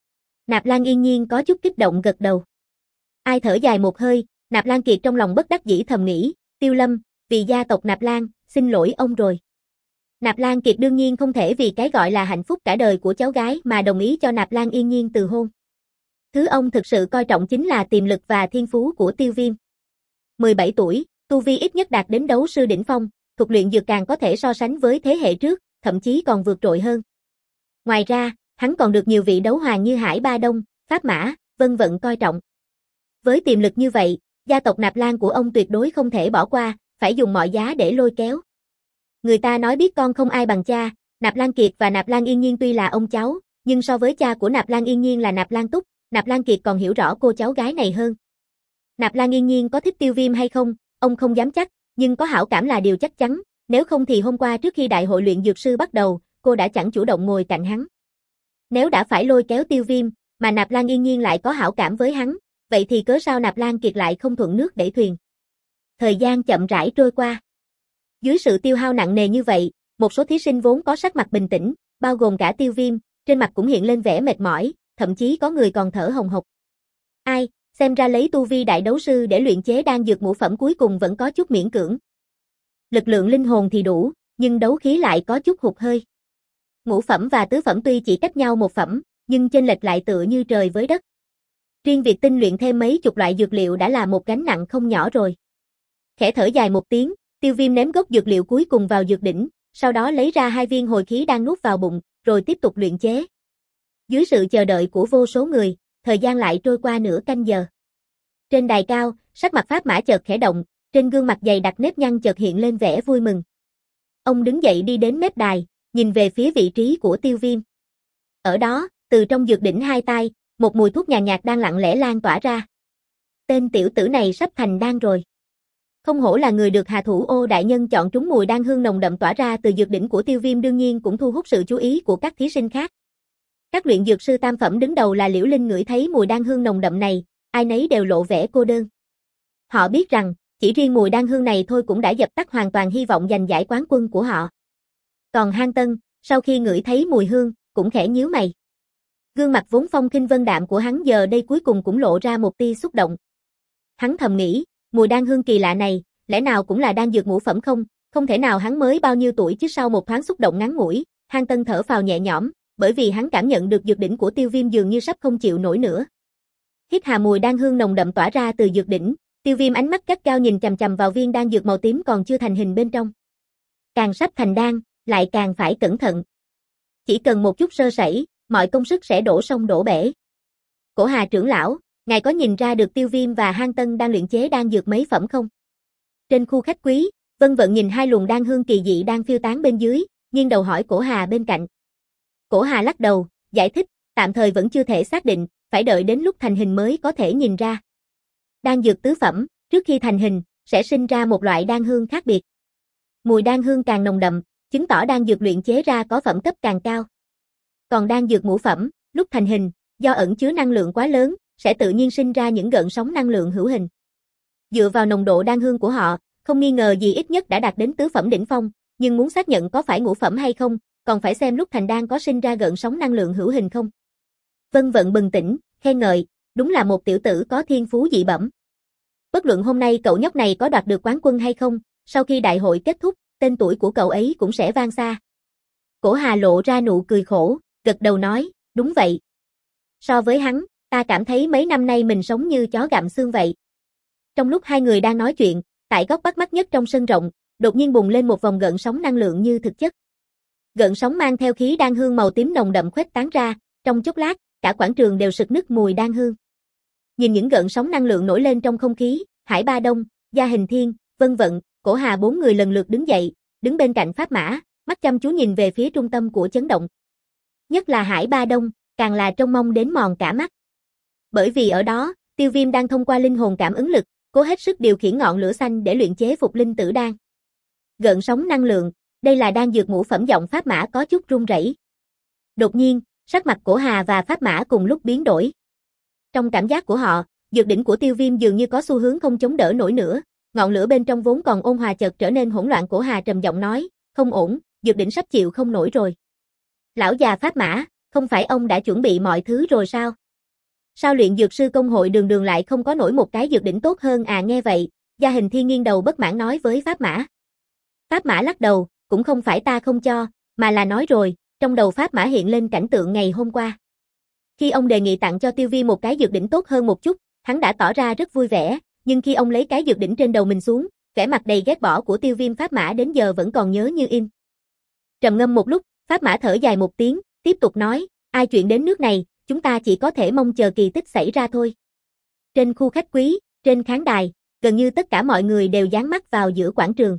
Nạp Lan Yên Nhiên có chút kích động gật đầu. Ai thở dài một hơi, Nạp Lan Kiệt trong lòng bất đắc dĩ thầm nghĩ, Tiêu Lâm, vì gia tộc Nạp Lan, xin lỗi ông rồi. Nạp Lan Kiệt đương nhiên không thể vì cái gọi là hạnh phúc cả đời của cháu gái mà đồng ý cho Nạp Lan Yên Nhiên từ hôn. Thứ ông thực sự coi trọng chính là tiềm lực và thiên phú của Tiêu Viêm. mười bảy tuổi, tu vi ít nhất đạt đến đấu sư đỉnh phong, thuật luyện dược càng có thể so sánh với thế hệ trước, thậm chí còn vượt trội hơn. Ngoài ra, hắn còn được nhiều vị đấu hoàng như Hải Ba Đông, Pháp Mã, Vân Vận coi trọng. Với tiềm lực như vậy, gia tộc Nạp Lan của ông tuyệt đối không thể bỏ qua, phải dùng mọi giá để lôi kéo. Người ta nói biết con không ai bằng cha, Nạp Lan Kiệt và Nạp Lan Yên Nhiên tuy là ông cháu, nhưng so với cha của Nạp Lan Yên Nhiên là Nạp Lan Túc, Nạp Lan Kiệt còn hiểu rõ cô cháu gái này hơn. Nạp Lan Yên Nhiên có thích Tiêu Viêm hay không, ông không dám chắc, nhưng có hảo cảm là điều chắc chắn, nếu không thì hôm qua trước khi đại hội luyện dược sư bắt đầu, cô đã chẳng chủ động ngồi cạnh hắn. Nếu đã phải lôi kéo Tiêu Viêm, mà Nạp Lan Yên Nhiên lại có hảo cảm với hắn, vậy thì cớ sao Nạp Lan Kiệt lại không thuận nước đẩy thuyền. Thời gian chậm rãi trôi qua. Dưới sự tiêu hao nặng nề như vậy, một số thí sinh vốn có sắc mặt bình tĩnh, bao gồm cả Tiêu Viêm, trên mặt cũng hiện lên vẻ mệt mỏi, thậm chí có người còn thở hồng hộc. Ai, xem ra lấy tu vi đại đấu sư để luyện chế đan dược ngũ phẩm cuối cùng vẫn có chút miễn cưỡng. Lực lượng linh hồn thì đủ, nhưng đấu khí lại có chút hụt hơi. Ngũ phẩm và tứ phẩm tuy chỉ cách nhau một phẩm, nhưng chênh lệch lại tựa như trời với đất. Riêng việc tinh luyện thêm mấy chục loại dược liệu đã là một gánh nặng không nhỏ rồi. Khẽ thở dài một tiếng, Tiêu Viêm ném gốc dược liệu cuối cùng vào dược đỉnh, sau đó lấy ra hai viên hồi khí đang nuốt vào bụng, rồi tiếp tục luyện chế. Dưới sự chờ đợi của vô số người, thời gian lại trôi qua nửa canh giờ. Trên đài cao, sắc mặt Pháp Mã chợt khẽ động, trên gương mặt dày đặc nếp nhăn chợt hiện lên vẻ vui mừng. Ông đứng dậy đi đến mép đài, nhìn về phía vị trí của Tiêu Viêm. Ở đó, từ trong dược đỉnh hai tay, một mùi thuốc nhàn nhạt đang lặng lẽ lan tỏa ra. Tên tiểu tử này sắp thành đan rồi. Không hổ là người được Hà Thủ Ô đại nhân chọn trúng, mùi đan hương nồng đậm tỏa ra từ dược đỉnh của Tiêu Viêm đương nhiên cũng thu hút sự chú ý của các thí sinh khác. Các luyện dược sư tam phẩm đứng đầu là Liễu Linh ngửi thấy mùi đan hương nồng đậm này, ai nấy đều lộ vẻ cô đơn. Họ biết rằng, chỉ riêng mùi đan hương này thôi cũng đã dập tắt hoàn toàn hy vọng giành giải quán quân của họ. Còn Hang Tân, sau khi ngửi thấy mùi hương, cũng khẽ nhíu mày. Gương mặt vốn phong khinh vân đạm của hắn giờ đây cuối cùng cũng lộ ra một tia xúc động. Hắn thầm nghĩ, mùi đan hương kỳ lạ này, lẽ nào cũng là đan dược ngũ phẩm không, không thể nào hắn mới bao nhiêu tuổi chứ. Sau một thoáng xúc động ngắn ngủi, Hang Tân thở phào nhẹ nhõm, bởi vì hắn cảm nhận được dược đỉnh của Tiêu Viêm dường như sắp không chịu nổi nữa. Hít hà mùi đan hương nồng đậm tỏa ra từ dược đỉnh, Tiêu Viêm ánh mắt gắt gao nhìn chằm chằm vào viên đan dược màu tím còn chưa thành hình bên trong. Càng sắp thành đan, lại càng phải cẩn thận. Chỉ cần một chút sơ sẩy, mọi công sức sẽ đổ sông đổ bể. Cổ Hà trưởng lão, ngài có nhìn ra được Tiêu Viêm và Hang Tân đang luyện chế đan dược mấy phẩm không? Trên khu khách quý, Vân Vận nhìn hai luồng đan hương kỳ dị đang phiêu tán bên dưới, nghiêng đầu hỏi Cổ Hà bên cạnh. Cổ Hà lắc đầu, giải thích, tạm thời vẫn chưa thể xác định, phải đợi đến lúc thành hình mới có thể nhìn ra. Đan dược tứ phẩm, trước khi thành hình, sẽ sinh ra một loại đan hương khác biệt. Mùi đan hương càng nồng đậm, chứng tỏ đan dược luyện chế ra có phẩm cấp càng cao. Còn đan dược ngũ phẩm, lúc thành hình, do ẩn chứa năng lượng quá lớn, sẽ tự nhiên sinh ra những gợn sóng năng lượng hữu hình. Dựa vào nồng độ đan hương của họ, không nghi ngờ gì ít nhất đã đạt đến tứ phẩm đỉnh phong, nhưng muốn xác nhận có phải ngũ phẩm hay không, còn phải xem lúc thành đan có sinh ra gợn sóng năng lượng hữu hình không. Vân Vận bừng tỉnh, khen ngợi, đúng là một tiểu tử có thiên phú dị bẩm. Bất luận hôm nay cậu nhóc này có đoạt được quán quân hay không, sau khi đại hội kết thúc, tên tuổi của cậu ấy cũng sẽ vang xa. Cổ Hà lộ ra nụ cười khổ, gật đầu nói, đúng vậy. So với hắn, ta cảm thấy mấy năm nay mình sống như chó gặm xương vậy. Trong lúc hai người đang nói chuyện, tại góc bắt mắt nhất trong sân rộng, đột nhiên bùng lên một vòng gợn sóng năng lượng như thực chất. Gợn sóng mang theo khí đan hương màu tím nồng đậm khuếch tán ra, trong chốc lát, cả quảng trường đều sực nức mùi đan hương. Nhìn những gợn sóng năng lượng nổi lên trong không khí, Hải Ba Đông, Gia Hình Thiên, Vân Vận, Cổ Hà bốn người lần lượt đứng dậy, đứng bên cạnh Pháp Mã, mắt chăm chú nhìn về phía trung tâm của chấn động. Nhất là Hải Ba Đông, càng là trông mong đến mòn cả mắt. Bởi vì ở đó, Tiêu Viêm đang thông qua linh hồn cảm ứng lực, cố hết sức điều khiển ngọn lửa xanh để luyện chế phục linh tử đan. Gợn sóng năng lượng, đây là đan dược ngũ phẩm. Giọng Pháp Mã có chút run rẩy. Đột nhiên, sắc mặt Cổ Hà và Pháp Mã cùng lúc biến đổi. Trong cảm giác của họ, dược đỉnh của Tiêu Viêm dường như có xu hướng không chống đỡ nổi nữa, ngọn lửa bên trong vốn còn ôn hòa chợt trở nên hỗn loạn. Cổ Hà trầm giọng nói, không ổn, dược đỉnh sắp chịu không nổi rồi. Lão già Pháp Mã, không phải ông đã chuẩn bị mọi thứ rồi sao? Sao luyện dược sư công hội đường đường lại không có nổi một cái dược đỉnh tốt hơn à? Nghe vậy, Gia Hình Thiên nghiêng đầu bất mãn nói với Pháp Mã. Pháp Mã lắc đầu, cũng không phải ta không cho, mà là nói rồi, trong đầu Pháp Mã hiện lên cảnh tượng ngày hôm qua. Khi ông đề nghị tặng cho Tiêu Viêm một cái dược đỉnh tốt hơn một chút, hắn đã tỏ ra rất vui vẻ, nhưng khi ông lấy cái dược đỉnh trên đầu mình xuống, vẻ mặt đầy ghét bỏ của Tiêu Viêm Pháp Mã đến giờ vẫn còn nhớ như in. Trầm ngâm một lúc, Pháp Mã thở dài một tiếng, tiếp tục nói, ai chuyện đến nước này, chúng ta chỉ có thể mong chờ kỳ tích xảy ra thôi. Trên khu khách quý, trên khán đài, gần như tất cả mọi người đều dán mắt vào giữa quảng trường.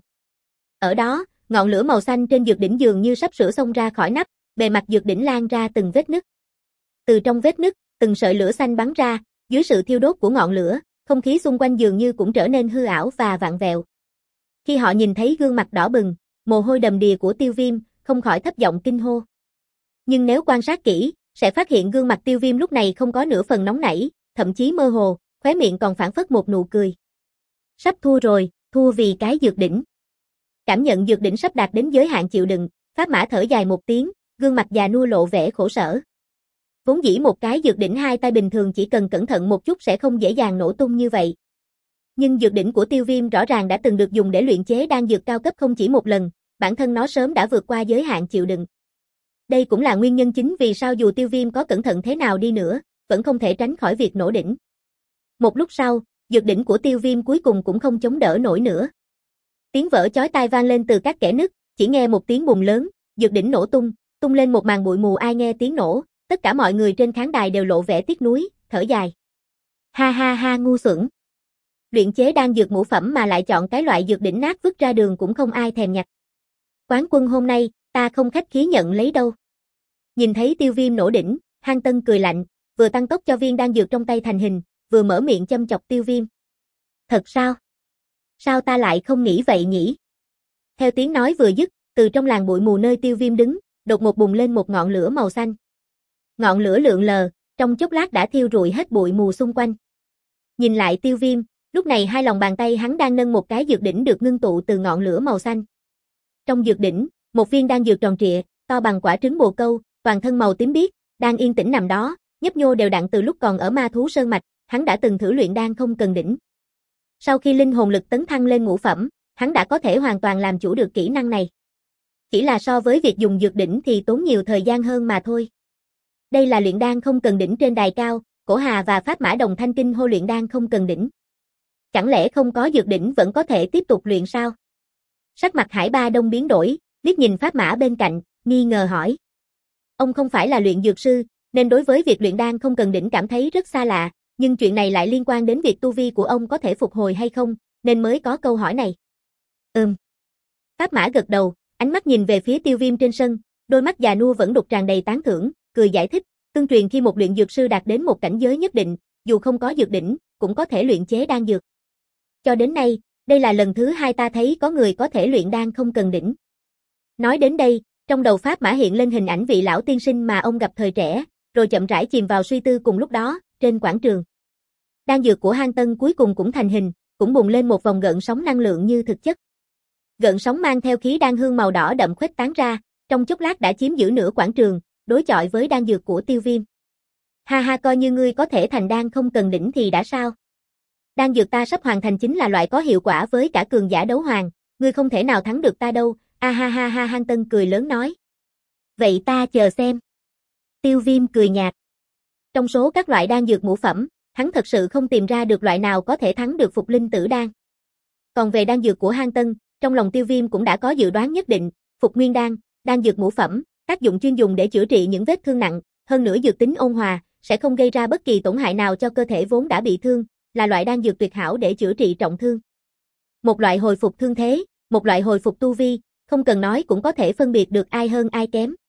Ở đó, ngọn lửa màu xanh trên dược đỉnh dường như sắp sửa xông ra khỏi nắp, bề mặt dược đỉnh lan ra từng vết nứt. Từ trong vết nứt, từng sợi lửa xanh bắn ra, dưới sự thiêu đốt của ngọn lửa, không khí xung quanh dường như cũng trở nên hư ảo và vặn vẹo. Khi họ nhìn thấy gương mặt đỏ bừng, mồ hôi đầm đìa của Tiêu Viêm, không khỏi thấp giọng kinh hô. Nhưng nếu quan sát kỹ, sẽ phát hiện gương mặt Tiêu Viêm lúc này không có nửa phần nóng nảy, thậm chí mơ hồ, khóe miệng còn phảng phất một nụ cười. Sắp thua rồi, thua vì cái dược đỉnh. Cảm nhận dược đỉnh sắp đạt đến giới hạn chịu đựng, Pháp Mã thở dài một tiếng, gương mặt già nua lộ vẻ khổ sở. Vốn dĩ một cái dược đỉnh hai tay bình thường chỉ cần cẩn thận một chút sẽ không dễ dàng nổ tung như vậy. Nhưng dược đỉnh của Tiêu Viêm rõ ràng đã từng được dùng để luyện chế đan dược cao cấp không chỉ một lần, bản thân nó sớm đã vượt qua giới hạn chịu đựng. Đây cũng là nguyên nhân chính vì sao dù Tiêu Viêm có cẩn thận thế nào đi nữa, vẫn không thể tránh khỏi việc nổ đỉnh. Một lúc sau, dược đỉnh của Tiêu Viêm cuối cùng cũng không chống đỡ nổi nữa. Tiếng vỡ chói tai vang lên từ các kẽ nứt, chỉ nghe một tiếng bùng lớn, dược đỉnh nổ tung, tung lên một màn bụi mù. Ai nghe tiếng nổ, tất cả mọi người trên khán đài đều lộ vẻ tiếc nuối, thở dài. Ha ha ha, ngu xuẩn. Luyện chế đan dược ngũ phẩm mà lại chọn cái loại dược đỉnh nát vứt ra đường cũng không ai thèm nhặt. Quán quân hôm nay, ta không khách khí nhận lấy đâu. Nhìn thấy Tiêu Viêm nổ đỉnh, Hang Tân cười lạnh, vừa tăng tốc cho viên đan dược trong tay thành hình, vừa mở miệng châm chọc Tiêu Viêm. Thật sao? Sao ta lại không nghĩ vậy nhỉ? Theo tiếng nói vừa dứt, từ trong làn bụi mù nơi Tiêu Viêm đứng, đột ngột bùng lên một ngọn lửa màu xanh. Ngọn lửa lượn lờ, trong chốc lát đã thiêu rụi hết bụi mù xung quanh. Nhìn lại Tiêu Viêm, lúc này hai lòng bàn tay hắn đang nâng một cái dược đỉnh được ngưng tụ từ ngọn lửa màu xanh. Trong dược đỉnh, một viên đan dược tròn trịa, to bằng quả trứng bồ câu, toàn thân màu tím biếc, đang yên tĩnh nằm đó, nhấp nhô đều đặn. Từ lúc còn ở Ma Thú Sơn Mạch, hắn đã từng thử luyện đan không cần đỉnh. Sau khi linh hồn lực tấn thăng lên ngũ phẩm, hắn đã có thể hoàn toàn làm chủ được kỹ năng này. Chỉ là so với việc dùng dược đỉnh thì tốn nhiều thời gian hơn mà thôi. Đây là luyện đan không cần đỉnh trên đài cao, Cổ Hà và Pháp Mã đồng thanh kinh hô luyện đan không cần đỉnh. Chẳng lẽ không có dược đỉnh vẫn có thể tiếp tục luyện sao? Sắc mặt Hải Ba Đông biến đổi, liếc nhìn Pháp Mã bên cạnh, nghi ngờ hỏi. Ông không phải là luyện dược sư, nên đối với việc luyện đan không cần đỉnh cảm thấy rất xa lạ, nhưng chuyện này lại liên quan đến việc tu vi của ông có thể phục hồi hay không, nên mới có câu hỏi này. Ừm. Pháp Mã gật đầu, ánh mắt nhìn về phía Tiêu Viêm trên sân, đôi mắt già nua vẫn đục tràn đầy tán thưởng, cười giải thích, tương truyền khi một luyện dược sư đạt đến một cảnh giới nhất định, dù không có dược đỉnh, cũng có thể luyện chế đan dược. Cho đến nay, đây là lần thứ hai ta thấy có người có thể luyện đan không cần đỉnh. Nói đến đây, trong đầu Pháp Mã hiện lên hình ảnh vị lão tiên sinh mà ông gặp thời trẻ, rồi chậm rãi chìm vào suy tư cùng lúc đó, trên quảng trường. Đan dược của Hang Tân cuối cùng cũng thành hình, cũng bùng lên một vòng gợn sóng năng lượng như thực chất. Gợn sóng mang theo khí đan hương màu đỏ đậm khuếch tán ra, trong chốc lát đã chiếm giữ nửa quảng trường, đối chọi với đan dược của Tiêu Viêm. Ha ha, coi như ngươi có thể thành đan không cần đỉnh thì đã sao? Đan dược ta sắp hoàn thành chính là loại có hiệu quả với cả cường giả đấu hoàng, ngươi không thể nào thắng được ta đâu. A ha ha ha, Hang Tân cười lớn nói. Vậy ta chờ xem. Tiêu Viêm cười nhạt. Trong số các loại đan dược ngũ phẩm, hắn thật sự không tìm ra được loại nào có thể thắng được Phục Linh Tử đan. Còn về đan dược của Hang Tân, trong lòng Tiêu Viêm cũng đã có dự đoán nhất định, Phục Nguyên đan, đan dược ngũ phẩm, tác dụng chuyên dùng để chữa trị những vết thương nặng, hơn nữa dược tính ôn hòa, sẽ không gây ra bất kỳ tổn hại nào cho cơ thể vốn đã bị thương, là loại đan dược tuyệt hảo để chữa trị trọng thương. Một loại hồi phục thương thế, một loại hồi phục tu vi, không cần nói cũng có thể phân biệt được ai hơn ai kém.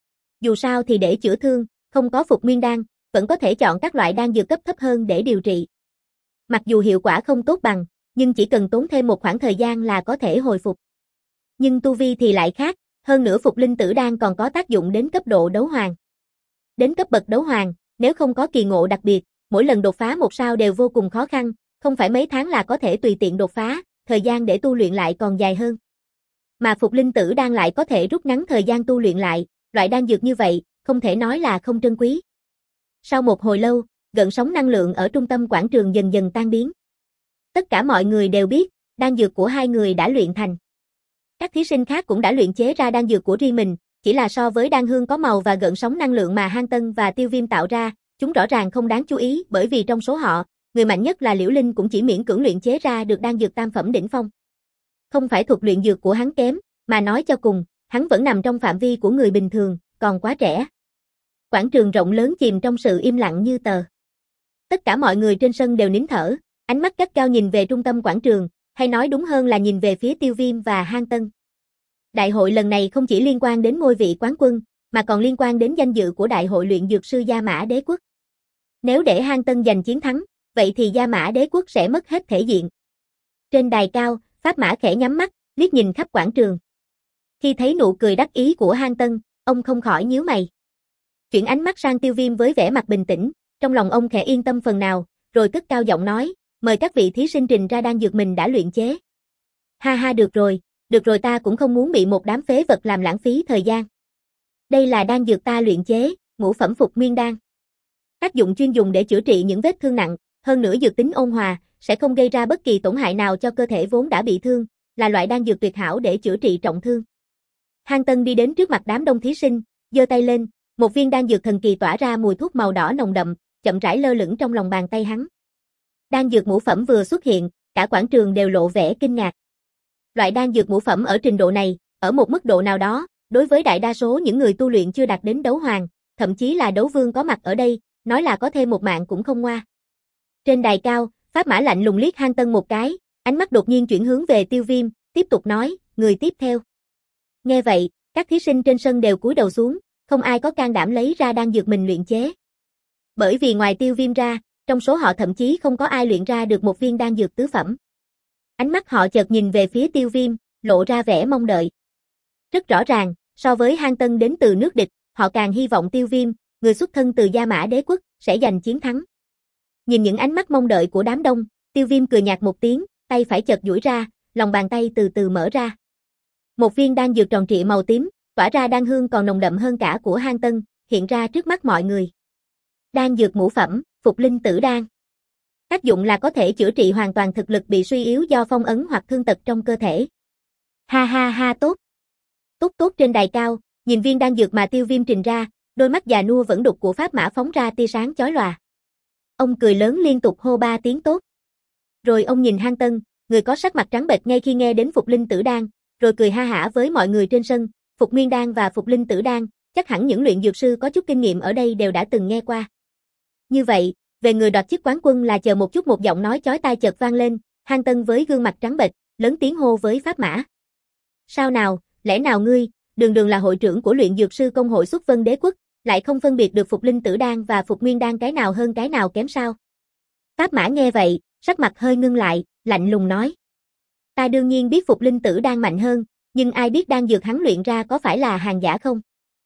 Dù sao thì để chữa thương, không có Phục Nguyên đan, vẫn có thể chọn các loại đan dược cấp thấp hơn để điều trị. Mặc dù hiệu quả không tốt bằng, nhưng chỉ cần tốn thêm một khoảng thời gian là có thể hồi phục. Nhưng tu vi thì lại khác, hơn nữa Phục Linh Tử đan còn có tác dụng đến cấp độ đấu hoàng. Đến cấp bậc đấu hoàng, nếu không có kỳ ngộ đặc biệt, mỗi lần đột phá một sao đều vô cùng khó khăn, không phải mấy tháng là có thể tùy tiện đột phá, thời gian để tu luyện lại còn dài hơn. Mà Phục Linh Tử đan lại có thể rút ngắn thời gian tu luyện lại, loại đan dược như vậy, không thể nói là không trân quý. Sau một hồi lâu, gợn sóng năng lượng ở trung tâm quảng trường dần dần tan biến. Tất cả mọi người đều biết, đan dược của hai người đã luyện thành. Các thí sinh khác cũng đã luyện chế ra đan dược của riêng mình, chỉ là so với đan hương có màu và gợn sóng năng lượng mà Hang Tân và Tiêu Viêm tạo ra, chúng rõ ràng không đáng chú ý, bởi vì trong số họ, người mạnh nhất là Liễu Linh cũng chỉ miễn cưỡng luyện chế ra được đan dược tam phẩm đỉnh phong. Không phải thuật luyện dược của hắn kém, mà nói cho cùng, hắn vẫn nằm trong phạm vi của người bình thường, còn quá trẻ. Quảng trường rộng lớn chìm trong sự im lặng như tờ. Tất cả mọi người trên sân đều nín thở, ánh mắt gắt gao nhìn về trung tâm quảng trường, hay nói đúng hơn là nhìn về phía Tiêu Viêm và Hang Tân. Đại hội lần này không chỉ liên quan đến ngôi vị quán quân, mà còn liên quan đến danh dự của Đại hội luyện dược sư Gia Mã Đế Quốc. Nếu để Hang Tân giành chiến thắng, vậy thì Gia Mã Đế Quốc sẽ mất hết thể diện. Trên đài cao, Pháp Mã khẽ nhắm mắt, liếc nhìn khắp quảng trường. Khi thấy nụ cười đắc ý của Hang Tân, ông không khỏi nhíu mày. Chuyển ánh mắt sang Tiêu Viêm với vẻ mặt bình tĩnh, trong lòng ông khẽ yên tâm phần nào, rồi cất cao giọng nói, mời các vị thí sinh trình ra đan dược mình đã luyện chế. Ha ha, được rồi, được rồi, ta cũng không muốn bị một đám phế vật làm lãng phí thời gian. Đây là đan dược ta luyện chế, ngũ phẩm Phục Nguyên đan. Tác dụng chuyên dùng để chữa trị những vết thương nặng, hơn nữa dược tính ôn hòa, sẽ không gây ra bất kỳ tổn hại nào cho cơ thể vốn đã bị thương, là loại đan dược tuyệt hảo để chữa trị trọng thương. Hang Tân đi đến trước mặt đám đông thí sinh, giơ tay lên, một viên đan dược thần kỳ tỏa ra mùi thuốc màu đỏ nồng đậm, chậm rãi lơ lửng trong lòng bàn tay hắn. Đan dược ngũ phẩm vừa xuất hiện, cả quảng trường đều lộ vẻ kinh ngạc. Loại đan dược ngũ phẩm ở trình độ này, ở một mức độ nào đó, đối với đại đa số những người tu luyện chưa đạt đến đấu hoàng, thậm chí là đấu vương có mặt ở đây, nói là có thêm một mạng cũng không ngoa. Trên đài cao, Pháp Mã lạnh lùng liếc Hang Tân một cái, ánh mắt đột nhiên chuyển hướng về Tiêu Viêm, tiếp tục nói, người tiếp theo. Nghe vậy, các thí sinh trên sân đều cúi đầu xuống, không ai có can đảm lấy ra đan dược mình luyện chế. Bởi vì ngoài Tiêu Viêm ra, trong số họ thậm chí không có ai luyện ra được một viên đan dược tứ phẩm. Ánh mắt họ chợt nhìn về phía Tiêu Viêm, lộ ra vẻ mong đợi. Rất rõ ràng, so với Hang Tân đến từ nước địch, họ càng hy vọng Tiêu Viêm, người xuất thân từ Gia Mã Đế Quốc, sẽ giành chiến thắng. Nhìn những ánh mắt mong đợi của đám đông, Tiêu Viêm cười nhạt một tiếng, tay phải chợt duỗi ra, lòng bàn tay từ từ mở ra. Một viên đan dược tròn trịa màu tím, tỏa ra đan hương còn nồng đậm hơn cả của Hang Tân, hiện ra trước mắt mọi người. Đan dược ngũ phẩm, Phục Linh Tử đan. Tác dụng là có thể chữa trị hoàn toàn thực lực bị suy yếu do phong ấn hoặc thương tật trong cơ thể. Ha ha ha, tốt. Tốt tốt. Trên đài cao, nhìn viên đan dược mà Tiêu Viêm trình ra, đôi mắt già nua vẫn đục của Pháp Mã phóng ra tia sáng chói lòa. Ông cười lớn liên tục hô ba tiếng tốt. Rồi ông nhìn Hang Tân, người có sắc mặt trắng bệch ngay khi nghe đến Phục Linh Tử Đan, rồi cười ha hả với mọi người trên sân. Phục Nguyên Đan và Phục Linh Tử Đan, chắc hẳn những luyện dược sư có chút kinh nghiệm ở đây đều đã từng nghe qua. Như vậy, về người đoạt chức quán quân là chờ một chút, một giọng nói chói tai chợt vang lên. Hang Tân với gương mặt trắng bệch, lớn tiếng hô với Pháp Mã. Sao nào, lẽ nào ngươi, đường đường là hội trưởng của luyện dược sư công hội Xuất Vân Đế Quốc, lại không phân biệt được Phục Linh Tử Đan và Phục Nguyên Đan cái nào hơn cái nào kém sao? Pháp Mã nghe vậy, sắc mặt hơi ngưng lại, lạnh lùng nói. Ta đương nhiên biết Phục Linh Tử Đan mạnh hơn, nhưng ai biết đan dược hắn luyện ra có phải là hàng giả không?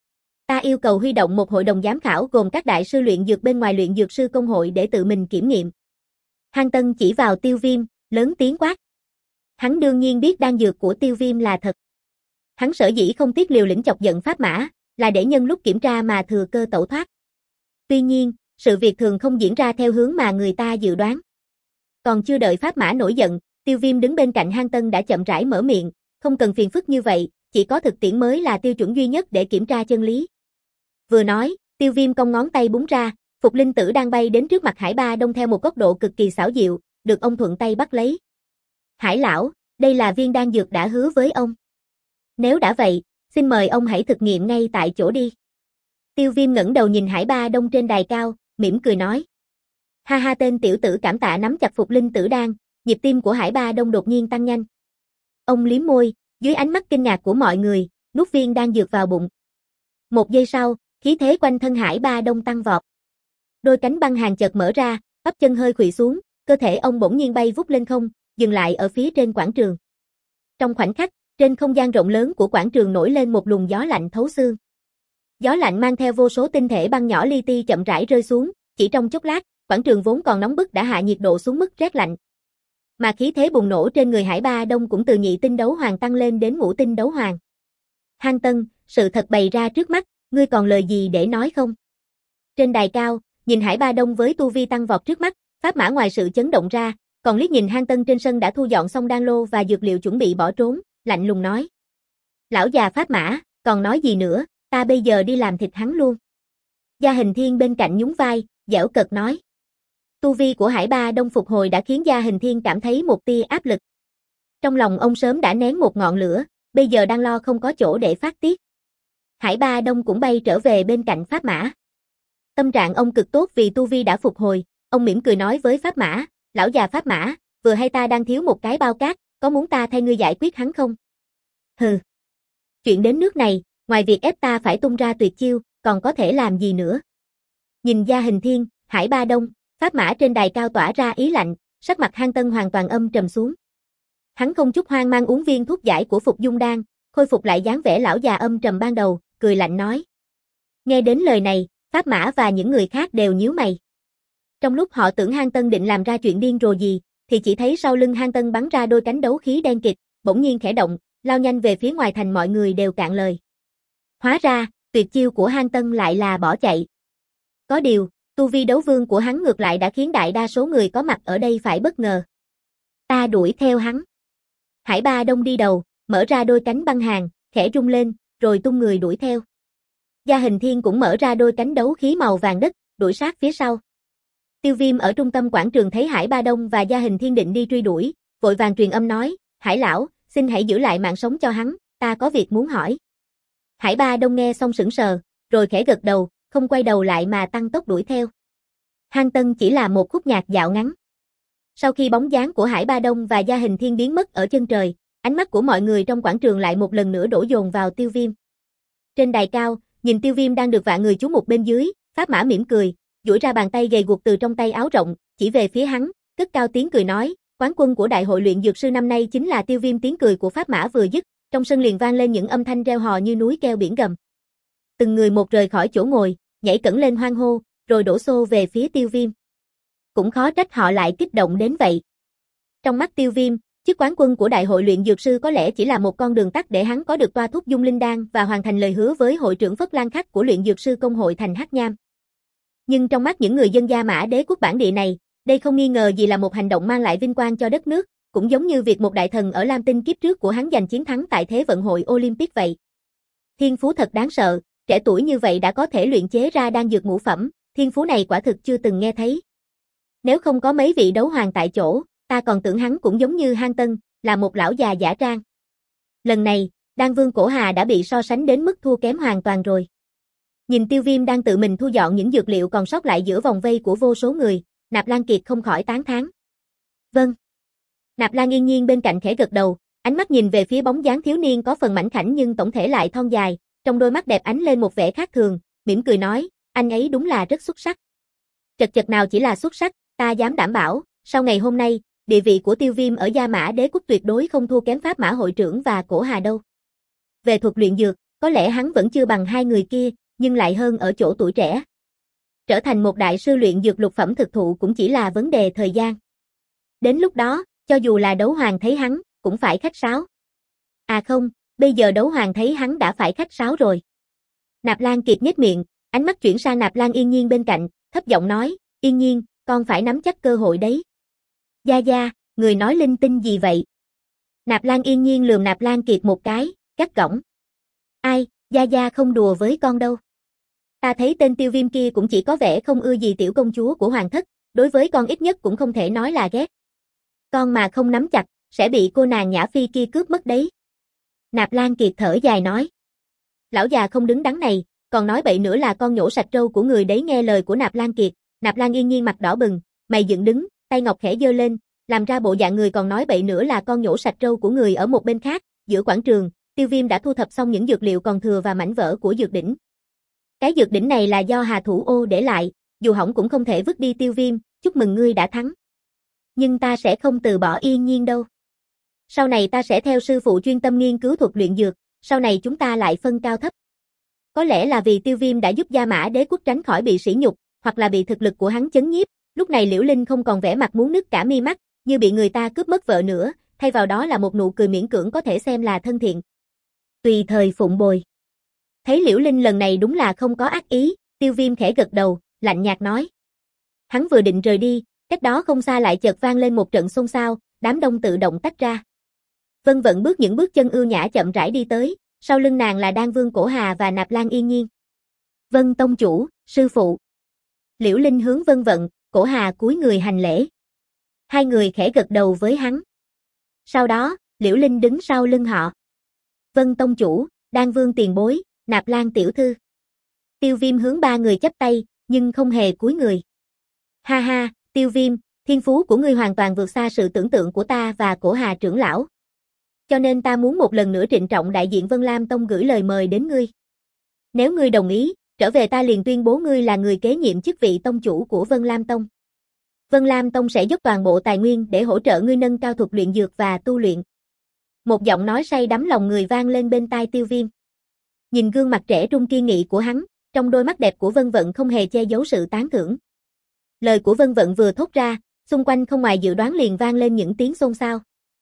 Ta yêu cầu huy động một hội đồng giám khảo gồm các đại sư luyện dược bên ngoài luyện dược sư công hội để tự mình kiểm nghiệm. Hang Tân chỉ vào Tiêu Viêm, lớn tiếng quát. Hắn đương nhiên biết đan dược của Tiêu Viêm là thật. Hắn sở dĩ không tiếc liều lĩnh chọc giận Pháp Mã, là để nhân lúc kiểm tra mà thừa cơ tẩu thoát. Tuy nhiên, sự việc thường không diễn ra theo hướng mà người ta dự đoán. Còn chưa đợi Pháp Mã nổi giận, Tiêu Viêm đứng bên cạnh Hang Tân đã chậm rãi mở miệng, không cần phiền phức như vậy, chỉ có thực tiễn mới là tiêu chuẩn duy nhất để kiểm tra chân lý. Vừa nói, Tiêu Viêm cong ngón tay búng ra, Phục Linh Tử đang bay đến trước mặt Hải Ba Đông theo một góc độ cực kỳ xảo diệu, được ông thuận tay bắt lấy. Hải lão, đây là viên đan dược đã hứa với ông. Nếu đã vậy, xin mời ông hãy thực nghiệm ngay tại chỗ đi. Tiêu Viêm ngẩng đầu nhìn Hải Ba Đông trên đài cao, mỉm cười nói. Ha ha, tên tiểu tử cảm tạ nắm chặt Phục Linh Tử đan, nhịp tim của Hải Ba Đông đột nhiên tăng nhanh. Ông liếm môi, dưới ánh mắt kinh ngạc của mọi người, nuốt viên đan dược vào bụng. Một giây sau, khí thế quanh thân Hải Ba Đông tăng vọt. Đôi cánh băng hàng chợt mở ra, bắp chân hơi khuỵu xuống, cơ thể ông bỗng nhiên bay vút lên không, dừng lại ở phía trên quảng trường. Trong khoảnh khắc, trên không gian rộng lớn của quảng trường nổi lên một luồng gió lạnh thấu xương. Gió lạnh mang theo vô số tinh thể băng nhỏ li ti chậm rãi rơi xuống, chỉ trong chốc lát, quảng trường vốn còn nóng bức đã hạ nhiệt độ xuống mức rét lạnh. Mà khí thế bùng nổ trên người Hải Ba Đông cũng từ nhị tinh đấu hoàng tăng lên đến ngũ tinh đấu hoàng. Hang Tân, sự thật bày ra trước mắt, ngươi còn lời gì để nói không? Trên đài cao, nhìn Hải Ba Đông với tu vi tăng vọt trước mắt, Pháp Mã ngoài sự chấn động ra, còn liếc nhìn Hang Tân trên sân đã thu dọn xong đan lô và dược liệu chuẩn bị bỏ trốn, lạnh lùng nói. Lão già Pháp Mã, còn nói gì nữa, ta bây giờ đi làm thịt hắn luôn. Gia Hình Thiên bên cạnh nhún vai, giễu cợt nói. Tu vi của Hải Ba Đông phục hồi đã khiến Gia Hình Thiên cảm thấy một tia áp lực. Trong lòng ông sớm đã nén một ngọn lửa, bây giờ đang lo không có chỗ để phát tiết. Hải Ba Đông cũng bay trở về bên cạnh Pháp Mã. Tâm trạng ông cực tốt vì tu vi đã phục hồi, ông mỉm cười nói với Pháp Mã, lão già Pháp Mã, vừa hay ta đang thiếu một cái bao cát, có muốn ta thay ngươi giải quyết hắn không? Hừ. Chuyện đến nước này, ngoài việc ép ta phải tung ra tuyệt chiêu, còn có thể làm gì nữa? Nhìn Gia Hình Thiên, Hải Ba Đông, Pháp Mã trên đài cao tỏa ra ý lạnh, sắc mặt Hang Tân hoàn toàn âm trầm xuống. Hắn không chút hoang mang uống viên thuốc giải của Phục Dung Đan, khôi phục lại dáng vẻ lão già âm trầm ban đầu, cười lạnh nói. Nghe đến lời này, Pháp Mã và những người khác đều nhíu mày. Trong lúc họ tưởng Hang Tân định làm ra chuyện điên rồ gì, thì chỉ thấy sau lưng Hang Tân bắn ra đôi cánh đấu khí đen kịt, bỗng nhiên khẽ động, lao nhanh về phía ngoài thành, mọi người đều cạn lời. Hóa ra, tuyệt chiêu của Hang Tân lại là bỏ chạy. Có điều, tu vi đấu vương của hắn ngược lại đã khiến đại đa số người có mặt ở đây phải bất ngờ. Ta đuổi theo hắn. Hải Ba Đông đi đầu, mở ra đôi cánh băng hàng, khẽ rung lên, rồi tung người đuổi theo. Gia Hình Thiên cũng mở ra đôi cánh đấu khí màu vàng đất, đuổi sát phía sau. Tiêu Viêm ở trung tâm quảng trường thấy Hải Ba Đông và Gia Hình Thiên định đi truy đuổi, vội vàng truyền âm nói, Hải lão, xin hãy giữ lại mạng sống cho hắn, ta có việc muốn hỏi. Hải Ba Đông nghe xong sững sờ, rồi khẽ gật đầu, không quay đầu lại mà tăng tốc đuổi theo. Hang Tân chỉ là một khúc nhạc dạo ngắn. Sau khi bóng dáng của Hải Ba Đông và Gia Hình Thiên biến mất ở chân trời, ánh mắt của mọi người trong quảng trường lại một lần nữa đổ dồn vào Tiêu Viêm. Trên đài cao, nhìn Tiêu Viêm đang được vạn người chú mục bên dưới, Pháp Mã mỉm cười, duỗi ra bàn tay gầy guộc từ trong tay áo rộng, chỉ về phía hắn, cất cao tiếng cười nói, quán quân của đại hội luyện dược sư năm nay chính là Tiêu Viêm. Tiếng cười của Pháp Mã vừa dứt, trong sân liền vang lên những âm thanh reo hò như núi kêu biển gầm. Từng người một rời khỏi chỗ ngồi, nhảy cẫng lên hoan hô, rồi đổ xô về phía Tiêu Viêm. Cũng khó trách họ lại kích động đến vậy. Trong mắt Tiêu Viêm, chức quán quân của đại hội luyện dược sư có lẽ chỉ là một con đường tắt để hắn có được toa thuốc dung linh đan và hoàn thành lời hứa với hội trưởng Phất Lan Khắc của luyện dược sư công hội thành Hắc Nham. Nhưng trong mắt những người dân Gia Mã Đế quốc bản địa này, đây không nghi ngờ gì là một hành động mang lại vinh quang cho đất nước, cũng giống như việc một đại thần ở Lam Tinh kiếp trước của hắn giành chiến thắng tại Thế vận hội Olympic vậy. Thiên phú thật đáng sợ, trẻ tuổi như vậy đã có thể luyện chế ra đan dược ngũ phẩm, thiên phú này quả thực chưa từng nghe thấy. Nếu không có mấy vị đấu hoàng tại chỗ, ta còn tưởng hắn cũng giống như Hang Tân, là một lão già giả trang. Lần này, Đan Vương Cổ Hà đã bị so sánh đến mức thua kém hoàn toàn rồi. Nhìn Tiêu Viêm đang tự mình thu dọn những dược liệu còn sót lại giữa vòng vây của vô số người, Nạp Lan Kiệt không khỏi tán thán. Vâng. Nạp Lan Yên Nhiên bên cạnh khẽ gật đầu, ánh mắt nhìn về phía bóng dáng thiếu niên có phần mảnh khảnh nhưng tổng thể lại thon dài, trong đôi mắt đẹp ánh lên một vẻ khác thường, mỉm cười nói, anh ấy đúng là rất xuất sắc. Chật chật nào chỉ là xuất sắc, ta dám đảm bảo, sau ngày hôm nay, địa vị của Tiêu Viêm ở Gia Mã Đế quốc tuyệt đối không thua kém Pháp Mã hội trưởng và Cổ Hà đâu. Về thuật luyện dược, có lẽ hắn vẫn chưa bằng hai người kia, nhưng lại hơn ở chỗ tuổi trẻ. Trở thành một đại sư luyện dược lục phẩm thực thụ cũng chỉ là vấn đề thời gian. Đến lúc đó, cho dù là đấu hoàng thấy hắn, cũng phải khách sáo. À không, bây giờ đấu hoàng thấy hắn đã phải khách sáo rồi. Nạp Lan Kiệt nhếch miệng, ánh mắt chuyển sang Nạp Lan Yên Nhiên bên cạnh, thấp giọng nói, Yên Nhiên, con phải nắm chắc cơ hội đấy. Gia Gia, người nói linh tinh gì vậy? Nạp Lan Yên Nhiên lườm Nạp Lan Kiệt một cái, gắt gỏng. Ai, Gia Gia không đùa với con đâu. Ta thấy tên Tiêu Viêm kia cũng chỉ có vẻ không ưa gì tiểu công chúa của hoàng thất, đối với con ít nhất cũng không thể nói là ghét. Con mà không nắm chặt, sẽ bị cô nàng Nhã Phi kia cướp mất đấy. Nạp Lan Kiệt thở dài nói. Lão già không đứng đắn này, còn nói bậy nữa là con nhổ sạch râu của người đấy. Nghe lời của Nạp Lan Kiệt, Nạp Lan Yên Nhiên mặt đỏ bừng, mày dựng đứng, tay ngọc khẽ giơ lên, làm ra bộ dạng người còn nói bậy nữa là con nhổ sạch râu của người. Ở một bên khác, giữa quảng trường, Tiêu Viêm đã thu thập xong những dược liệu còn thừa và mảnh vỡ của dược đỉnh. Cái dược đỉnh này là do Hà Thủ Ô để lại, dù hỏng cũng không thể vứt đi. Tiêu Viêm, chúc mừng ngươi đã thắng. Nhưng ta sẽ không từ bỏ Yên Nhiên đâu. Sau này ta sẽ theo sư phụ chuyên tâm nghiên cứu thuật luyện dược, sau này chúng ta lại phân cao thấp. Có lẽ là vì Tiêu Viêm đã giúp Gia Mã Đế quốc tránh khỏi bị sỉ nhục, hoặc là bị thực lực của hắn chấn nhiếp, lúc này Liễu Linh không còn vẻ mặt muốn nứt cả mi mắt, như bị người ta cướp mất vợ nữa, thay vào đó là một nụ cười miễn cưỡng có thể xem là thân thiện. Tùy thời phụng bồi. Thấy Liễu Linh lần này đúng là không có ác ý, Tiêu Viêm khẽ gật đầu, lạnh nhạt nói. Hắn vừa định rời đi, cách đó không xa lại chợt vang lên một trận xôn xao, đám đông tự động tách ra. Vân Vận bước những bước chân ưu nhã chậm rãi đi tới, sau lưng nàng là Đan Vương Cổ Hà và Nạp Lan Yên Nhiên. Vân tông chủ, sư phụ. Liễu Linh hướng Vân Vận, Cổ Hà cúi người hành lễ. Hai người khẽ gật đầu với hắn. Sau đó, Liễu Linh đứng sau lưng họ. Vân tông chủ, Đan Vương tiền bối, Nạp Lan tiểu thư. Tiêu Viêm hướng ba người chắp tay, nhưng không hề cúi người. Ha ha, Tiêu Viêm, thiên phú của ngươi hoàn toàn vượt xa sự tưởng tượng của ta và Cổ Hà trưởng lão. Cho nên ta muốn một lần nữa trịnh trọng đại diện Vân Lam Tông gửi lời mời đến ngươi. Nếu ngươi đồng ý, trở về ta liền tuyên bố ngươi là người kế nhiệm chức vị tông chủ của Vân Lam Tông. Vân Lam Tông sẽ dốc toàn bộ tài nguyên để hỗ trợ ngươi nâng cao thuật luyện dược và tu luyện. Một giọng nói say đắm lòng người vang lên bên tai Tiêu Viêm. Nhìn gương mặt trẻ trung kiên nghị của hắn, trong đôi mắt đẹp của Vân Vận không hề che giấu sự tán thưởng. Lời của Vân Vận vừa thốt ra, xung quanh không ngoài dự đoán liền vang lên những tiếng xôn xao.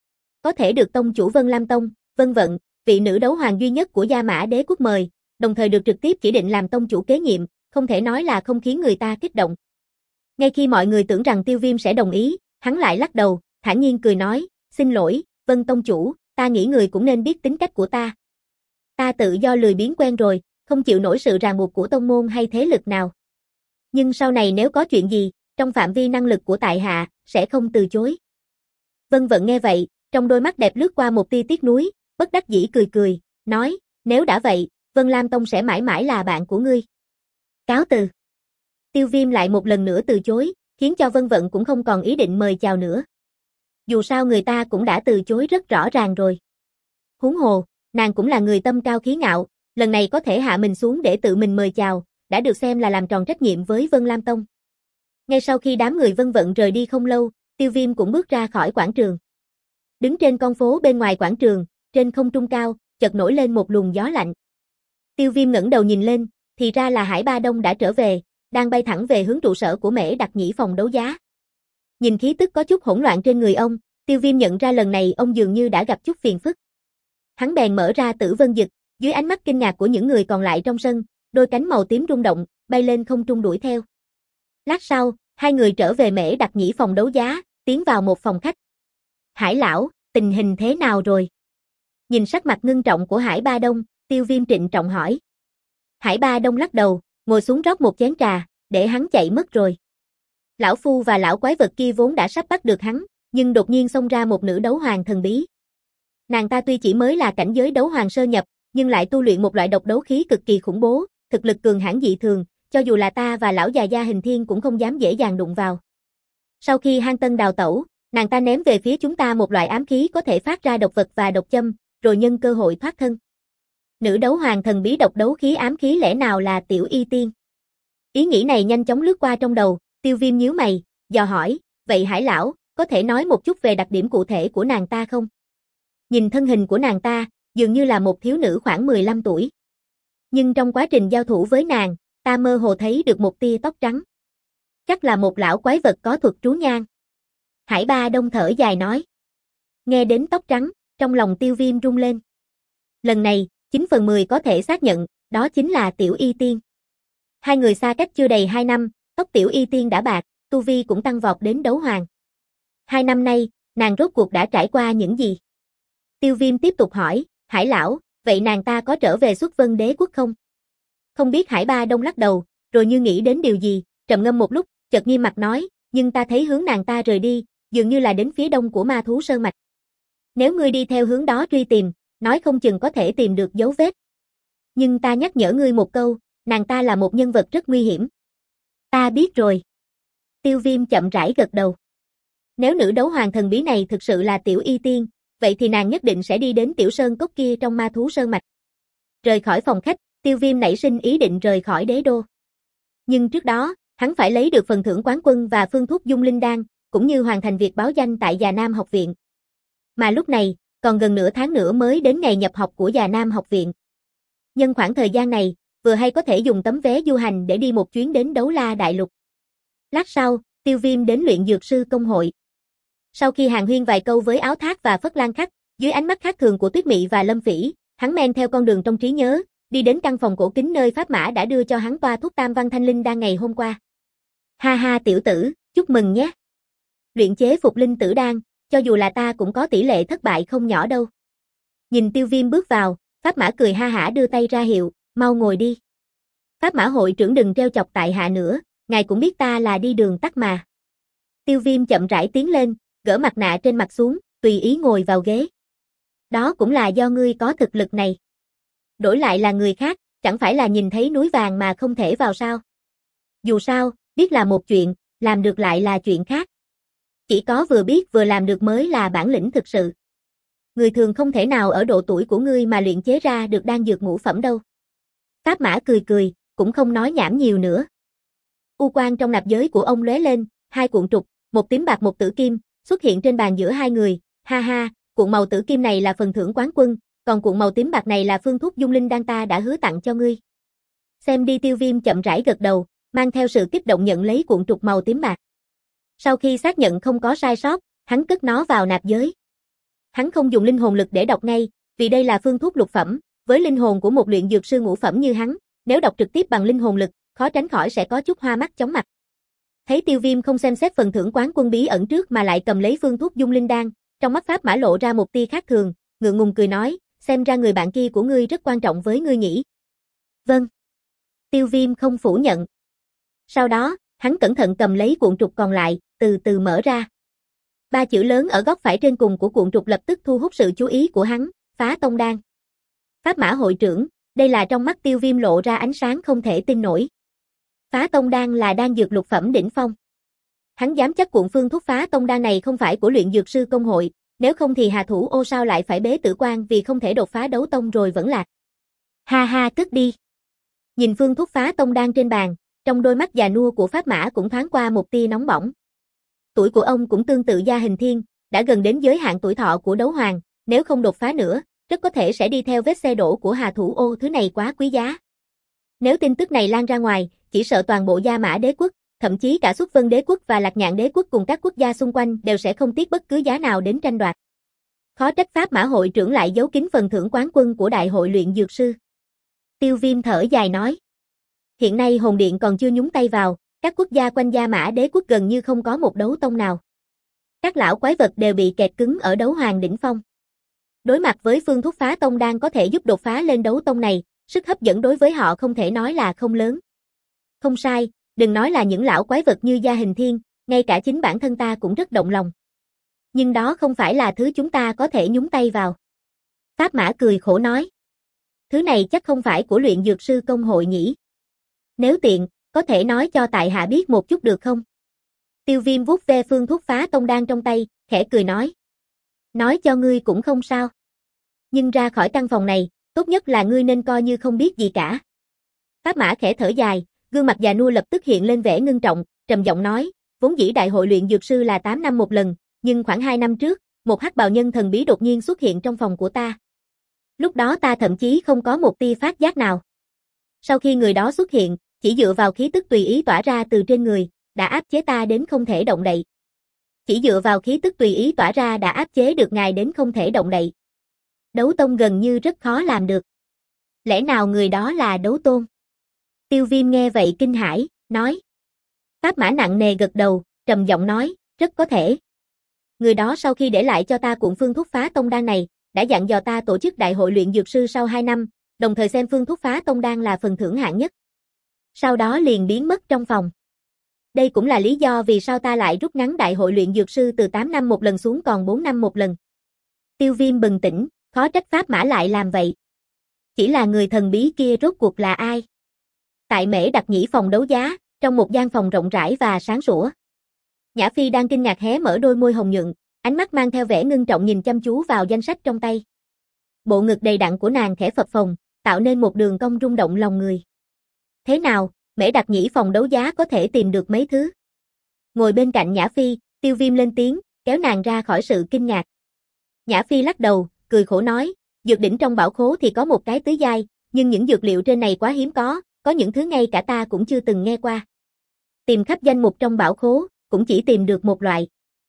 Có thể được tông chủ Vân Lam Tông, Vân Vận, vị nữ đấu hoàng duy nhất của Gia Mã Đế quốc mời, đồng thời được trực tiếp chỉ định làm tông chủ kế nhiệm, không thể nói là không khiến người ta kích động. Ngay khi mọi người tưởng rằng Tiêu Viêm sẽ đồng ý, hắn lại lắc đầu, thản nhiên cười nói, xin lỗi, Vân tông chủ, ta nghĩ người cũng nên biết tính cách của ta. Ta tự do lười biếng quen rồi, không chịu nổi sự ràng buộc của tông môn hay thế lực nào. Nhưng sau này nếu có chuyện gì, trong phạm vi năng lực của tại hạ, sẽ không từ chối. Vân Vận nghe vậy, trong đôi mắt đẹp lướt qua một tia tiếc nuối, bất đắc dĩ cười cười, nói, nếu đã vậy, Vân Lam Tông sẽ mãi mãi là bạn của ngươi. Cáo từ. Tiêu Viêm lại một lần nữa từ chối, khiến cho Vân Vận cũng không còn ý định mời chào nữa. Dù sao người ta cũng đã từ chối rất rõ ràng rồi. Huống hồ, nàng cũng là người tâm cao khí ngạo, lần này có thể hạ mình xuống để tự mình mời chào, đã được xem là làm tròn trách nhiệm với Vân Lam Tông. Ngay sau khi đám người Vân Vận rời đi không lâu, Tiêu Viêm cũng bước ra khỏi quảng trường. Đứng trên con phố bên ngoài quảng trường, trên không trung cao, chợt nổi lên một luồng gió lạnh. Tiêu Viêm ngẩng đầu nhìn lên, thì ra là Hải Ba Đông đã trở về, đang bay thẳng về hướng trụ sở của Mễ Đặc Nhĩ phòng đấu giá. Nhìn khí tức có chút hỗn loạn trên người ông, Tiêu Viêm nhận ra lần này ông dường như đã gặp chút phiền phức. Hắn bèn mở ra Tử Vân Dực, dưới ánh mắt kinh ngạc của những người còn lại trong sân, đôi cánh màu tím rung động, bay lên không trung đuổi theo. Lát sau, hai người trở về Mễ Đặc Nhĩ phòng đấu giá, tiến vào một phòng khách. Hải lão, tình hình thế nào rồi? Nhìn sắc mặt ngưng trọng của Hải Ba Đông, Tiêu Viêm trịnh trọng hỏi. Hải Ba Đông lắc đầu, ngồi xuống rót một chén trà, để hắn chạy mất rồi. Lão phu và lão quái vật kia vốn đã sắp bắt được hắn, nhưng đột nhiên xông ra một nữ đấu hoàng thần bí. Nàng ta tuy chỉ mới là cảnh giới đấu hoàng sơ nhập, nhưng lại tu luyện một loại độc đấu khí cực kỳ khủng bố, thực lực cường hãn dị thường, cho dù là ta và lão già da hình thiên cũng không dám dễ dàng đụng vào. Sau khi hang tân đào tẩu, nàng ta ném về phía chúng ta một loại ám khí có thể phát ra độc vật và độc châm, rồi nhân cơ hội thoát thân. Nữ đấu hoàng thần bí độc đấu khí ám khí lẽ nào là Tiểu Y Tiên? Ý nghĩ này nhanh chóng lướt qua trong đầu, Tiêu Viêm nhíu mày, dò hỏi, vậy Hải lão, có thể nói một chút về đặc điểm cụ thể của nàng ta không? Nhìn thân hình của nàng ta, dường như là một thiếu nữ khoảng mười lăm tuổi. Nhưng trong quá trình giao thủ với nàng, ta mơ hồ thấy được một tia tóc trắng. Chắc là một lão quái vật có thuật trú nhang. Hải Ba Đông thở dài nói. Nghe đến tóc trắng, trong lòng Tiêu Viêm rung lên. Lần này, chín phần mười có thể xác nhận, đó chính là Tiểu Y Tiên. Hai người xa cách chưa đầy hai năm, tóc Tiểu Y Tiên đã bạc, tu vi cũng tăng vọt đến đấu hoàng. Hai năm nay, nàng rốt cuộc đã trải qua những gì? Tiêu Viêm tiếp tục hỏi, Hải lão, vậy nàng ta có trở về Xuất Vân Đế quốc không? Không biết. Hải Ba Đông lắc đầu, rồi như nghĩ đến điều gì, trầm ngâm một lúc, chợt nghiêm mặt nói, nhưng ta thấy hướng nàng ta rời đi, dường như là đến phía đông của Ma Thú Sơn Mạch. Nếu ngươi đi theo hướng đó truy tìm, nói không chừng có thể tìm được dấu vết. Nhưng ta nhắc nhở ngươi một câu, nàng ta là một nhân vật rất nguy hiểm. Ta biết rồi. Tiêu Viêm chậm rãi gật đầu. Nếu nữ đấu hoàng thần bí này thực sự là Tiểu Y Tiên, vậy thì nàng nhất định sẽ đi đến Tiểu Sơn Cốc kia trong Ma Thú Sơn Mạch. Rời khỏi phòng khách, Tiêu Viêm nảy sinh ý định rời khỏi đế đô. Nhưng trước đó, hắn phải lấy được phần thưởng quán quân và phương thuốc dung linh đan, cũng như hoàn thành việc báo danh tại Già Nam học viện. Mà lúc này, còn gần nửa tháng nữa mới đến ngày nhập học của Già Nam học viện. Nhân khoảng thời gian này, vừa hay có thể dùng tấm vé du hành để đi một chuyến đến Đấu La Đại Lục. Lát sau, Tiêu Viêm đến luyện dược sư công hội. Sau khi hàn huyên vài câu với Áo Thác và Phất Lan Khắc, dưới ánh mắt khác thường của Tuyết Mị và Lâm Phỉ, hắn men theo con đường trong trí nhớ, đi đến căn phòng cổ kính nơi Pháp Mã đã đưa cho hắn toa thuốc Tam Văn Thanh Linh đan ngày hôm qua. Ha ha tiểu tử, chúc mừng nhé. Luyện chế phục linh tử đan, cho dù là ta cũng có tỷ lệ thất bại không nhỏ đâu. Nhìn Tiêu Viêm bước vào, Pháp Mã cười ha hả đưa tay ra hiệu, mau ngồi đi. Pháp Mã hội trưởng đừng trêu chọc tại hạ nữa, ngài cũng biết ta là đi đường tắt mà. Tiêu Viêm chậm rãi tiến lên, gỡ mặt nạ trên mặt xuống, tùy ý ngồi vào ghế. Đó cũng là do ngươi có thực lực này. Đổi lại là người khác, chẳng phải là nhìn thấy núi vàng mà không thể vào sao. Dù sao, biết là một chuyện, làm được lại là chuyện khác. Chỉ có vừa biết vừa làm được mới là bản lĩnh thực sự. Người thường không thể nào ở độ tuổi của ngươi mà luyện chế ra được đan dược ngũ phẩm đâu. Pháp Mã cười cười, cũng không nói nhảm nhiều nữa. U quang trong nạp giới của ông lóe lên, hai cuộn trục, một tím bạc một tử kim, xuất hiện trên bàn giữa hai người. Ha ha, cuộn màu tử kim này là phần thưởng quán quân, còn cuộn màu tím bạc này là phương thuốc dung linh đan ta đã hứa tặng cho ngươi. Xem đi. Tiêu Viêm chậm rãi gật đầu, mang theo sự kích động nhận lấy cuộn trục màu tím bạc. Sau khi xác nhận không có sai sót, hắn cất nó vào nạp giới. Hắn không dùng linh hồn lực để đọc ngay, vì đây là phương thuốc lục phẩm, với linh hồn của một luyện dược sư ngũ phẩm như hắn, nếu đọc trực tiếp bằng linh hồn lực, khó tránh khỏi sẽ có chút hoa mắt chóng mặt. Thấy Tiêu Viêm không xem xét phần thưởng quán quân bí ẩn trước mà lại cầm lấy phương thuốc dung linh đan, trong mắt Pháp Mã lộ ra một tia khác thường, ngượng ngùng cười nói, xem ra người bạn kia của ngươi rất quan trọng với ngươi nhỉ. Vâng. Tiêu Viêm không phủ nhận. Sau đó, hắn cẩn thận cầm lấy cuộn trục còn lại, từ từ mở ra. Ba chữ lớn ở góc phải trên cùng của cuộn trục lập tức thu hút sự chú ý của hắn, Phá Tông Đan. Pháp Mã hội trưởng, đây là trong mắt Tiêu Viêm lộ ra ánh sáng không thể tin nổi. Phá Tông Đan là đan dược lục phẩm đỉnh phong. Hắn dám chắc cuộn phương thuốc Phá Tông Đan này không phải của luyện dược sư công hội, nếu không thì Hà Thủ Ô sao lại phải bế tử quan vì không thể đột phá đấu tông rồi vẫn lạc. Ha ha cất đi. Nhìn phương thuốc Phá Tông Đan trên bàn, trong đôi mắt già nua của Pháp Mã cũng thoáng qua một tia nóng bỏng. Tuổi của ông cũng tương tự Gia Hình Thiên, đã gần đến giới hạn tuổi thọ của đấu hoàng, nếu không đột phá nữa, rất có thể sẽ đi theo vết xe đổ của Hà Thủ Ô, thứ này quá quý giá. Nếu tin tức này lan ra ngoài, chỉ sợ toàn bộ Gia Mã đế quốc, thậm chí cả Xuất Vân đế quốc và Lạc Nhạn đế quốc cùng các quốc gia xung quanh đều sẽ không tiếc bất cứ giá nào đến tranh đoạt. Khó trách Pháp Mã hội trưởng lại giấu kín phần thưởng quán quân của đại hội luyện dược sư. Tiêu Viêm thở dài nói. Hiện nay hồn điện còn chưa nhúng tay vào, các quốc gia quanh Gia Mã đế quốc gần như không có một đấu tông nào. Các lão quái vật đều bị kẹt cứng ở đấu hoàng đỉnh phong. Đối mặt với phương thuốc Phá Tông Đan có thể giúp đột phá lên đấu tông này, sức hấp dẫn đối với họ không thể nói là không lớn. Không sai, đừng nói là những lão quái vật như Gia Hình Thiên, ngay cả chính bản thân ta cũng rất động lòng. Nhưng đó không phải là thứ chúng ta có thể nhúng tay vào. Pháp Mã cười khổ nói. Thứ này chắc không phải của luyện dược sư công hội nhỉ? Nếu tiện, có thể nói cho tại hạ biết một chút được không? Tiêu Viêm vuốt ve phương thuốc phá tông đan trong tay, khẽ cười nói. Nói cho ngươi cũng không sao. Nhưng ra khỏi căn phòng này, tốt nhất là ngươi nên coi như không biết gì cả. Pháp Mã khẽ thở dài, gương mặt già nua lập tức hiện lên vẻ ngưng trọng, trầm giọng nói, vốn dĩ đại hội luyện dược sư là tám năm một lần, nhưng khoảng hai năm trước, một hắc bào nhân thần bí đột nhiên xuất hiện trong phòng của ta. Lúc đó ta thậm chí không có một tia phát giác nào. Sau khi người đó xuất hiện, chỉ dựa vào khí tức tùy ý tỏa ra từ trên người, đã áp chế ta đến không thể động đậy. Chỉ dựa vào khí tức tùy ý tỏa ra đã áp chế được ngài đến không thể động đậy. Đấu tông gần như rất khó làm được. Lẽ nào người đó là đấu tôn? Tiêu Viêm nghe vậy kinh hãi, nói. Pháp Mã nặng nề gật đầu, trầm giọng nói, rất có thể. Người đó sau khi để lại cho ta cuộn phương thuốc phá tông đan này, đã dặn dò ta tổ chức đại hội luyện dược sư sau hai năm, đồng thời xem phương thuốc phá tông đan là phần thưởng hạng nhất. Sau đó liền biến mất trong phòng. Đây cũng là lý do vì sao ta lại rút ngắn đại hội luyện dược sư từ tám năm một lần xuống còn bốn năm một lần. Tiêu Viêm bừng tỉnh, khó trách Pháp Mã lại làm vậy. Chỉ là người thần bí kia rốt cuộc là ai? Tại Mễ Đặc Nhĩ phòng đấu giá, trong một gian phòng rộng rãi và sáng sủa. Nhã Phi đang kinh ngạc hé mở đôi môi hồng nhuận, ánh mắt mang theo vẻ ngưng trọng nhìn chăm chú vào danh sách trong tay. Bộ ngực đầy đặn của nàng khẽ phập phồng, tạo nên một đường cong rung động lòng người. Thế nào, Mễ Đặc Nhĩ phòng đấu giá có thể tìm được mấy thứ? Ngồi bên cạnh Nhã Phi, Tiêu Viêm lên tiếng, kéo nàng ra khỏi sự kinh ngạc. Nhã Phi lắc đầu, cười khổ nói, dược đỉnh trong bảo khố thì có một cái tứ giai, nhưng những dược liệu trên này quá hiếm có, có những thứ ngay cả ta cũng chưa từng nghe qua. Tìm khắp danh mục trong bảo khố, cũng chỉ tìm được một loại.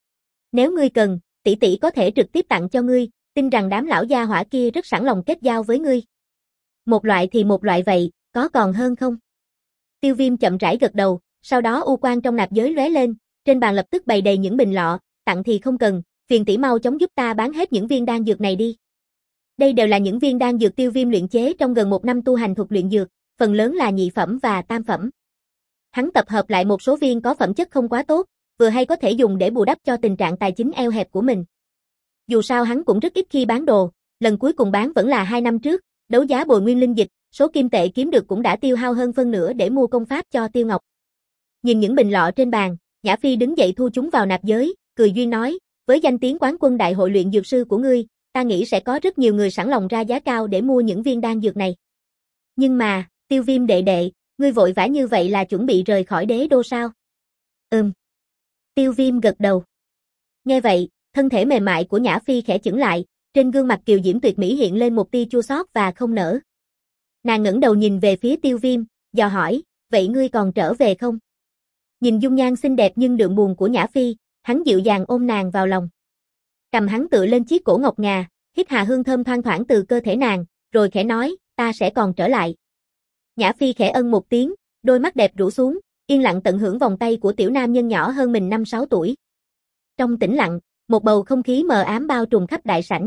Nếu ngươi cần, tỷ tỷ có thể trực tiếp tặng cho ngươi, tin rằng đám lão gia hỏa kia rất sẵn lòng kết giao với ngươi. Một loại thì một loại vậy, có còn hơn không? Tiêu Viêm chậm rãi gật đầu, sau đó u quang trong nạp giới lóe lên, trên bàn lập tức bày đầy những bình lọ, tặng thì không cần, phiền tỷ mau chóng giúp ta bán hết những viên đan dược này đi. Đây đều là những viên đan dược Tiêu Viêm luyện chế trong gần một năm tu hành thuật luyện dược, phần lớn là nhị phẩm và tam phẩm. Hắn tập hợp lại một số viên có phẩm chất không quá tốt, vừa hay có thể dùng để bù đắp cho tình trạng tài chính eo hẹp của mình. Dù sao hắn cũng rất ít khi bán đồ, lần cuối cùng bán vẫn là hai năm trước, đấu giá bồi nguyên linh dịch, số kim tệ kiếm được cũng đã tiêu hao hơn phân nửa để mua công pháp cho Tiêu Ngọc. Nhìn những bình lọ trên bàn, Nhã Phi đứng dậy thu chúng vào nạp giới, cười duyên nói, với danh tiếng quán quân đại hội luyện dược sư của ngươi, ta nghĩ sẽ có rất nhiều người sẵn lòng ra giá cao để mua những viên đan dược này. Nhưng mà, Tiêu Viêm đệ đệ, ngươi vội vã như vậy là chuẩn bị rời khỏi đế đô sao? Ừm. Tiêu Viêm gật đầu. Nghe vậy, thân thể mềm mại của Nhã Phi khẽ chững lại, trên gương mặt kiều diễm tuyệt mỹ hiện lên một tia chua xót và không nở. Nàng ngẩng đầu nhìn về phía Tiêu Viêm, dò hỏi, vậy ngươi còn trở về không? Nhìn dung nhan xinh đẹp nhưng đượm buồn của Nhã Phi, hắn dịu dàng ôm nàng vào lòng. Cầm hắn tựa lên chiếc cổ ngọc ngà, hít hà hương thơm thoang thoảng từ cơ thể nàng, rồi khẽ nói, ta sẽ còn trở lại. Nhã Phi khẽ ân một tiếng, đôi mắt đẹp rũ xuống, yên lặng tận hưởng vòng tay của tiểu nam nhân nhỏ hơn mình năm sáu tuổi. Trong tĩnh lặng, một bầu không khí mờ ám bao trùm khắp đại sảnh.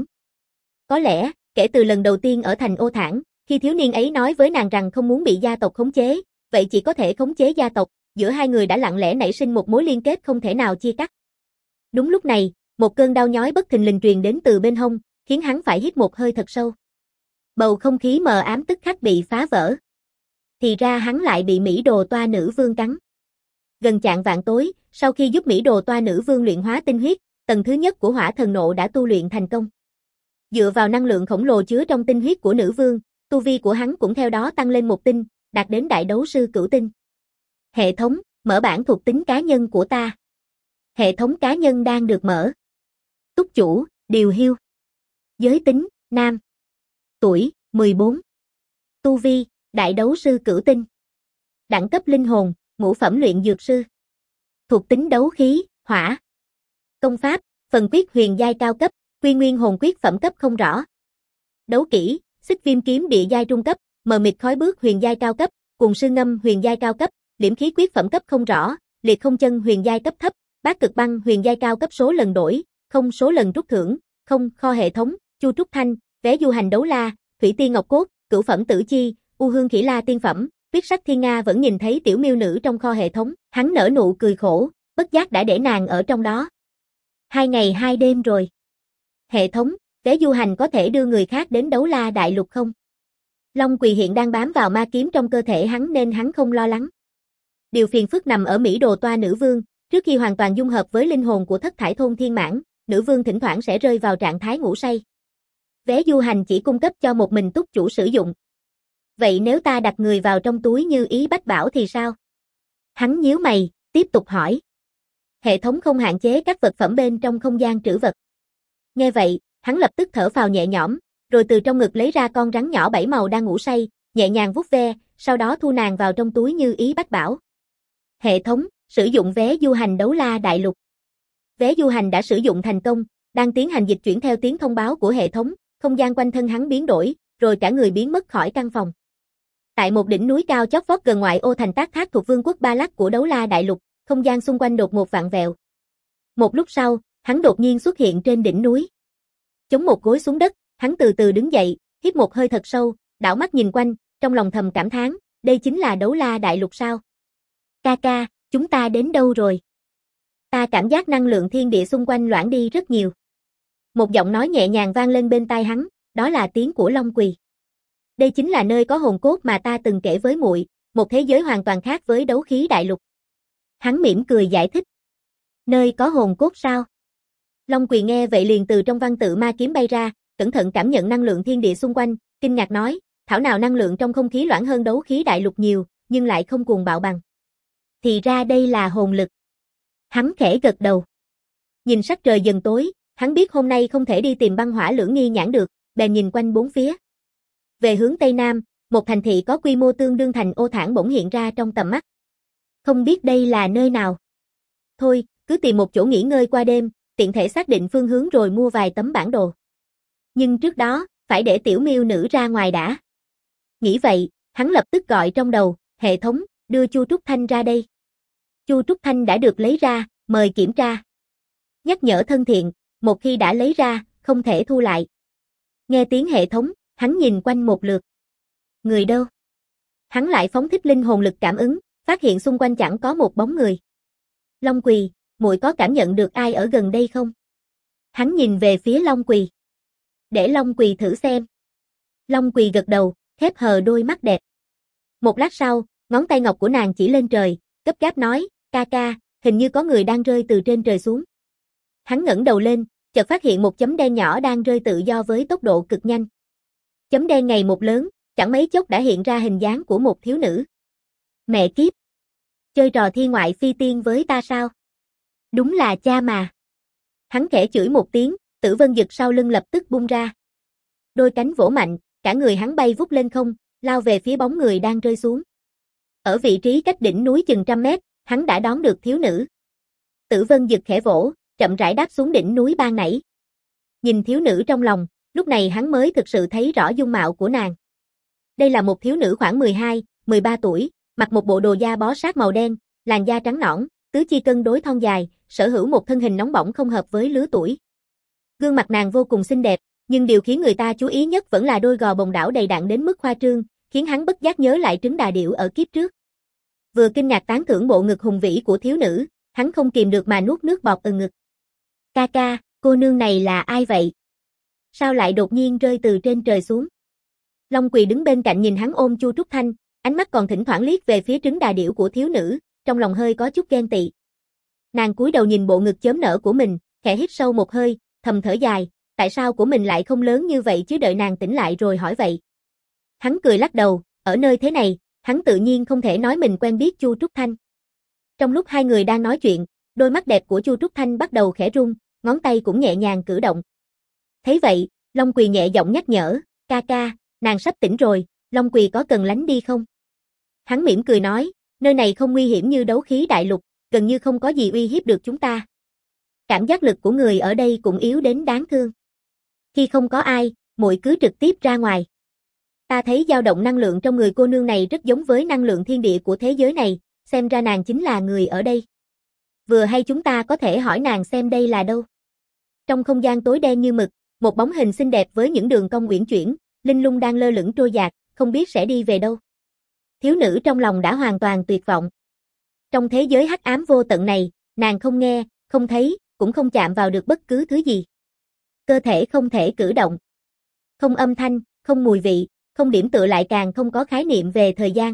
Có lẽ, kể từ lần đầu tiên ở thành Ô Thản, khi thiếu niên ấy nói với nàng rằng không muốn bị gia tộc khống chế, vậy chỉ có thể khống chế gia tộc, giữa hai người đã lặng lẽ nảy sinh một mối liên kết không thể nào chia cắt. Đúng lúc này, một cơn đau nhói bất thình lình truyền đến từ bên hông, khiến hắn phải hít một hơi thật sâu. Bầu không khí mờ ám tức khắc bị phá vỡ. Thì ra hắn lại bị Mỹ Đồ Toa Nữ Vương cắn. Gần chạng vạn tối, sau khi giúp Mỹ Đồ Toa Nữ Vương luyện hóa tinh huyết, tầng thứ nhất của Hỏa Thần Nộ đã tu luyện thành công. Dựa vào năng lượng khổng lồ chứa trong tinh huyết của nữ vương, tu vi của hắn cũng theo đó tăng lên một tinh, đạt đến đại đấu sư cửu tinh. Hệ thống, mở bảng thuộc tính cá nhân của ta. Hệ thống cá nhân đang được mở. Túc chủ, Điều Hiêu. Giới tính, nam. Tuổi, mười bốn. Tu vi, đại đấu sư cửu tinh. Đẳng cấp linh hồn, ngũ phẩm luyện dược sư. Thuộc tính đấu khí, hỏa. Công pháp, phần quyết huyền giai cao cấp, quy nguyên hồn quyết phẩm cấp không rõ. Đấu kỹ, xích viêm kiếm địa giai trung cấp, mờ mịt khói bước huyền giai cao cấp, cùng sư ngâm huyền giai cao cấp, liễm khí quyết phẩm cấp không rõ, liệt không chân huyền giai cấp thấp, bát cực băng huyền giai cao cấp số lần đổi, không số lần rút thưởng, không kho hệ thống, chu trúc thanh, vé du hành đấu la, thủy tiên ngọc cốt, cửu phẩm tử chi, u hương khỉ la tiên phẩm, Tuyết Sắc Thiên Nga vẫn nhìn thấy tiểu miêu nữ trong kho hệ thống, hắn nở nụ cười khổ, bất giác đã để nàng ở trong đó. Hai ngày hai đêm rồi. Hệ thống, vé du hành có thể đưa người khác đến Đấu La Đại Lục không? Long Quỳ hiện đang bám vào ma kiếm trong cơ thể hắn nên hắn không lo lắng. Điều phiền phức nằm ở Mỹ Đồ Toa nữ vương, trước khi hoàn toàn dung hợp với linh hồn của Thất Thải Thôn Thiên Mãn, nữ vương thỉnh thoảng sẽ rơi vào trạng thái ngủ say. Vé du hành chỉ cung cấp cho một mình túc chủ sử dụng. Vậy nếu ta đặt người vào trong túi như ý Bách bảo thì sao? Hắn nhíu mày, tiếp tục hỏi. Hệ thống không hạn chế các vật phẩm bên trong không gian trữ vật. Nghe vậy, hắn lập tức thở phào nhẹ nhõm, rồi từ trong ngực lấy ra con rắn nhỏ bảy màu đang ngủ say, nhẹ nhàng vuốt ve, sau đó thu nàng vào trong túi như ý Bách bảo. Hệ thống, sử dụng vé du hành Đấu La Đại Lục. Vé du hành đã sử dụng thành công, đang tiến hành dịch chuyển theo tiếng thông báo của hệ thống, không gian quanh thân hắn biến đổi, rồi cả người biến mất khỏi căn phòng. Tại một đỉnh núi cao chót vót gần ngoại ô thành Tác Thác thuộc Vương quốc Ba Lắc của Đấu La Đại Lục, không gian xung quanh đột ngột vặn vẹo. Một lúc sau, hắn đột nhiên xuất hiện trên đỉnh núi. Chống một gối xuống đất, hắn từ từ đứng dậy, hít một hơi thật sâu, đảo mắt nhìn quanh, trong lòng thầm cảm thán, đây chính là Đấu La Đại Lục sao? Ca ca, chúng ta đến đâu rồi? Ta cảm giác năng lượng thiên địa xung quanh loãng đi rất nhiều. Một giọng nói nhẹ nhàng vang lên bên tai hắn, đó là tiếng của Long Quỳ. Đây chính là nơi có hồn cốt mà ta từng kể với muội, một thế giới hoàn toàn khác với Đấu Khí Đại Lục. Hắn mỉm cười giải thích. Nơi có hồn cốt sao? Long Quỳ nghe vậy liền từ trong văn tự ma kiếm bay ra, cẩn thận cảm nhận năng lượng thiên địa xung quanh, kinh ngạc nói, thảo nào năng lượng trong không khí loãng hơn Đấu Khí Đại Lục nhiều, nhưng lại không cuồng bạo bằng. Thì ra đây là hồn lực. Hắn khẽ gật đầu. Nhìn sắc trời dần tối, hắn biết hôm nay không thể đi tìm băng hỏa lưỡng nghi nhãn được, bèn nhìn quanh bốn phía. Về hướng Tây Nam, một thành thị có quy mô tương đương thành Ô Thản bỗng hiện ra trong tầm mắt. Không biết đây là nơi nào. Thôi, cứ tìm một chỗ nghỉ ngơi qua đêm, tiện thể xác định phương hướng rồi mua vài tấm bản đồ. Nhưng trước đó, phải để tiểu miêu nữ ra ngoài đã. Nghĩ vậy, hắn lập tức gọi trong đầu, hệ thống, đưa Chu Trúc Thanh ra đây. Chu Trúc Thanh đã được lấy ra, mời kiểm tra. Nhắc nhở thân thiện, một khi đã lấy ra, không thể thu lại. Nghe tiếng hệ thống, hắn nhìn quanh một lượt. Người đâu? Hắn lại phóng thích linh hồn lực cảm ứng, phát hiện xung quanh chẳng có một bóng người. Long Quỳ, muội có cảm nhận được ai ở gần đây không? Hắn nhìn về phía Long Quỳ. Để Long Quỳ thử xem. Long Quỳ gật đầu, khép hờ đôi mắt đẹp. Một lát sau, ngón tay ngọc của nàng chỉ lên trời, gấp gáp nói, ca ca, hình như có người đang rơi từ trên trời xuống. Hắn ngẩng đầu lên, chợt phát hiện một chấm đen nhỏ đang rơi tự do với tốc độ cực nhanh. Chấm đen ngày một lớn, chẳng mấy chốc đã hiện ra hình dáng của một thiếu nữ. Mẹ kiếp! Chơi trò thi ngoại phi tiên với ta sao? Đúng là cha mà. Hắn khẽ chửi một tiếng, Tử Vân Dực sau lưng lập tức bung ra. Đôi cánh vỗ mạnh, cả người hắn bay vút lên không, lao về phía bóng người đang rơi xuống. Ở vị trí cách đỉnh núi chừng trăm mét, hắn đã đón được thiếu nữ. Tử Vân Dực khẽ vỗ, chậm rãi đáp xuống đỉnh núi ban nãy. Nhìn thiếu nữ trong lòng, lúc này hắn mới thực sự thấy rõ dung mạo của nàng. Đây là một thiếu nữ khoảng mười hai, mười ba tuổi, mặc một bộ đồ da bó sát màu đen, làn da trắng nõn, tứ chi cân đối thon dài, sở hữu một thân hình nóng bỏng không hợp với lứa tuổi. Gương mặt nàng vô cùng xinh đẹp, nhưng điều khiến người ta chú ý nhất vẫn là đôi gò bồng đảo đầy đặn đến mức khoa trương, khiến hắn bất giác nhớ lại trứng đà điểu ở kiếp trước. Vừa kinh ngạc tán thưởng bộ ngực hùng vĩ của thiếu nữ, hắn không kìm được mà nuốt nước bọt ở ngực. Ca ca, cô nương này là ai vậy? Sao lại đột nhiên rơi từ trên trời xuống? Long Quỳ đứng bên cạnh nhìn hắn ôm Chu Trúc Thanh, ánh mắt còn thỉnh thoảng liếc về phía trứng đà điểu của thiếu nữ, trong lòng hơi có chút ghen tị. Nàng cúi đầu nhìn bộ ngực chớm nở của mình, khẽ hít sâu một hơi, thầm thở dài, tại sao của mình lại không lớn như vậy chứ, đợi nàng tỉnh lại rồi hỏi vậy. Hắn cười lắc đầu, ở nơi thế này, hắn tự nhiên không thể nói mình quen biết Chu Trúc Thanh. Trong lúc hai người đang nói chuyện, đôi mắt đẹp của Chu Trúc Thanh bắt đầu khẽ rung, ngón tay cũng nhẹ nhàng cử động. Thấy vậy, Long Quỳ nhẹ giọng nhắc nhở, ca ca, nàng sắp tỉnh rồi, Long Quỳ có cần lánh đi không? Hắn mỉm cười nói, nơi này không nguy hiểm như Đấu Khí Đại Lục, gần như không có gì uy hiếp được chúng ta. Cảm giác lực của người ở đây cũng yếu đến đáng thương. Khi không có ai, muội cứ trực tiếp ra ngoài. Ta thấy dao động năng lượng trong người cô nương này rất giống với năng lượng thiên địa của thế giới này, xem ra nàng chính là người ở đây. Vừa hay chúng ta có thể hỏi nàng xem đây là đâu. Trong không gian tối đen như mực, một bóng hình xinh đẹp với những đường cong uyển chuyển, linh lung đang lơ lửng trôi dạt, không biết sẽ đi về đâu. Thiếu nữ trong lòng đã hoàn toàn tuyệt vọng. Trong thế giới hắc ám vô tận này, nàng không nghe, không thấy, cũng không chạm vào được bất cứ thứ gì. Cơ thể không thể cử động. Không âm thanh, không mùi vị, không điểm tựa lại càng không có khái niệm về thời gian.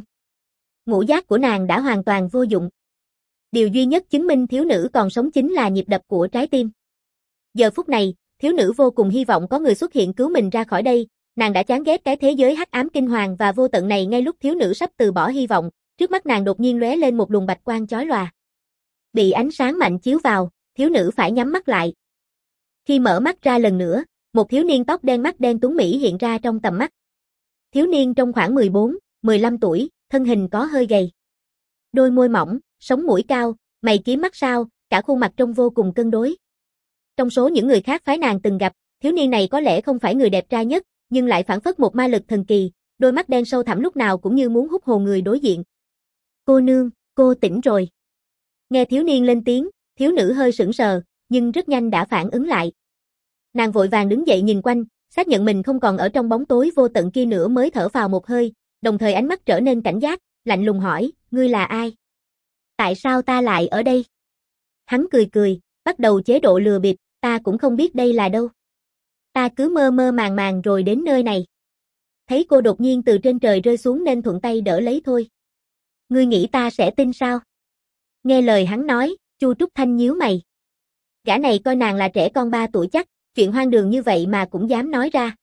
Ngũ giác của nàng đã hoàn toàn vô dụng. Điều duy nhất chứng minh thiếu nữ còn sống chính là nhịp đập của trái tim. Giờ phút này, thiếu nữ vô cùng hy vọng có người xuất hiện cứu mình ra khỏi đây, nàng đã chán ghét cái thế giới hắc ám kinh hoàng và vô tận này. Ngay lúc thiếu nữ sắp từ bỏ hy vọng, trước mắt nàng đột nhiên lóe lên một luồng bạch quang chói lòa. Bị ánh sáng mạnh chiếu vào, thiếu nữ phải nhắm mắt lại. Khi mở mắt ra lần nữa, một thiếu niên tóc đen mắt đen tuấn mỹ hiện ra trong tầm mắt. Thiếu niên trong khoảng mười bốn, mười lăm tuổi, thân hình có hơi gầy. Đôi môi mỏng, sống mũi cao, mày kiếm mắt sao, cả khuôn mặt trông vô cùng cân đối. Trong số những người khác phái nàng từng gặp, thiếu niên này có lẽ không phải người đẹp trai nhất, nhưng lại phảng phất một ma lực thần kỳ, đôi mắt đen sâu thẳm lúc nào cũng như muốn hút hồn người đối diện. Cô nương, cô tỉnh rồi. Nghe thiếu niên lên tiếng, thiếu nữ hơi sững sờ, nhưng rất nhanh đã phản ứng lại. Nàng vội vàng đứng dậy nhìn quanh, xác nhận mình không còn ở trong bóng tối vô tận kia nữa mới thở phào một hơi, đồng thời ánh mắt trở nên cảnh giác, lạnh lùng hỏi, ngươi là ai? Tại sao ta lại ở đây? Hắn cười cười, bắt đầu chế độ lừa bịp, ta cũng không biết đây là đâu. Ta cứ mơ mơ màng màng rồi đến nơi này. Thấy cô đột nhiên từ trên trời rơi xuống nên thuận tay đỡ lấy thôi. Ngươi nghĩ ta sẽ tin sao? Nghe lời hắn nói, Chu Trúc Thanh nhíu mày. Gã này coi nàng là trẻ con ba tuổi chắc, chuyện hoang đường như vậy mà cũng dám nói ra.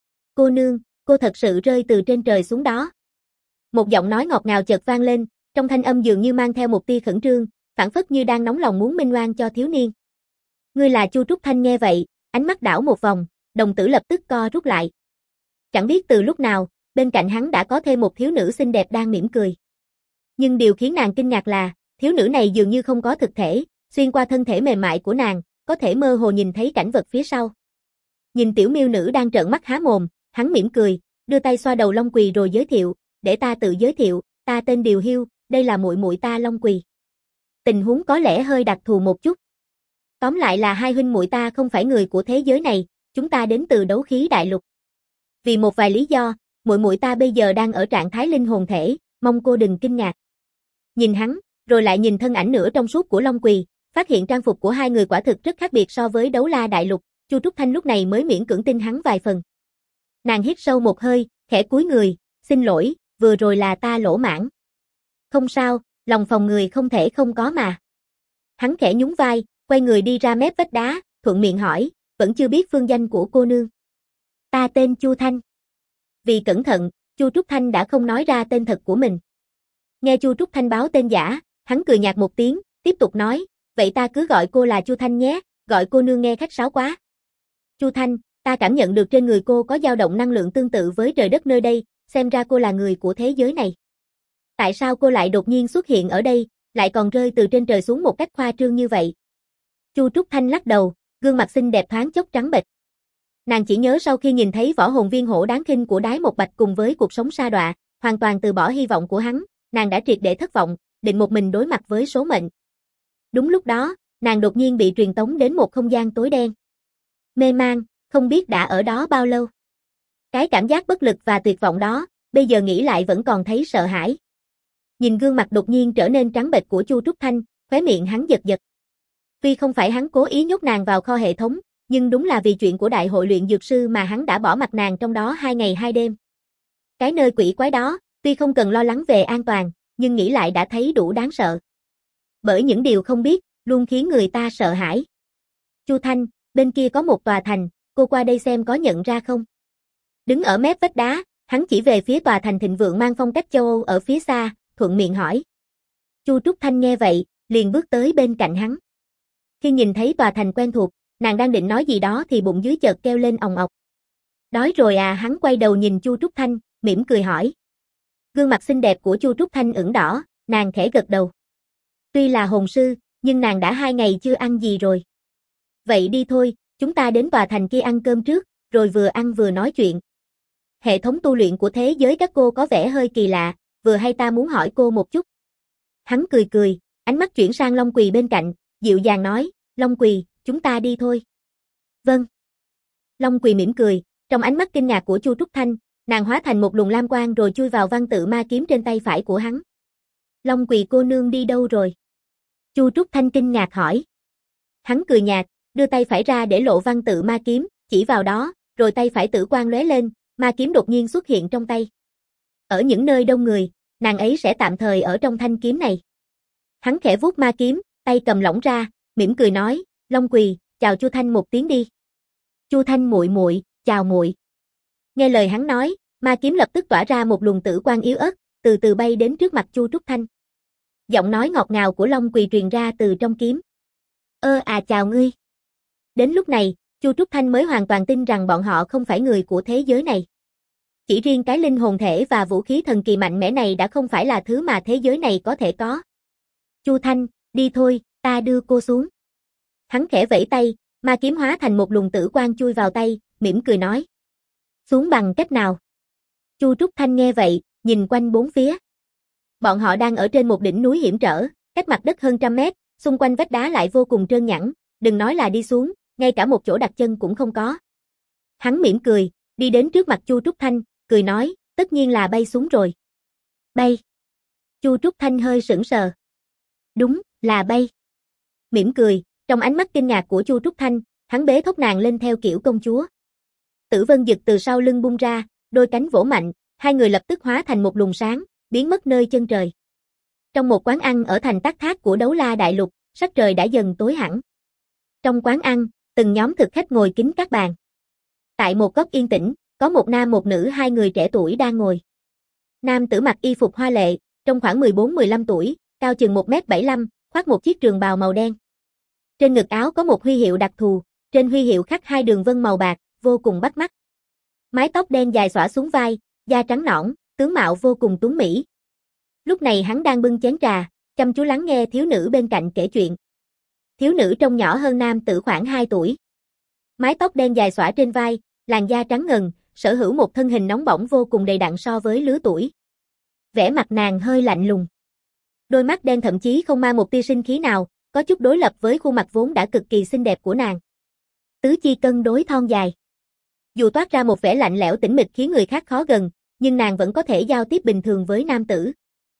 Cô nương, cô thật sự rơi từ trên trời xuống đó. Một giọng nói ngọt ngào chợt vang lên, trong thanh âm dường như mang theo một tia khẩn trương, phảng phất như đang nóng lòng muốn minh oan cho thiếu niên. Ngươi là Chu Trúc Thanh. Nghe vậy, ánh mắt đảo một vòng, đồng tử lập tức co rút lại. Chẳng biết từ lúc nào, bên cạnh hắn đã có thêm một thiếu nữ xinh đẹp đang mỉm cười. Nhưng điều khiến nàng kinh ngạc là, thiếu nữ này dường như không có thực thể, xuyên qua thân thể mềm mại của nàng, có thể mơ hồ nhìn thấy cảnh vật phía sau. Nhìn tiểu miêu nữ đang trợn mắt há mồm, hắn mỉm cười, đưa tay xoa đầu Long Quỳ rồi giới thiệu, để ta tự giới thiệu, ta tên Điều Hiêu, đây là muội muội ta Long Quỳ. Tình huống có lẽ hơi đặc thù một chút. Tóm lại là hai huynh muội ta không phải người của thế giới này, chúng ta đến từ đấu khí đại lục. Vì một vài lý do, muội muội ta bây giờ đang ở trạng thái linh hồn thể, mong cô đừng kinh ngạc. Nhìn hắn, rồi lại nhìn thân ảnh nửa trong suốt của Long Quỳ, phát hiện trang phục của hai người quả thực rất khác biệt so với đấu la đại lục, Chu Trúc Thanh lúc này mới miễn cưỡng tin hắn vài phần. Nàng hít sâu một hơi, khẽ cúi người, xin lỗi, vừa rồi là ta lỗ mãng. Không sao, lòng phòng người không thể không có mà. Hắn khẽ nhún vai, quay người đi ra mép vách đá, thuận miệng hỏi, vẫn chưa biết phương danh của cô nương. Ta tên Chu Thanh. Vì cẩn thận, Chu Trúc Thanh đã không nói ra tên thật của mình. Nghe Chu Trúc Thanh báo tên giả, hắn cười nhạt một tiếng, tiếp tục nói, vậy ta cứ gọi cô là Chu Thanh nhé, gọi cô nương nghe khách sáo quá. Chu Thanh, ta cảm nhận được trên người cô có dao động năng lượng tương tự với trời đất nơi đây, xem ra cô là người của thế giới này. Tại sao cô lại đột nhiên xuất hiện ở đây, lại còn rơi từ trên trời xuống một cách khoa trương như vậy? Chu Trúc Thanh lắc đầu, gương mặt xinh đẹp thoáng chốc trắng bệch. Nàng chỉ nhớ sau khi nhìn thấy võ hồn viên hổ đáng khinh của Đái Một Bạch cùng với cuộc sống sa đọa, hoàn toàn từ bỏ hy vọng của hắn, nàng đã triệt để thất vọng, định một mình đối mặt với số mệnh. Đúng lúc đó, nàng đột nhiên bị truyền tống đến một không gian tối đen. Mê mang, không biết đã ở đó bao lâu. Cái cảm giác bất lực và tuyệt vọng đó, bây giờ nghĩ lại vẫn còn thấy sợ hãi. Nhìn gương mặt đột nhiên trở nên trắng bệch của Chu Trúc Thanh, khóe miệng hắn giật giật. Tuy không phải hắn cố ý nhốt nàng vào kho hệ thống, nhưng đúng là vì chuyện của đại hội luyện dược sư mà hắn đã bỏ mặc nàng trong đó hai ngày hai đêm. Cái nơi quỷ quái đó, tuy không cần lo lắng về an toàn, nhưng nghĩ lại đã thấy đủ đáng sợ. Bởi những điều không biết, luôn khiến người ta sợ hãi. Chu Thanh, bên kia có một tòa thành, cô qua đây xem có nhận ra không? Đứng ở mép vách đá, hắn chỉ về phía tòa thành thịnh vượng mang phong cách châu Âu ở phía xa, thuận miệng hỏi. Chu Trúc Thanh nghe vậy, liền bước tới bên cạnh hắn. Khi nhìn thấy tòa thành quen thuộc, nàng đang định nói gì đó thì bụng dưới chợt kêu lên òng ọc. Đói rồi à? Hắn quay đầu nhìn Chu Trúc Thanh, mỉm cười hỏi. Gương mặt xinh đẹp của Chu Trúc Thanh ửng đỏ, nàng khẽ gật đầu. Tuy là hồn sư, nhưng nàng đã hai ngày chưa ăn gì rồi. Vậy đi thôi, chúng ta đến tòa thành kia ăn cơm trước, rồi vừa ăn vừa nói chuyện. Hệ thống tu luyện của thế giới các cô có vẻ hơi kỳ lạ, vừa hay ta muốn hỏi cô một chút. Hắn cười cười, ánh mắt chuyển sang Long Quỳ bên cạnh, dịu dàng nói, Long Quỳ, chúng ta đi thôi. Vâng. Long Quỳ mỉm cười, trong ánh mắt kinh ngạc của Chu Trúc Thanh, Nàng hóa thành một luồng lam quang rồi chui vào văn tự ma kiếm trên tay phải của hắn. Long Quỳ cô nương đi đâu rồi? Chu Trúc Thanh kinh ngạc hỏi. Hắn cười nhạt, đưa tay phải ra để lộ văn tự ma kiếm, chỉ vào đó, rồi tay phải tử quang lóe lên, ma kiếm đột nhiên xuất hiện trong tay. Ở những nơi đông người, nàng ấy sẽ tạm thời ở trong thanh kiếm này. Hắn khẽ vuốt ma kiếm, tay cầm lỏng ra, mỉm cười nói, Long Quỳ, chào Chu Thanh một tiếng đi. Chu Thanh muội muội, chào muội. Nghe lời hắn nói, ma kiếm lập tức tỏa ra một luồng tử quang yếu ớt, từ từ bay đến trước mặt Chu Trúc Thanh. Giọng nói ngọt ngào của Long Quỳ truyền ra từ trong kiếm. Ơ à chào ngươi. Đến lúc này, Chu Trúc Thanh mới hoàn toàn tin rằng bọn họ không phải người của thế giới này. Chỉ riêng cái linh hồn thể và vũ khí thần kỳ mạnh mẽ này đã không phải là thứ mà thế giới này có thể có. Chu Thanh, đi thôi, ta đưa cô xuống. Hắn khẽ vẫy tay, ma kiếm hóa thành một luồng tử quang chui vào tay, mỉm cười nói. Xuống bằng cách nào? Chu Trúc Thanh nghe vậy, nhìn quanh bốn phía. Bọn họ đang ở trên một đỉnh núi hiểm trở, cách mặt đất hơn trăm mét, xung quanh vách đá lại vô cùng trơn nhẵn, đừng nói là đi xuống, ngay cả một chỗ đặt chân cũng không có. Hắn mỉm cười, đi đến trước mặt Chu Trúc Thanh, cười nói, tất nhiên là bay xuống rồi. Bay. Chu Trúc Thanh hơi sững sờ. Đúng, là bay. Mỉm cười, trong ánh mắt kinh ngạc của Chu Trúc Thanh, hắn bế thốc nàng lên theo kiểu công chúa. Tử Vân Dực từ sau lưng bung ra, đôi cánh vỗ mạnh, hai người lập tức hóa thành một luồng sáng, biến mất nơi chân trời. Trong một quán ăn ở thành Tắc Thác của Đấu La Đại Lục, sắc trời đã dần tối hẳn. Trong quán ăn, từng nhóm thực khách ngồi kín các bàn. Tại một góc yên tĩnh, có một nam một nữ hai người trẻ tuổi đang ngồi. Nam tử mặc y phục hoa lệ, trong khoảng mười bốn mười lăm tuổi, cao chừng một mét bảy mươi lăm, khoác một chiếc trường bào màu đen. Trên ngực áo có một huy hiệu đặc thù, trên huy hiệu khắc hai đường vân màu bạc, vô cùng bắt mắt. Mái tóc đen dài xõa xuống vai, da trắng nõn, tướng mạo vô cùng tuấn mỹ. Lúc này hắn đang bưng chén trà, chăm chú lắng nghe thiếu nữ bên cạnh kể chuyện. Thiếu nữ trông nhỏ hơn nam tử khoảng hai tuổi. Mái tóc đen dài xõa trên vai, làn da trắng ngần, sở hữu một thân hình nóng bỏng vô cùng đầy đặn so với lứa tuổi. Vẻ mặt nàng hơi lạnh lùng. Đôi mắt đen thậm chí không mang một tia sinh khí nào, có chút đối lập với khuôn mặt vốn đã cực kỳ xinh đẹp của nàng. Tứ chi cân đối thon dài. Dù toát ra một vẻ lạnh lẽo tĩnh mịch khiến người khác khó gần, nhưng nàng vẫn có thể giao tiếp bình thường với nam tử.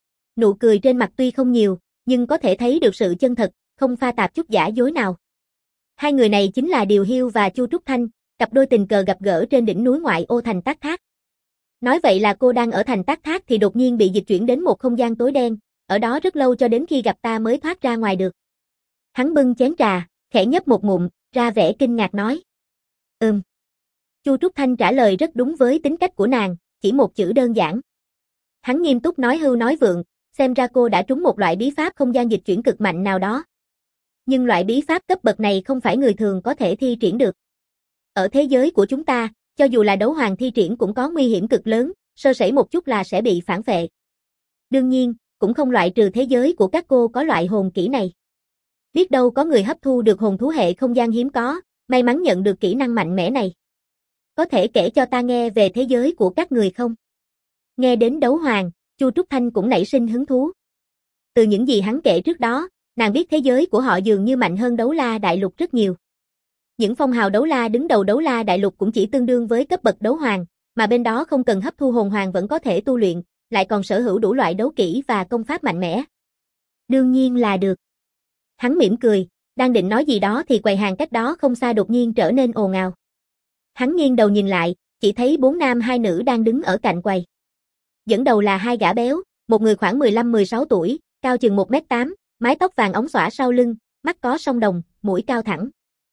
Nụ cười trên mặt tuy không nhiều, nhưng có thể thấy được sự chân thật, không pha tạp chút giả dối nào. Hai người này chính là Điều Hiêu và Chu Trúc Thanh, cặp đôi tình cờ gặp gỡ trên đỉnh núi ngoại ô thành Tắc Thác. Nói vậy là cô đang ở thành Tắc Thác thì đột nhiên bị dịch chuyển đến một không gian tối đen, ở đó rất lâu cho đến khi gặp ta mới thoát ra ngoài được. Hắn bưng chén trà, khẽ nhấp một ngụm, ra vẻ kinh ngạc nói. Ừm. Chu Trúc Thanh trả lời rất đúng với tính cách của nàng, chỉ một chữ đơn giản. Hắn nghiêm túc nói hưu nói vượng, xem ra cô đã trúng một loại bí pháp không gian dịch chuyển cực mạnh nào đó. Nhưng loại bí pháp cấp bậc này không phải người thường có thể thi triển được. Ở thế giới của chúng ta, cho dù là đấu hoàng thi triển cũng có nguy hiểm cực lớn, sơ sẩy một chút là sẽ bị phản phệ. Đương nhiên, cũng không loại trừ thế giới của các cô có loại hồn kỹ này. Biết đâu có người hấp thu được hồn thú hệ không gian hiếm có, may mắn nhận được kỹ năng mạnh mẽ này. Có thể kể cho ta nghe về thế giới của các người không? Nghe đến đấu hoàng, Chu Trúc Thanh cũng nảy sinh hứng thú. Từ những gì hắn kể trước đó, nàng biết thế giới của họ dường như mạnh hơn Đấu La Đại Lục rất nhiều. Những phong hào đấu la đứng đầu Đấu La Đại Lục cũng chỉ tương đương với cấp bậc đấu hoàng, mà bên đó không cần hấp thu hồn hoàng vẫn có thể tu luyện, lại còn sở hữu đủ loại đấu kỹ và công pháp mạnh mẽ. Đương nhiên là được. Hắn mỉm cười, đang định nói gì đó thì quầy hàng cách đó không xa đột nhiên trở nên ồn ào. Hắn nghiêng đầu nhìn lại, chỉ thấy bốn nam hai nữ đang đứng ở cạnh quầy. Dẫn đầu là hai gã béo, một người khoảng mười lăm mười sáu tuổi, cao chừng một mét tám, mái tóc vàng óng xõa sau lưng, mắt có song đồng, mũi cao thẳng.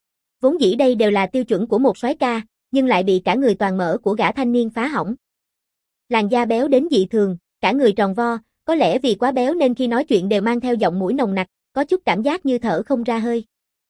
Vốn dĩ đây đều là tiêu chuẩn của một soái ca, nhưng lại bị cả người toàn mỡ của gã thanh niên phá hỏng. Làn da béo đến dị thường, cả người tròn vo, có lẽ vì quá béo nên khi nói chuyện đều mang theo giọng mũi nồng nặc, có chút cảm giác như thở không ra hơi.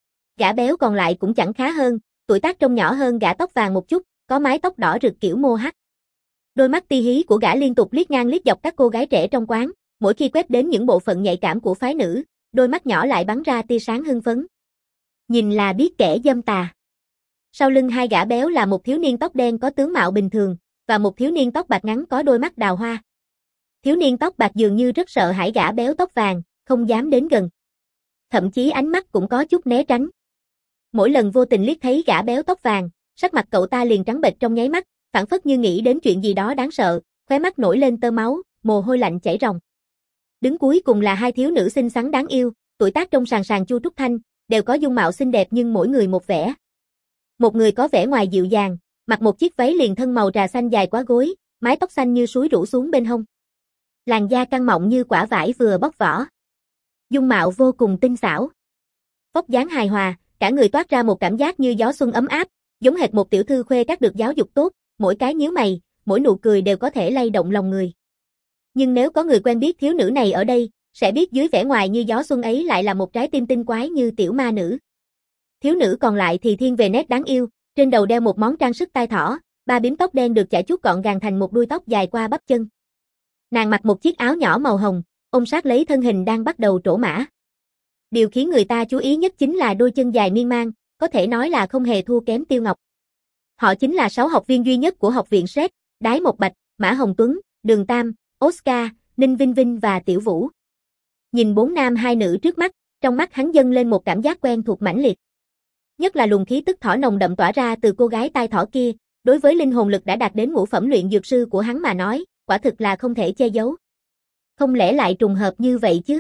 Gã béo còn lại cũng chẳng khá hơn, tuổi tác trông nhỏ hơn gã tóc vàng một chút, có mái tóc đỏ rực kiểu mô hắc. Đôi mắt ti hí của gã liên tục liếc ngang liếc dọc các cô gái trẻ trong quán, mỗi khi quét đến những bộ phận nhạy cảm của phái nữ, đôi mắt nhỏ lại bắn ra tia sáng hưng phấn. Nhìn là biết kẻ dâm tà. Sau lưng hai gã béo là một thiếu niên tóc đen có tướng mạo bình thường, và một thiếu niên tóc bạc ngắn có đôi mắt đào hoa. Thiếu niên tóc bạc dường như rất sợ hãi gã béo tóc vàng, không dám đến gần. Thậm chí ánh mắt cũng có chút né tránh. Mỗi lần vô tình liếc thấy gã béo tóc vàng, sắc mặt cậu ta liền trắng bệch trong nháy mắt, phảng phất như nghĩ đến chuyện gì đó đáng sợ, khóe mắt nổi lên tơ máu, mồ hôi lạnh chảy ròng. Đứng cuối cùng là hai thiếu nữ xinh xắn đáng yêu, tuổi tác trông sàn sàn Chu Trúc Thanh, đều có dung mạo xinh đẹp nhưng mỗi người một vẻ. Một người có vẻ ngoài dịu dàng, mặc một chiếc váy liền thân màu trà xanh dài quá gối, mái tóc xanh như suối rủ xuống bên hông. Làn da căng mọng như quả vải vừa bóc vỏ. Dung mạo vô cùng tinh xảo. Vóc dáng hài hòa, cả người toát ra một cảm giác như gió xuân ấm áp, giống hệt một tiểu thư khuê các được giáo dục tốt, mỗi cái nhíu mày, mỗi nụ cười đều có thể lay động lòng người. Nhưng nếu có người quen biết thiếu nữ này ở đây, sẽ biết dưới vẻ ngoài như gió xuân ấy lại là một trái tim tinh quái như tiểu ma nữ. Thiếu nữ còn lại thì thiên về nét đáng yêu, trên đầu đeo một món trang sức tai thỏ, ba bím tóc đen được chải chuốt gọn gàng thành một đuôi tóc dài qua bắp chân. Nàng mặc một chiếc áo nhỏ màu hồng, ôm sát lấy thân hình đang bắt đầu trổ mã. Điều khiến người ta chú ý nhất chính là đôi chân dài miên man, có thể nói là không hề thua kém Tiêu Ngọc. Họ chính là sáu học viên duy nhất của học viện ét e tê, Đái Một Bạch, Mã Hồng Tuấn, Đường Tam, Oscar, Ninh Vinh Vinh và Tiểu Vũ. Nhìn bốn nam hai nữ trước mắt, trong mắt hắn dâng lên một cảm giác quen thuộc mãnh liệt. Nhất là luồng khí tức thỏ nồng đậm tỏa ra từ cô gái tai thỏ kia, đối với linh hồn lực đã đạt đến ngũ phẩm luyện dược sư của hắn mà nói, quả thực là không thể che giấu. Không lẽ lại trùng hợp như vậy chứ?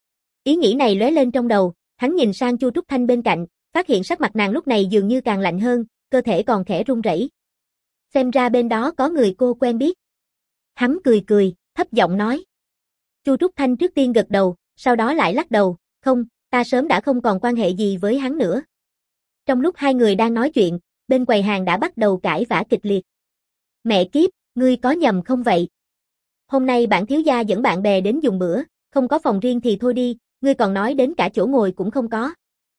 Ý nghĩ này lóe lên trong đầu, hắn nhìn sang Chu Trúc Thanh bên cạnh, phát hiện sắc mặt nàng lúc này dường như càng lạnh hơn, cơ thể còn khẽ run rẩy. Xem ra bên đó có người cô quen biết. Hắn cười cười, thấp giọng nói. Chu Trúc Thanh trước tiên gật đầu, sau đó lại lắc đầu, không, ta sớm đã không còn quan hệ gì với hắn nữa. Trong lúc hai người đang nói chuyện, bên quầy hàng đã bắt đầu cãi vã kịch liệt. Mẹ kiếp, ngươi có nhầm không vậy? Hôm nay bản thiếu gia dẫn bạn bè đến dùng bữa, không có phòng riêng thì thôi đi, ngươi còn nói đến cả chỗ ngồi cũng không có.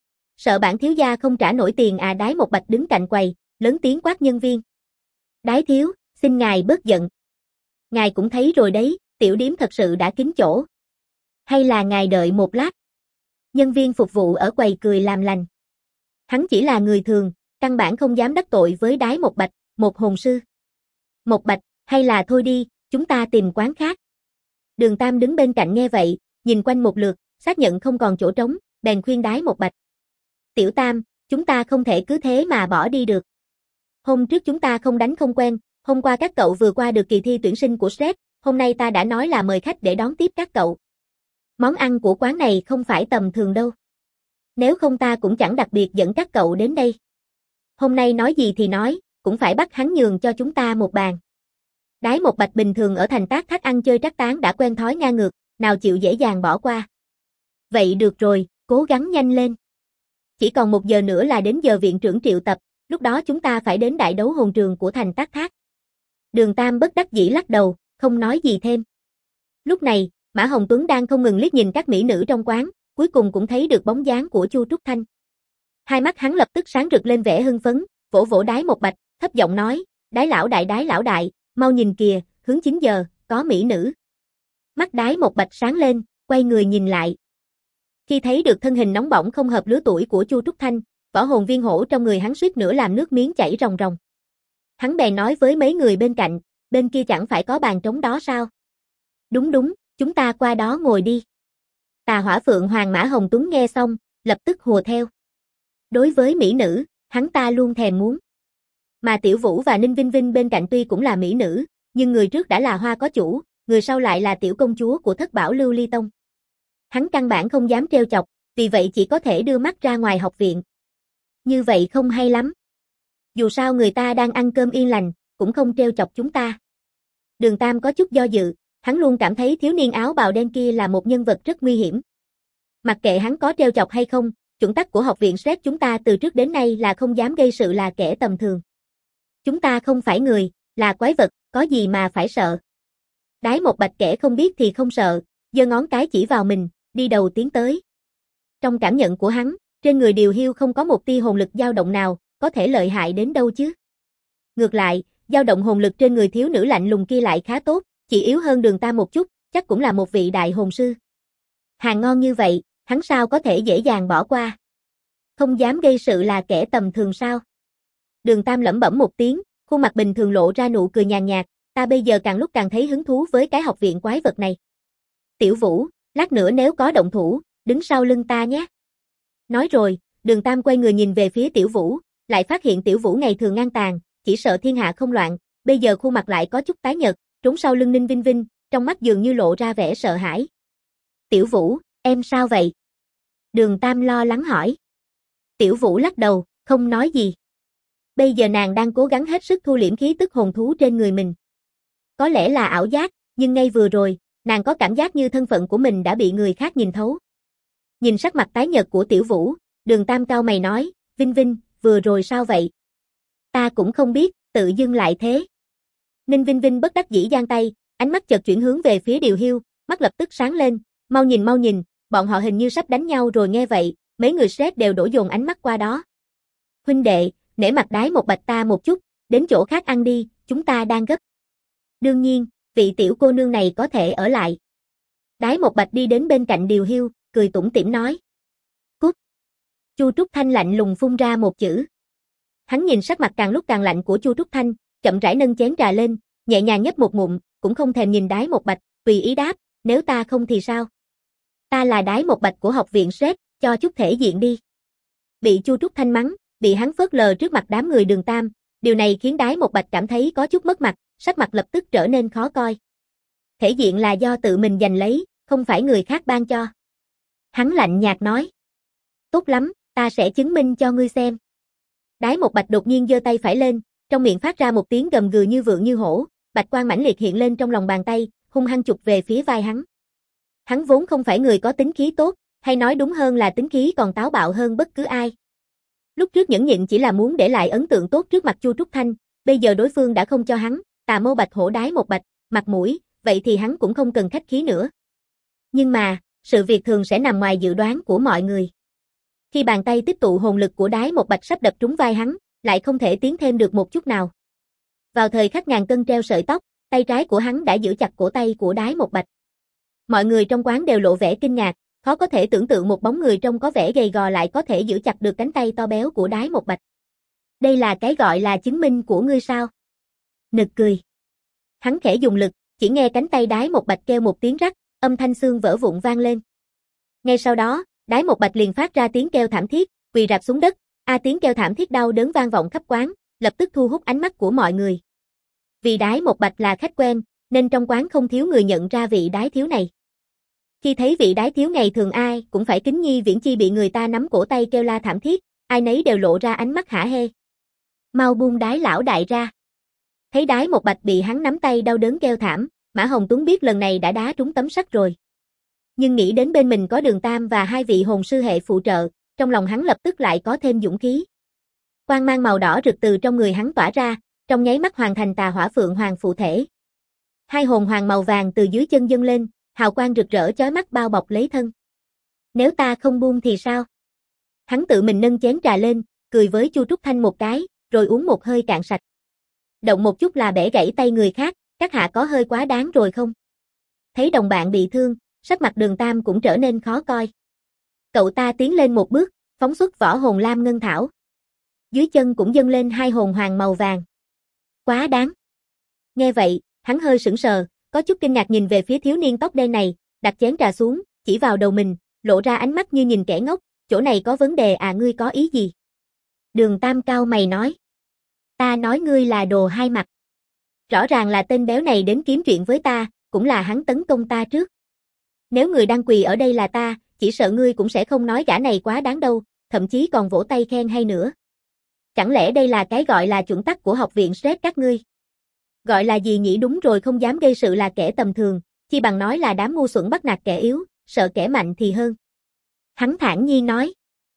Sợ bản thiếu gia không trả nổi tiền à? Đái Một Bạch đứng cạnh quầy, lớn tiếng quát nhân viên. Đái thiếu, xin ngài bớt giận. Ngài cũng thấy rồi đấy, tiểu điếm thật sự đã kín chỗ. Hay là ngài đợi một lát? Nhân viên phục vụ ở quầy cười làm lành. Hắn chỉ là người thường, căn bản không dám đắc tội với Đái Một Bạch, một hồn sư. Một Bạch, hay là thôi đi, chúng ta tìm quán khác. Đường Tam đứng bên cạnh nghe vậy, nhìn quanh một lượt, xác nhận không còn chỗ trống, bèn khuyên Đái Một Bạch. Tiểu Tam, chúng ta không thể cứ thế mà bỏ đi được. Hôm trước chúng ta không đánh không quen, hôm qua các cậu vừa qua được kỳ thi tuyển sinh của ét e tê, hôm nay ta đã nói là mời khách để đón tiếp các cậu. Món ăn của quán này không phải tầm thường đâu. Nếu không ta cũng chẳng đặc biệt dẫn các cậu đến đây. Hôm nay nói gì thì nói, cũng phải bắt hắn nhường cho chúng ta một bàn. Đái Một Bạch bình thường ở thành Tác Thác ăn chơi trác tán đã quen thói ngang ngược, nào chịu dễ dàng bỏ qua. Vậy được rồi, cố gắng nhanh lên. Chỉ còn một giờ nữa là đến giờ viện trưởng triệu tập, lúc đó chúng ta phải đến đại đấu hồn trường của thành Tác Thác. Đường Tam bất đắc dĩ lắc đầu, không nói gì thêm. Lúc này, Mã Hồng Tuấn đang không ngừng liếc nhìn các mỹ nữ trong quán, cuối cùng cũng thấy được bóng dáng của Chu Trúc Thanh. Hai mắt hắn lập tức sáng rực lên vẻ hưng phấn, vỗ vỗ Đái Một Bạch, thấp giọng nói, Đái lão đại Đái lão đại, mau nhìn kìa, hướng chín giờ, có mỹ nữ. Mắt Đái Một Bạch sáng lên, quay người nhìn lại. Khi thấy được thân hình nóng bỏng không hợp lứa tuổi của Chu Trúc Thanh, võ hồn viên hổ trong người hắn suýt nữa làm nước miếng chảy ròng ròng. Hắn bèn nói với mấy người bên cạnh, bên kia chẳng phải có bàn trống đó sao? Đúng đúng, chúng ta qua đó ngồi đi. Tà Hỏa Phượng Hoàng Mã Hồng Tuấn nghe xong, lập tức hùa theo. Đối với mỹ nữ, hắn ta luôn thèm muốn. Mà Tiểu Vũ và Ninh Vinh Vinh bên cạnh tuy cũng là mỹ nữ, nhưng người trước đã là hoa có chủ, người sau lại là tiểu công chúa của Thất Bảo Lưu Ly Tông. Hắn căn bản không dám trêu chọc, vì vậy chỉ có thể đưa mắt ra ngoài học viện. Như vậy không hay lắm. Dù sao người ta đang ăn cơm yên lành, cũng không trêu chọc chúng ta. Đường Tam có chút do dự, hắn luôn cảm thấy thiếu niên áo bào đen kia là một nhân vật rất nguy hiểm. Mặc kệ hắn có trêu chọc hay không, chuẩn tắc của học viện ét e tê chúng ta từ trước đến nay là không dám gây sự là kẻ tầm thường. Chúng ta không phải người, là quái vật, có gì mà phải sợ. Đái Một Bạch kẻ không biết thì không sợ, giơ ngón cái chỉ vào mình, đi đầu tiến tới. Trong cảm nhận của hắn, trên người Điều Hiu không có một tia hồn lực dao động nào, có thể lợi hại đến đâu chứ. Ngược lại, dao động hồn lực trên người thiếu nữ lạnh lùng kia lại khá tốt, chỉ yếu hơn Đường Tam một chút, chắc cũng là một vị đại hồn sư. Hàng ngon như vậy, hắn sao có thể dễ dàng bỏ qua. Không dám gây sự là kẻ tầm thường sao? Đường Tam lẩm bẩm một tiếng, khuôn mặt bình thường lộ ra nụ cười nhàn nhạt, ta bây giờ càng lúc càng thấy hứng thú với cái học viện quái vật này. Tiểu Vũ, lát nữa nếu có động thủ, đứng sau lưng ta nhé. Nói rồi, Đường Tam quay người nhìn về phía Tiểu Vũ, lại phát hiện Tiểu Vũ ngày thường ngang tàn, chỉ sợ thiên hạ không loạn, bây giờ khuôn mặt lại có chút tái nhợt, trốn sau lưng Ninh Vinh Vinh, trong mắt dường như lộ ra vẻ sợ hãi. Tiểu Vũ, em sao vậy? Đường Tam lo lắng hỏi. Tiểu Vũ lắc đầu, không nói gì. Bây giờ nàng đang cố gắng hết sức thu liễm khí tức hồn thú trên người mình. Có lẽ là ảo giác, nhưng ngay vừa rồi, nàng có cảm giác như thân phận của mình đã bị người khác nhìn thấu. Nhìn sắc mặt tái nhợt của Tiểu Vũ, Đường Tam cau mày nói, Vinh Vinh, vừa rồi sao vậy? Ta cũng không biết, tự dưng lại thế. Ninh Vinh Vinh bất đắc dĩ giang tay, ánh mắt chợt chuyển hướng về phía Điều Hiêu, mắt lập tức sáng lên, mau nhìn mau nhìn, bọn họ hình như sắp đánh nhau rồi nghe vậy, mấy người Shrek đều đổ dồn ánh mắt qua đó. Huynh đệ, nể mặt Đái một Bạch ta một chút, đến chỗ khác ăn đi, chúng ta đang gấp. Đương nhiên, vị tiểu cô nương này có thể ở lại. Đái một Bạch đi đến bên cạnh Điều Hiêu, cười tủm tỉm nói. Cút. Chu Trúc Thanh lạnh lùng phun ra một chữ. Hắn nhìn sắc mặt càng lúc càng lạnh của Chu Trúc Thanh, chậm rãi nâng chén trà lên, nhẹ nhàng nhấp một ngụm, cũng không thèm nhìn Đái một Bạch, tùy ý đáp, nếu ta không thì sao? Ta là Đái một Bạch của học viện Shrek, cho chút thể diện đi. Bị Chu Trúc Thanh mắng, bị hắn phớt lờ trước mặt đám người Đường Tam, điều này khiến Đái một Bạch cảm thấy có chút mất mặt, sắc mặt lập tức trở nên khó coi. Thể diện là do tự mình giành lấy, không phải người khác ban cho. Hắn lạnh nhạt nói. Tốt lắm, ta sẽ chứng minh cho ngươi xem. Đái một Bạch đột nhiên giơ tay phải lên, trong miệng phát ra một tiếng gầm gừ như vượn như hổ, bạch quang mãnh liệt hiện lên trong lòng bàn tay, hung hăng chụp về phía vai hắn. Hắn vốn không phải người có tính khí tốt, hay nói đúng hơn là tính khí còn táo bạo hơn bất cứ ai. Lúc trước nhẫn nhịn chỉ là muốn để lại ấn tượng tốt trước mặt Chu Trúc Thanh, bây giờ đối phương đã không cho hắn, Tà Mâu Bạch Hổ Đái một Bạch, mặt mũi, vậy thì hắn cũng không cần khách khí nữa. Nhưng mà, sự việc thường sẽ nằm ngoài dự đoán của mọi người. Khi bàn tay tích tụ hồn lực của Đái một Bạch sắp đập trúng vai hắn, lại không thể tiến thêm được một chút nào. Vào thời khắc ngàn cân treo sợi tóc, tay trái của hắn đã giữ chặt cổ tay của Đái một Bạch. Mọi người trong quán đều lộ vẻ kinh ngạc, khó có thể tưởng tượng một bóng người trông có vẻ gầy gò lại có thể giữ chặt được cánh tay to béo của Đái một Bạch. Đây là cái gọi là chứng minh của ngươi sao? Nực cười. Hắn khẽ dùng lực, chỉ nghe cánh tay Đái một Bạch kêu một tiếng rắc, âm thanh xương vỡ vụn vang lên. Ngay sau đó, Đái một Bạch liền phát ra tiếng kêu thảm thiết, quỳ rạp xuống đất, a tiếng kêu thảm thiết đau đớn vang vọng khắp quán, lập tức thu hút ánh mắt của mọi người. Vì Đái một Bạch là khách quen, nên trong quán không thiếu người nhận ra vị Đái thiếu này. Khi thấy vị Đái thiếu ngày thường ai cũng phải kính nhi viễn chi bị người ta nắm cổ tay kêu la thảm thiết, ai nấy đều lộ ra ánh mắt hả hê. Mau buông Đái lão đại ra. Thấy Đái một Bạch bị hắn nắm tay đau đớn kêu thảm, Mã Hồng Tuấn biết lần này đã đá trúng tấm sắt rồi. Nhưng nghĩ đến bên mình có Đường Tam và hai vị hồn sư hệ phụ trợ, trong lòng hắn lập tức lại có thêm dũng khí. Quang mang màu đỏ rực từ trong người hắn tỏa ra, trong nháy mắt hoàn thành Tà Hỏa Phượng Hoàng phụ thể. Hai hồn hoàng màu vàng từ dưới chân dâng lên, hào quang rực rỡ chói mắt bao bọc lấy thân. Nếu ta không buông thì sao? Hắn tự mình nâng chén trà lên, cười với Chu Trúc Thanh một cái, rồi uống một hơi cạn sạch. Động một chút là bẻ gãy tay người khác, các hạ có hơi quá đáng rồi không? Thấy đồng bạn bị thương, sắc mặt Đường Tam cũng trở nên khó coi. Cậu ta tiến lên một bước, phóng xuất võ hồn lam ngân thảo. Dưới chân cũng dâng lên hai hồn hoàng màu vàng. Quá đáng. Nghe vậy, hắn hơi sững sờ, có chút kinh ngạc nhìn về phía thiếu niên tóc đen này, đặt chén trà xuống, chỉ vào đầu mình, lộ ra ánh mắt như nhìn kẻ ngốc, chỗ này có vấn đề à, ngươi có ý gì? Đường Tam cau mày nói. Ta nói ngươi là đồ hai mặt. Rõ ràng là tên béo này đến kiếm chuyện với ta, cũng là hắn tấn công ta trước. Nếu người đang quỳ ở đây là ta, chỉ sợ ngươi cũng sẽ không nói gã này quá đáng đâu, thậm chí còn vỗ tay khen hay nữa. Chẳng lẽ đây là cái gọi là chuẩn tắc của học viện Shrek các ngươi? Gọi là gì nhỉ, đúng rồi, không dám gây sự là kẻ tầm thường, chi bằng nói là đám ngu xuẩn bắt nạt kẻ yếu, sợ kẻ mạnh thì hơn. Hắn thản nhiên nói.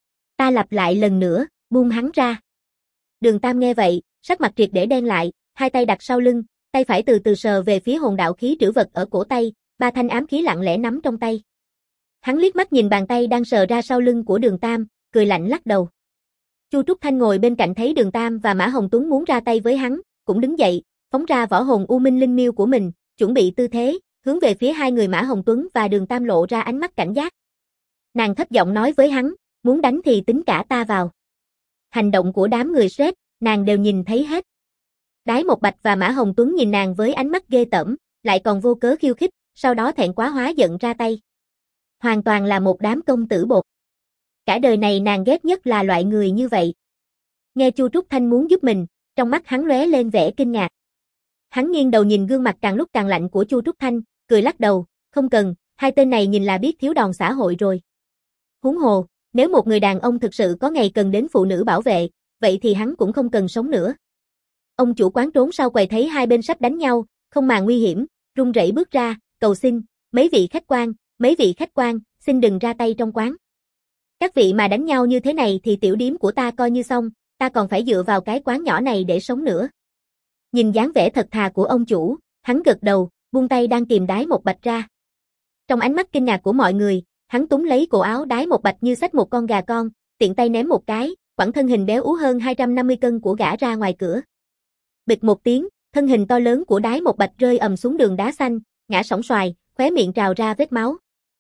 Ta lặp lại lần nữa, buông hắn ra. Đường Tam nghe vậy, sắc mặt triệt để đen lại, hai tay đặt sau lưng, tay phải từ từ sờ về phía hồn đạo khí trữ vật ở cổ tay, ba thanh ám khí lặng lẽ nắm trong tay. Hắn liếc mắt nhìn bàn tay đang sờ ra sau lưng của Đường Tam, cười lạnh lắc đầu. Chu Trúc Thanh ngồi bên cạnh thấy Đường Tam và Mã Hồng Tuấn muốn ra tay với hắn, cũng đứng dậy, phóng ra võ hồn U Minh Linh Miêu của mình, chuẩn bị tư thế, hướng về phía hai người Mã Hồng Tuấn và Đường Tam lộ ra ánh mắt cảnh giác. Nàng thấp giọng nói với hắn, muốn đánh thì tính cả ta vào. Hành động của đám người Shrek, nàng đều nhìn thấy hết. Đái một Bạch và Mã Hồng Tuấn nhìn nàng với ánh mắt ghê tởm, lại còn vô cớ khiêu khích, sau đó thẹn quá hóa giận ra tay. Hoàn toàn là một đám công tử bột. Cả đời này nàng ghét nhất là loại người như vậy. Nghe Chu Trúc Thanh muốn giúp mình, trong mắt hắn lóe lên vẻ kinh ngạc. Hắn nghiêng đầu nhìn gương mặt càng lúc càng lạnh của Chu Trúc Thanh, cười lắc đầu, không cần, hai tên này nhìn là biết thiếu đòn xã hội rồi. Huống hồ, nếu một người đàn ông thực sự có ngày cần đến phụ nữ bảo vệ, vậy thì hắn cũng không cần sống nữa. Ông chủ quán trốn sau quầy thấy hai bên sắp đánh nhau, không màng nguy hiểm, run rẩy bước ra, cầu xin, mấy vị khách quan, mấy vị khách quan, xin đừng ra tay trong quán. Các vị mà đánh nhau như thế này thì tiểu điếm của ta coi như xong, ta còn phải dựa vào cái quán nhỏ này để sống nữa. Nhìn dáng vẻ thật thà của ông chủ, hắn gật đầu, buông tay đang kìm Đái Một Bạch ra. Trong ánh mắt kinh ngạc của mọi người, hắn túm lấy cổ áo Đái Một Bạch như xách một con gà con, tiện tay ném một cái, quẳng thân hình béo ú hơn hai trăm năm mươi cân của gã ra ngoài cửa. Bịch một tiếng, thân hình to lớn của Đái Một Bạch rơi ầm xuống đường đá xanh, ngã sóng xoài, khóe miệng trào ra vết máu.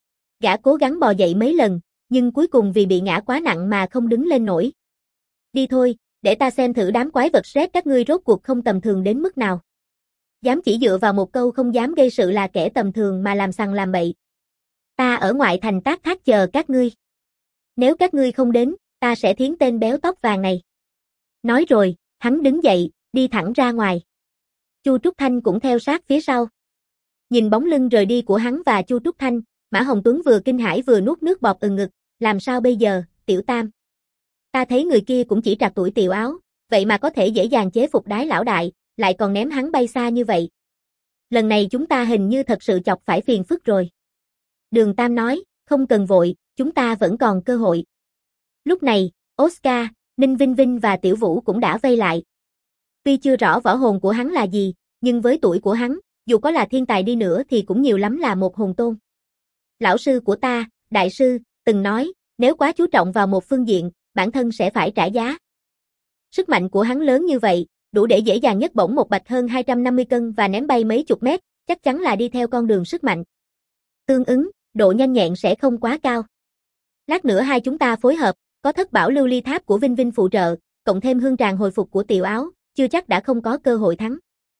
Gã cố gắng bò dậy mấy lần, nhưng cuối cùng vì bị ngã quá nặng mà không đứng lên nổi. Đi thôi, để ta xem thử đám quái vật Shrek các ngươi rốt cuộc không tầm thường đến mức nào. Dám chỉ dựa vào một câu không dám gây sự là kẻ tầm thường mà làm sằng làm bậy. Ta ở ngoại thành Tác Thác chờ các ngươi. Nếu các ngươi không đến, ta sẽ thiến tên béo tóc vàng này. Nói rồi, hắn đứng dậy, đi thẳng ra ngoài. Chu Trúc Thanh cũng theo sát phía sau. Nhìn bóng lưng rời đi của hắn và Chu Trúc Thanh, Mã Hồng Tuấn vừa kinh hãi vừa nuốt nước bọt ừng ngực, làm sao bây giờ, Tiểu Tam? Ta thấy người kia cũng chỉ trạc tuổi Tiểu Áo, vậy mà có thể dễ dàng chế phục Đái lão đại, lại còn ném hắn bay xa như vậy. Lần này chúng ta hình như thật sự chọc phải phiền phức rồi. Đường Tam nói, không cần vội, chúng ta vẫn còn cơ hội. Lúc này, Oscar, Ninh Vinh Vinh và Tiểu Vũ cũng đã vây lại. Tuy chưa rõ võ hồn của hắn là gì, nhưng với tuổi của hắn, dù có là thiên tài đi nữa thì cũng nhiều lắm là một hồn tôn. Lão sư của ta, đại sư, từng nói, nếu quá chú trọng vào một phương diện, bản thân sẽ phải trả giá. Sức mạnh của hắn lớn như vậy, đủ để dễ dàng nhấc bổng một bạch hơn hai trăm năm mươi cân và ném bay mấy chục mét, chắc chắn là đi theo con đường sức mạnh. Tương ứng, độ nhanh nhẹn sẽ không quá cao. Lát nữa hai chúng ta phối hợp, có thất bảo lưu ly tháp của Vinh Vinh phụ trợ, cộng thêm hương tràng hồi phục của Tiểu Áo, chưa chắc đã không có cơ hội thắng.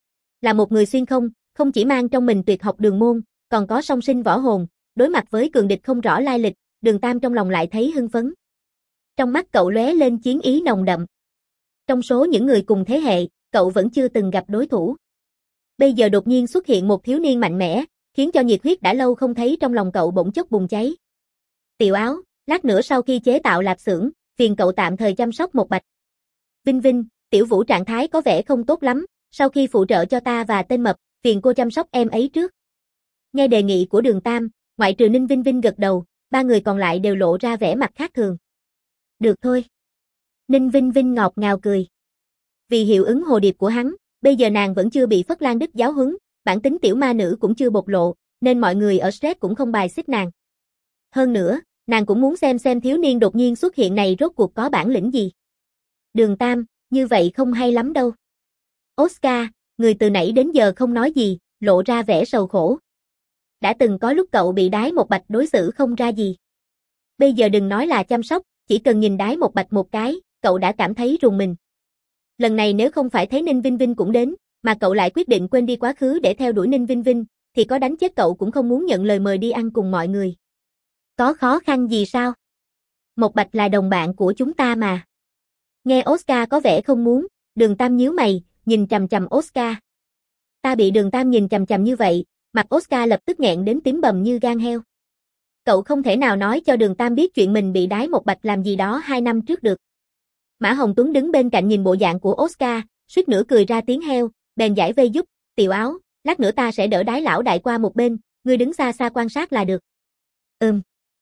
Là một người xuyên không, không chỉ mang trong mình tuyệt học đường môn, còn có song sinh võ hồn, đối mặt với cường địch không rõ lai lịch, Đường Tam trong lòng lại thấy hưng phấn. Trong mắt cậu lóe lên chiến ý nồng đậm. Trong số những người cùng thế hệ, cậu vẫn chưa từng gặp đối thủ. Bây giờ đột nhiên xuất hiện một thiếu niên mạnh mẽ, khiến cho nhiệt huyết đã lâu không thấy trong lòng cậu bỗng chốc bùng cháy. Tiểu Áo, lát nữa sau khi chế tạo lạp xưởng, phiền cậu tạm thời chăm sóc một bạch. Vinh Vinh, Tiểu Vũ trạng thái có vẻ không tốt lắm, sau khi phụ trợ cho ta và tên mập, phiền cô chăm sóc em ấy trước. Nghe đề nghị của Đường Tam, ngoại trừ Ninh Vinh Vinh gật đầu, ba người còn lại đều lộ ra vẻ mặt khác thường. Được thôi. Ninh Vinh Vinh ngọt ngào cười. Vì hiệu ứng hồ điệp của hắn, bây giờ nàng vẫn chưa bị Phất Lan Đức giáo huấn, bản tính tiểu ma nữ cũng chưa bộc lộ, nên mọi người ở Shrek cũng không bài xích nàng. Hơn nữa, nàng cũng muốn xem xem thiếu niên đột nhiên xuất hiện này rốt cuộc có bản lĩnh gì. Đường Tam, như vậy không hay lắm đâu. Oscar, người từ nãy đến giờ không nói gì, lộ ra vẻ sầu khổ. Đã từng có lúc cậu bị Đái Một Bạch đối xử không ra gì. Bây giờ đừng nói là chăm sóc, chỉ cần nhìn Đái Một Bạch một cái, cậu đã cảm thấy rùng mình. Lần này nếu không phải thấy Ninh Vinh Vinh cũng đến, mà cậu lại quyết định quên đi quá khứ để theo đuổi Ninh Vinh Vinh, thì có đánh chết cậu cũng không muốn nhận lời mời đi ăn cùng mọi người. Có khó khăn gì sao? Một Bạch là đồng bạn của chúng ta mà. Nghe Oscar có vẻ không muốn, Đường Tam nhíu mày, nhìn chằm chằm Oscar. Ta bị Đường Tam nhìn chằm chằm như vậy, mặt Oscar lập tức nghẹn đến tím bầm như gan heo. Cậu không thể nào nói cho Đường Tam biết chuyện mình bị Đái Một Bạch làm gì đó hai năm trước được. Mã Hồng Tuấn đứng bên cạnh nhìn bộ dạng của Oscar, suýt nữa cười ra tiếng heo, bèn giải vây giúp, Tiểu Áo, lát nữa ta sẽ đỡ Đái lão đại qua một bên, ngươi đứng xa xa quan sát là được. Ừm.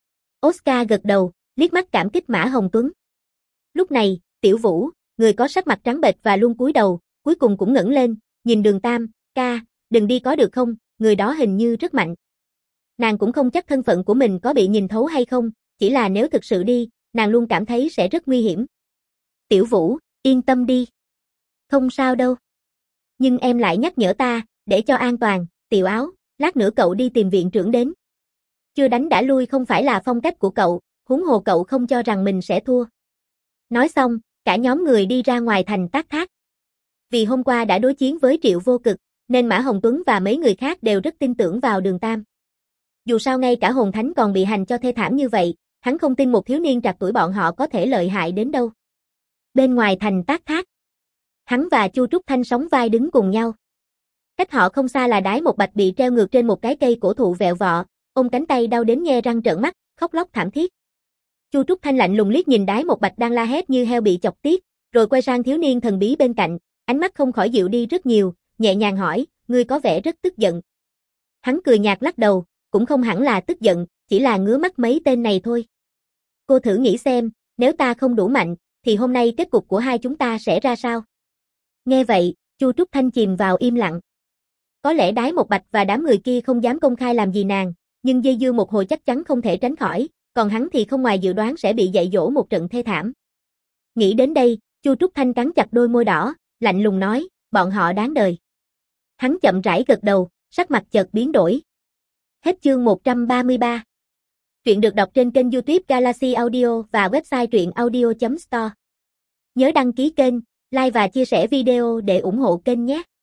Oscar gật đầu, liếc mắt cảm kích Mã Hồng Tuấn. Lúc này, Tiểu Vũ, người có sắc mặt trắng bệch và luôn cúi đầu, cuối cùng cũng ngẩng lên, nhìn Đường Tam, ca, đừng đi có được không, người đó hình như rất mạnh. Nàng cũng không chắc thân phận của mình có bị nhìn thấu hay không, chỉ là nếu thực sự đi, nàng luôn cảm thấy sẽ rất nguy hiểm. Tiểu Vũ, yên tâm đi. Không sao đâu. Nhưng em lại nhắc nhở ta, để cho an toàn, Tiểu Áo, lát nữa cậu đi tìm viện trưởng đến. Chưa đánh đã lui không phải là phong cách của cậu, huống hồ cậu không cho rằng mình sẽ thua. Nói xong, cả nhóm người đi ra ngoài thành Tác Thác. Vì hôm qua đã đối chiến với Triệu Vô Cực, nên Mã Hồng Tuấn và mấy người khác đều rất tin tưởng vào Đường Tam. Dù sao ngay cả hồn thánh còn bị hành cho thê thảm như vậy, hắn không tin một thiếu niên trạc tuổi bọn họ có thể lợi hại đến đâu. Bên ngoài thành Tác Thác, hắn và Chu Trúc Thanh sóng vai đứng cùng nhau. Cách họ không xa là Đái Một Bạch bị treo ngược trên một cái cây cổ thụ vẹo vọ, ôm cánh tay đau đến nhe răng trợn mắt, khóc lóc thảm thiết. Chu Trúc Thanh lạnh lùng liếc nhìn Đái Một Bạch đang la hét như heo bị chọc tiết, rồi quay sang thiếu niên thần bí bên cạnh, ánh mắt không khỏi dịu đi rất nhiều, nhẹ nhàng hỏi, ngươi có vẻ rất tức giận. Hắn cười nhạt lắc đầu, cũng không hẳn là tức giận, chỉ là ngứa mắt mấy tên này thôi. Cô thử nghĩ xem, nếu ta không đủ mạnh, thì hôm nay kết cục của hai chúng ta sẽ ra sao? Nghe vậy, Chu Trúc Thanh chìm vào im lặng. Có lẽ Đái Một Bạch và đám người kia không dám công khai làm gì nàng, nhưng dây dưa một hồi chắc chắn không thể tránh khỏi, còn hắn thì không ngoài dự đoán sẽ bị dạy dỗ một trận thê thảm. Nghĩ đến đây, Chu Trúc Thanh cắn chặt đôi môi đỏ, lạnh lùng nói, bọn họ đáng đời. Hắn chậm rãi gật đầu, sắc mặt chợt biến đổi. Hết chương một trăm ba mươi ba. Truyện được đọc trên kênh YouTube Galaxy Audio và website truyện audio chấm store. Nhớ đăng ký kênh, like và chia sẻ video để ủng hộ kênh nhé.